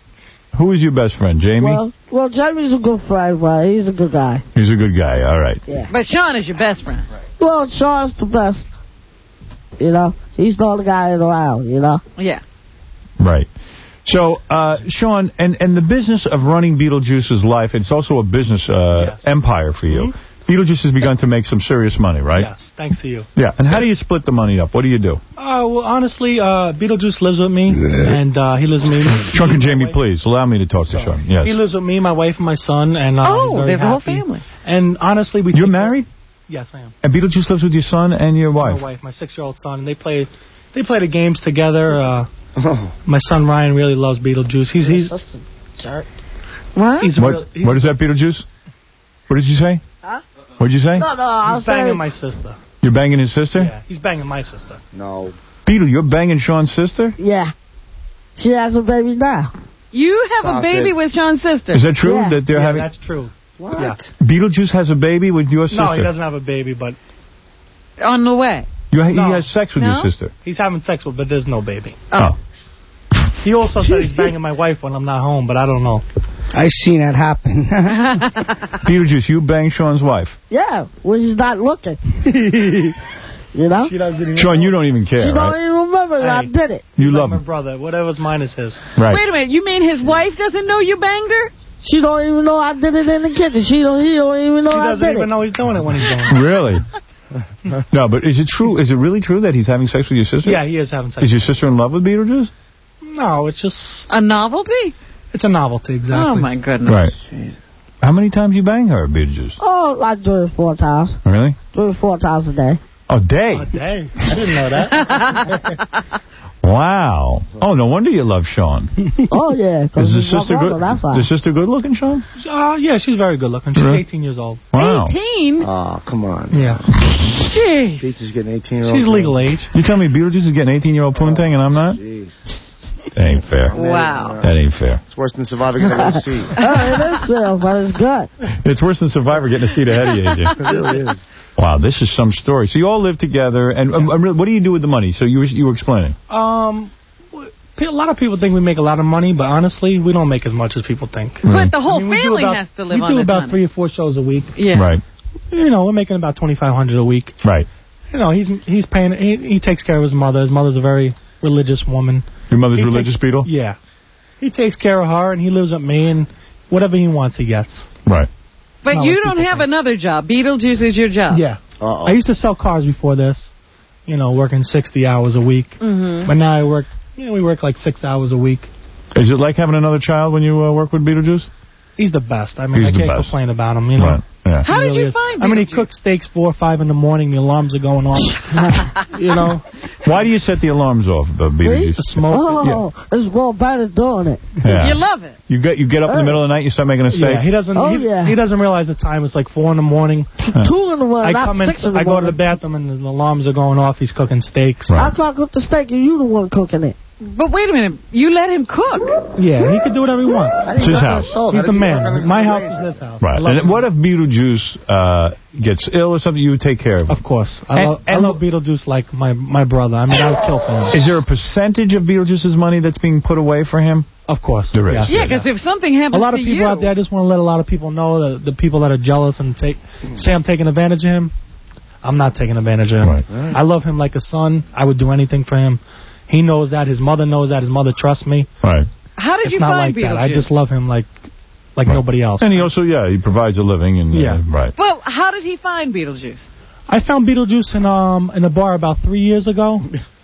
Speaker 2: Who is your best friend, Jamie?
Speaker 19: Well, well, Jamie's a good friend, right? He's a good guy.
Speaker 2: He's a good guy, all right.
Speaker 19: Yeah.
Speaker 3: But Sean is your best friend.
Speaker 19: Well, Sean's the best. You know, he's the only guy around, you know?
Speaker 3: Yeah.
Speaker 2: Right. So, uh, Sean, and, and the business of running Beetlejuice's life, it's also a business uh, yes. empire for you. Mm-hmm. Beetlejuice has begun to make some serious money, right?
Speaker 17: Yes, thanks to you.
Speaker 2: Yeah, and how do you split the money up? What do you do?
Speaker 17: Uh, well, honestly, uh, Beetlejuice lives with me, and uh, he lives with me.
Speaker 2: Drunken Jamie, please, allow me to talk to Sean. Yes.
Speaker 17: He lives with me, my wife, and my son, and uh,
Speaker 3: oh,
Speaker 17: he's
Speaker 3: there's
Speaker 17: happy.
Speaker 3: a whole family.
Speaker 17: And honestly, we
Speaker 2: You're married?
Speaker 17: Yes, I am.
Speaker 2: And Beetlejuice lives with your son and your wife?
Speaker 17: My wife, my six-year-old son, and they play, they play the games together. Uh, oh. My son Ryan really loves Beetlejuice. He's he's.
Speaker 3: What?
Speaker 17: He's
Speaker 2: what,
Speaker 17: really, he's
Speaker 2: what is that, Beetlejuice? What did you say?
Speaker 19: Huh?
Speaker 2: What did you say?
Speaker 19: No, no, I
Speaker 17: He's banging
Speaker 19: saying...
Speaker 17: my sister.
Speaker 2: You're banging his sister?
Speaker 17: Yeah, he's banging my sister.
Speaker 4: No.
Speaker 2: Beetle, you're banging Sean's sister?
Speaker 19: Yeah. She has a baby now.
Speaker 3: You have
Speaker 4: Stop
Speaker 3: a baby
Speaker 4: it.
Speaker 3: with Sean's sister?
Speaker 2: Is that true?
Speaker 19: Yeah.
Speaker 2: That they're
Speaker 17: Yeah,
Speaker 2: having?
Speaker 17: that's true.
Speaker 19: What?
Speaker 17: Yeah.
Speaker 2: Beetlejuice has a baby with your sister?
Speaker 17: No, he doesn't have a baby, but...
Speaker 3: On the way?
Speaker 2: You,
Speaker 17: no.
Speaker 2: He has sex with
Speaker 3: No?
Speaker 2: your sister?
Speaker 17: He's having sex with, but there's no baby.
Speaker 2: Oh.
Speaker 17: He also said he's banging my wife when I'm not home, but I don't know.
Speaker 10: I seen that happen.
Speaker 2: Beetlejuice, you bang Sean's wife?
Speaker 19: Yeah, when he's not looking. You know?
Speaker 17: She doesn't even
Speaker 2: Sean,
Speaker 17: know.
Speaker 2: you don't even care,
Speaker 19: She don't
Speaker 2: right?
Speaker 19: even remember that
Speaker 17: Hey.
Speaker 19: I did it.
Speaker 2: You
Speaker 17: He's
Speaker 2: love
Speaker 17: like
Speaker 2: him.
Speaker 17: my brother. Whatever's mine is his.
Speaker 2: Right.
Speaker 3: Wait a minute, you mean his wife doesn't know you banged her?
Speaker 19: She don't even know I did it in the kitchen. She don't, he don't even know
Speaker 17: She
Speaker 19: I
Speaker 17: doesn't
Speaker 19: did
Speaker 17: even
Speaker 19: it.
Speaker 17: know he's doing it when he's doing it.
Speaker 2: Really? No, but is it true? Is it really true that he's having sex with your sister?
Speaker 17: Yeah, he is having sex.
Speaker 2: Is your sister in love with Beetlejuice?
Speaker 17: No, it's just...
Speaker 3: A novelty?
Speaker 17: It's a novelty, exactly.
Speaker 3: Oh, my goodness.
Speaker 2: Right. How many times you bang her, Beetlejuice?
Speaker 19: Oh, like three or four times.
Speaker 2: Really?
Speaker 19: Three or four times a day.
Speaker 2: A day?
Speaker 17: A day? I didn't know that.
Speaker 2: Wow. Oh, no wonder you love Sean.
Speaker 19: Oh, yeah.
Speaker 2: Is the sister
Speaker 19: brother,
Speaker 2: good?
Speaker 19: that's why.
Speaker 2: The sister good looking, Sean?
Speaker 17: Uh, yeah, she's very good looking. She's
Speaker 2: Really?
Speaker 17: eighteen years old.
Speaker 2: Wow.
Speaker 3: eighteen?
Speaker 4: Oh, come on.
Speaker 17: Yeah.
Speaker 3: Jeez.
Speaker 4: Peter's getting eighteen-year-old.
Speaker 17: She's legal age.
Speaker 2: You tell me Beetlejuice is getting eighteen-year-old poontang and I'm not?
Speaker 4: Jeez.
Speaker 2: That ain't fair.
Speaker 3: Wow.
Speaker 2: That ain't fair.
Speaker 4: It's worse than Survivor getting a seat.
Speaker 19: Oh, it is real, but it's good.
Speaker 2: It's worse than Survivor getting a seat ahead of you, A J.
Speaker 4: It really is.
Speaker 2: Wow, this is some story. So you all live together, and um, um, what do you do with the money? So you were, you were explaining.
Speaker 17: Um, a lot of people think we make a lot of money, but honestly, we don't make as much as people think.
Speaker 3: But the whole
Speaker 17: I mean, we do
Speaker 3: family
Speaker 17: about-
Speaker 3: has to live
Speaker 17: We
Speaker 3: on
Speaker 17: do
Speaker 3: this
Speaker 17: about
Speaker 3: money.
Speaker 17: three or four shows a week.
Speaker 3: Yeah.
Speaker 2: Right.
Speaker 17: You know, we're making about twenty-five hundred dollars a week.
Speaker 2: Right.
Speaker 17: You know, he's he's paying. He, he takes care of his mother. His mother's a very religious woman.
Speaker 2: Your mother's
Speaker 17: He
Speaker 2: religious,
Speaker 17: takes,
Speaker 2: Beetle?
Speaker 17: Yeah. He takes care of her, and he lives with me, and whatever he wants, he gets.
Speaker 2: Right.
Speaker 3: But
Speaker 17: not
Speaker 3: you
Speaker 17: what
Speaker 3: don't
Speaker 17: people
Speaker 3: have
Speaker 17: think.
Speaker 3: another job. Beetlejuice is your job.
Speaker 17: Yeah.
Speaker 4: Uh-oh.
Speaker 17: I used to sell cars before this, you know, working sixty hours a week.
Speaker 3: Mm-hmm.
Speaker 17: But now I work, you know, we work like six hours a week.
Speaker 2: Is it like having another child when you uh, work with Beetlejuice?
Speaker 17: He's the best. I mean,
Speaker 2: He's
Speaker 17: I
Speaker 2: the
Speaker 17: can't
Speaker 2: best.
Speaker 17: complain about him, you know.
Speaker 2: Right. Yeah.
Speaker 3: How
Speaker 17: He
Speaker 3: did
Speaker 17: really
Speaker 3: you
Speaker 17: is.
Speaker 3: find
Speaker 17: I mean, he
Speaker 3: Beetlejuice?
Speaker 17: cooks steaks four or five in the morning. The alarms are going off. You know.
Speaker 2: Why do you set the alarms off, uh, Beetlejuice?
Speaker 17: The smoke.
Speaker 19: Oh, it's more better doing it.
Speaker 2: Yeah.
Speaker 3: You love it.
Speaker 2: You get you get up in the middle of the night, you start making a steak?
Speaker 17: Yeah, he doesn't.
Speaker 19: Oh,
Speaker 17: he,
Speaker 19: yeah.
Speaker 17: he doesn't realize the time. It's like four in the morning.
Speaker 19: Two in the morning,
Speaker 17: I
Speaker 19: not
Speaker 17: come in.
Speaker 19: six in the
Speaker 17: I go to the
Speaker 19: morning.
Speaker 17: bathroom and the alarms are going off. He's cooking steaks.
Speaker 19: I can't cook the steak and you the one cooking it.
Speaker 3: But wait a minute. You let him cook.
Speaker 17: Yeah, he can do whatever he wants.
Speaker 2: It's his house.
Speaker 17: He's the man. My house is this house.
Speaker 2: Right.
Speaker 17: I love
Speaker 2: And
Speaker 17: him.
Speaker 2: what if Beetlejuice uh, gets ill or something? You would take care of him?
Speaker 17: Of course. I,
Speaker 2: And-
Speaker 17: love, I
Speaker 2: and-
Speaker 17: love Beetlejuice like my, my brother. I mean, I would kill for him.
Speaker 2: Is there a percentage of Beetlejuice's money that's being put away for him?
Speaker 17: Of course.
Speaker 2: There is.
Speaker 17: Yes.
Speaker 3: Yeah, because if something happens
Speaker 17: A lot of
Speaker 3: to
Speaker 17: people
Speaker 3: you,
Speaker 17: out there, I just want to let a lot of people know that the people that are jealous and take say I'm taking advantage of him, I'm not taking advantage of him.
Speaker 2: Right.
Speaker 17: I love him like a son. I would do anything for him. He knows that. His mother knows that. His mother trusts me.
Speaker 2: Right.
Speaker 3: how did
Speaker 17: It's
Speaker 3: you
Speaker 17: not
Speaker 3: find
Speaker 17: like that.
Speaker 3: Beetlejuice?
Speaker 17: I just love him like like
Speaker 2: Right.
Speaker 17: nobody else.
Speaker 2: And he also, yeah, he provides a living. and uh,
Speaker 17: Yeah.
Speaker 2: Right.
Speaker 3: Well, how did he find Beetlejuice?
Speaker 17: I found Beetlejuice in um in a bar about three years ago.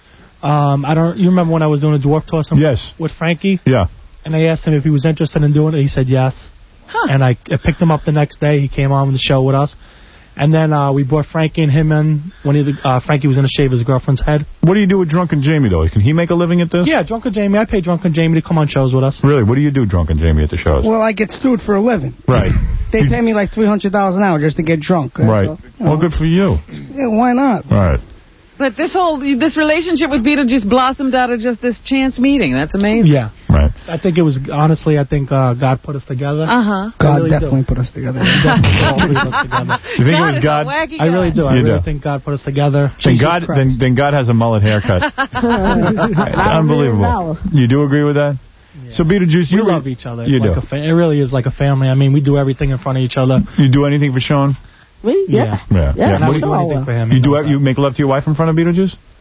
Speaker 17: Um, I don't. You remember when I was doing a dwarf toss?
Speaker 2: Yes.
Speaker 17: With Frankie.
Speaker 2: Yeah.
Speaker 17: And I asked him if he was interested in doing it. He said yes.
Speaker 3: Huh.
Speaker 17: And I, I picked him up the next day. He came on the show with us. And then uh, we brought Frankie and him in when he, uh, Frankie was going to shave his girlfriend's head.
Speaker 2: What do you do with Drunken Jamie, though? Can he make a living at this?
Speaker 17: Yeah, Drunken Jamie. I pay Drunken Jamie to come on shows with us.
Speaker 2: Really? What do you do, Drunken Jamie, at the shows?
Speaker 10: Well, I get stewed for a living.
Speaker 2: Right.
Speaker 10: They pay me like three hundred dollars an hour just to get drunk. uh,
Speaker 2: Right.
Speaker 10: so, you know.
Speaker 2: Well, good for you.
Speaker 10: Yeah, why not?
Speaker 2: Right.
Speaker 3: But this whole this relationship with Beetlejuice blossomed out of just this chance meeting. That's amazing.
Speaker 17: Yeah.
Speaker 2: Right.
Speaker 17: I think it was, honestly, I think uh, God put us together.
Speaker 3: Uh-huh.
Speaker 10: God
Speaker 17: I really
Speaker 10: definitely
Speaker 17: do.
Speaker 10: put us together.
Speaker 17: He definitely put us together.
Speaker 2: You think
Speaker 3: God
Speaker 2: it was
Speaker 3: is
Speaker 2: God?
Speaker 3: a wacky
Speaker 17: I really do. I
Speaker 2: You
Speaker 17: really
Speaker 2: do.
Speaker 17: think God put us together.
Speaker 2: Then
Speaker 17: Jesus
Speaker 2: God,
Speaker 17: Christ.
Speaker 2: then, then God has a mullet haircut. It's unbelievable. You do agree with that?
Speaker 17: Yeah.
Speaker 2: So, Beetlejuice,
Speaker 17: We
Speaker 2: you
Speaker 17: love each other. It's
Speaker 2: You
Speaker 17: like
Speaker 2: do.
Speaker 17: A fa- it really is like a family. I mean, we do everything in front of each other.
Speaker 2: You do anything for Sean?
Speaker 19: Me? Yeah.
Speaker 2: Yeah.
Speaker 19: Yeah,
Speaker 17: And I
Speaker 19: for
Speaker 17: would do
Speaker 19: sure.
Speaker 17: anything for him.
Speaker 2: You
Speaker 17: He
Speaker 2: do
Speaker 17: knows
Speaker 2: you
Speaker 17: that.
Speaker 2: make love to your wife in front of Beetlejuice?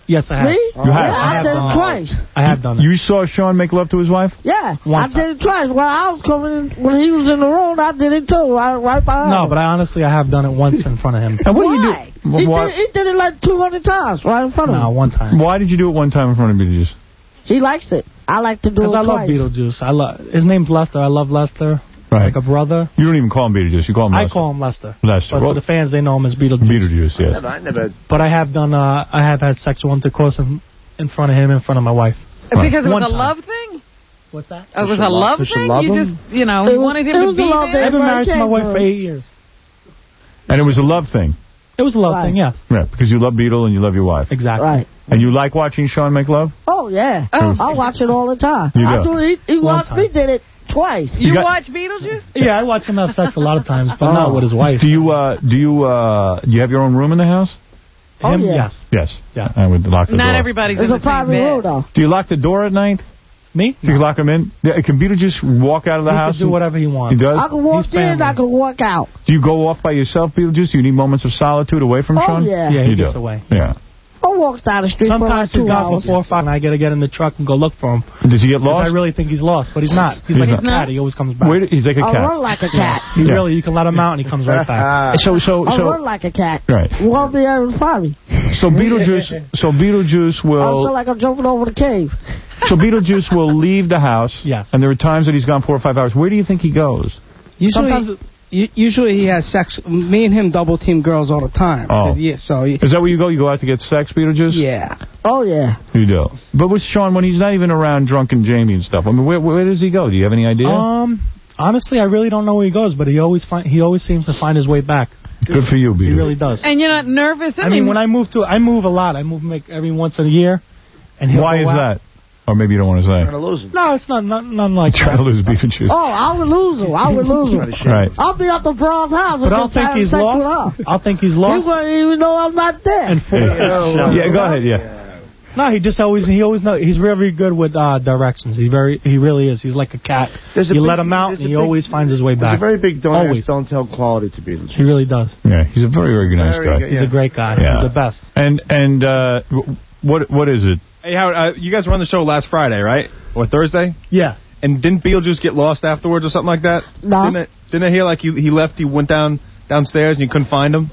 Speaker 17: Yes, I have.
Speaker 19: Me?
Speaker 2: You have?
Speaker 19: Yeah,
Speaker 2: I
Speaker 19: I,
Speaker 2: have
Speaker 19: did
Speaker 2: done
Speaker 19: it
Speaker 2: it.
Speaker 19: twice.
Speaker 17: I have done it.
Speaker 2: You saw Sean make love to his wife?
Speaker 19: Yeah,
Speaker 17: One
Speaker 19: I
Speaker 17: time.
Speaker 19: did it twice. When I was coming in, when he was in the room, I did it too. I, right behind
Speaker 17: No,
Speaker 19: him.
Speaker 17: but I honestly, I have done it once in front of him.
Speaker 2: And what
Speaker 19: Why?
Speaker 2: do you do?
Speaker 19: He
Speaker 2: Why,
Speaker 19: did, he did it like two hundred times right in front of
Speaker 17: No,
Speaker 19: me.
Speaker 17: one time.
Speaker 2: why did you do it one time in front of Beetlejuice?
Speaker 19: He likes it. I like to do it
Speaker 17: Because I love
Speaker 19: twice.
Speaker 17: Beetlejuice. I love. His name's Lester. I love Lester.
Speaker 2: Right.
Speaker 17: Like a brother.
Speaker 2: You don't even call him Beetlejuice. You call him
Speaker 17: I
Speaker 2: Lester.
Speaker 17: call him Lester.
Speaker 2: Lester.
Speaker 17: But
Speaker 2: Well,
Speaker 17: for the fans, they know him as Beetlejuice.
Speaker 2: Beetlejuice, yes.
Speaker 4: I never...
Speaker 17: But I have done. Uh, I have had sexual intercourse in, in front of him, in front of my wife.
Speaker 3: Because it
Speaker 17: One
Speaker 3: was a
Speaker 17: time.
Speaker 3: love thing?
Speaker 17: What's that?
Speaker 3: It was a love thing?
Speaker 4: love
Speaker 3: You
Speaker 4: him?
Speaker 3: just, you know,
Speaker 19: It was-
Speaker 3: wanted him
Speaker 19: it
Speaker 3: to
Speaker 19: was
Speaker 3: be
Speaker 19: a love
Speaker 3: there?
Speaker 17: I've been married to my
Speaker 19: came
Speaker 17: wife
Speaker 19: from-
Speaker 17: for eight years.
Speaker 2: And it was a love thing.
Speaker 17: It was a love
Speaker 19: Right.
Speaker 17: thing, yes.
Speaker 2: Yeah, because you love Beetle and you love your wife.
Speaker 17: Exactly.
Speaker 19: Right.
Speaker 2: And you like watching Sean make love?
Speaker 19: Oh, yeah.
Speaker 3: Oh.
Speaker 19: I watch it all the time.
Speaker 2: You
Speaker 19: I
Speaker 2: do?
Speaker 19: do. He, he
Speaker 17: One
Speaker 19: watched
Speaker 17: time.
Speaker 19: me did it twice.
Speaker 3: You,
Speaker 2: You got-
Speaker 3: watch Beetlejuice?
Speaker 17: Yeah, I watch him have sex a lot of times, but
Speaker 19: Oh.
Speaker 17: not with his wife.
Speaker 2: Do you, uh, do you, uh, do you have your own room in the house?
Speaker 19: Oh,
Speaker 17: Him,
Speaker 19: yeah.
Speaker 17: yes.
Speaker 2: Yes.
Speaker 17: Yeah.
Speaker 2: I would lock the
Speaker 3: Not
Speaker 2: door.
Speaker 3: everybody's
Speaker 19: It's
Speaker 3: in
Speaker 19: a
Speaker 3: the same
Speaker 19: private room,
Speaker 3: bed.
Speaker 19: though.
Speaker 2: Do you lock the door at night?
Speaker 17: Me?
Speaker 2: Do you lock him in? Yeah, can Beetlejuice walk out of the
Speaker 17: He
Speaker 2: house?
Speaker 17: can do
Speaker 2: and-
Speaker 17: whatever he wants.
Speaker 2: He does?
Speaker 19: I can walk
Speaker 17: He's
Speaker 19: in,
Speaker 17: family.
Speaker 19: I can walk out.
Speaker 2: Do you go off by yourself, Beetlejuice? Do you need moments of solitude away from
Speaker 19: Oh,
Speaker 2: Sean?
Speaker 19: yeah.
Speaker 17: Yeah, he
Speaker 2: You
Speaker 17: gets
Speaker 2: do.
Speaker 17: away.
Speaker 2: Yeah.
Speaker 19: I walk down the street
Speaker 17: Sometimes
Speaker 19: for
Speaker 17: he's
Speaker 19: like two
Speaker 17: gone
Speaker 19: hours.
Speaker 17: for four or five, and I got to get in the truck and go look for him.
Speaker 2: Does he get
Speaker 17: Because
Speaker 2: lost?
Speaker 17: I really think he's lost, but he's not. He's,
Speaker 2: He's
Speaker 17: like
Speaker 2: not.
Speaker 17: a cat. He always comes back.
Speaker 2: Wait, he's like a
Speaker 19: I
Speaker 2: cat.
Speaker 19: run like a cat.
Speaker 17: He
Speaker 2: Yeah.
Speaker 17: really, you can let him out and he comes right back.
Speaker 2: So, so,
Speaker 19: I
Speaker 2: so,
Speaker 19: run like a cat.
Speaker 2: Right.
Speaker 19: You won't be able to find me.
Speaker 2: so Beetlejuice, so Beetlejuice
Speaker 19: I feel
Speaker 2: will,
Speaker 19: like I'm jumping over the cave.
Speaker 2: so Beetlejuice will leave the house.
Speaker 17: Yes.
Speaker 2: And there are times that he's gone four or five hours. Where do you think he goes?
Speaker 10: Usually,
Speaker 17: Sometimes
Speaker 10: u- usually he has sex. Me and him double team girls all the time.
Speaker 2: Oh.
Speaker 10: 'Cause, Yeah, so he-
Speaker 2: Is that where you go? You go out to get sex, Beetlejuice?
Speaker 10: yeah.
Speaker 19: Oh, yeah.
Speaker 2: You do. But with Sean, when he's not even around drunken Jamie and stuff, I mean, where, where does he go? Do you have any idea?
Speaker 17: Um, honestly, I really don't know where he goes, but he always find he always seems to find his way back.
Speaker 2: Good for you, Beetlejuice.
Speaker 17: He really does.
Speaker 3: And you're not nervous? I,
Speaker 17: I mean, when I move to, I move a lot. I move like every once in a year. And he'll
Speaker 2: Why
Speaker 17: go
Speaker 2: is
Speaker 17: out.
Speaker 2: that? Or maybe you don't want to say.
Speaker 4: Trying to lose him.
Speaker 17: No, it's not, not, nothing like
Speaker 2: Trying
Speaker 17: that.
Speaker 2: to lose Beetlejuice.
Speaker 19: Oh, I would lose him. I would lose him.
Speaker 2: Right.
Speaker 19: I'll be at the Bronx house.
Speaker 17: But I'll
Speaker 19: and
Speaker 17: think
Speaker 19: having
Speaker 17: he's
Speaker 19: sex with
Speaker 17: lost.
Speaker 19: her.
Speaker 17: I'll think he's
Speaker 19: He
Speaker 17: lost.
Speaker 19: wouldn't even know I'm not there.
Speaker 17: And for,
Speaker 2: Yeah, go ahead, yeah.
Speaker 17: No, he just always he always know he's very good with uh, directions. He very he really is. He's like a cat.
Speaker 4: There's a
Speaker 17: You
Speaker 4: big-
Speaker 17: let him out,
Speaker 4: there's
Speaker 17: and
Speaker 4: a
Speaker 17: he
Speaker 4: big-
Speaker 17: always finds his way
Speaker 4: There's
Speaker 17: back.
Speaker 4: a very big don't
Speaker 17: Always.
Speaker 4: ask, don't tell quality to Beetlejuice.
Speaker 17: He really does.
Speaker 2: Yeah, he's a very, very nice
Speaker 4: Very
Speaker 2: guy.
Speaker 4: good,
Speaker 17: He's
Speaker 4: yeah.
Speaker 17: a great guy.
Speaker 2: Yeah.
Speaker 17: He's the best.
Speaker 2: And, and, uh, w- what, what is it?
Speaker 5: Hey, Howard, uh, you guys were on the show last Friday, right? Or Thursday?
Speaker 17: Yeah.
Speaker 5: And didn't Beetlejuice get lost afterwards or something like that?
Speaker 19: No.
Speaker 5: Didn't I, didn't I hear like he, he left, he went down downstairs and you couldn't find him?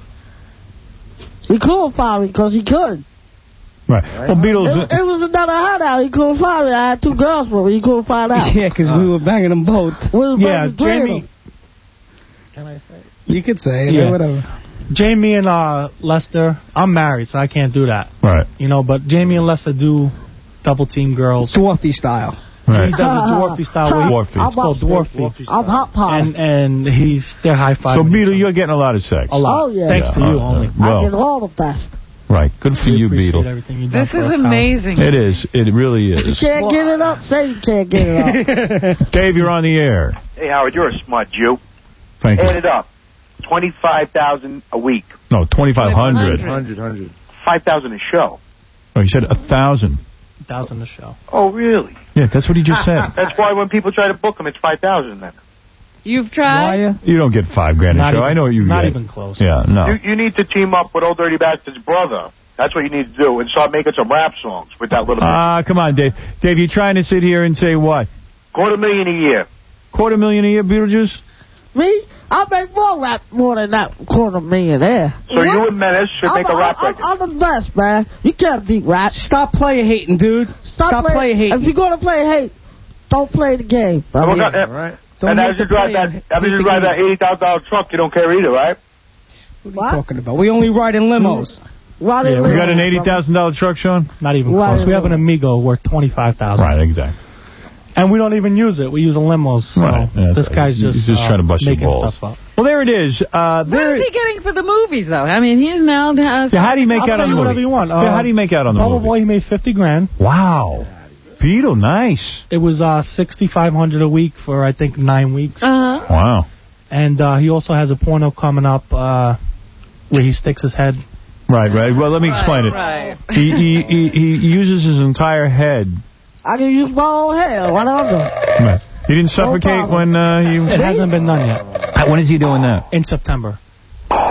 Speaker 19: He couldn't find me because he couldn't.
Speaker 2: Right. Well, Beatles.
Speaker 19: It, it was another hideout. He couldn't find me. I had two girls for me. He couldn't find out.
Speaker 10: Yeah, because we were banging them both.
Speaker 19: We was
Speaker 17: Yeah,
Speaker 19: banging three of
Speaker 17: Jamie.
Speaker 19: them.
Speaker 17: Can I say?
Speaker 10: You could say it,
Speaker 17: Yeah.
Speaker 10: whatever.
Speaker 17: Jamie and uh, Lester. I'm married, so I can't do that.
Speaker 2: Right.
Speaker 17: You know, but Jamie and Lester do double team girls.
Speaker 10: Dwarfy style.
Speaker 2: Right.
Speaker 17: He does a dwarfy style. where he-
Speaker 2: Dwarfy.
Speaker 17: It's called dwarfy.
Speaker 19: I'm hot pot.
Speaker 17: And and he's they're high five.
Speaker 2: So, Beetle, you're getting a lot of sex.
Speaker 17: A lot.
Speaker 19: Oh, yeah.
Speaker 17: Thanks to
Speaker 2: Yeah,
Speaker 17: you
Speaker 2: uh,
Speaker 17: only.
Speaker 2: well.
Speaker 19: I get all the best.
Speaker 2: Right. Good for
Speaker 17: We
Speaker 2: you,
Speaker 17: appreciate
Speaker 2: Beetle.
Speaker 17: everything you've done
Speaker 3: This
Speaker 17: for
Speaker 3: is
Speaker 17: us, Howard.
Speaker 3: amazing.
Speaker 2: It is. It really
Speaker 19: You
Speaker 2: is.
Speaker 19: can't get it up. Say you can't get it up.
Speaker 2: Dave, you're on the air.
Speaker 20: Hey, Howard, you're a smart Jew.
Speaker 2: Thank
Speaker 20: Add
Speaker 2: you.
Speaker 20: it up. twenty-five thousand a week.
Speaker 2: No, twenty-five hundred.
Speaker 4: Hundred, hundred.
Speaker 20: five thousand a show.
Speaker 2: Oh, you said a thousand.
Speaker 17: Thousand a show.
Speaker 20: Oh, really?
Speaker 2: Yeah, that's what he just said.
Speaker 20: That's why when people try to book them, it's five thousand then.
Speaker 3: You've tried?
Speaker 2: You don't get five grand a
Speaker 17: Not
Speaker 2: show.
Speaker 17: even-
Speaker 2: I know what you
Speaker 17: not
Speaker 2: get.
Speaker 17: even close.
Speaker 2: Yeah, no.
Speaker 20: You, you need to team up with Old Dirty Bastard's brother. That's what you need to do, and start making some rap songs with that little
Speaker 2: Ah, come on, Dave. Dave, you're trying to sit here and say what?
Speaker 20: quarter million a year.
Speaker 2: Quarter million a year, Beetlejuice?
Speaker 19: Me? I make more rap more than that quarter million there.
Speaker 20: So you and Menace should
Speaker 19: I'm,
Speaker 20: make a rap
Speaker 19: I'm,
Speaker 20: record.
Speaker 19: I'm, I'm the best, man. You can't beat rap.
Speaker 10: Stop player hating, dude.
Speaker 19: Stop,
Speaker 10: Stop
Speaker 19: playing
Speaker 10: player hating.
Speaker 19: If you're going to play hate, don't play the game.
Speaker 20: Well,
Speaker 19: brother.
Speaker 20: got-
Speaker 4: All right.
Speaker 10: Don't
Speaker 20: and
Speaker 10: make
Speaker 20: as you
Speaker 10: the
Speaker 20: drive
Speaker 10: player
Speaker 20: that, as
Speaker 10: hate
Speaker 20: you
Speaker 10: the
Speaker 20: drive
Speaker 10: game.
Speaker 20: that eighty thousand dollar truck, you don't care either, right?
Speaker 10: What are you talking about? We only ride in limos.
Speaker 19: Right
Speaker 17: Yeah,
Speaker 19: in
Speaker 17: we
Speaker 2: You got an
Speaker 19: there,
Speaker 2: eighty thousand dollar truck, Sean?
Speaker 17: Not even
Speaker 19: Right.
Speaker 17: close. We have an Amigo worth twenty-five thousand.
Speaker 2: Right, exactly.
Speaker 17: And we don't even use it. We use a limo. So
Speaker 2: Right. Yeah,
Speaker 17: this
Speaker 2: that's-
Speaker 17: guy's
Speaker 2: he's
Speaker 17: just
Speaker 2: just
Speaker 17: uh,
Speaker 2: trying to bust your
Speaker 17: making
Speaker 2: balls.
Speaker 17: stuff up.
Speaker 2: Well, there it is. Uh,
Speaker 3: What
Speaker 2: there,
Speaker 3: is he getting for the movies, though? I mean, he's now... Uh,
Speaker 2: Yeah, how do you make
Speaker 17: I'll
Speaker 2: out
Speaker 17: tell
Speaker 2: on
Speaker 17: you
Speaker 2: the
Speaker 17: whatever
Speaker 2: movie?
Speaker 17: you want.
Speaker 2: Yeah,
Speaker 17: Uh,
Speaker 2: how do you make out on the
Speaker 17: Bubble
Speaker 2: movie?
Speaker 17: Boy, he made fifty grand.
Speaker 2: Wow. Beetle, nice.
Speaker 17: It was uh, sixty-five hundred a week for I think nine weeks.
Speaker 3: Uh-huh.
Speaker 2: Wow.
Speaker 17: And uh, he also has a porno coming up uh, where he sticks his head.
Speaker 2: Right, right. Well, let me explain it.
Speaker 3: Right.
Speaker 2: He, he he he uses his entire head.
Speaker 19: I can use my own hair. Whatever.
Speaker 2: Right. He didn't suffocate
Speaker 19: problem.
Speaker 2: when uh, you...
Speaker 17: It hasn't been done yet.
Speaker 2: Uh, When is he doing that?
Speaker 17: In September.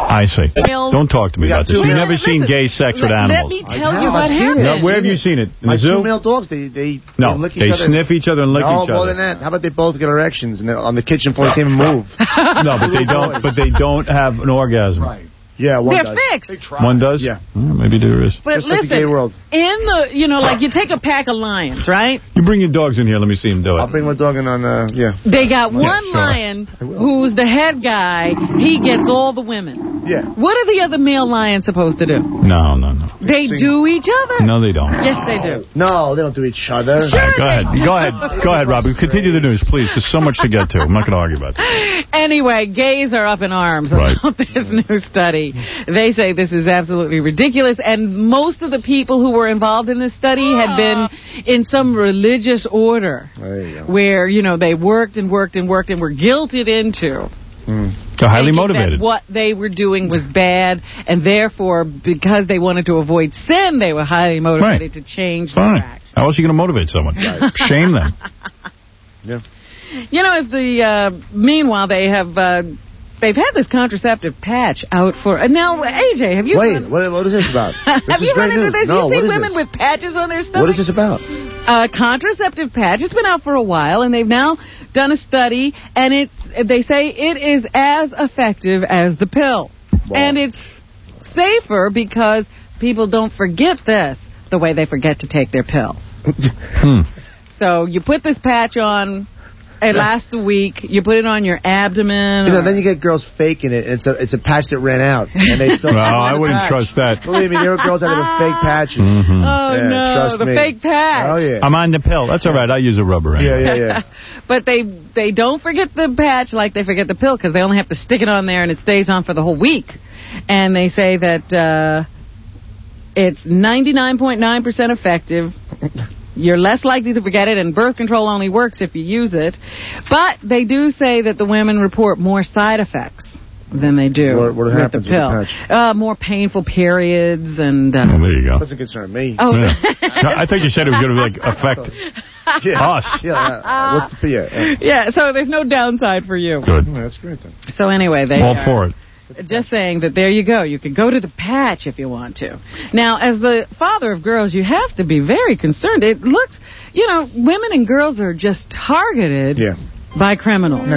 Speaker 2: I see. Don't talk to me about this. You've never
Speaker 4: Wait,
Speaker 2: seen gay sex with animals.
Speaker 3: Let me tell you what happened.
Speaker 2: No, where have you seen it? In
Speaker 4: My
Speaker 2: the zoo?
Speaker 4: two male dogs, they they,
Speaker 2: no,
Speaker 4: they lick each
Speaker 2: they
Speaker 4: other.
Speaker 2: sniff each other and lick
Speaker 4: no,
Speaker 2: each other.
Speaker 4: more than that. How about they both get erections and they're on the kitchen floor, they can't even move?
Speaker 2: No, but they don't. But they don't have an orgasm. Right.
Speaker 4: Yeah, one
Speaker 3: They're
Speaker 4: does.
Speaker 3: fixed.
Speaker 2: One does?
Speaker 4: Yeah.
Speaker 2: Well, maybe there is.
Speaker 3: But
Speaker 4: Just like
Speaker 3: listen,
Speaker 4: the gay world.
Speaker 3: in the, you know, like you take a pack of lions, right?
Speaker 2: You bring your dogs in here. Let me see them do it.
Speaker 4: I'll bring my dog in on, uh, yeah.
Speaker 3: They got
Speaker 2: Yeah,
Speaker 3: one
Speaker 2: sure.
Speaker 3: lion who's the head guy. He gets all the women.
Speaker 4: Yeah.
Speaker 3: What are the other male lions supposed to do?
Speaker 2: No, no, no.
Speaker 3: They do each other.
Speaker 2: No, they don't.
Speaker 3: Yes, they do.
Speaker 4: No, they don't do each other.
Speaker 3: Sure
Speaker 2: All right, go ahead. Go ahead. Go ahead, Robbie. Continue the news, please. There's so much to get to. I'm not going to argue about that.
Speaker 3: Anyway, gays are up in arms
Speaker 2: Right.
Speaker 3: about this new study. They say this is absolutely ridiculous, and most of the people who were involved in this study had been in some religious order
Speaker 4: There you go.
Speaker 3: where, you know, they worked and worked and worked and were guilted into
Speaker 4: Mm.
Speaker 2: So highly
Speaker 3: thinking
Speaker 2: motivated.
Speaker 3: that what they were doing was bad, and therefore, because they wanted to avoid sin, they were highly motivated to change their
Speaker 2: Fine.
Speaker 3: action.
Speaker 2: How else are you going to motivate someone? Shame them.
Speaker 4: Yeah.
Speaker 3: You know, as the uh, meanwhile, they have uh, they've had this contraceptive patch out for. Uh, now, A J, have you?
Speaker 4: Wait,
Speaker 3: run,
Speaker 4: what, what is this about? This
Speaker 3: have
Speaker 4: is
Speaker 3: you
Speaker 4: great
Speaker 3: run into
Speaker 4: news.
Speaker 3: this?
Speaker 4: No,
Speaker 3: you
Speaker 4: what
Speaker 3: see
Speaker 4: is
Speaker 3: women
Speaker 4: this?
Speaker 3: with patches on their stomach?
Speaker 4: What is this about?
Speaker 3: A contraceptive patch. It's been out for a while, and they've now done a study, and it's they say it is as effective as the pill,
Speaker 4: Wow.
Speaker 3: and it's safer because people don't forget this the way they forget to take their pills.
Speaker 2: Hmm.
Speaker 3: So you put this patch on. It lasts a week. You put it on your abdomen.
Speaker 4: You know,
Speaker 3: or-
Speaker 4: then you get girls faking it. It's a it's a patch that ran out, and they still.
Speaker 2: Well, I
Speaker 4: the
Speaker 2: wouldn't
Speaker 4: patch.
Speaker 2: trust that.
Speaker 4: Believe me, there are girls out there with fake patches.
Speaker 2: Mm-hmm.
Speaker 3: Oh,
Speaker 4: Yeah,
Speaker 3: no,
Speaker 4: trust
Speaker 3: the
Speaker 4: me.
Speaker 3: fake patch.
Speaker 4: Oh yeah.
Speaker 2: I'm on the pill. That's all right. I use a rubber.
Speaker 4: Yeah,
Speaker 2: Anyway.
Speaker 4: yeah, yeah.
Speaker 3: But they they don't forget the patch like they forget the pill because they only have to stick it on there and it stays on for the whole week. And they say that uh, it's ninety-nine point nine percent effective. You're less likely to forget it, and birth control only works if you use it. But they do say that the women report more side effects than they do
Speaker 4: What- what
Speaker 3: with
Speaker 4: happens
Speaker 3: the
Speaker 4: with
Speaker 3: pill.
Speaker 4: the patch?
Speaker 3: Uh, more painful periods and... Uh,
Speaker 2: Well, there you go.
Speaker 4: Doesn't concern me.
Speaker 3: Oh.
Speaker 2: Yeah. I thought you said it was going to like affect
Speaker 4: Yeah.
Speaker 2: us.
Speaker 4: Yeah. Uh, what's the yeah? yeah.
Speaker 3: Yeah, so there's no downside for you.
Speaker 2: Good.
Speaker 4: Yeah, that's great then.
Speaker 3: So anyway, they
Speaker 2: All
Speaker 3: are
Speaker 2: for it.
Speaker 3: just saying that there you go. You can go to the patch if you want to. Now, as the father of girls, you have to be very concerned. It looks, you know, women and girls are just targeted
Speaker 4: Yeah.
Speaker 3: by criminals.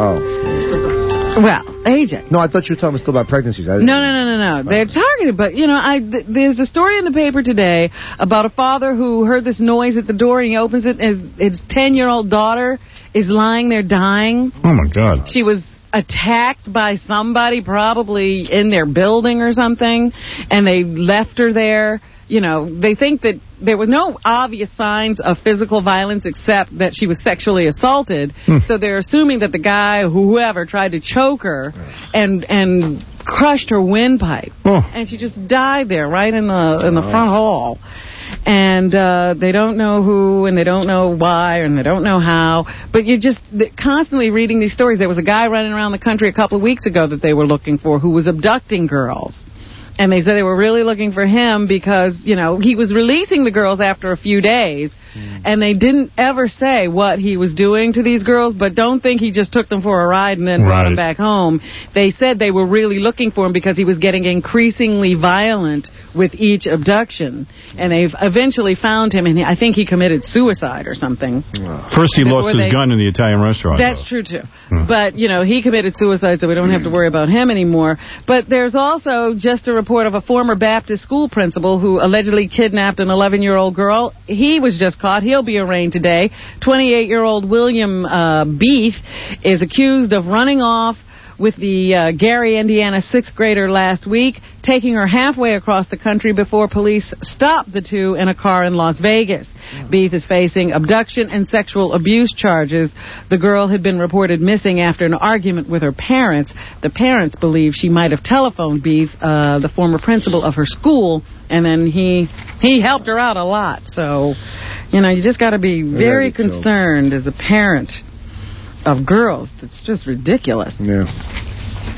Speaker 4: Oh.
Speaker 3: Well, A J.
Speaker 4: No, I thought you were talking still about pregnancies. I didn't
Speaker 3: No, no, no, no, no. They're targeted, but, you know, I th- there's a story in the paper today about a father who heard this noise at the door, and he opens it, and his, his ten-year-old daughter is lying there dying.
Speaker 2: Oh, my God.
Speaker 3: She was attacked by somebody, probably in their building or something, and they left her there. You know, they think that there was no obvious signs of physical violence except that she was sexually assaulted.
Speaker 2: Hmm.
Speaker 3: So they're assuming that the guy, whoever, tried to choke her and and crushed her windpipe.
Speaker 2: Oh.
Speaker 3: And she just died there right in the in the front hall. And uh, they don't know who, and they don't know why, and they don't know how. But you're just constantly reading these stories. There was a guy running around the country a couple of weeks ago that they were looking for who was abducting girls. And they said they were really looking for him because, you know, he was releasing the girls after a few days. Mm. And they didn't ever say what he was doing to these girls, but don't think he just took them for a ride and then
Speaker 2: Right.
Speaker 3: brought them back home. They said they were really looking for him because he was getting increasingly violent with each abduction. And they've eventually found him, and he, I think he committed suicide or something.
Speaker 2: First he lost
Speaker 3: Were
Speaker 2: his
Speaker 3: they-
Speaker 2: gun in the Italian restaurant.
Speaker 3: That's true, too. But, you know, he committed suicide, so we don't have to worry about him anymore. But there's also just a report of a former Baptist school principal who allegedly kidnapped an eleven-year-old girl. He was just caught. He'll be arraigned today. twenty-eight-year-old William uh, Beath is accused of running off with the uh, Gary, Indiana sixth grader last week, taking her halfway across the country before police stopped the two in a car in Las Vegas. Beath is facing abduction and sexual abuse charges. The girl had been reported missing after an argument with her parents. The parents believe she might have telephoned Beath, uh, the former principal of her school, and then he he helped her out a lot. So, you know, you just got to be very concerned as a parent of girls. It's just ridiculous.
Speaker 4: Yeah.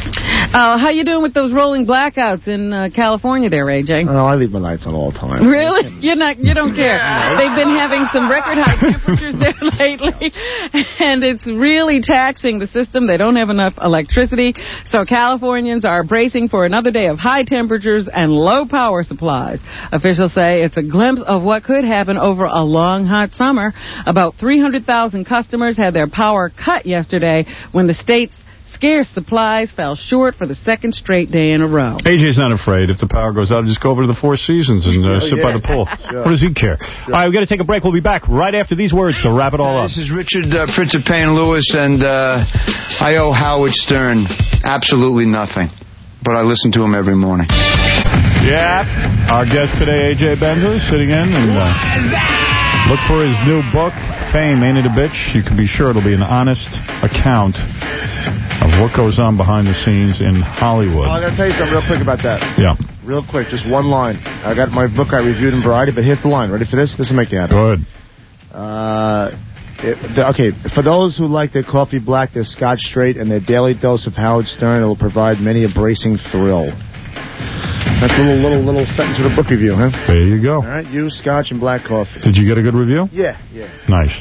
Speaker 3: Uh, how you doing with those rolling blackouts in uh, California there, A J?
Speaker 4: Oh, I leave my lights on all the time.
Speaker 3: Really? You're not. You don't care. They've been having some record high temperatures there lately, and it's really taxing the system. They don't have enough electricity, so Californians are bracing for another day of high temperatures and low power supplies. Officials say it's a glimpse of what could happen over a long, hot summer. About three hundred thousand customers had their power cut yesterday when the state's scarce supplies fell short for the second straight day in a row.
Speaker 2: A J's not afraid. If the power goes out, just go over to the Four Seasons and uh,
Speaker 4: oh,
Speaker 2: sit
Speaker 4: yeah.
Speaker 2: by the pool.
Speaker 4: Sure.
Speaker 2: What does he care? Sure. All right, we've got to take a break. We'll be back right after these words to wrap it all up.
Speaker 1: This is Richard uh, Prince of Payne Lewis, and uh, I owe Howard Stern absolutely nothing. But I listen to him every morning.
Speaker 2: Yeah. Our guest today, A J Benzer, sitting in, and uh, look for his new book, Fame, Ain't It a Bitch? You can be sure it'll be an honest account of what goes on behind the scenes in Hollywood.
Speaker 4: Oh, I got to tell you something real quick about that.
Speaker 2: Yeah.
Speaker 4: Real quick, just one line. I got my book I reviewed in Variety, but here's the line. Ready for this? This will make you happy.
Speaker 2: Go ahead.
Speaker 4: Uh, it, the, okay, for those who like their coffee black, their scotch straight, and their daily dose of Howard Stern, it will provide many a bracing thrill. That's a little, little, little sentence for the book review, huh?
Speaker 2: There you go.
Speaker 4: All right, you, scotch, and black coffee.
Speaker 2: Did you get a good review?
Speaker 4: Yeah, yeah.
Speaker 2: Nice.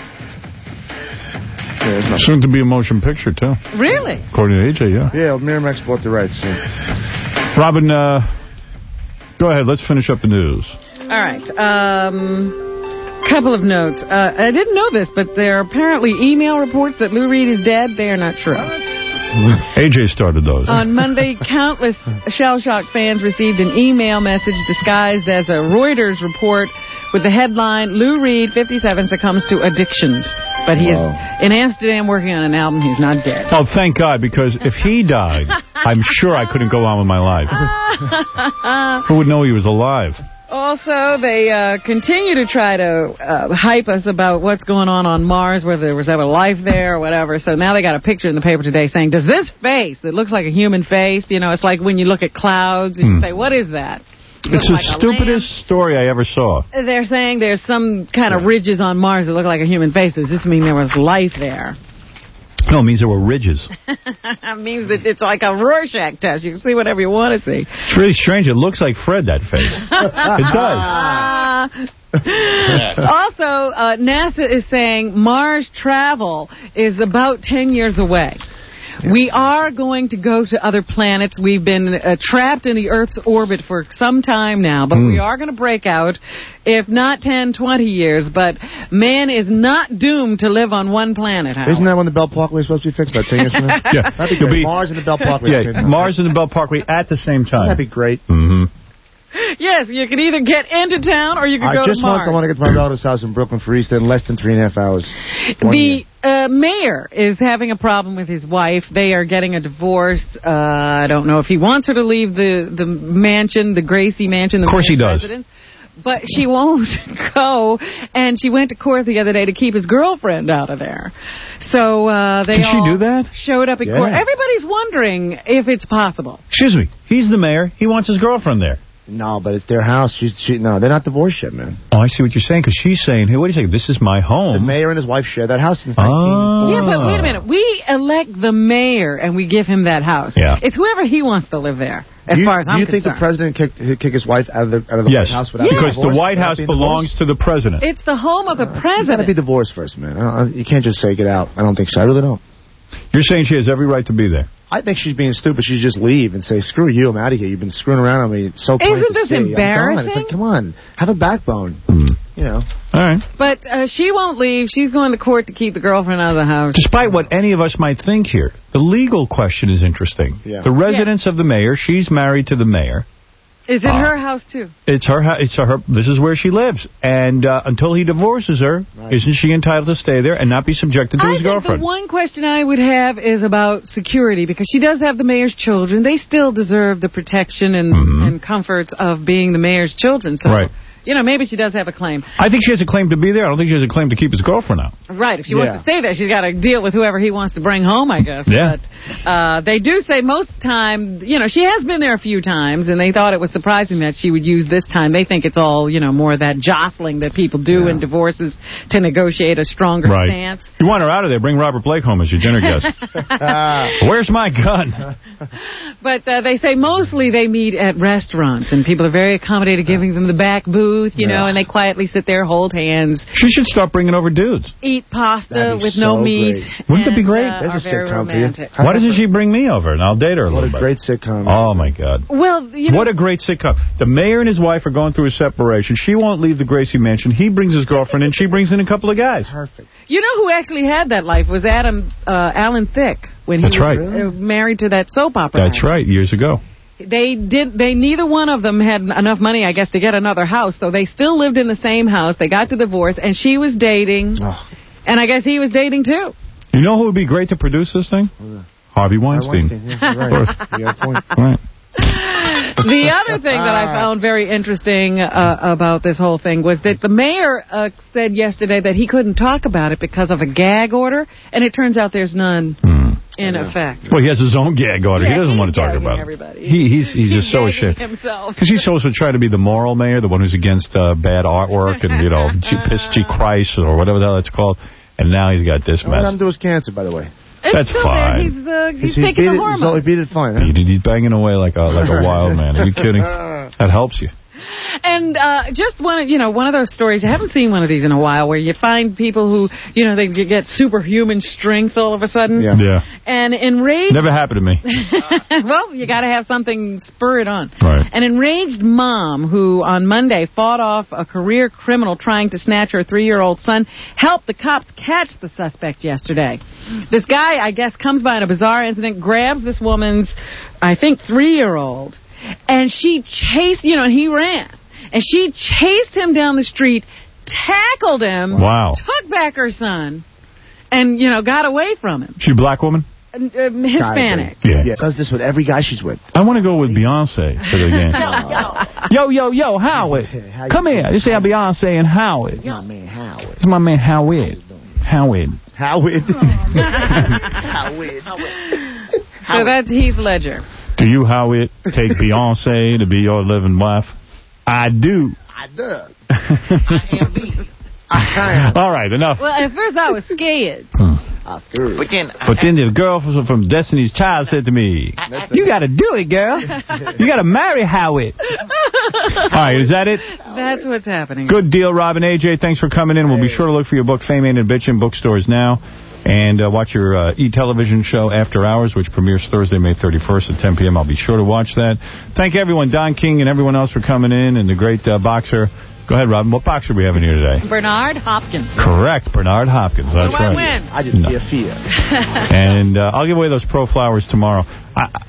Speaker 4: Yeah,
Speaker 2: soon to be a motion picture, too.
Speaker 3: Really?
Speaker 2: According to A J, yeah.
Speaker 4: Yeah, Miramax bought the rights. So.
Speaker 2: Robin, uh, go ahead. Let's finish up the news.
Speaker 3: All right. Um, couple of notes. Uh, I didn't know this, but there are apparently email reports that Lou Reed is dead. They are not true.
Speaker 2: A J started those.
Speaker 3: On Monday, countless shell-shocked fans received an email message disguised as a Reuters report with the headline, Lou Reed, fifty-seven, succumbs to addictions. But he
Speaker 2: Whoa.
Speaker 3: is in Amsterdam working on an album. He's not dead.
Speaker 2: Oh, thank God, because if he died, I'm sure I couldn't go on with my life. Who would know he was alive?
Speaker 3: Also, they uh, continue to try to uh, hype us about what's going on on Mars, whether there was ever life there or whatever. So now they got a picture in the paper today saying, does this face that looks like a human face, you know, it's like when you look at clouds and you
Speaker 2: hmm.
Speaker 3: say, what is that?
Speaker 2: It's the
Speaker 3: like
Speaker 2: stupidest story I ever saw.
Speaker 3: They're saying there's some kind of ridges on Mars that look like a human face. Does this mean there was life there?
Speaker 2: No, it means there were ridges.
Speaker 3: It means that it's like a Rorschach test. You can see whatever you want to see.
Speaker 2: It's really strange. It looks like Fred, that face. It does.
Speaker 3: Also, uh, NASA is saying Mars travel is about ten years away. We are going to go to other planets. We've been uh, trapped in the Earth's orbit for some time now, but mm. we are going to break out, if not ten, twenty years. But man is not doomed to live on one planet, Howard.
Speaker 4: Isn't that when the Belt Parkway is supposed to be fixed? About ten years from now?
Speaker 2: Yeah.
Speaker 4: That'd be great. Be, Mars and the Belt Parkway.
Speaker 2: Yeah, Mars and the Belt Parkway at the same time.
Speaker 4: That'd be great.
Speaker 2: Mm-hmm.
Speaker 3: Yes, you could either get into town or you could
Speaker 4: uh,
Speaker 3: go
Speaker 4: just
Speaker 3: to Mars.
Speaker 4: Just once I want to get to my relative's house in Brooklyn for Easter in less than three and a half hours.
Speaker 3: The uh, mayor is having a problem with his wife. They are getting a divorce. Uh, I don't know if he wants her to leave the, the mansion, the Gracie mansion. The
Speaker 2: of course he does.
Speaker 3: Residence. But she won't go, and she went to court the other day to keep his girlfriend out of there. So uh, they
Speaker 2: Can
Speaker 3: all
Speaker 2: she do that?
Speaker 3: showed up at
Speaker 2: yeah.
Speaker 3: court. Everybody's wondering if it's possible.
Speaker 2: Excuse me. He's the mayor. He wants his girlfriend there.
Speaker 4: No, but it's their house. She's she, no, they're not divorced yet, man.
Speaker 2: Oh, I see what you're saying, because she's saying, hey, wait a second, this is my home.
Speaker 4: The mayor and his wife share that house since
Speaker 2: oh.
Speaker 4: nineteen.
Speaker 3: Yeah, but wait a minute. We elect the mayor, and we give him that house.
Speaker 2: Yeah.
Speaker 3: It's whoever he wants to live there, as
Speaker 4: you,
Speaker 3: far as I'm
Speaker 4: concerned. Do you
Speaker 3: concerned.
Speaker 4: think the president kicked, he'd kick his wife out of the, out of the
Speaker 2: yes.
Speaker 4: White House without
Speaker 3: yes.
Speaker 2: because
Speaker 4: divorce?
Speaker 2: the White House belongs to the president.
Speaker 3: It's the home of the
Speaker 4: uh,
Speaker 3: president.
Speaker 4: You got to be divorced first, man. I don't, you can't just say get out. I don't think so. I really don't.
Speaker 2: You're saying she has every right to be there?
Speaker 4: I think she's being stupid. She should just leave and say, screw you, I'm out of here. You've been screwing around on me. It's so plain
Speaker 3: Isn't
Speaker 4: to
Speaker 3: this
Speaker 4: see.
Speaker 3: embarrassing?
Speaker 4: It's like, come on. Have a backbone.
Speaker 2: Mm.
Speaker 4: You know.
Speaker 2: All right.
Speaker 3: But uh, she won't leave. She's going to court to keep the girlfriend out of the house.
Speaker 2: Despite what any of us might think here, the legal question is interesting.
Speaker 4: Yeah.
Speaker 2: The residence yeah. of the mayor, she's married to the mayor.
Speaker 3: Is it
Speaker 2: uh,
Speaker 3: her house, too?
Speaker 2: It's her house. It's her. This is where she lives. And uh, until he divorces her, right. isn't she entitled to stay there and not be subjected to
Speaker 3: I
Speaker 2: his
Speaker 3: think
Speaker 2: girlfriend?
Speaker 3: The one question I would have is about security, because she does have the mayor's children. They still deserve the protection and,
Speaker 2: mm-hmm.
Speaker 3: and comforts of being the mayor's children. So,
Speaker 2: right.
Speaker 3: you know, maybe she does have a claim.
Speaker 2: I think she has a claim to be there. I don't think she has a claim to keep his girlfriend out.
Speaker 3: Right. If she
Speaker 2: Yeah.
Speaker 3: wants to stay there, she's got to deal with whoever he wants to bring home, I guess.
Speaker 2: Yeah.
Speaker 3: But uh, they do say most of the time, you know, she has been there a few times, and they thought it was surprising that she would use this time. They think it's all, you know, more of that jostling that people do in divorces to negotiate a stronger
Speaker 2: Right.
Speaker 3: stance.
Speaker 2: You want her out of there, bring Robert Blake home as your dinner guest. Where's my gun?
Speaker 3: But uh, they say mostly they meet at restaurants, and people are very accommodated, giving them the back booth, you
Speaker 2: Yeah.
Speaker 3: know, and they quietly sit there, hold hands,
Speaker 2: She should start bringing over dudes.
Speaker 3: eat pasta
Speaker 4: That'd be
Speaker 3: with no
Speaker 4: so
Speaker 3: meat.
Speaker 4: great.
Speaker 2: Wouldn't that be
Speaker 3: and,
Speaker 2: great?
Speaker 3: Uh,
Speaker 4: There's
Speaker 3: are
Speaker 4: a
Speaker 3: very
Speaker 4: sitcom for you.
Speaker 3: romantic.
Speaker 2: Why doesn't she bring me over, and I'll date her a
Speaker 4: What
Speaker 2: little
Speaker 4: a
Speaker 2: bit?
Speaker 4: great sitcom.
Speaker 2: Oh, my God.
Speaker 3: Well, you know,
Speaker 2: What a great sitcom. The mayor and his wife are going through a separation. She won't leave the Gracie Mansion. He brings his girlfriend, and she brings in a couple of guys.
Speaker 4: Perfect.
Speaker 3: you know who actually had that life was Adam uh, Alan Thicke when he
Speaker 2: That's
Speaker 3: was
Speaker 2: right.
Speaker 3: uh, married to that soap opera.
Speaker 2: That's right, years ago.
Speaker 3: They did. They neither one of them had enough money, I guess, to get another house. So they still lived in the same house. They got the divorce, and she was dating,
Speaker 4: Oh.
Speaker 3: and I guess he was dating too.
Speaker 2: You know who would be great to produce this thing? Harvey Weinstein.
Speaker 4: Weinstein, yeah, you're right.
Speaker 2: Of course.
Speaker 4: You got a point.
Speaker 2: Right.
Speaker 3: The other thing that I found very interesting uh, about this whole thing was that the mayor uh, said yesterday that he couldn't talk about it because of a gag order, and it turns out there's none in effect.
Speaker 2: Well, he has his own gag order.
Speaker 3: Yeah,
Speaker 2: he doesn't
Speaker 3: he's
Speaker 2: want to talk
Speaker 3: gagging
Speaker 2: about it.
Speaker 3: everybody.
Speaker 2: He, he's he's just so
Speaker 3: gagging
Speaker 2: ashamed.
Speaker 3: himself.
Speaker 2: Because he's supposed to try to be the moral mayor, the one who's against uh, bad artwork and, you know, G- piss G Christ or whatever the hell it's called. And now he's got this
Speaker 4: What
Speaker 2: mess.
Speaker 4: happened to his cancer, by the way?
Speaker 3: It's
Speaker 2: That's
Speaker 3: still
Speaker 2: fine.
Speaker 3: There. He's, uh, he's
Speaker 4: he
Speaker 3: taking
Speaker 4: beat
Speaker 3: the
Speaker 4: it,
Speaker 3: hormones.
Speaker 4: So he beat it fine, huh?
Speaker 2: He, he's banging away like a like a wild man. Are you kidding? That helps you.
Speaker 3: And uh, just one, of- you know, one of those stories. I haven't seen one of these in a while, where you find people who, you know, they get superhuman strength all of a sudden.
Speaker 2: Yeah. yeah.
Speaker 3: And enraged.
Speaker 2: Never happened to me.
Speaker 3: Well, you got to have something spur it on.
Speaker 2: Right.
Speaker 3: An enraged mom who on Monday fought off a career criminal trying to snatch her three-year-old son helped the cops catch the suspect yesterday. This guy, I guess, comes by in a bizarre incident, grabs this woman's, I think, three-year-old, and she chased, you know, and he ran. And she chased him down the street, tackled him,
Speaker 2: Wow.
Speaker 3: took back her son, and, you know, got away from him.
Speaker 2: She a black woman?
Speaker 3: Uh, Hispanic.
Speaker 2: Yeah.
Speaker 4: Yeah, does this with every guy she's with.
Speaker 2: I want to go with Beyonce for the game. Yo, yo, yo, Howard. Come here. This is Beyonce and Howard.
Speaker 4: My man Howard.
Speaker 2: It's my man Howard. Howard.
Speaker 4: Howard.
Speaker 3: Howard. So that's Heath Ledger.
Speaker 2: Do you, Howard, take Beyonce to be your living wife? I do.
Speaker 4: I do.
Speaker 2: All right, enough.
Speaker 3: Well, at first I was scared.
Speaker 4: But
Speaker 2: then, but then the girl from, from Destiny's Child said to me, you got to do it, girl. You got to marry Howard. All right, is that it?
Speaker 3: That's what's happening.
Speaker 2: Good deal, Robin. A J, thanks for coming in. We'll be sure to look for your book, Fame Ain't a Bitch, in bookstores now. And uh, watch your uh, e-television show, After Hours, which premieres Thursday, May thirty-first at ten p.m. I'll be sure to watch that. Thank everyone, Don King and everyone else for coming in, and the great uh, boxer. Go ahead, Robin. What boxer are we having here today?
Speaker 3: Bernard Hopkins.
Speaker 2: Correct, Bernard Hopkins. That's
Speaker 3: What do I
Speaker 2: right.
Speaker 3: win?
Speaker 4: I just
Speaker 2: No.
Speaker 4: fear fear.
Speaker 2: And uh, I'll give away those Pro Flowers tomorrow. I,